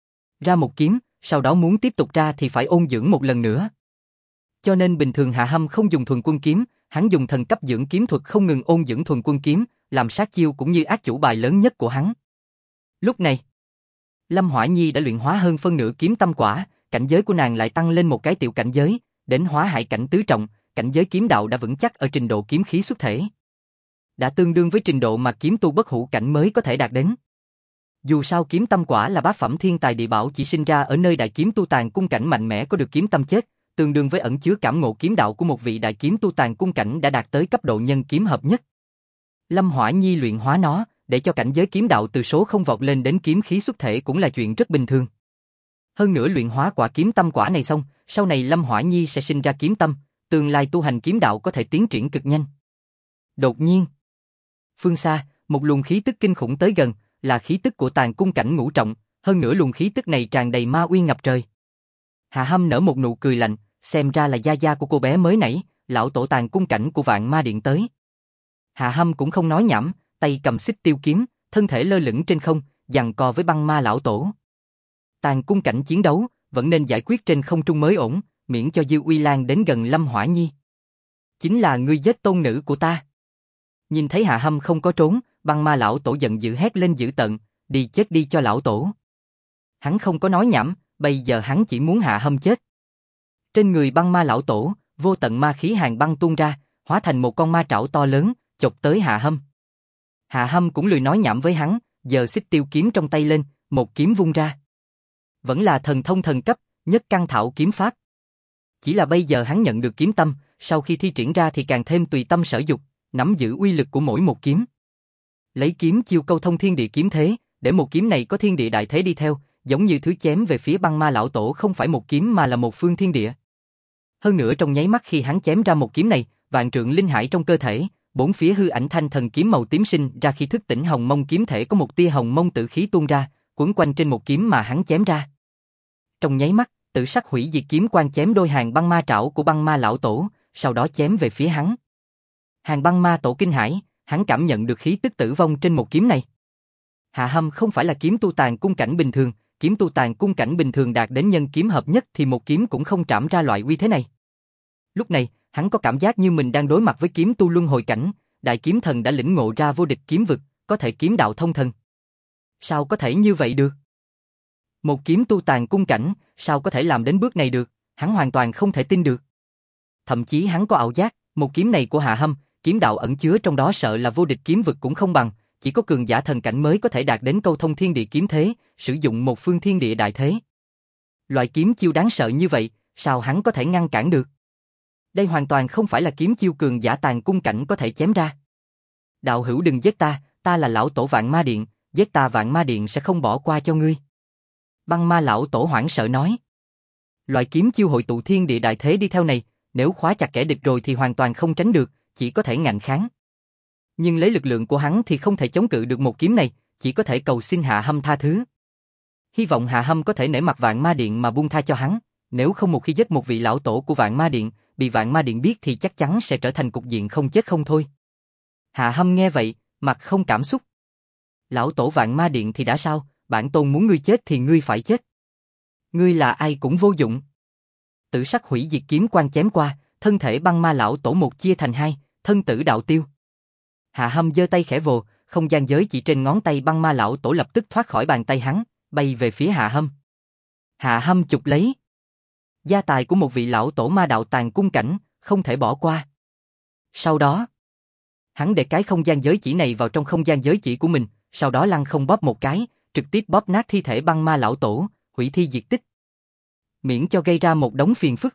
Ra một kiếm, sau đó muốn tiếp tục ra thì phải ôn dưỡng một lần nữa. Cho nên bình thường Hạ Hâm không dùng thuần quân kiếm, hắn dùng thần cấp dưỡng kiếm thuật không ngừng ôn dưỡng thuần quân kiếm, làm sát chiêu cũng như ác chủ bài lớn nhất của hắn. Lúc này, Lâm Hỏa Nhi đã luyện hóa hơn phân nửa kiếm tâm quả, cảnh giới của nàng lại tăng lên một cái tiểu cảnh giới, đến hóa hải cảnh tứ trọng, cảnh giới kiếm đạo đã vững chắc ở trình độ kiếm khí xuất thể. Đã tương đương với trình độ mà kiếm tu bất hủ cảnh mới có thể đạt đến. Dù sao kiếm tâm quả là bát phẩm thiên tài địa bảo chỉ sinh ra ở nơi đại kiếm tu tàn cung cảnh mạnh mẽ có được kiếm tâm chết, tương đương với ẩn chứa cảm ngộ kiếm đạo của một vị đại kiếm tu tàn cung cảnh đã đạt tới cấp độ nhân kiếm hợp nhất. Lâm Hỏa Nhi luyện hóa nó, để cho cảnh giới kiếm đạo từ số không vọt lên đến kiếm khí xuất thể cũng là chuyện rất bình thường. Hơn nữa luyện hóa quả kiếm tâm quả này xong, sau này Lâm Hỏa Nhi sẽ sinh ra kiếm tâm, tương lai tu hành kiếm đạo có thể tiến triển cực nhanh. Đột nhiên, phương xa, một luồng khí tức kinh khủng tới gần, là khí tức của tàn cung cảnh ngũ trọng, hơn nữa luồng khí tức này tràn đầy ma uy ngập trời. Hạ Hâm nở một nụ cười lạnh, xem ra là gia gia của cô bé mới nãy, lão tổ tàn cung cảnh của Vạn Ma Điện tới. Hạ Hâm cũng không nói nhảm, tay cầm Xích Tiêu kiếm, thân thể lơ lửng trên không, giằng co với băng ma lão tổ. Tàn cung cảnh chiến đấu, vẫn nên giải quyết trên không trung mới ổn, miễn cho dư uy lan đến gần Lâm Hỏa Nhi. Chính là ngươi giết tôn nữ của ta. Nhìn thấy Hạ Hâm không có trốn, băng ma lão tổ giận dữ hét lên dữ tợn, đi chết đi cho lão tổ. Hắn không có nói nhảm, bây giờ hắn chỉ muốn Hạ Hâm chết. Trên người băng ma lão tổ, vô tận ma khí hàng băng tuôn ra, hóa thành một con ma trảo to lớn, chộp tới Hạ Hâm. Hạ Hâm cũng lười nói nhảm với hắn, giờ Xích Tiêu kiếm trong tay lên, một kiếm vung ra. Vẫn là thần thông thần cấp, nhất căn thảo kiếm pháp. Chỉ là bây giờ hắn nhận được kiếm tâm, sau khi thi triển ra thì càng thêm tùy tâm sở dục, nắm giữ uy lực của mỗi một kiếm. Lấy kiếm chiêu câu thông thiên địa kiếm thế, để một kiếm này có thiên địa đại thế đi theo, giống như thứ chém về phía băng ma lão tổ không phải một kiếm mà là một phương thiên địa. Hơn nữa trong nháy mắt khi hắn chém ra một kiếm này, vạn trượng linh hải trong cơ thể, bốn phía hư ảnh thanh thần kiếm màu tím sinh ra khi thức tỉnh hồng mông kiếm thể có một tia hồng mông tử khí tuôn ra, quấn quanh trên một kiếm mà hắn chém ra. Trong nháy mắt, tử sắc hủy diệt kiếm quang chém đôi hàng băng ma trảo của băng ma lão tổ, sau đó chém về phía hắn. Hàng băng ma tổ kinh hãi, hắn cảm nhận được khí tức tử vong trên một kiếm này. Hạ Hâm không phải là kiếm tu tàn cung cảnh bình thường, kiếm tu tàn cung cảnh bình thường đạt đến nhân kiếm hợp nhất thì một kiếm cũng không trảm ra loại uy thế này. Lúc này, hắn có cảm giác như mình đang đối mặt với kiếm tu luân hồi cảnh, đại kiếm thần đã lĩnh ngộ ra vô địch kiếm vực, có thể kiếm đạo thông thần. Sao có thể như vậy được? Một kiếm tu tàn cung cảnh, sao có thể làm đến bước này được, hắn hoàn toàn không thể tin được. Thậm chí hắn có ảo giác, một kiếm này của Hạ Hâm, kiếm đạo ẩn chứa trong đó sợ là vô địch kiếm vực cũng không bằng, chỉ có cường giả thần cảnh mới có thể đạt đến câu thông thiên địa kiếm thế, sử dụng một phương thiên địa đại thế. Loại kiếm chiêu đáng sợ như vậy, sao hắn có thể ngăn cản được? Đây hoàn toàn không phải là kiếm chiêu cường giả tàn cung cảnh có thể chém ra. Đạo hữu đừng giết ta, ta là lão tổ Vạn Ma Điện, giết ta Vạn Ma Điện sẽ không bỏ qua cho ngươi. Băng ma lão tổ hoảng sợ nói. Loại kiếm chiêu hội tụ thiên địa đại thế đi theo này, nếu khóa chặt kẻ địch rồi thì hoàn toàn không tránh được, chỉ có thể ngạnh kháng. Nhưng lấy lực lượng của hắn thì không thể chống cự được một kiếm này, chỉ có thể cầu xin Hạ Hâm tha thứ. Hy vọng Hạ Hâm có thể nể mặt Vạn Ma Điện mà buông tha cho hắn, nếu không một khi giết một vị lão tổ của Vạn Ma Điện, bị Vạn Ma Điện biết thì chắc chắn sẽ trở thành cục diện không chết không thôi. Hạ Hâm nghe vậy, mặt không cảm xúc. Lão tổ Vạn Ma Điện thì đã sao, bản tôn muốn ngươi chết thì ngươi phải chết. Ngươi là ai cũng vô dụng. Tử sắc hủy diệt kiếm quang chém qua, thân thể băng ma lão tổ một chia thành hai, thân tử đạo tiêu. Hạ Hâm giơ tay khẽ vồ, không gian giới chỉ trên ngón tay băng ma lão tổ lập tức thoát khỏi bàn tay hắn, bay về phía Hạ Hâm. Hạ Hâm chụp lấy. Gia tài của một vị lão tổ ma đạo tàn cung cảnh, không thể bỏ qua. Sau đó, hắn để cái không gian giới chỉ này vào trong không gian giới chỉ của mình, sau đó lăng không bóp một cái, trực tiếp bóp nát thi thể băng ma lão tổ, hủy thi diệt tích. Miễn cho gây ra một đống phiền phức.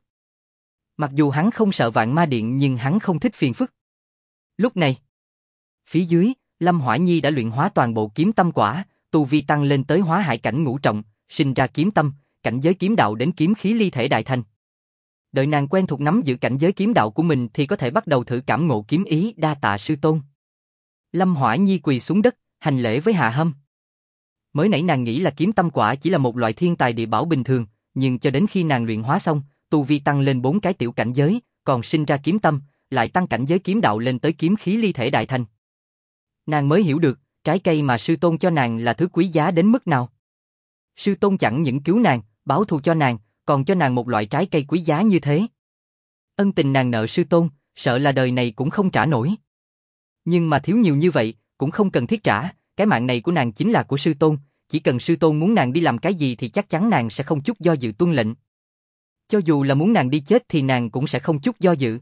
Mặc dù hắn không sợ Vạn Ma Điện nhưng hắn không thích phiền phức. Lúc này, phía dưới, Lâm Hỏa Nhi đã luyện hóa toàn bộ kiếm tâm quả, tu vi tăng lên tới hóa hải cảnh ngũ trọng, sinh ra kiếm tâm, cảnh giới kiếm đạo đến kiếm khí ly thể đại thành. Đợi nàng quen thuộc nắm giữ cảnh giới kiếm đạo của mình thì có thể bắt đầu thử cảm ngộ kiếm ý. Đa tạ sư tôn. Lâm Hỏa Nhi quỳ xuống đất, hành lễ với Hạ Hâm. Mới nãy nàng nghĩ là kiếm tâm quả chỉ là một loại thiên tài địa bảo bình thường, nhưng cho đến khi nàng luyện hóa xong, tu vi tăng lên 4 cái tiểu cảnh giới, còn sinh ra kiếm tâm, lại tăng cảnh giới kiếm đạo lên tới kiếm khí ly thể đại thành. Nàng mới hiểu được, trái cây mà sư tôn cho nàng là thứ quý giá đến mức nào. Sư tôn chẳng những cứu nàng, báo thù cho nàng, còn cho nàng một loại trái cây quý giá như thế. Ân tình nàng nợ sư tôn, sợ là đời này cũng không trả nổi. Nhưng mà thiếu nhiều như vậy, cũng không cần thiết trả, cái mạng này của nàng chính là của sư tôn, chỉ cần sư tôn muốn nàng đi làm cái gì thì chắc chắn nàng sẽ không chút do dự tuân lệnh. Cho dù là muốn nàng đi chết thì nàng cũng sẽ không chút do dự.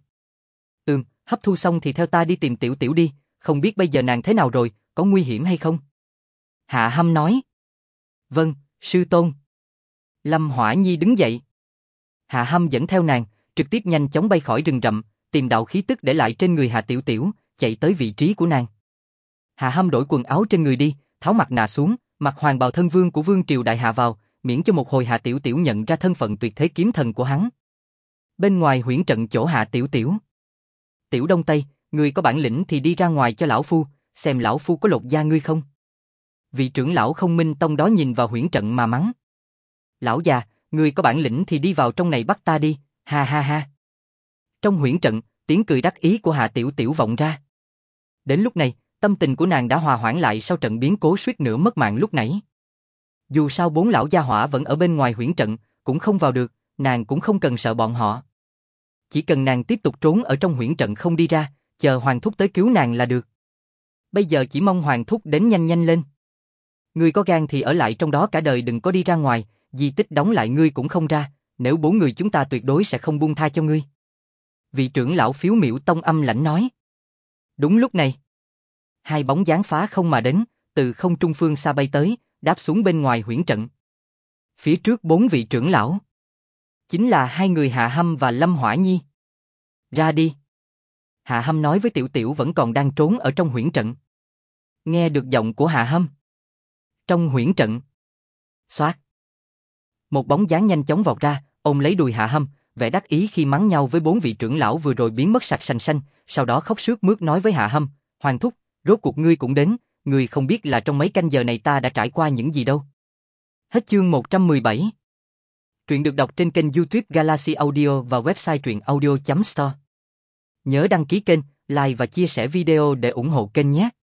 Hấp thu xong thì theo ta đi tìm Tiểu Tiểu đi, không biết bây giờ nàng thế nào rồi, có nguy hiểm hay không? Hạ Hâm nói. Vâng, sư tôn. Lâm Hỏa Nhi đứng dậy. Hạ Hâm dẫn theo nàng, trực tiếp nhanh chóng bay khỏi rừng rậm, tìm đạo khí tức để lại trên người Hạ Tiểu Tiểu, chạy tới vị trí của nàng. Hạ Hâm đổi quần áo trên người đi, tháo mặt nạ xuống, mặc hoàng bào thân vương của vương triều đại hạ vào, miễn cho một hồi Hạ Tiểu Tiểu nhận ra thân phận tuyệt thế kiếm thần của hắn. Bên ngoài huyễn trận chỗ Hạ Tiểu Tiểu. Tiểu Đông Tây, ngươi có bản lĩnh thì đi ra ngoài cho lão phu, xem lão phu có lột da ngươi không. Vị trưởng lão Không Minh Tông đó nhìn vào huyễn trận mà mắng. Lão già, ngươi có bản lĩnh thì đi vào trong này bắt ta đi, ha ha ha. Trong huyễn trận, tiếng cười đắc ý của Hạ Tiểu Tiểu vọng ra. Đến lúc này, tâm tình của nàng đã hòa hoãn lại sau trận biến cố suýt nữa mất mạng lúc nãy. Dù sao 4 lão gia hỏa vẫn ở bên ngoài huyễn trận, cũng không vào được, nàng cũng không cần sợ bọn họ. Chỉ cần nàng tiếp tục trốn ở trong huyễn trận không đi ra, chờ Hoàng Thúc tới cứu nàng là được. Bây giờ chỉ mong Hoàng Thúc đến nhanh nhanh lên. Ngươi có gan thì ở lại trong đó cả đời, đừng có đi ra ngoài, di tích đóng lại ngươi cũng không ra, nếu 4 người chúng ta tuyệt đối sẽ không buông tha cho ngươi. Vị trưởng lão Phiếu Miểu Tông âm lãnh nói. Đúng lúc này, 2 bóng dáng phá không mà đến, từ không trung phương xa bay tới, đáp xuống bên ngoài huyễn trận. Phía trước 4 vị trưởng lão, chính là 2 người Hạ Hâm và Lâm Hỏa Nhi. Ra đi. Hạ Hâm nói với Tiểu Tiểu vẫn còn đang trốn ở trong huyễn trận. Nghe được giọng của Hạ Hâm. Trong huyễn trận. Xoát. Một bóng dáng nhanh chóng vọt ra, ôm lấy đùi Hạ Hâm, vẻ đắc ý khi mắng nhau với 4 vị trưởng lão vừa rồi biến mất sạch sành xanh, sau đó khóc sướt mướt nói với Hạ Hâm, Hoàng thúc, rốt cuộc ngươi cũng đến, ngươi không biết là trong mấy canh giờ này ta đã trải qua những gì đâu. Hết chương 117. Truyện được đọc trên kênh YouTube Galaxy Audio và website truyệnaudio.store. Nhớ đăng ký kênh, like và chia sẻ video để ủng hộ kênh nhé.